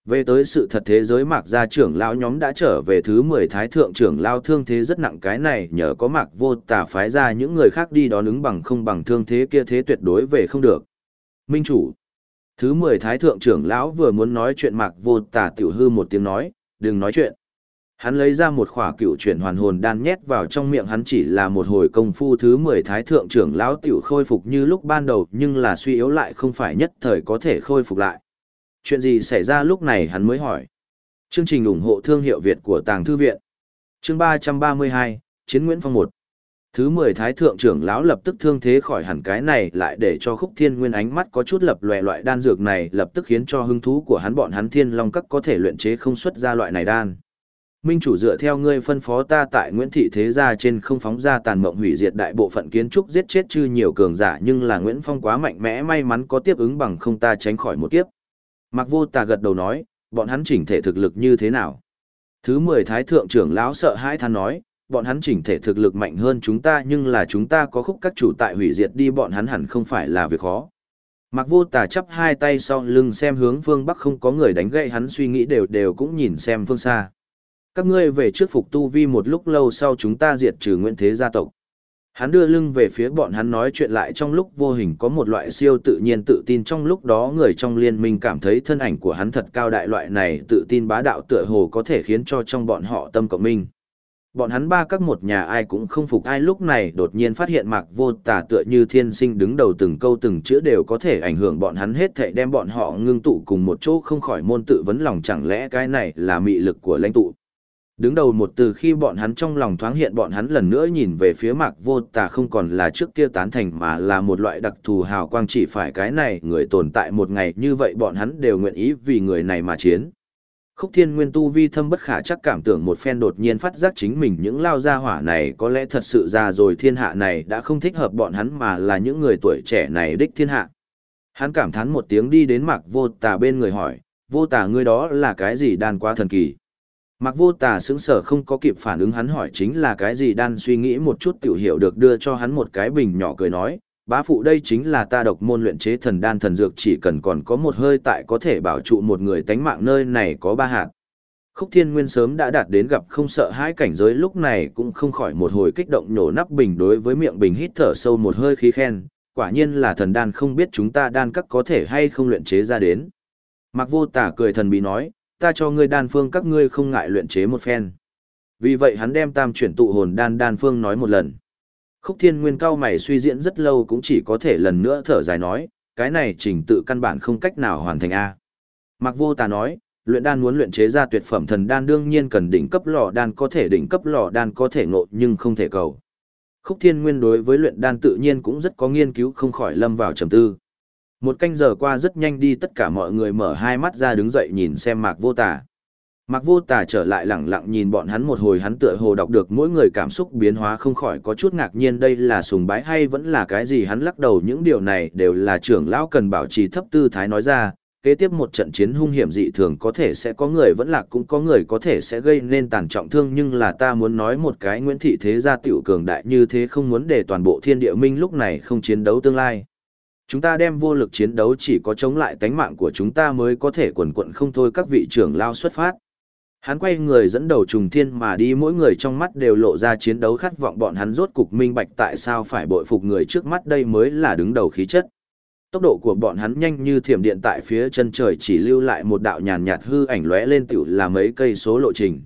Về tới sự thật thế giới Mạc gia trưởng lão nhóm đã trở về thứ 10 thái thượng trưởng lão thương thế rất nặng, cái này nhờ có Mạc Vô Tà phái ra những người khác đi đón ứng bằng không bằng thương thế kia thế tuyệt đối về không được. Minh chủ. Thứ 10 thái thượng trưởng lão vừa muốn nói chuyện Mạc Vô Tà tiểu hư một tiếng nói, đừng nói chuyện. Hắn lấy ra một khỏa cựu chuyển hoàn hồn đan nhét vào trong miệng hắn, chỉ là một hồi công phu thứ 10 thái thượng trưởng lão tiểu khôi phục như lúc ban đầu, nhưng là suy yếu lại không phải nhất thời có thể khôi phục lại. Chuyện gì xảy ra lúc này hắn mới hỏi. Chương trình ủng hộ thương hiệu Việt của Tàng Thư Viện. Chương 332, Chiến Nguyễn Phong 1. Thứ 10 thái thượng trưởng lão lập tức thương thế khỏi hẳn, cái này lại để cho Khúc Thiên Nguyên ánh mắt có chút lập lòe, loại đan dược này lập tức khiến cho hứng thú của hắn, bọn hắn Thiên Long Các có thể luyện chế không xuất ra loại này đan. Minh chủ, dựa theo ngươi phân phó ta tại Nguyễn Thị Thế Gia trên không phóng ra tàn mộng hủy diệt đại bộ phận kiến trúc, giết chết chư nhiều cường giả, nhưng là Nguyễn Phong quá mạnh mẽ, may mắn có tiếp ứng bằng không ta tránh khỏi một kiếp. Mạc Vô Tà gật đầu nói, bọn hắn chỉnh thể thực lực như thế nào? Thứ 10 thái thượng trưởng lão sợ hãi than nói, bọn hắn chỉnh thể thực lực mạnh hơn chúng ta, nhưng là chúng ta có Khúc các chủ tại, hủy diệt đi bọn hắn hẳn không phải là việc khó. Mạc Vô Tà chắp hai tay sau lưng xem hướng phương bắc, không có người đánh gậy hắn suy nghĩ, đều cũng nhìn xem phương xa. Các ngươi về trước phục tu vi, một lúc lâu sau chúng ta diệt trừ Nguyễn Thế gia tộc. Hắn đưa lưng về phía bọn hắn nói chuyện lại, trong lúc vô hình có một loại siêu tự nhiên tự tin, trong lúc đó người trong liên minh cảm thấy thân ảnh của hắn thật cao đại, loại này tự tin bá đạo tựa hồ có thể khiến cho trong bọn họ tâm cộng minh. Bọn hắn ba các một nhà ai cũng không phục ai, lúc này đột nhiên phát hiện Mạc Vô Tà tựa như thiên sinh đứng đầu, từng câu từng chữ đều có thể ảnh hưởng bọn hắn hết thảy, đem bọn họ ngưng tụ cùng một chỗ, không khỏi môn tự vấn lòng, chẳng lẽ cái này là mị lực của lãnh tụ. Đứng đầu một từ, khi bọn hắn trong lòng thoáng hiện, bọn hắn lần nữa nhìn về phía Mạc Vô Tà, không còn là trước kia tán thành mà là một loại đặc thù hào quang, chỉ phải cái này người tồn tại một ngày như vậy bọn hắn đều nguyện ý vì người này mà chiến. Khúc Thiên Nguyên tu vi thâm bất khả chắc, cảm tưởng một phen đột nhiên phát giác chính mình những lao gia hỏa này có lẽ thật sự già rồi, thiên hạ này đã không thích hợp bọn hắn mà là những người tuổi trẻ này đích thiên hạ. Hắn cảm thán một tiếng đi đến Mạc Vô Tà bên người hỏi, Vô Tà ngươi đó là cái gì đan quá thần kỳ? Mạc Vô Tà sững sờ không có kịp phản ứng, hắn hỏi chính là cái gì đan, suy nghĩ một chút tiểu hiểu được, đưa cho hắn một cái bình nhỏ cười nói, bá phụ đây chính là ta độc môn luyện chế thần đan thần dược, chỉ cần còn có một hơi tại có thể bảo trụ một người tánh mạng, nơi này có 3 hạt. Khúc Thiên Nguyên sớm đã đạt đến gặp không sợ hãi cảnh giới, lúc này cũng không khỏi một hồi kích động, nhổ nắp bình đối với miệng bình hít thở sâu một hơi khí khen, quả nhiên là thần đan, không biết chúng ta đan các có thể hay không luyện chế ra đến. Mạc Vô Tà cười thần bí nói, ta cho ngươi đan phương, các ngươi không ngại luyện chế một phen. Vì vậy hắn đem tam chuyển tụ hồn đan phương nói một lần. Khúc Thiên Nguyên cao mày suy diễn rất lâu cũng chỉ có thể lần nữa thở dài nói, cái này trình tự căn bản không cách nào hoàn thành a. Mạc Vô Tà nói, luyện đan muốn luyện chế ra tuyệt phẩm thần đan đương nhiên cần đỉnh cấp lò đan, có thể đỉnh cấp lò đan có thể ngộ nhưng không thể cầu. Khúc Thiên Nguyên đối với luyện đan tự nhiên cũng rất có nghiên cứu, không khỏi lâm vào trầm tư. Một canh giờ qua rất nhanh đi, tất cả mọi người mở hai mắt ra đứng dậy nhìn xem Mạc Vô Tà. Mạc Vô Tà trở lại lẳng lặng nhìn bọn hắn một hồi, hắn tựa hồ đọc được mỗi người cảm xúc biến hóa, không khỏi có chút ngạc nhiên, đây là sùng bái hay vẫn là cái gì, hắn lắc đầu, những điều này đều là trưởng lão cần bảo trì thấp tư thái nói ra. Kế tiếp một trận chiến hung hiểm dị thường, có thể sẽ có người vẫn lạc, cũng có người có thể sẽ gây nên tàn trọng thương, nhưng là ta muốn nói một cái, Nguyễn Thị Thế gia tiểu cường đại như thế, không muốn để toàn bộ thiên địa minh lúc này không chiến đấu tương lai. Chúng ta đem vô lực chiến đấu, chỉ có chống lại tánh mạng của chúng ta mới có thể quần quận không thôi, các vị trưởng lao xuất phát. Hắn quay người dẫn đầu trùng thiên mà đi, mỗi người trong mắt đều lộ ra chiến đấu khát vọng, bọn hắn rốt cục minh bạch tại sao phải bội phục người trước mắt, đây mới là đứng đầu khí chất. Tốc độ của bọn hắn nhanh như thiểm điện, tại phía chân trời chỉ lưu lại một đạo nhàn nhạt hư ảnh lóe lên tiểu là mấy cây số lộ trình.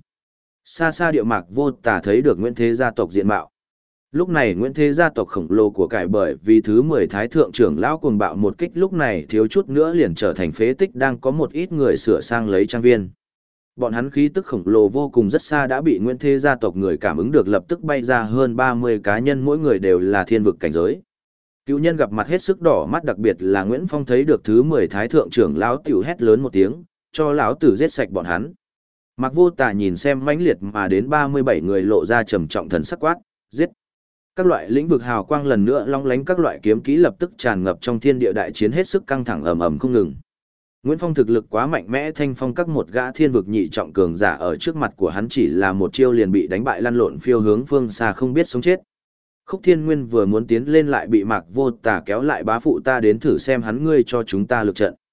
Xa xa địa Mạc Vô Tà thấy được Nguyễn Thế gia tộc diện mạo. Lúc này Nguyễn Thế gia tộc khổng lồ của cải bởi vì thứ 10 thái thượng trưởng lão cuồng bạo một kích, lúc này thiếu chút nữa liền trở thành phế tích, đang có một ít người sửa sang lấy trang viên. Bọn hắn khí tức khổng lồ vô cùng rất xa đã bị Nguyễn Thế gia tộc người cảm ứng được, lập tức bay ra hơn 30 cá nhân, mỗi người đều là thiên vực cảnh giới. Cựu nhân gặp mặt hết sức đỏ mắt, đặc biệt là Nguyễn Phong thấy được thứ 10 thái thượng trưởng lão tiểu hét lớn một tiếng, cho lão tử giết sạch bọn hắn. Mạc Vô Tà nhìn xem mãnh liệt mà đến 37 người lộ ra trầm trọng thần sắc quát, giết. Các loại lĩnh vực hào quang lần nữa long lánh, các loại kiếm kỹ lập tức tràn ngập trong thiên địa, đại chiến hết sức căng thẳng ầm ầm không ngừng. Nguyễn Phong thực lực quá mạnh mẽ, thanh phong các một gã thiên vực nhị trọng cường giả ở trước mặt của hắn chỉ là một chiêu liền bị đánh bại, lăn lộn phiêu hướng phương xa không biết sống chết. Khúc Thiên Nguyên vừa muốn tiến lên lại bị Mạc Vô Tà kéo lại, bá phụ ta đến thử xem hắn, ngươi cho chúng ta lực trận.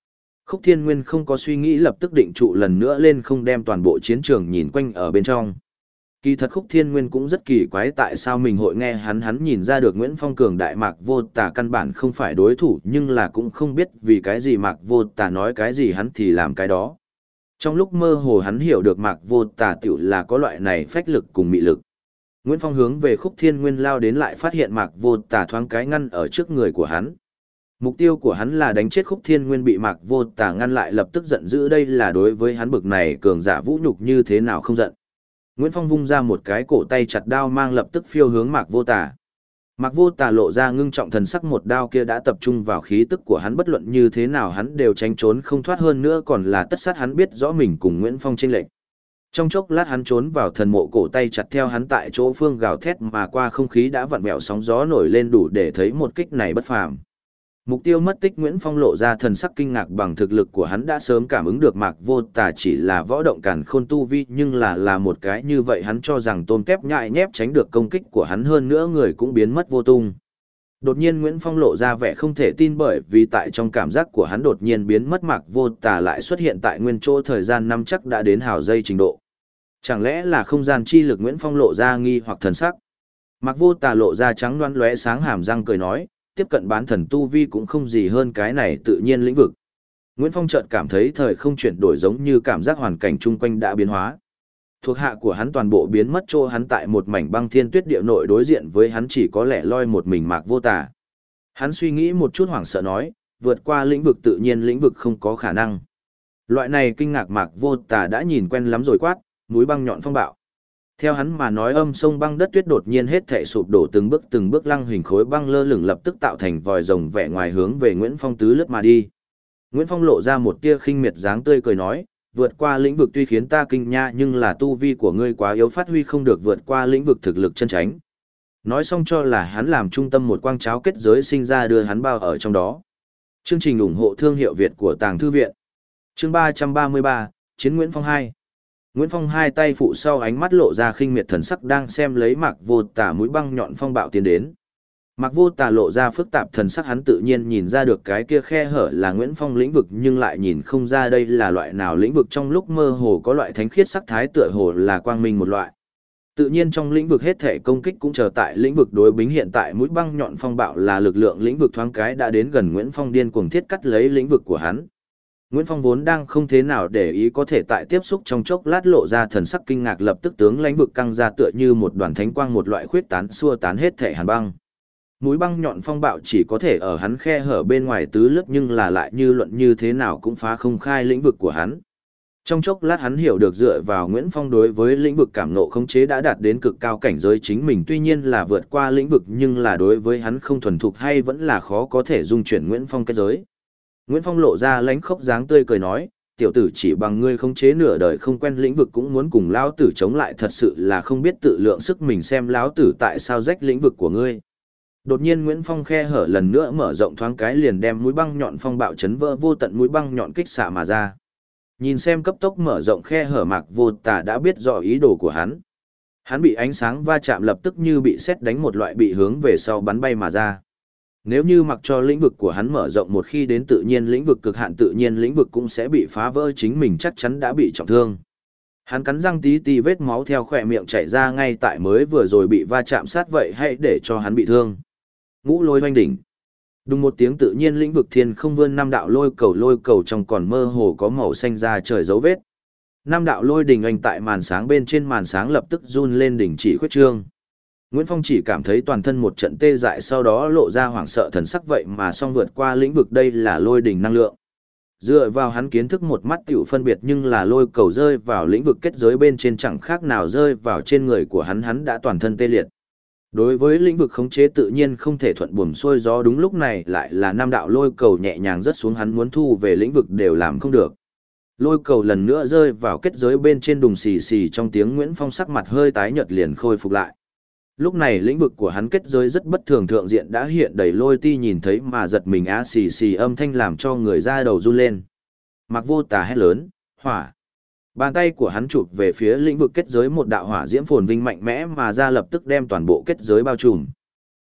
Khúc Thiên Nguyên không có suy nghĩ lập tức định trụ lần nữa lên không đem toàn bộ chiến trường nhìn quanh ở bên trong. Kỳ thật Khúc Thiên Nguyên cũng rất kỳ quái tại sao mình hội nghe hắn nhìn ra được Nguyễn Phong cường đại Mạc Vô Tà căn bản không phải đối thủ nhưng là cũng không biết vì cái gì Mạc Vô Tà nói cái gì hắn thì làm cái đó. Trong lúc mơ hồ hắn hiểu được Mạc Vô Tà tiểu là có loại này phách lực cùng mị lực. Nguyễn Phong hướng về Khúc Thiên Nguyên lao đến lại phát hiện Mạc Vô Tà thoáng cái ngăn ở trước người của hắn. Mục tiêu của hắn là đánh chết Khúc Thiên Nguyên bị Mạc Vô Tà ngăn lại lập tức giận dữ đây là đối với hắn bực này cường giả vũ nhục như thế nào không giận. Nguyễn Phong vung ra một cái cổ tay chặt đao mang lập tức phiêu hướng Mạc Vô Tà. Mạc Vô Tà lộ ra ngưng trọng thần sắc một đao kia đã tập trung vào khí tức của hắn bất luận như thế nào hắn đều tránh trốn không thoát hơn nữa còn là tất sát hắn biết rõ mình cùng Nguyễn Phong chênh lệch. Trong chốc lát hắn trốn vào thần mộ cổ tay chặt theo hắn tại chỗ phương gào thét mà qua không khí đã vặn vẹo sóng gió nổi lên đủ để thấy một kích này bất phàm. Mục tiêu mất tích Nguyễn Phong lộ ra thần sắc kinh ngạc bằng thực lực của hắn đã sớm cảm ứng được Mạc Vô Tà chỉ là võ động càn khôn tu vi nhưng là một cái như vậy hắn cho rằng tôm tép nhại nhép tránh được công kích của hắn hơn nữa người cũng biến mất vô tung. Đột nhiên Nguyễn Phong lộ ra vẻ không thể tin bởi vì tại trong cảm giác của hắn đột nhiên biến mất Mạc Vô Tà lại xuất hiện tại nguyên chỗ thời gian năm chắc đã đến hào dây trình độ. Chẳng lẽ là không gian chi lực Nguyễn Phong lộ ra nghi hoặc thần sắc. Mạc Vô Tà lộ ra trắng loáng lóe sáng hàm răng cười nói, tiếp cận bán thần tu vi cũng không gì hơn cái này tự nhiên lĩnh vực. Nguyễn Phong chợt cảm thấy thời không chuyển đổi giống như cảm giác hoàn cảnh chung quanh đã biến hóa. Thuộc hạ của hắn toàn bộ biến mất chỗ hắn tại một mảnh băng thiên tuyết địa nội đối diện với hắn chỉ có lẻ loi một mình Mạc Vô Tà. Hắn suy nghĩ một chút hoảng sợ nói, vượt qua lĩnh vực tự nhiên lĩnh vực không có khả năng. Loại này kinh ngạc Mạc Vô Tà đã nhìn quen lắm rồi quát, núi băng nhọn phong bạo. Theo hắn mà nói âm sông băng đất tuyết đột nhiên hết thảy sụp đổ từng bước lăng hình khối băng lơ lửng lập tức tạo thành vòi rồng vẻ ngoài hướng về Nguyễn Phong tứ lướt mà đi. Nguyễn Phong lộ ra một tia khinh miệt dáng tươi cười nói, vượt qua lĩnh vực tuy khiến ta kinh nha nhưng là tu vi của ngươi quá yếu phát huy không được vượt qua lĩnh vực thực lực chân tránh. Nói xong cho là hắn làm trung tâm một quang cháo kết giới sinh ra đưa hắn bao ở trong đó. Chương trình ủng hộ thương hiệu Việt của Tàng Thư Viện. Chương 333, Chiến Nguyễn Phong 2. Nguyễn Phong hai tay phụ sau ánh mắt lộ ra khinh miệt thần sắc đang xem lấy Mạc Vô Tà mũi băng nhọn phong bạo tiến đến. Mạc Vô Tà lộ ra phức tạp thần sắc hắn tự nhiên nhìn ra được cái kia khe hở là Nguyễn Phong lĩnh vực nhưng lại nhìn không ra đây là loại nào lĩnh vực trong lúc mơ hồ có loại thánh khiết sắc thái tựa hồ là quang minh một loại. Tự nhiên trong lĩnh vực hết thể công kích cũng chờ tại lĩnh vực đối bính hiện tại mũi băng nhọn phong bạo là lực lượng lĩnh vực thoáng cái đã đến gần Nguyễn Phong điên cuồng thiết cắt lấy lĩnh vực của hắn. Nguyễn Phong vốn đang không thế nào để ý có thể tại tiếp xúc trong chốc lát lộ ra thần sắc kinh ngạc lập tức tướng lãnh vực căng ra tựa như một đoàn thánh quang một loại khuyết tán xua tán hết thể hàn băng. Mũi băng nhọn phong bạo chỉ có thể ở hắn khe hở bên ngoài tứ lướt nhưng là lại như luận như thế nào cũng phá không khai lĩnh vực của hắn. Trong chốc lát hắn hiểu được dựa vào Nguyễn Phong đối với lĩnh vực cảm nộ khống chế đã đạt đến cực cao cảnh giới chính mình tuy nhiên là vượt qua lĩnh vực nhưng là đối với hắn không thuần thục hay vẫn là khó có thể dung chuyển Nguyễn Phong kết giới. Nguyễn Phong lộ ra lánh khóc dáng tươi cười nói, tiểu tử chỉ bằng ngươi khống chế nửa đời không quen lĩnh vực cũng muốn cùng lão tử chống lại thật sự là không biết tự lượng sức mình xem lão tử tại sao rách lĩnh vực của ngươi. Đột nhiên Nguyễn Phong khe hở lần nữa mở rộng thoáng cái liền đem mũi băng nhọn phong bạo chấn vỡ vô tận mũi băng nhọn kích xạ mà ra. Nhìn xem cấp tốc mở rộng khe hở Mạc Vô Tà đã biết rõ ý đồ của hắn. Hắn bị ánh sáng va chạm lập tức như bị sét đánh một loại bị hướng về sau bắn bay mà ra. Nếu như mặc cho lĩnh vực của hắn mở rộng một khi đến tự nhiên lĩnh vực cực hạn tự nhiên lĩnh vực cũng sẽ bị phá vỡ chính mình chắc chắn đã bị trọng thương. Hắn cắn răng tí tí vết máu theo khỏe miệng chảy ra ngay tại mới vừa rồi bị va chạm sát vậy hãy để cho hắn bị thương. Ngũ lôi hoanh đỉnh. Đùng một tiếng tự nhiên lĩnh vực thiên không vươn năm đạo lôi cầu trong còn mơ hồ có màu xanh ra trời dấu vết. Năm đạo lôi đỉnh anh tại màn sáng bên trên màn sáng lập tức run lên đỉnh chỉ khuyết trương. Nguyễn Phong chỉ cảm thấy toàn thân một trận tê dại sau đó lộ ra hoảng sợ thần sắc vậy mà song vượt qua lĩnh vực đây là lôi đỉnh năng lượng. Dựa vào hắn kiến thức một mắt tiểu phân biệt nhưng là lôi cầu rơi vào lĩnh vực kết giới bên trên chẳng khác nào rơi vào trên người của hắn đã toàn thân tê liệt. Đối với lĩnh vực khống chế tự nhiên không thể thuận buồm xuôi gió đúng lúc này lại là năm đạo lôi cầu nhẹ nhàng rớt xuống hắn muốn thu về lĩnh vực đều làm không được. Lôi cầu lần nữa rơi vào kết giới bên trên đùng xì xì trong tiếng Nguyễn Phong sắc mặt hơi tái nhợt liền khôi phục lại. Lúc này lĩnh vực của hắn kết giới rất bất thường thượng diện đã hiện đầy lôi ti nhìn thấy mà giật mình á xì xì âm thanh làm cho người ra đầu run lên. Mạc Vô Tà hét lớn, hỏa. Bàn tay của hắn chụp về phía lĩnh vực kết giới một đạo hỏa diễm phồn vinh mạnh mẽ mà ra lập tức đem toàn bộ kết giới bao trùm.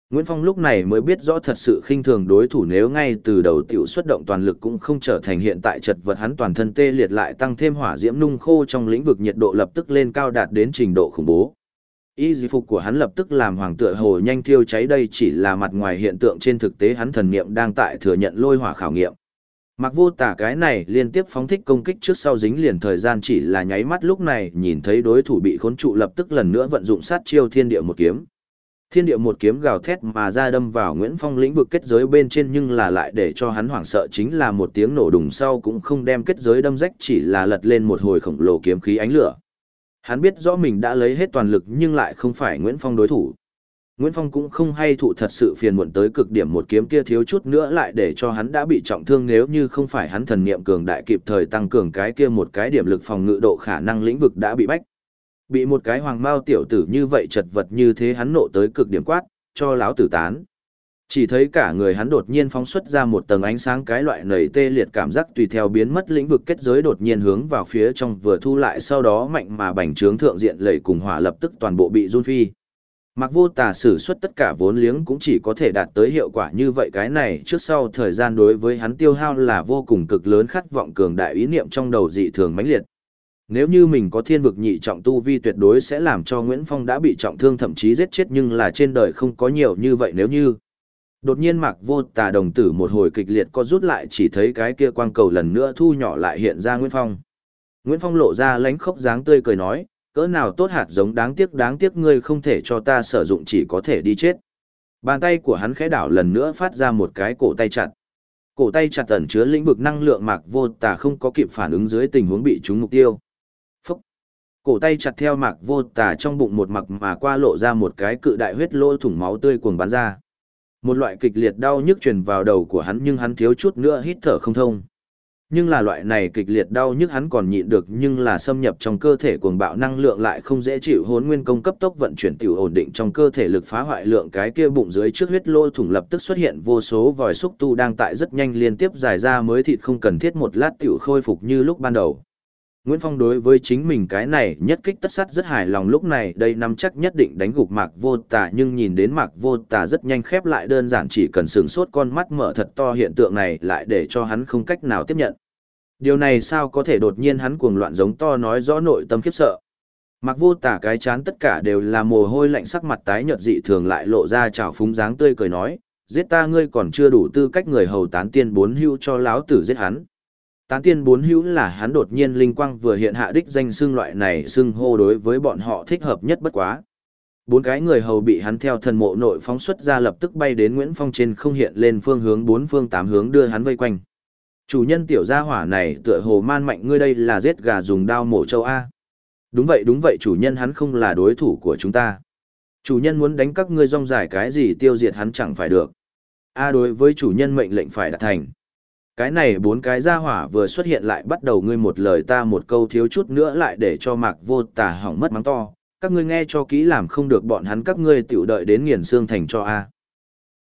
Nguyễn Phong lúc này mới biết rõ thật sự khinh thường đối thủ, nếu ngay từ đầu tiểu xuất động toàn lực cũng không trở thành hiện tại chật vật, hắn toàn thân tê liệt lại tăng thêm hỏa diễm nung khô trong lĩnh vực, nhiệt độ lập tức lên cao đạt đến trình độ khủng bố. Y phục của hắn lập tức làm hoàng tựa hồ nhanh thiêu cháy, đây chỉ là mặt ngoài hiện tượng, trên thực tế hắn thần niệm đang tại thừa nhận lôi hỏa khảo nghiệm. Mặc Vô Tả cái này liên tiếp phóng thích công kích trước sau dính liền thời gian chỉ là nháy mắt, lúc này nhìn thấy đối thủ bị khốn trụ lập tức lần nữa vận dụng sát chiêu thiên địa một kiếm. Thiên địa một kiếm gào thét mà ra đâm vào Nguyễn Phong lĩnh vực kết giới bên trên, nhưng là lại để cho hắn hoảng sợ chính là một tiếng nổ đùng sau cũng không đem kết giới đâm rách, chỉ là lật lên một hồi khổng lồ kiếm khí ánh lửa. Hắn biết rõ mình đã lấy hết toàn lực nhưng lại không phải Nguyễn Phong đối thủ. Nguyễn Phong cũng không hay thụ thật sự phiền muộn tới cực điểm, một kiếm kia thiếu chút nữa lại để cho hắn đã bị trọng thương, nếu như không phải hắn thần niệm cường đại kịp thời tăng cường cái kia một cái điểm lực phòng ngự độ, khả năng lĩnh vực đã bị bách. Bị một cái hoàng mao tiểu tử như vậy chật vật như thế, hắn nộ tới cực điểm quát, cho láo tử tán. Chỉ thấy cả người hắn đột nhiên phóng xuất ra một tầng ánh sáng, cái loại nảy tê liệt cảm giác tùy theo biến mất, lĩnh vực kết giới đột nhiên hướng vào phía trong vừa thu lại, sau đó mạnh mà bành trướng, thượng diện lầy cùng hỏa lập tức toàn bộ bị run phi. Mặc Vô Tả sử xuất tất cả vốn liếng cũng chỉ có thể đạt tới hiệu quả như vậy, cái này trước sau thời gian đối với hắn tiêu hao là vô cùng cực lớn, khát vọng cường đại ý niệm trong đầu dị thường mãnh liệt. Nếu như mình có thiên vực nhị trọng tu vi tuyệt đối sẽ làm cho Nguyễn Phong đã bị trọng thương thậm chí giết chết, nhưng là trên đời không có nhiều như vậy nếu như. Đột nhiên Mạc Vô Tả đồng tử một hồi kịch liệt co rút lại, chỉ thấy cái kia quang cầu lần nữa thu nhỏ lại hiện ra Nguyễn Phong. Nguyễn Phong lộ ra lánh khóc dáng tươi cười nói, cỡ nào tốt hạt giống, đáng tiếc ngươi không thể cho ta sử dụng, chỉ có thể đi chết. Bàn tay của hắn khẽ đảo lần nữa phát ra một cái cổ tay chặt. Cổ tay chặt ẩn chứa lĩnh vực năng lượng, Mạc Vô Tả không có kịp phản ứng dưới tình huống bị trúng mục tiêu. Phúc! Cổ tay chặt theo Mạc Vô Tả trong bụng một mặc mà qua, lộ ra một cái cự đại huyết lỗ thủng, máu tươi cuồng bắn ra. Một loại kịch liệt đau nhức truyền vào đầu của hắn nhưng hắn thiếu chút nữa hít thở không thông. Nhưng là loại này kịch liệt đau nhức hắn còn nhịn được, nhưng là xâm nhập trong cơ thể cuồng bạo năng lượng lại không dễ chịu, Hỗn Nguyên công cấp tốc vận chuyển tiểu ổn định trong cơ thể lực phá hoại lượng, cái kia bụng dưới trước huyết lỗ thủng lập tức xuất hiện vô số vòi xúc tu đang tại rất nhanh liên tiếp dài ra, mới thịt không cần thiết một lát tiểu khôi phục như lúc ban đầu. Nguyễn Phong đối với chính mình cái này nhất kích tất sát rất hài lòng, lúc này đây nắm chắc nhất định đánh gục Mạc Vô Tả, nhưng nhìn đến Mạc Vô Tả rất nhanh khép lại, đơn giản chỉ cần sửng sốt con mắt mở thật to, hiện tượng này lại để cho hắn không cách nào tiếp nhận. Điều này sao có thể, đột nhiên hắn cuồng loạn giống to nói rõ nội tâm khiếp sợ. Mạc Vô Tả cái chán tất cả đều là mồ hôi lạnh, sắc mặt tái nhợt dị thường lại lộ ra trào phúng dáng tươi cười nói, giết ta ngươi còn chưa đủ tư cách, người hầu Tán Tiên Bốn Hữu cho láo tử giết hắn. Tán Tiên Bốn Hữu là hắn đột nhiên linh quang vừa hiện hạ đích danh xưng, loại này xưng hô đối với bọn họ thích hợp nhất bất quá. Bốn cái người hầu bị hắn theo thần mộ nội phóng xuất ra lập tức bay đến Nguyễn Phong trên không, hiện lên phương hướng bốn phương tám hướng đưa hắn vây quanh. Chủ nhân, tiểu gia hỏa này tựa hồ man mạnh, ngươi đây là giết gà dùng đao mổ trâu a. Đúng vậy chủ nhân, hắn không là đối thủ của chúng ta. Chủ nhân muốn đánh các ngươi rong dài cái gì, tiêu diệt hắn chẳng phải được. A, đối với chủ nhân mệnh lệnh phải đạt thành. Cái này bốn cái gia hỏa vừa xuất hiện lại bắt đầu ngươi một lời ta một câu, thiếu chút nữa lại để cho Mạc Vô Tả hỏng mất mắng to, các ngươi nghe cho kỹ, làm không được bọn hắn các ngươi tiểu đợi đến nghiền xương thành cho a.